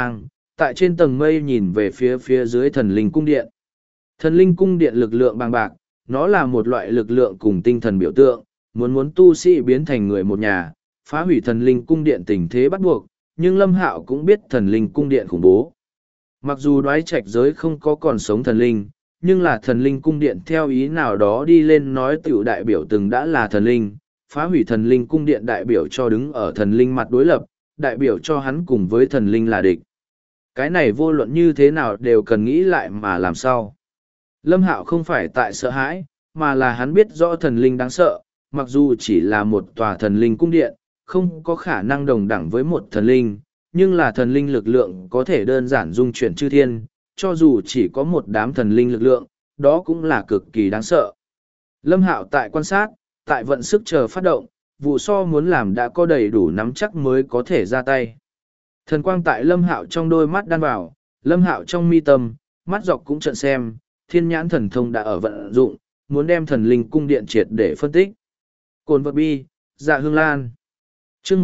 tại trên tầng mây nhìn về phía dưới thần linh cung điện. Thần linh cung điện lực lượng bằng bạc, nó là một loại lực lượng cùng tinh thần biểu tượng, muốn tu sĩ biến thành người một nhà, phá hủy thần linh cung điện tình thế bắt buộc, nhưng Lâm Hạo cũng biết thần linh cung điện khủng bố. Mặc dù đoái trạch giới không có còn sống thần linh, nhưng là thần linh cung điện theo ý nào đó đi lên nói tiểu đại biểu từng đã là thần linh, phá hủy thần linh cung điện đại biểu cho đứng ở thần linh mặt đối lập, đại biểu cho hắn cùng với thần linh là địch. Cái này vô luận như thế nào đều cần nghĩ lại mà làm sao. Lâm Hạo không phải tại sợ hãi, mà là hắn biết rõ thần linh đáng sợ, mặc dù chỉ là một tòa thần linh cung điện, không có khả năng đồng đẳng với một thần linh, nhưng là thần linh lực lượng có thể đơn giản dung chuyển chư thiên, cho dù chỉ có một đám thần linh lực lượng, đó cũng là cực kỳ đáng sợ. Lâm Hạo tại quan sát, tại vận sức chờ phát động, vụ so muốn làm đã có đầy đủ nắm chắc mới có thể ra tay. Thần quang tại Lâm Hạo trong đôi mắt đan vào, Lâm Hạo trong mi tâm, mắt dọc cũng trận xem, thiên nhãn thần thông đã ở vận dụng, muốn đem thần linh cung điện triệt để phân tích. Cồn vật bi, dạ hương lan. Chương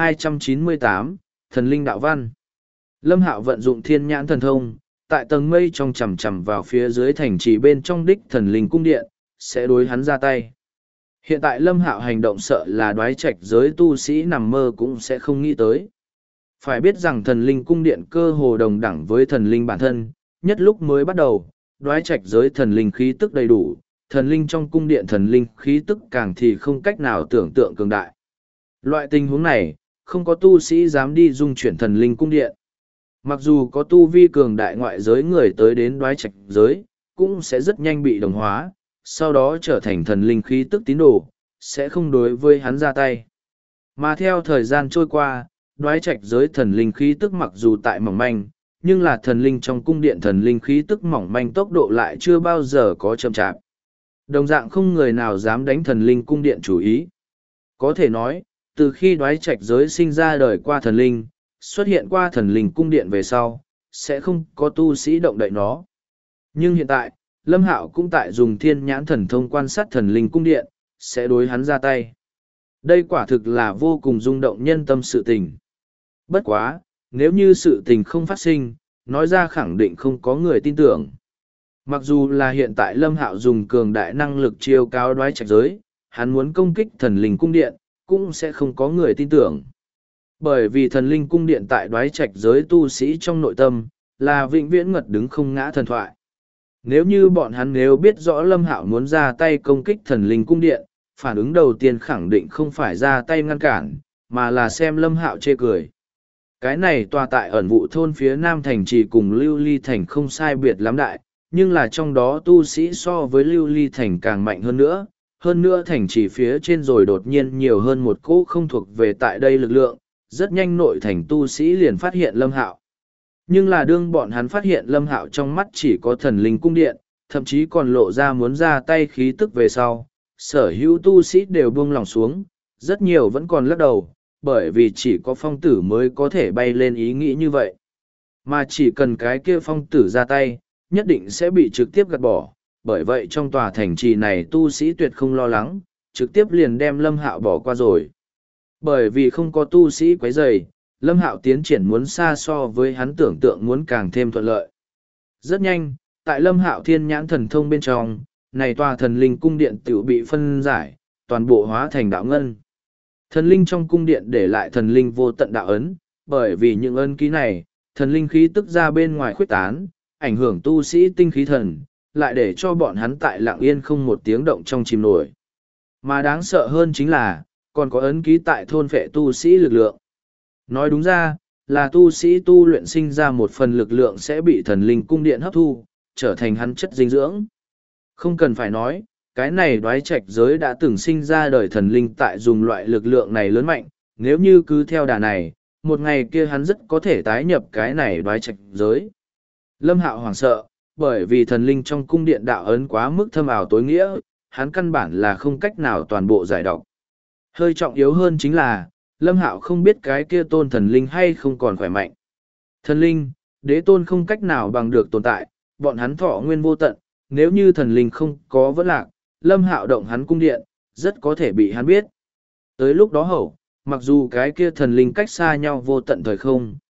1298, thần linh đạo văn. Lâm Hạo vận dụng thiên nhãn thần thông, tại tầng mây trong chằm chằm vào phía dưới thành trì bên trong đích thần linh cung điện, sẽ đối hắn ra tay. Hiện tại Lâm Hạo hành động sợ là đoái trạch giới tu sĩ nằm mơ cũng sẽ không nghĩ tới. Phải biết rằng thần linh cung điện cơ hồ đồng đẳng với thần linh bản thân, nhất lúc mới bắt đầu, đoái trạch giới thần linh khí tức đầy đủ, thần linh trong cung điện thần linh khí tức càng thì không cách nào tưởng tượng cường đại. Loại tình huống này, không có tu sĩ dám đi dung chuyển thần linh cung điện. Mặc dù có tu vi cường đại ngoại giới người tới đến đoái trạch giới, cũng sẽ rất nhanh bị đồng hóa, sau đó trở thành thần linh khí tức tín đồ, sẽ không đối với hắn ra tay. Mà theo thời gian trôi qua, đoái trạch giới thần linh khí tức mặc dù tại mỏng manh, nhưng là thần linh trong cung điện thần linh khí tức mỏng manh tốc độ lại chưa bao giờ có chậm chạp. Đồng dạng không người nào dám đánh thần linh cung điện chủ ý. Có thể nói, từ khi đoái trạch giới sinh ra đời qua thần linh, xuất hiện qua thần linh cung điện về sau, sẽ không có tu sĩ động đậy nó. Nhưng hiện tại, Lâm Hạo cũng tại dùng thiên nhãn thần thông quan sát thần linh cung điện, sẽ đối hắn ra tay. Đây quả thực là vô cùng rung động nhân tâm sự tình. Bất quá, nếu như sự tình không phát sinh, nói ra khẳng định không có người tin tưởng. Mặc dù là hiện tại Lâm Hạo dùng cường đại năng lực chiêu cao đoái trạch giới, hắn muốn công kích thần linh cung điện, cũng sẽ không có người tin tưởng. Bởi vì thần linh cung điện tại đoái trạch giới tu sĩ trong nội tâm, là vĩnh viễn ngật đứng không ngã thần thoại. Nếu như bọn hắn nếu biết rõ Lâm Hạo muốn ra tay công kích thần linh cung điện, phản ứng đầu tiên khẳng định không phải ra tay ngăn cản, mà là xem Lâm Hạo chê cười. Cái này tòa tại ẩn vụ thôn phía nam thành trì cùng Lưu Ly Thành không sai biệt lắm đại, nhưng là trong đó tu sĩ so với Lưu Ly Thành càng mạnh hơn nữa. Hơn nữa thành trì phía trên rồi đột nhiên nhiều hơn một cỗ không thuộc về tại đây lực lượng, rất nhanh nội thành tu sĩ liền phát hiện Lâm Hạo. Nhưng là đương bọn hắn phát hiện Lâm Hạo trong mắt chỉ có thần linh cung điện, thậm chí còn lộ ra muốn ra tay khí tức về sau, sở hữu tu sĩ đều buông lòng xuống, rất nhiều vẫn còn lắc đầu, bởi vì chỉ có phong tử mới có thể bay lên ý nghĩ như vậy. Mà chỉ cần cái kia phong tử ra tay, nhất định sẽ bị trực tiếp gạt bỏ, bởi vậy trong tòa thành trì này tu sĩ tuyệt không lo lắng, trực tiếp liền đem Lâm Hạo bỏ qua rồi. Bởi vì không có tu sĩ quấy rầy, Lâm Hạo tiến triển muốn xa so với hắn tưởng tượng muốn càng thêm thuận lợi. Rất nhanh, tại Lâm Hạo thiên nhãn thần thông bên trong, này tòa thần linh cung điện tiểu bị phân giải, toàn bộ hóa thành đạo ngân. Thần linh trong cung điện để lại thần linh vô tận đạo ấn, bởi vì những ấn ký này, thần linh khí tức ra bên ngoài khuếch tán, ảnh hưởng tu sĩ tinh khí thần, lại để cho bọn hắn tại lặng yên không một tiếng động trong chìm nổi. Mà đáng sợ hơn chính là, còn có ấn ký tại thôn phệ tu sĩ lực lượng. Nói đúng ra, là tu sĩ tu luyện sinh ra một phần lực lượng sẽ bị thần linh cung điện hấp thu, trở thành hắn chất dinh dưỡng. Không cần phải nói, cái này đoái trạch giới đã từng sinh ra đời thần linh tại dùng loại lực lượng này lớn mạnh, nếu như cứ theo đà này, một ngày kia hắn rất có thể tái nhập cái này đoái trạch giới. Lâm Hạo hoảng sợ, bởi vì thần linh trong cung điện đạo ấn quá mức thâm ảo tối nghĩa, hắn căn bản là không cách nào toàn bộ giải đọc. Hơi trọng yếu hơn chính là, Lâm Hạo không biết cái kia tôn thần linh hay không còn khỏe mạnh. Thần linh, đế tôn không cách nào bằng được tồn tại, bọn hắn thọ nguyên vô tận, nếu như thần linh không có vẫn lạc, Lâm Hạo động hắn cung điện, rất có thể bị hắn biết. Tới lúc đó hậu, mặc dù cái kia thần linh cách xa nhau vô tận thời không,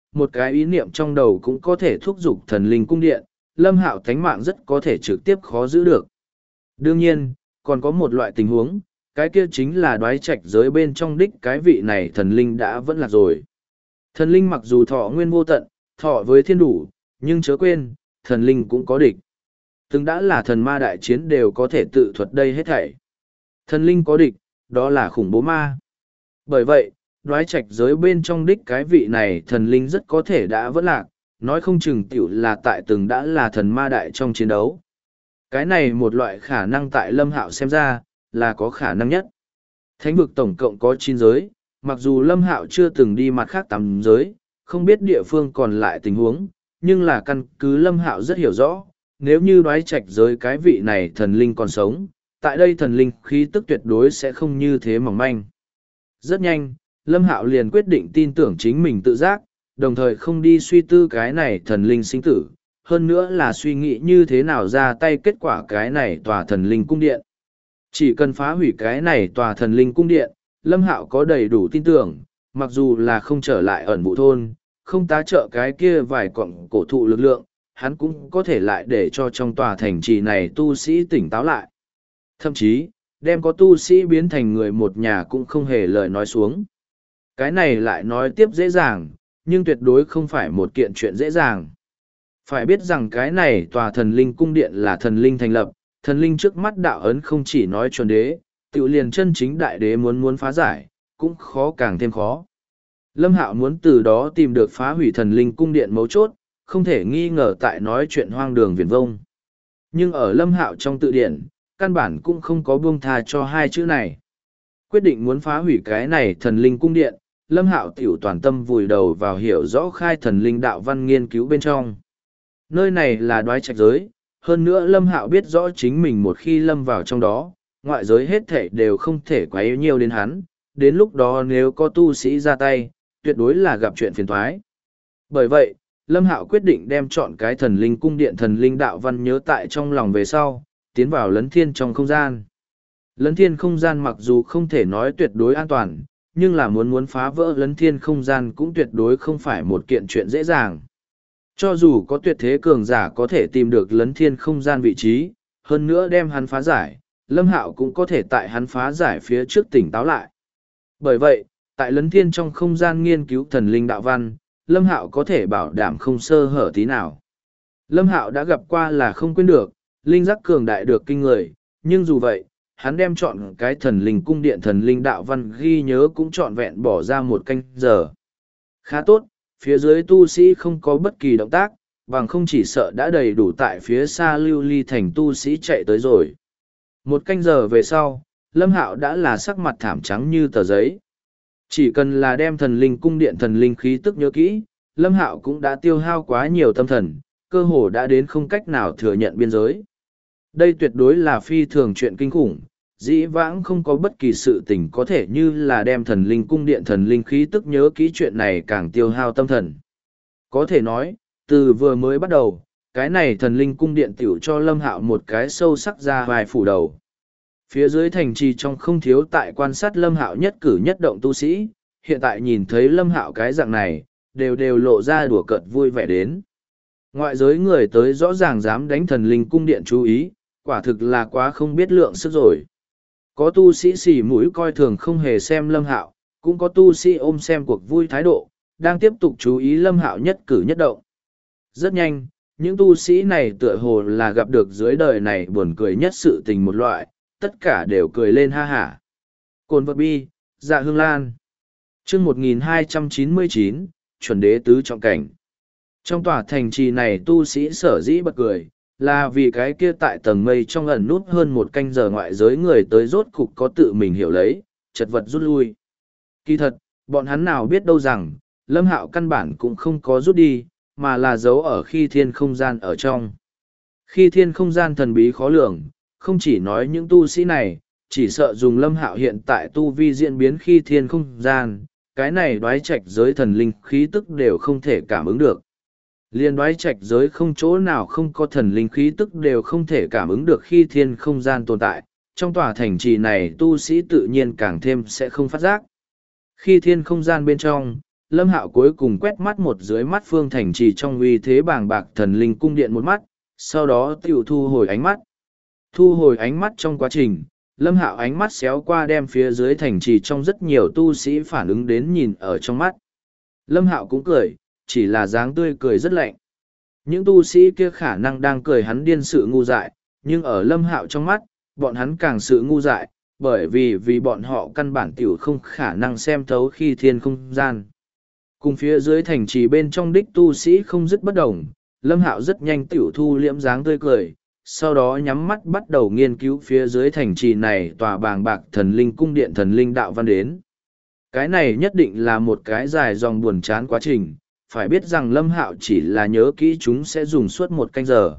một cái ý niệm trong đầu cũng có thể thúc giục thần linh cung điện, Lâm Hạo tánh mạng rất có thể trực tiếp khó giữ được. Đương nhiên, còn có một loại tình huống, cái kia chính là đoái trạch giới bên trong đích cái vị này thần linh đã vẫn lạc rồi. Thần linh mặc dù thọ nguyên vô tận, thọ với thiên đủ, nhưng chớ quên, thần linh cũng có địch. Từng đã là thần ma đại chiến đều có thể tự thuật đây hết thảy. Thần linh có địch, đó là khủng bố ma. Bởi vậy, đoái trạch giới bên trong đích cái vị này thần linh rất có thể đã vẫn lạc, nói không chừng tiểu là tại từng đã là thần ma đại trong chiến đấu. Cái này một loại khả năng tại Lâm Hạo xem ra, là có khả năng nhất. Thánh vực tổng cộng có 9 giới, mặc dù Lâm Hạo chưa từng đi mặt khác 8 giới, không biết địa phương còn lại tình huống, nhưng là căn cứ Lâm Hạo rất hiểu rõ, nếu như đoái trạch giới cái vị này thần linh còn sống, tại đây thần linh khí tức tuyệt đối sẽ không như thế mỏng manh. Rất nhanh, Lâm Hạo liền quyết định tin tưởng chính mình tự giác, đồng thời không đi suy tư cái này thần linh sinh tử, hơn nữa là suy nghĩ như thế nào ra tay kết quả cái này tòa thần linh cung điện. Chỉ cần phá hủy cái này tòa thần linh cung điện, Lâm Hạo có đầy đủ tin tưởng, mặc dù là không trở lại ẩn vụ thôn, không tá trợ cái kia vài cọng cổ thụ lực lượng, hắn cũng có thể lại để cho trong tòa thành trì này tu sĩ tỉnh táo lại. Thậm chí, đem có tu sĩ biến thành người một nhà cũng không hề lời nói xuống. Cái này lại nói tiếp dễ dàng, nhưng tuyệt đối không phải một kiện chuyện dễ dàng. Phải biết rằng cái này tòa thần linh cung điện là thần linh thành lập, thần linh trước mắt đạo ấn không chỉ nói chuẩn đế, tự liền chân chính đại đế muốn phá giải, cũng khó càng thêm khó. Lâm Hạo muốn từ đó tìm được phá hủy thần linh cung điện mấu chốt, không thể nghi ngờ tại nói chuyện hoang đường viển vông. Nhưng ở Lâm Hạo trong tự điển, căn bản cũng không có buông tha cho hai chữ này. Quyết định muốn phá hủy cái này thần linh cung điện, Lâm Hạo tiểu toàn tâm vùi đầu vào hiểu rõ khai thần linh đạo văn nghiên cứu bên trong. Nơi này là đoái trạch giới, hơn nữa Lâm Hạo biết rõ chính mình một khi lâm vào trong đó, ngoại giới hết thể đều không thể quấy nhiều đến hắn, đến lúc đó nếu có tu sĩ ra tay, tuyệt đối là gặp chuyện phiền toái. Bởi vậy, Lâm Hạo quyết định đem chọn cái thần linh cung điện thần linh đạo văn nhớ tại trong lòng về sau, tiến vào lấn thiên trong không gian. Lấn thiên không gian mặc dù không thể nói tuyệt đối an toàn, nhưng là muốn phá vỡ lấn thiên không gian cũng tuyệt đối không phải một kiện chuyện dễ dàng. Cho dù có tuyệt thế cường giả có thể tìm được lấn thiên không gian vị trí, hơn nữa đem hắn phá giải, Lâm Hạo cũng có thể tại hắn phá giải phía trước tỉnh táo lại. Bởi vậy, tại lấn thiên trong không gian nghiên cứu thần linh đạo văn, Lâm Hạo có thể bảo đảm không sơ hở tí nào. Lâm Hạo đã gặp qua là không quên được, linh giác cường đại được kinh người, nhưng dù vậy, hắn đem chọn cái thần linh cung điện thần linh đạo văn ghi nhớ cũng trọn vẹn bỏ ra 1 canh giờ. Khá tốt, phía dưới tu sĩ không có bất kỳ động tác, bằng không chỉ sợ đã đầy đủ tại phía xa lưu ly thành tu sĩ chạy tới rồi. 1 canh giờ về sau, Lâm Hạo đã là sắc mặt thảm trắng như tờ giấy. Chỉ cần là đem thần linh cung điện thần linh khí tức nhớ kỹ, Lâm Hạo cũng đã tiêu hao quá nhiều tâm thần, cơ hồ đã đến không cách nào thừa nhận biên giới. Đây tuyệt đối là phi thường chuyện kinh khủng, dĩ vãng không có bất kỳ sự tình có thể như là đem thần linh cung điện thần linh khí tức nhớ kỹ chuyện này càng tiêu hao tâm thần. Có thể nói, từ vừa mới bắt đầu, cái này thần linh cung điện tiểu cho Lâm Hạo một cái sâu sắc ra vài phủ đầu. Phía dưới thành trì trong không thiếu tại quan sát Lâm Hạo nhất cử nhất động tu sĩ, hiện tại nhìn thấy Lâm Hạo cái dạng này, đều lộ ra đùa cợt vui vẻ đến. Ngoại giới người tới rõ ràng dám đánh thần linh cung điện chú ý, quả thực là quá không biết lượng sức rồi. Có tu sĩ xỉ mũi coi thường không hề xem Lâm Hạo, cũng có tu sĩ ôm xem cuộc vui thái độ, đang tiếp tục chú ý Lâm Hạo nhất cử nhất động. Rất nhanh, những tu sĩ này tựa hồ là gặp được dưới đời này buồn cười nhất sự tình một loại, tất cả đều cười lên ha hả. Cồn vật bi, dạ hương lan. Chương 1299, chuẩn đế tứ trọng cảnh. Trong tòa thành trì này tu sĩ sở dĩ bật cười, là vì cái kia tại tầng mây trong ẩn nút hơn 1 canh giờ ngoại giới người tới rốt cục có tự mình hiểu lấy, chật vật rút lui. Kỳ thật, bọn hắn nào biết đâu rằng, Lâm Hạo căn bản cũng không có rút đi, mà là giấu ở khi thiên không gian ở trong. Khi thiên không gian thần bí khó lường, không chỉ nói những tu sĩ này, chỉ sợ dùng Lâm Hạo hiện tại tu vi diễn biến khi thiên không gian, cái này đoái trạch giới thần linh khí tức đều không thể cảm ứng được. Liên đoái trạch giới không chỗ nào không có thần linh khí tức đều không thể cảm ứng được khi thiên không gian tồn tại, trong tòa thành trì này tu sĩ tự nhiên càng thêm sẽ không phát giác. Khi thiên không gian bên trong, Lâm Hạo cuối cùng quét mắt một dưới mắt Phương Thành Trì trong uy thế bàng bạc thần linh cung điện một mắt, sau đó tiểu thu hồi ánh mắt. Thu hồi ánh mắt trong quá trình, Lâm Hạo ánh mắt xéo qua đem phía dưới thành trì trong rất nhiều tu sĩ phản ứng đến nhìn ở trong mắt. Lâm Hạo cũng cười, chỉ là dáng tươi cười rất lạnh. Những tu sĩ kia khả năng đang cười hắn điên sự ngu dại, nhưng ở Lâm Hạo trong mắt, bọn hắn càng sự ngu dại, bởi vì bọn họ căn bản tiểu không khả năng xem thấu khi thiên không gian. Cùng phía dưới thành trì bên trong đích tu sĩ không dứt bất đồng, Lâm Hạo rất nhanh tiểu thu liễm dáng tươi cười, sau đó nhắm mắt bắt đầu nghiên cứu phía dưới thành trì này tòa bàng bạc thần linh cung điện thần linh đạo văn đến. Cái này nhất định là một cái dài dòng buồn chán quá trình, phải biết rằng Lâm Hạo chỉ là nhớ kỹ chúng sẽ dùng suốt 1 canh giờ.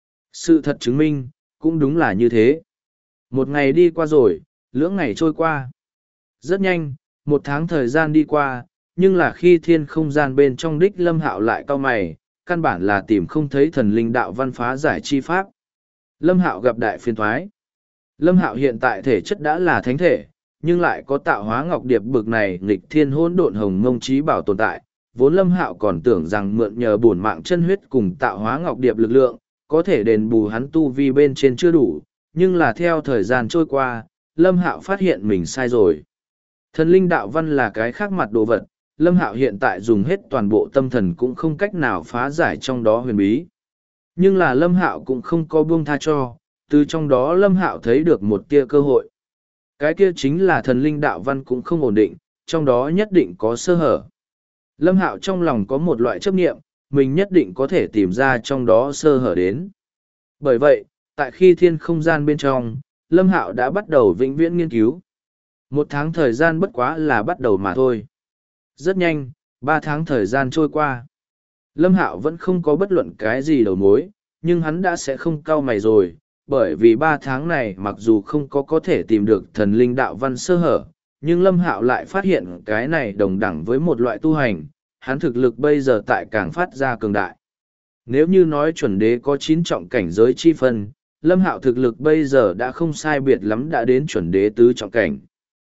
Sự thật chứng minh, cũng đúng là như thế. 1 ngày đi qua rồi, lưỡng ngày trôi qua. Rất nhanh, 1 tháng thời gian đi qua, nhưng là khi thiên không gian bên trong đích Lâm Hạo lại cau mày, căn bản là tìm không thấy thần linh đạo văn phá giải chi pháp. Lâm Hạo gặp đại phiền thoái. Lâm Hạo hiện tại thể chất đã là thánh thể, nhưng lại có tạo hóa ngọc điệp bực này nghịch thiên hỗn độn hồng mông trí bảo tồn tại. Vốn Lâm Hạo còn tưởng rằng mượn nhờ bổn mạng chân huyết cùng tạo hóa ngọc điệp lực lượng, có thể đền bù hắn tu vi bên trên chưa đủ, nhưng là theo thời gian trôi qua, Lâm Hạo phát hiện mình sai rồi. Thần linh đạo văn là cái khác mặt đồ vật, Lâm Hạo hiện tại dùng hết toàn bộ tâm thần cũng không cách nào phá giải trong đó huyền bí. Nhưng là Lâm Hạo cũng không có buông tha cho, từ trong đó Lâm Hạo thấy được một tia cơ hội. Cái kia chính là thần linh đạo văn cũng không ổn định, trong đó nhất định có sơ hở. Lâm Hạo trong lòng có một loại chấp niệm, mình nhất định có thể tìm ra trong đó sơ hở đến. Bởi vậy, tại khi thiên không gian bên trong, Lâm Hạo đã bắt đầu vĩnh viễn nghiên cứu. 1 tháng thời gian bất quá là bắt đầu mà thôi. Rất nhanh, 3 tháng thời gian trôi qua. Lâm Hạo vẫn không có bất luận cái gì đầu mối, nhưng hắn đã sẽ không cau mày rồi, bởi vì 3 tháng này mặc dù không có thể tìm được thần linh đạo văn sơ hở, nhưng Lâm Hạo lại phát hiện cái này đồng đẳng với một loại tu hành, hắn thực lực bây giờ tại càng phát ra cường đại. Nếu như nói chuẩn đế có 9 trọng cảnh giới chi phân, Lâm Hạo thực lực bây giờ đã không sai biệt lắm đã đến chuẩn đế 4 trọng cảnh.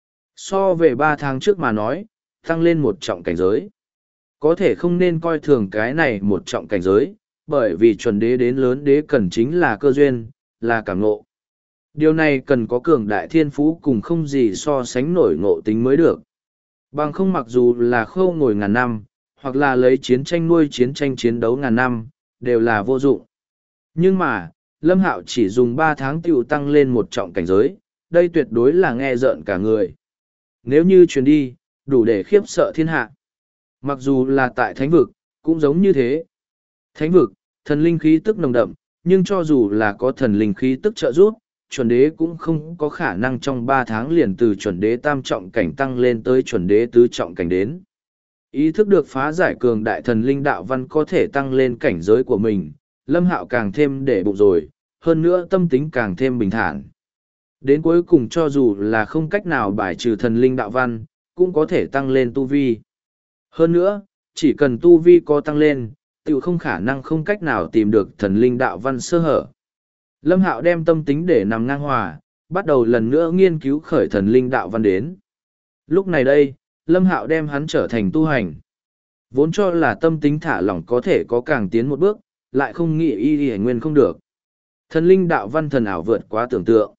So về 3 tháng trước mà nói, tăng lên 1 trọng cảnh giới. Có thể không nên coi thường cái này 1 trọng cảnh giới, bởi vì chuẩn đế đến lớn đế cần chính là cơ duyên, là cảm ngộ. Điều này cần có cường đại thiên phú cùng không gì so sánh nổi ngộ tính mới được. Bằng không mặc dù là khâu ngồi ngàn năm, hoặc là lấy chiến tranh nuôi chiến tranh chiến đấu ngàn năm, đều là vô dụng. Nhưng mà, Lâm Hạo chỉ dùng 3 tháng tiểu tăng lên 1 trọng cảnh giới, đây tuyệt đối là nghe rợn cả người. Nếu như truyền đi, đủ để khiếp sợ thiên hạ. Mặc dù là tại thánh vực, cũng giống như thế. Thánh vực, thần linh khí tức nồng đậm, nhưng cho dù là có thần linh khí tức trợ giúp, chuẩn đế cũng không có khả năng trong 3 tháng liền từ chuẩn đế tam trọng cảnh tăng lên tới chuẩn đế tứ trọng cảnh đến. Ý thức được phá giải cường đại thần linh đạo văn có thể tăng lên cảnh giới của mình, Lâm Hạo càng thêm để bụng rồi, hơn nữa tâm tính càng thêm bình thản. Đến cuối cùng cho dù là không cách nào bài trừ thần linh đạo văn, cũng có thể tăng lên tu vi. Hơn nữa, chỉ cần tu vi có tăng lên, tự không khả năng không cách nào tìm được thần linh đạo văn sơ hở. Lâm Hạo đem tâm tính để nằm ngang hòa, bắt đầu lần nữa nghiên cứu khởi thần linh đạo văn đến. Lúc này đây, Lâm Hạo đem hắn trở thành tu hành. Vốn cho là tâm tính thả lỏng có thể có càng tiến một bước, lại không nghĩ y nguyên không được. Thần linh đạo văn thần ảo vượt quá tưởng tượng.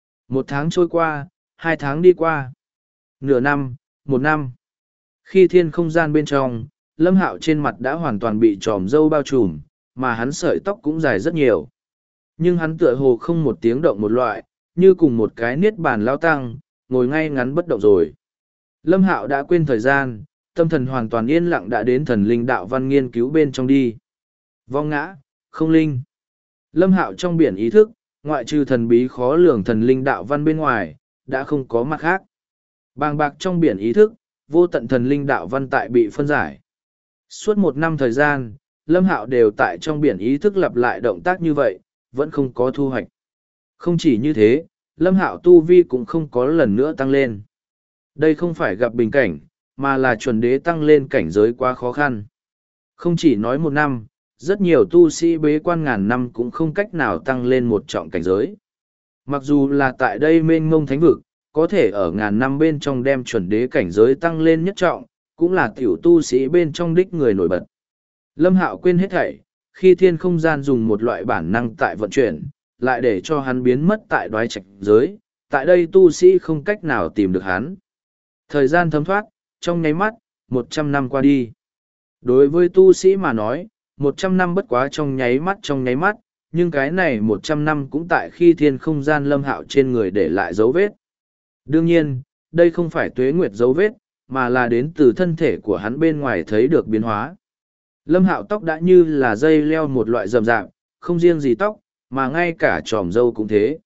1 tháng trôi qua, 2 tháng đi qua. Nửa năm, 1 năm. Khi thiên không gian bên trong, Lâm Hạo trên mặt đã hoàn toàn bị tròm râu bao trùm, mà hắn sợi tóc cũng dài rất nhiều. Nhưng hắn tựa hồ không một tiếng động một loại, như cùng một cái niết bàn lao tăng, ngồi ngay ngắn bất động rồi. Lâm Hạo đã quên thời gian, tâm thần hoàn toàn yên lặng đã đến thần linh đạo văn nghiên cứu bên trong đi. Vong ngã, không linh. Lâm Hạo trong biển ý thức, ngoại trừ thần bí khó lường thần linh đạo văn bên ngoài, đã không có mặt khác. Bàng bạc trong biển ý thức, vô tận thần linh đạo văn tại bị phân giải. Suốt 1 năm thời gian, Lâm Hạo đều tại trong biển ý thức lặp lại động tác như vậy, vẫn không có thu hoạch. Không chỉ như thế, Lâm Hạo tu vi cũng không có lần nữa tăng lên. Đây không phải gặp bình cảnh, mà là chuẩn đế tăng lên cảnh giới quá khó khăn. Không chỉ nói 1 năm, rất nhiều tu sĩ bế quan ngàn năm cũng không cách nào tăng lên 1 trọng cảnh giới. Mặc dù là tại đây mênh mông thánh vực, có thể ở ngàn năm bên trong đem chuẩn đế cảnh giới tăng lên nhất trọng, cũng là tiểu tu sĩ bên trong đích người nổi bật. Lâm Hạo quên hết thảy, khi thiên không gian dùng một loại bản năng tại vận chuyển, lại để cho hắn biến mất tại đoái trạch giới, tại đây tu sĩ không cách nào tìm được hắn. Thời gian thấm thoát, trong nháy mắt, 100 năm qua đi. Đối với tu sĩ mà nói, 100 năm bất quá trong nháy mắt, nhưng cái này 100 năm cũng tại khi thiên không gian Lâm Hạo trên người để lại dấu vết. Đương nhiên, đây không phải tuế nguyệt dấu vết, mà là đến từ thân thể của hắn bên ngoài thấy được biến hóa. Lâm Hạo tóc đã như là dây leo một loại rậm rạp, không riêng gì tóc, mà ngay cả tròm râu cũng thế.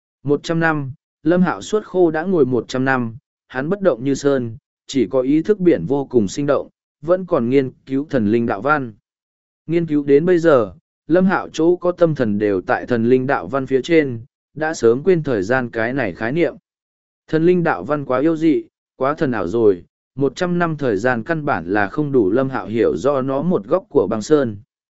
100 năm, Lâm Hạo suốt khô đã ngồi 100 năm, hắn bất động như sơn, chỉ có ý thức biển vô cùng sinh động, vẫn còn nghiên cứu thần linh đạo văn. Nghiên cứu đến bây giờ, Lâm Hạo chỗ có tâm thần đều tại thần linh đạo văn phía trên, đã sớm quên thời gian cái này khái niệm. Thần linh đạo văn quá yêu dị, quá thần ảo rồi, 100 năm thời gian căn bản là không đủ Lâm Hạo hiểu do nó một góc của băng sơn.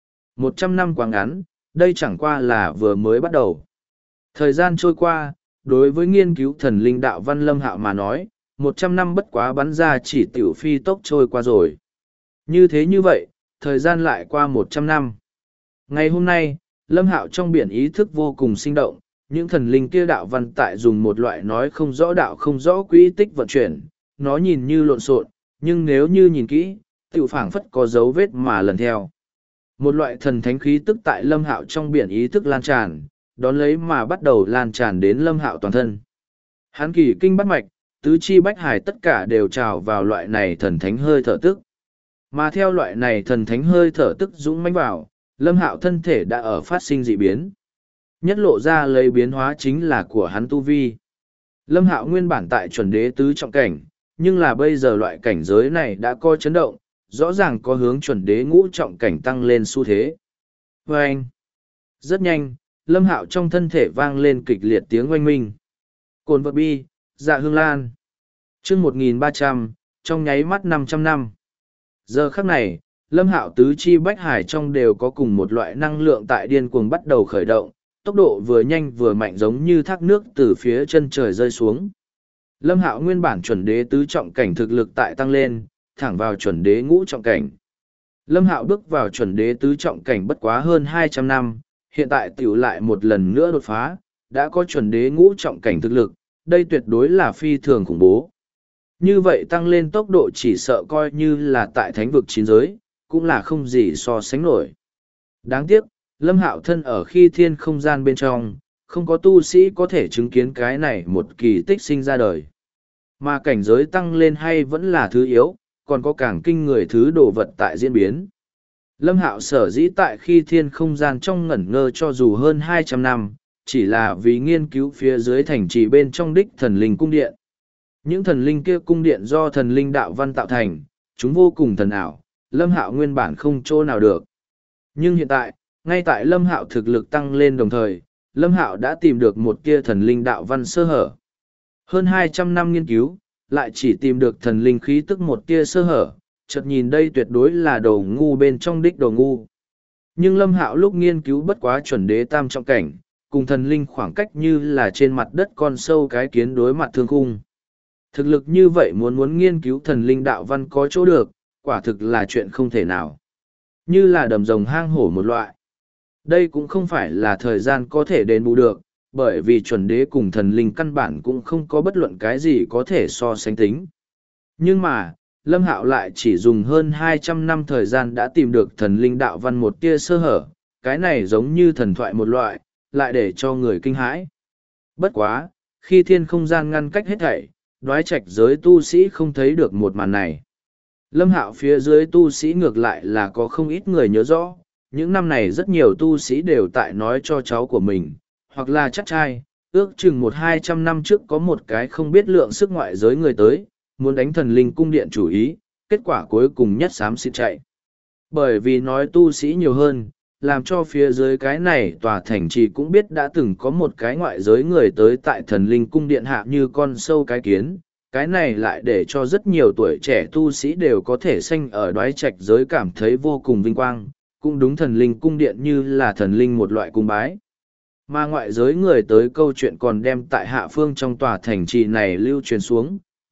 100 năm quá ngắn, đây chẳng qua là vừa mới bắt đầu. Thời gian trôi qua, đối với nghiên cứu thần linh đạo văn Lâm Hạo mà nói, 100 năm bất quá bắn ra chỉ tiểu phi tốc trôi qua rồi. Như thế như vậy, thời gian lại qua 100 năm. Ngày hôm nay, Lâm Hạo trong biển ý thức vô cùng sinh động, những thần linh kia đạo văn tại dùng một loại nói không rõ đạo không rõ quỹ tích vận chuyển, nó nhìn như lộn xộn, nhưng nếu như nhìn kỹ, tiểu phảng phất có dấu vết mà lần theo. Một loại thần thánh khí tức tại Lâm Hạo trong biển ý thức lan tràn, đón lấy mà bắt đầu lan tràn đến Lâm Hạo toàn thân. Hắn kỳ kinh bát mạch, tứ chi bách hải tất cả đều trào vào loại này thần thánh hơi thở tức. Mà theo loại này thần thánh hơi thở tức dũng mãnh vào, Lâm Hạo thân thể đã ở phát sinh dị biến. Nhất lộ ra lấy biến hóa chính là của hắn tu vi. Lâm Hạo nguyên bản tại chuẩn đế tứ trọng cảnh, nhưng là bây giờ loại cảnh giới này đã có chấn động, rõ ràng có hướng chuẩn đế ngũ trọng cảnh tăng lên xu thế. Và anh, rất nhanh, Lâm Hạo trong thân thể vang lên kịch liệt tiếng oanh minh. Cồn vật bi, dạ hương lan. Chương 1300, trong nháy mắt 500 năm. Giờ khắc này, Lâm Hạo tứ chi bách hải trong đều có cùng một loại năng lượng tại điên cuồng bắt đầu khởi động, tốc độ vừa nhanh vừa mạnh giống như thác nước từ phía chân trời rơi xuống. Lâm Hạo nguyên bản chuẩn đế tứ trọng cảnh thực lực tại tăng lên, thẳng vào chuẩn đế ngũ trọng cảnh. Lâm Hạo bước vào chuẩn đế tứ trọng cảnh bất quá hơn 200 năm, hiện tại tiểu lại một lần nữa đột phá, đã có chuẩn đế ngũ trọng cảnh thực lực, đây tuyệt đối là phi thường khủng bố. Như vậy tăng lên tốc độ chỉ sợ coi như là tại thánh vực chín giới, cũng là không gì so sánh nổi. Đáng tiếc, Lâm Hạo thân ở khi thiên không gian bên trong, không có tu sĩ có thể chứng kiến cái này một kỳ tích sinh ra đời. Mà cảnh giới tăng lên hay vẫn là thứ yếu, còn có càng kinh người thứ đồ vật tại diễn biến. Lâm Hạo sở dĩ tại khi thiên không gian trong ngẩn ngơ cho dù hơn 200 năm, chỉ là vì nghiên cứu phía dưới thành trì bên trong đích thần linh cung điện. Những thần linh kia cung điện do thần linh đạo văn tạo thành, chúng vô cùng thần ảo, Lâm Hạo nguyên bản không chỗ nào được. Nhưng hiện tại, ngay tại Lâm Hạo thực lực tăng lên đồng thời, Lâm Hạo đã tìm được một kia thần linh đạo văn sơ hở. Hơn 200 năm nghiên cứu, lại chỉ tìm được thần linh khí tức một tia sơ hở, chợt nhìn đây tuyệt đối là đồ ngu bên trong đích đồ ngu. Nhưng Lâm Hạo lúc nghiên cứu bất quá chuẩn đế tam trọng cảnh, cùng thần linh khoảng cách như là trên mặt đất con sâu cái kiến đối mặt thương khung. Thực lực như vậy muốn nghiên cứu thần linh đạo văn có chỗ được, quả thực là chuyện không thể nào. Như là đầm rồng hang hổ một loại. Đây cũng không phải là thời gian có thể đền bù được, bởi vì chuẩn đế cùng thần linh căn bản cũng không có bất luận cái gì có thể so sánh tính. Nhưng mà, Lâm Hạo lại chỉ dùng hơn 200 năm thời gian đã tìm được thần linh đạo văn một tia sơ hở, cái này giống như thần thoại một loại, lại để cho người kinh hãi. Bất quá, khi thiên không gian ngăn cách hết thảy, đoái trạch giới tu sĩ không thấy được một màn này. Lâm Hạo phía dưới tu sĩ ngược lại là có không ít người nhớ rõ, những năm này rất nhiều tu sĩ đều tại nói cho cháu của mình, hoặc là chắc trai, ước chừng 100-200 năm trước có một cái không biết lượng sức ngoại giới người tới, muốn đánh thần linh cung điện chủ ý, kết quả cuối cùng nhất xám xịt chạy. Bởi vì nói tu sĩ nhiều hơn, làm cho phía dưới cái này tòa thành trì cũng biết đã từng có một cái ngoại giới người tới tại thần linh cung điện hạ như con sâu cái kiến. Cái này lại để cho rất nhiều tuổi trẻ tu sĩ đều có thể sanh ở đoái trạch giới cảm thấy vô cùng vinh quang, cũng đúng thần linh cung điện như là thần linh một loại cung bái. Mà ngoại giới người tới câu chuyện còn đem tại hạ phương trong tòa thành trì này lưu truyền xuống,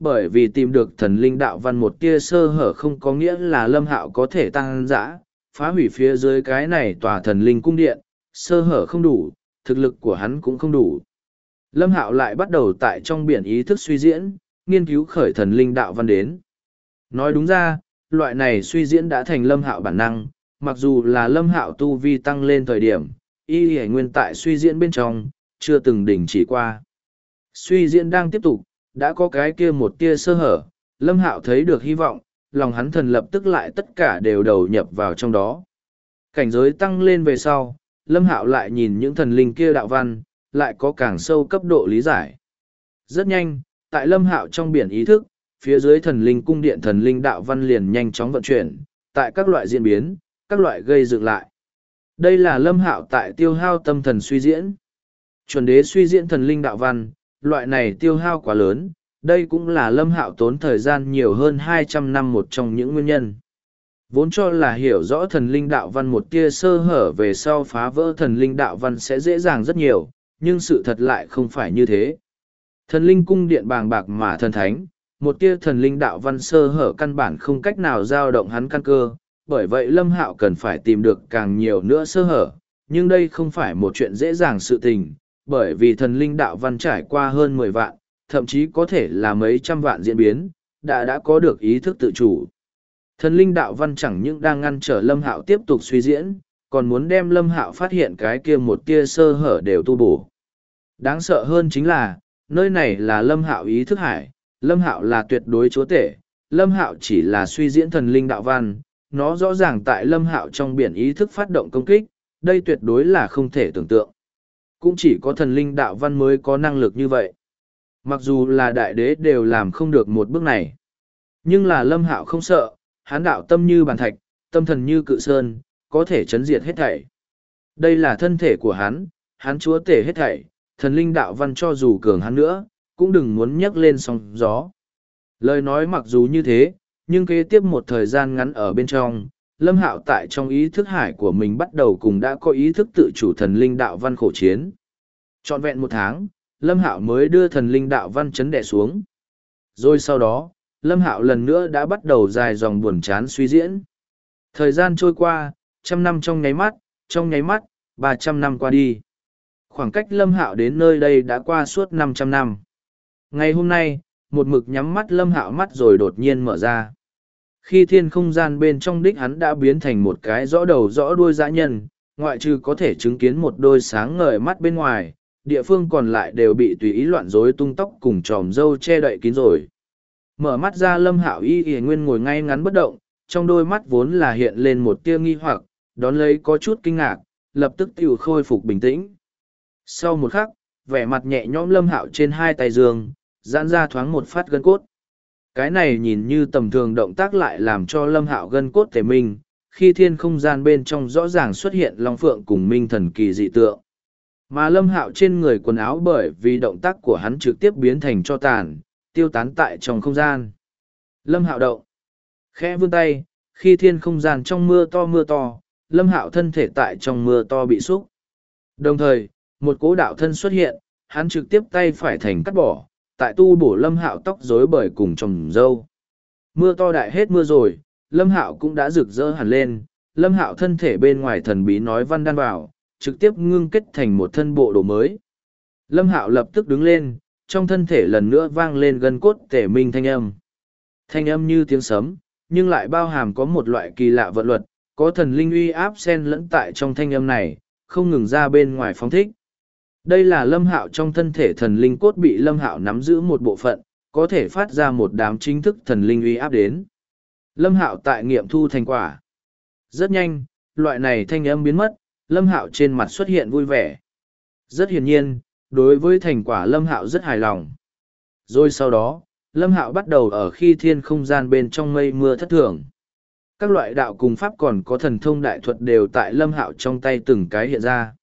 bởi vì tìm được thần linh đạo văn một tia sơ hở không có nghĩa là Lâm Hạo có thể tăng dã, phá hủy phía dưới cái này tòa thần linh cung điện, sơ hở không đủ, thực lực của hắn cũng không đủ. Lâm Hạo lại bắt đầu tại trong biển ý thức suy diễn, nghiên cứu khởi thần linh đạo văn đến. Nói đúng ra, loại này suy diễn đã thành Lâm Hạo bản năng, mặc dù là Lâm Hạo tu vi tăng lên thời điểm, y hải nguyên tại suy diễn bên trong, chưa từng đình chỉ qua. Suy diễn đang tiếp tục, đã có cái kia một tia sơ hở, Lâm Hạo thấy được hy vọng, lòng hắn thần lập tức lại tất cả đều đầu nhập vào trong đó. Cảnh giới tăng lên về sau, Lâm Hạo lại nhìn những thần linh kia đạo văn, lại có càng sâu cấp độ lý giải. Rất nhanh, tại Lâm Hạo trong biển ý thức, phía dưới thần linh cung điện thần linh đạo văn liền nhanh chóng vận chuyển, tại các loại diễn biến, các loại gây dựng lại. Đây là Lâm Hạo tại tiêu hao tâm thần suy diễn. Chuẩn đế suy diễn thần linh đạo văn, loại này tiêu hao quá lớn, đây cũng là Lâm Hạo tốn thời gian nhiều hơn 200 năm một trong những nguyên nhân. Vốn cho là hiểu rõ thần linh đạo văn một tia sơ hở về sau phá vỡ thần linh đạo văn sẽ dễ dàng rất nhiều, nhưng sự thật lại không phải như thế. Thần linh cung điện bàng bạc mà thần thánh, một tia thần linh đạo văn sơ hở căn bản không cách nào dao động hắn căn cơ, bởi vậy Lâm Hạo cần phải tìm được càng nhiều nữa sơ hở, nhưng đây không phải một chuyện dễ dàng sự tình, bởi vì thần linh đạo văn trải qua hơn 10 vạn, thậm chí có thể là mấy trăm vạn diễn biến, đã có được ý thức tự chủ. Thần linh đạo văn chẳng những đang ngăn trở Lâm Hạo tiếp tục suy diễn, còn muốn đem Lâm Hạo phát hiện cái kia một tia sơ hở đều tu bổ. Đáng sợ hơn chính là, nơi này là Lâm Hạo ý thức hải, Lâm Hạo là tuyệt đối chúa tể, Lâm Hạo chỉ là suy diễn thần linh đạo văn, nó rõ ràng tại Lâm Hạo trong biển ý thức phát động công kích, đây tuyệt đối là không thể tưởng tượng. Cũng chỉ có thần linh đạo văn mới có năng lực như vậy. Mặc dù là đại đế đều làm không được một bước này. Nhưng là Lâm Hạo không sợ, hắn đạo tâm như bàn thạch, tâm thần như cự sơn, có thể chấn diệt hết thảy. Đây là thân thể của hắn chúa tể hết thảy, thần linh đạo văn cho dù cường hắn nữa, cũng đừng muốn nhấc lên sóng gió. Lời nói mặc dù như thế, nhưng kế tiếp một thời gian ngắn ở bên trong, Lâm Hạo tại trong ý thức hải của mình bắt đầu cùng đã có ý thức tự chủ thần linh đạo văn khổ chiến. Trọn vẹn 1 tháng, Lâm Hạo mới đưa thần linh đạo văn chấn đè xuống. Rồi sau đó, Lâm Hạo lần nữa đã bắt đầu dài dòng buồn chán suy diễn. Thời gian trôi qua, 100 năm trong nháy mắt, 300 năm qua đi. Khoảng cách Lâm Hạo đến nơi đây đã qua suốt 500 năm. Ngày hôm nay, một mực nhắm mắt Lâm Hạo mắt rồi đột nhiên mở ra. Khi thiên không gian bên trong đích hắn đã biến thành một cái rõ đầu rõ đuôi dã nhân, ngoại trừ có thể chứng kiến một đôi sáng ngời mắt bên ngoài, địa phương còn lại đều bị tùy ý loạn rối tung tóc cùng tròm râu che đậy kín rồi. Mở mắt ra Lâm Hạo y nguyên ngồi ngay ngắn bất động, trong đôi mắt vốn là hiện lên một tia nghi hoặc, đón lấy có chút kinh ngạc, lập tức tiểu khôi phục bình tĩnh. Sau một khắc, vẻ mặt nhẹ nhõm Lâm Hạo trên hai tay giương, giãn ra thoáng một phát gân cốt. Cái này nhìn như tầm thường động tác lại làm cho Lâm Hạo gân cốt tề minh, khi thiên không gian bên trong rõ ràng xuất hiện long phượng cùng minh thần kỳ dị tượng. Mà Lâm Hạo trên người quần áo bởi vì động tác của hắn trực tiếp biến thành tro tàn, tiêu tán tại trong không gian. Lâm Hạo động, khẽ vươn tay, khi thiên không gian trong mưa to, Lâm Hạo thân thể tại trong mưa to bị xúc. Đồng thời, một cố đạo thân xuất hiện, hắn trực tiếp tay phải thành cắt bỏ, tại tu bổ Lâm Hạo tóc rối bời cùng trồng râu. Mưa to đại hết mưa rồi, Lâm Hạo cũng đã rực rỡ hẳn lên, Lâm Hạo thân thể bên ngoài thần bí nói văn đan vào, trực tiếp ngưng kết thành một thân bộ đồ mới. Lâm Hạo lập tức đứng lên, trong thân thể lần nữa vang lên gân cốt tể minh thanh âm. Thanh âm như tiếng sấm, nhưng lại bao hàm có một loại kỳ lạ vận luật, có thần linh uy áp xen lẫn tại trong thanh âm này, không ngừng ra bên ngoài phóng thích. Đây là Lâm Hạo trong thân thể thần linh cốt bị Lâm Hạo nắm giữ một bộ phận, có thể phát ra một đám chính thức thần linh uy áp đến. Lâm Hạo tại nghiệm thu thành quả. Rất nhanh, loại này thanh âm biến mất, Lâm Hạo trên mặt xuất hiện vui vẻ. Rất hiển nhiên, đối với thành quả Lâm Hạo rất hài lòng. Rồi sau đó, Lâm Hạo bắt đầu ở khi thiên không gian bên trong mây mưa thất thường. Các loại đạo cùng pháp còn có thần thông đại thuật đều tại Lâm Hạo trong tay từng cái hiện ra.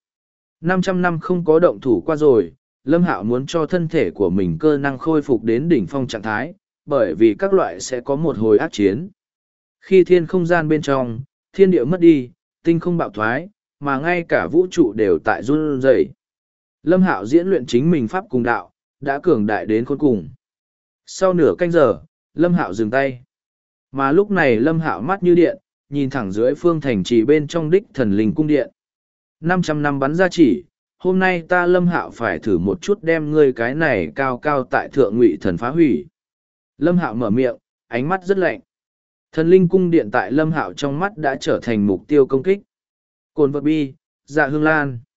500 năm không có động thủ qua rồi, Lâm Hạo muốn cho thân thể của mình cơ năng khôi phục đến đỉnh phong trạng thái, bởi vì các loại sẽ có một hồi ác chiến. Khi thiên không gian bên trong, thiên địa mất đi, tinh không bạo thoái, mà ngay cả vũ trụ đều tại run rẩy. Lâm Hạo diễn luyện chính mình pháp cùng đạo, đã cường đại đến khôn cùng. Sau nửa canh giờ, Lâm Hạo dừng tay. Mà lúc này Lâm Hạo mắt như điện, nhìn thẳng dưới phương thành trì bên trong đích thần linh cung điện. 500 năm bắn ra chỉ, hôm nay ta Lâm Hạo phải thử một chút đem ngươi cái này cao cao tại thượng ngụy thần phá hủy. Lâm Hạo mở miệng, ánh mắt rất lạnh. Thần linh cung điện tại Lâm Hạo trong mắt đã trở thành mục tiêu công kích. Cồn vật bi, dạ hương lan.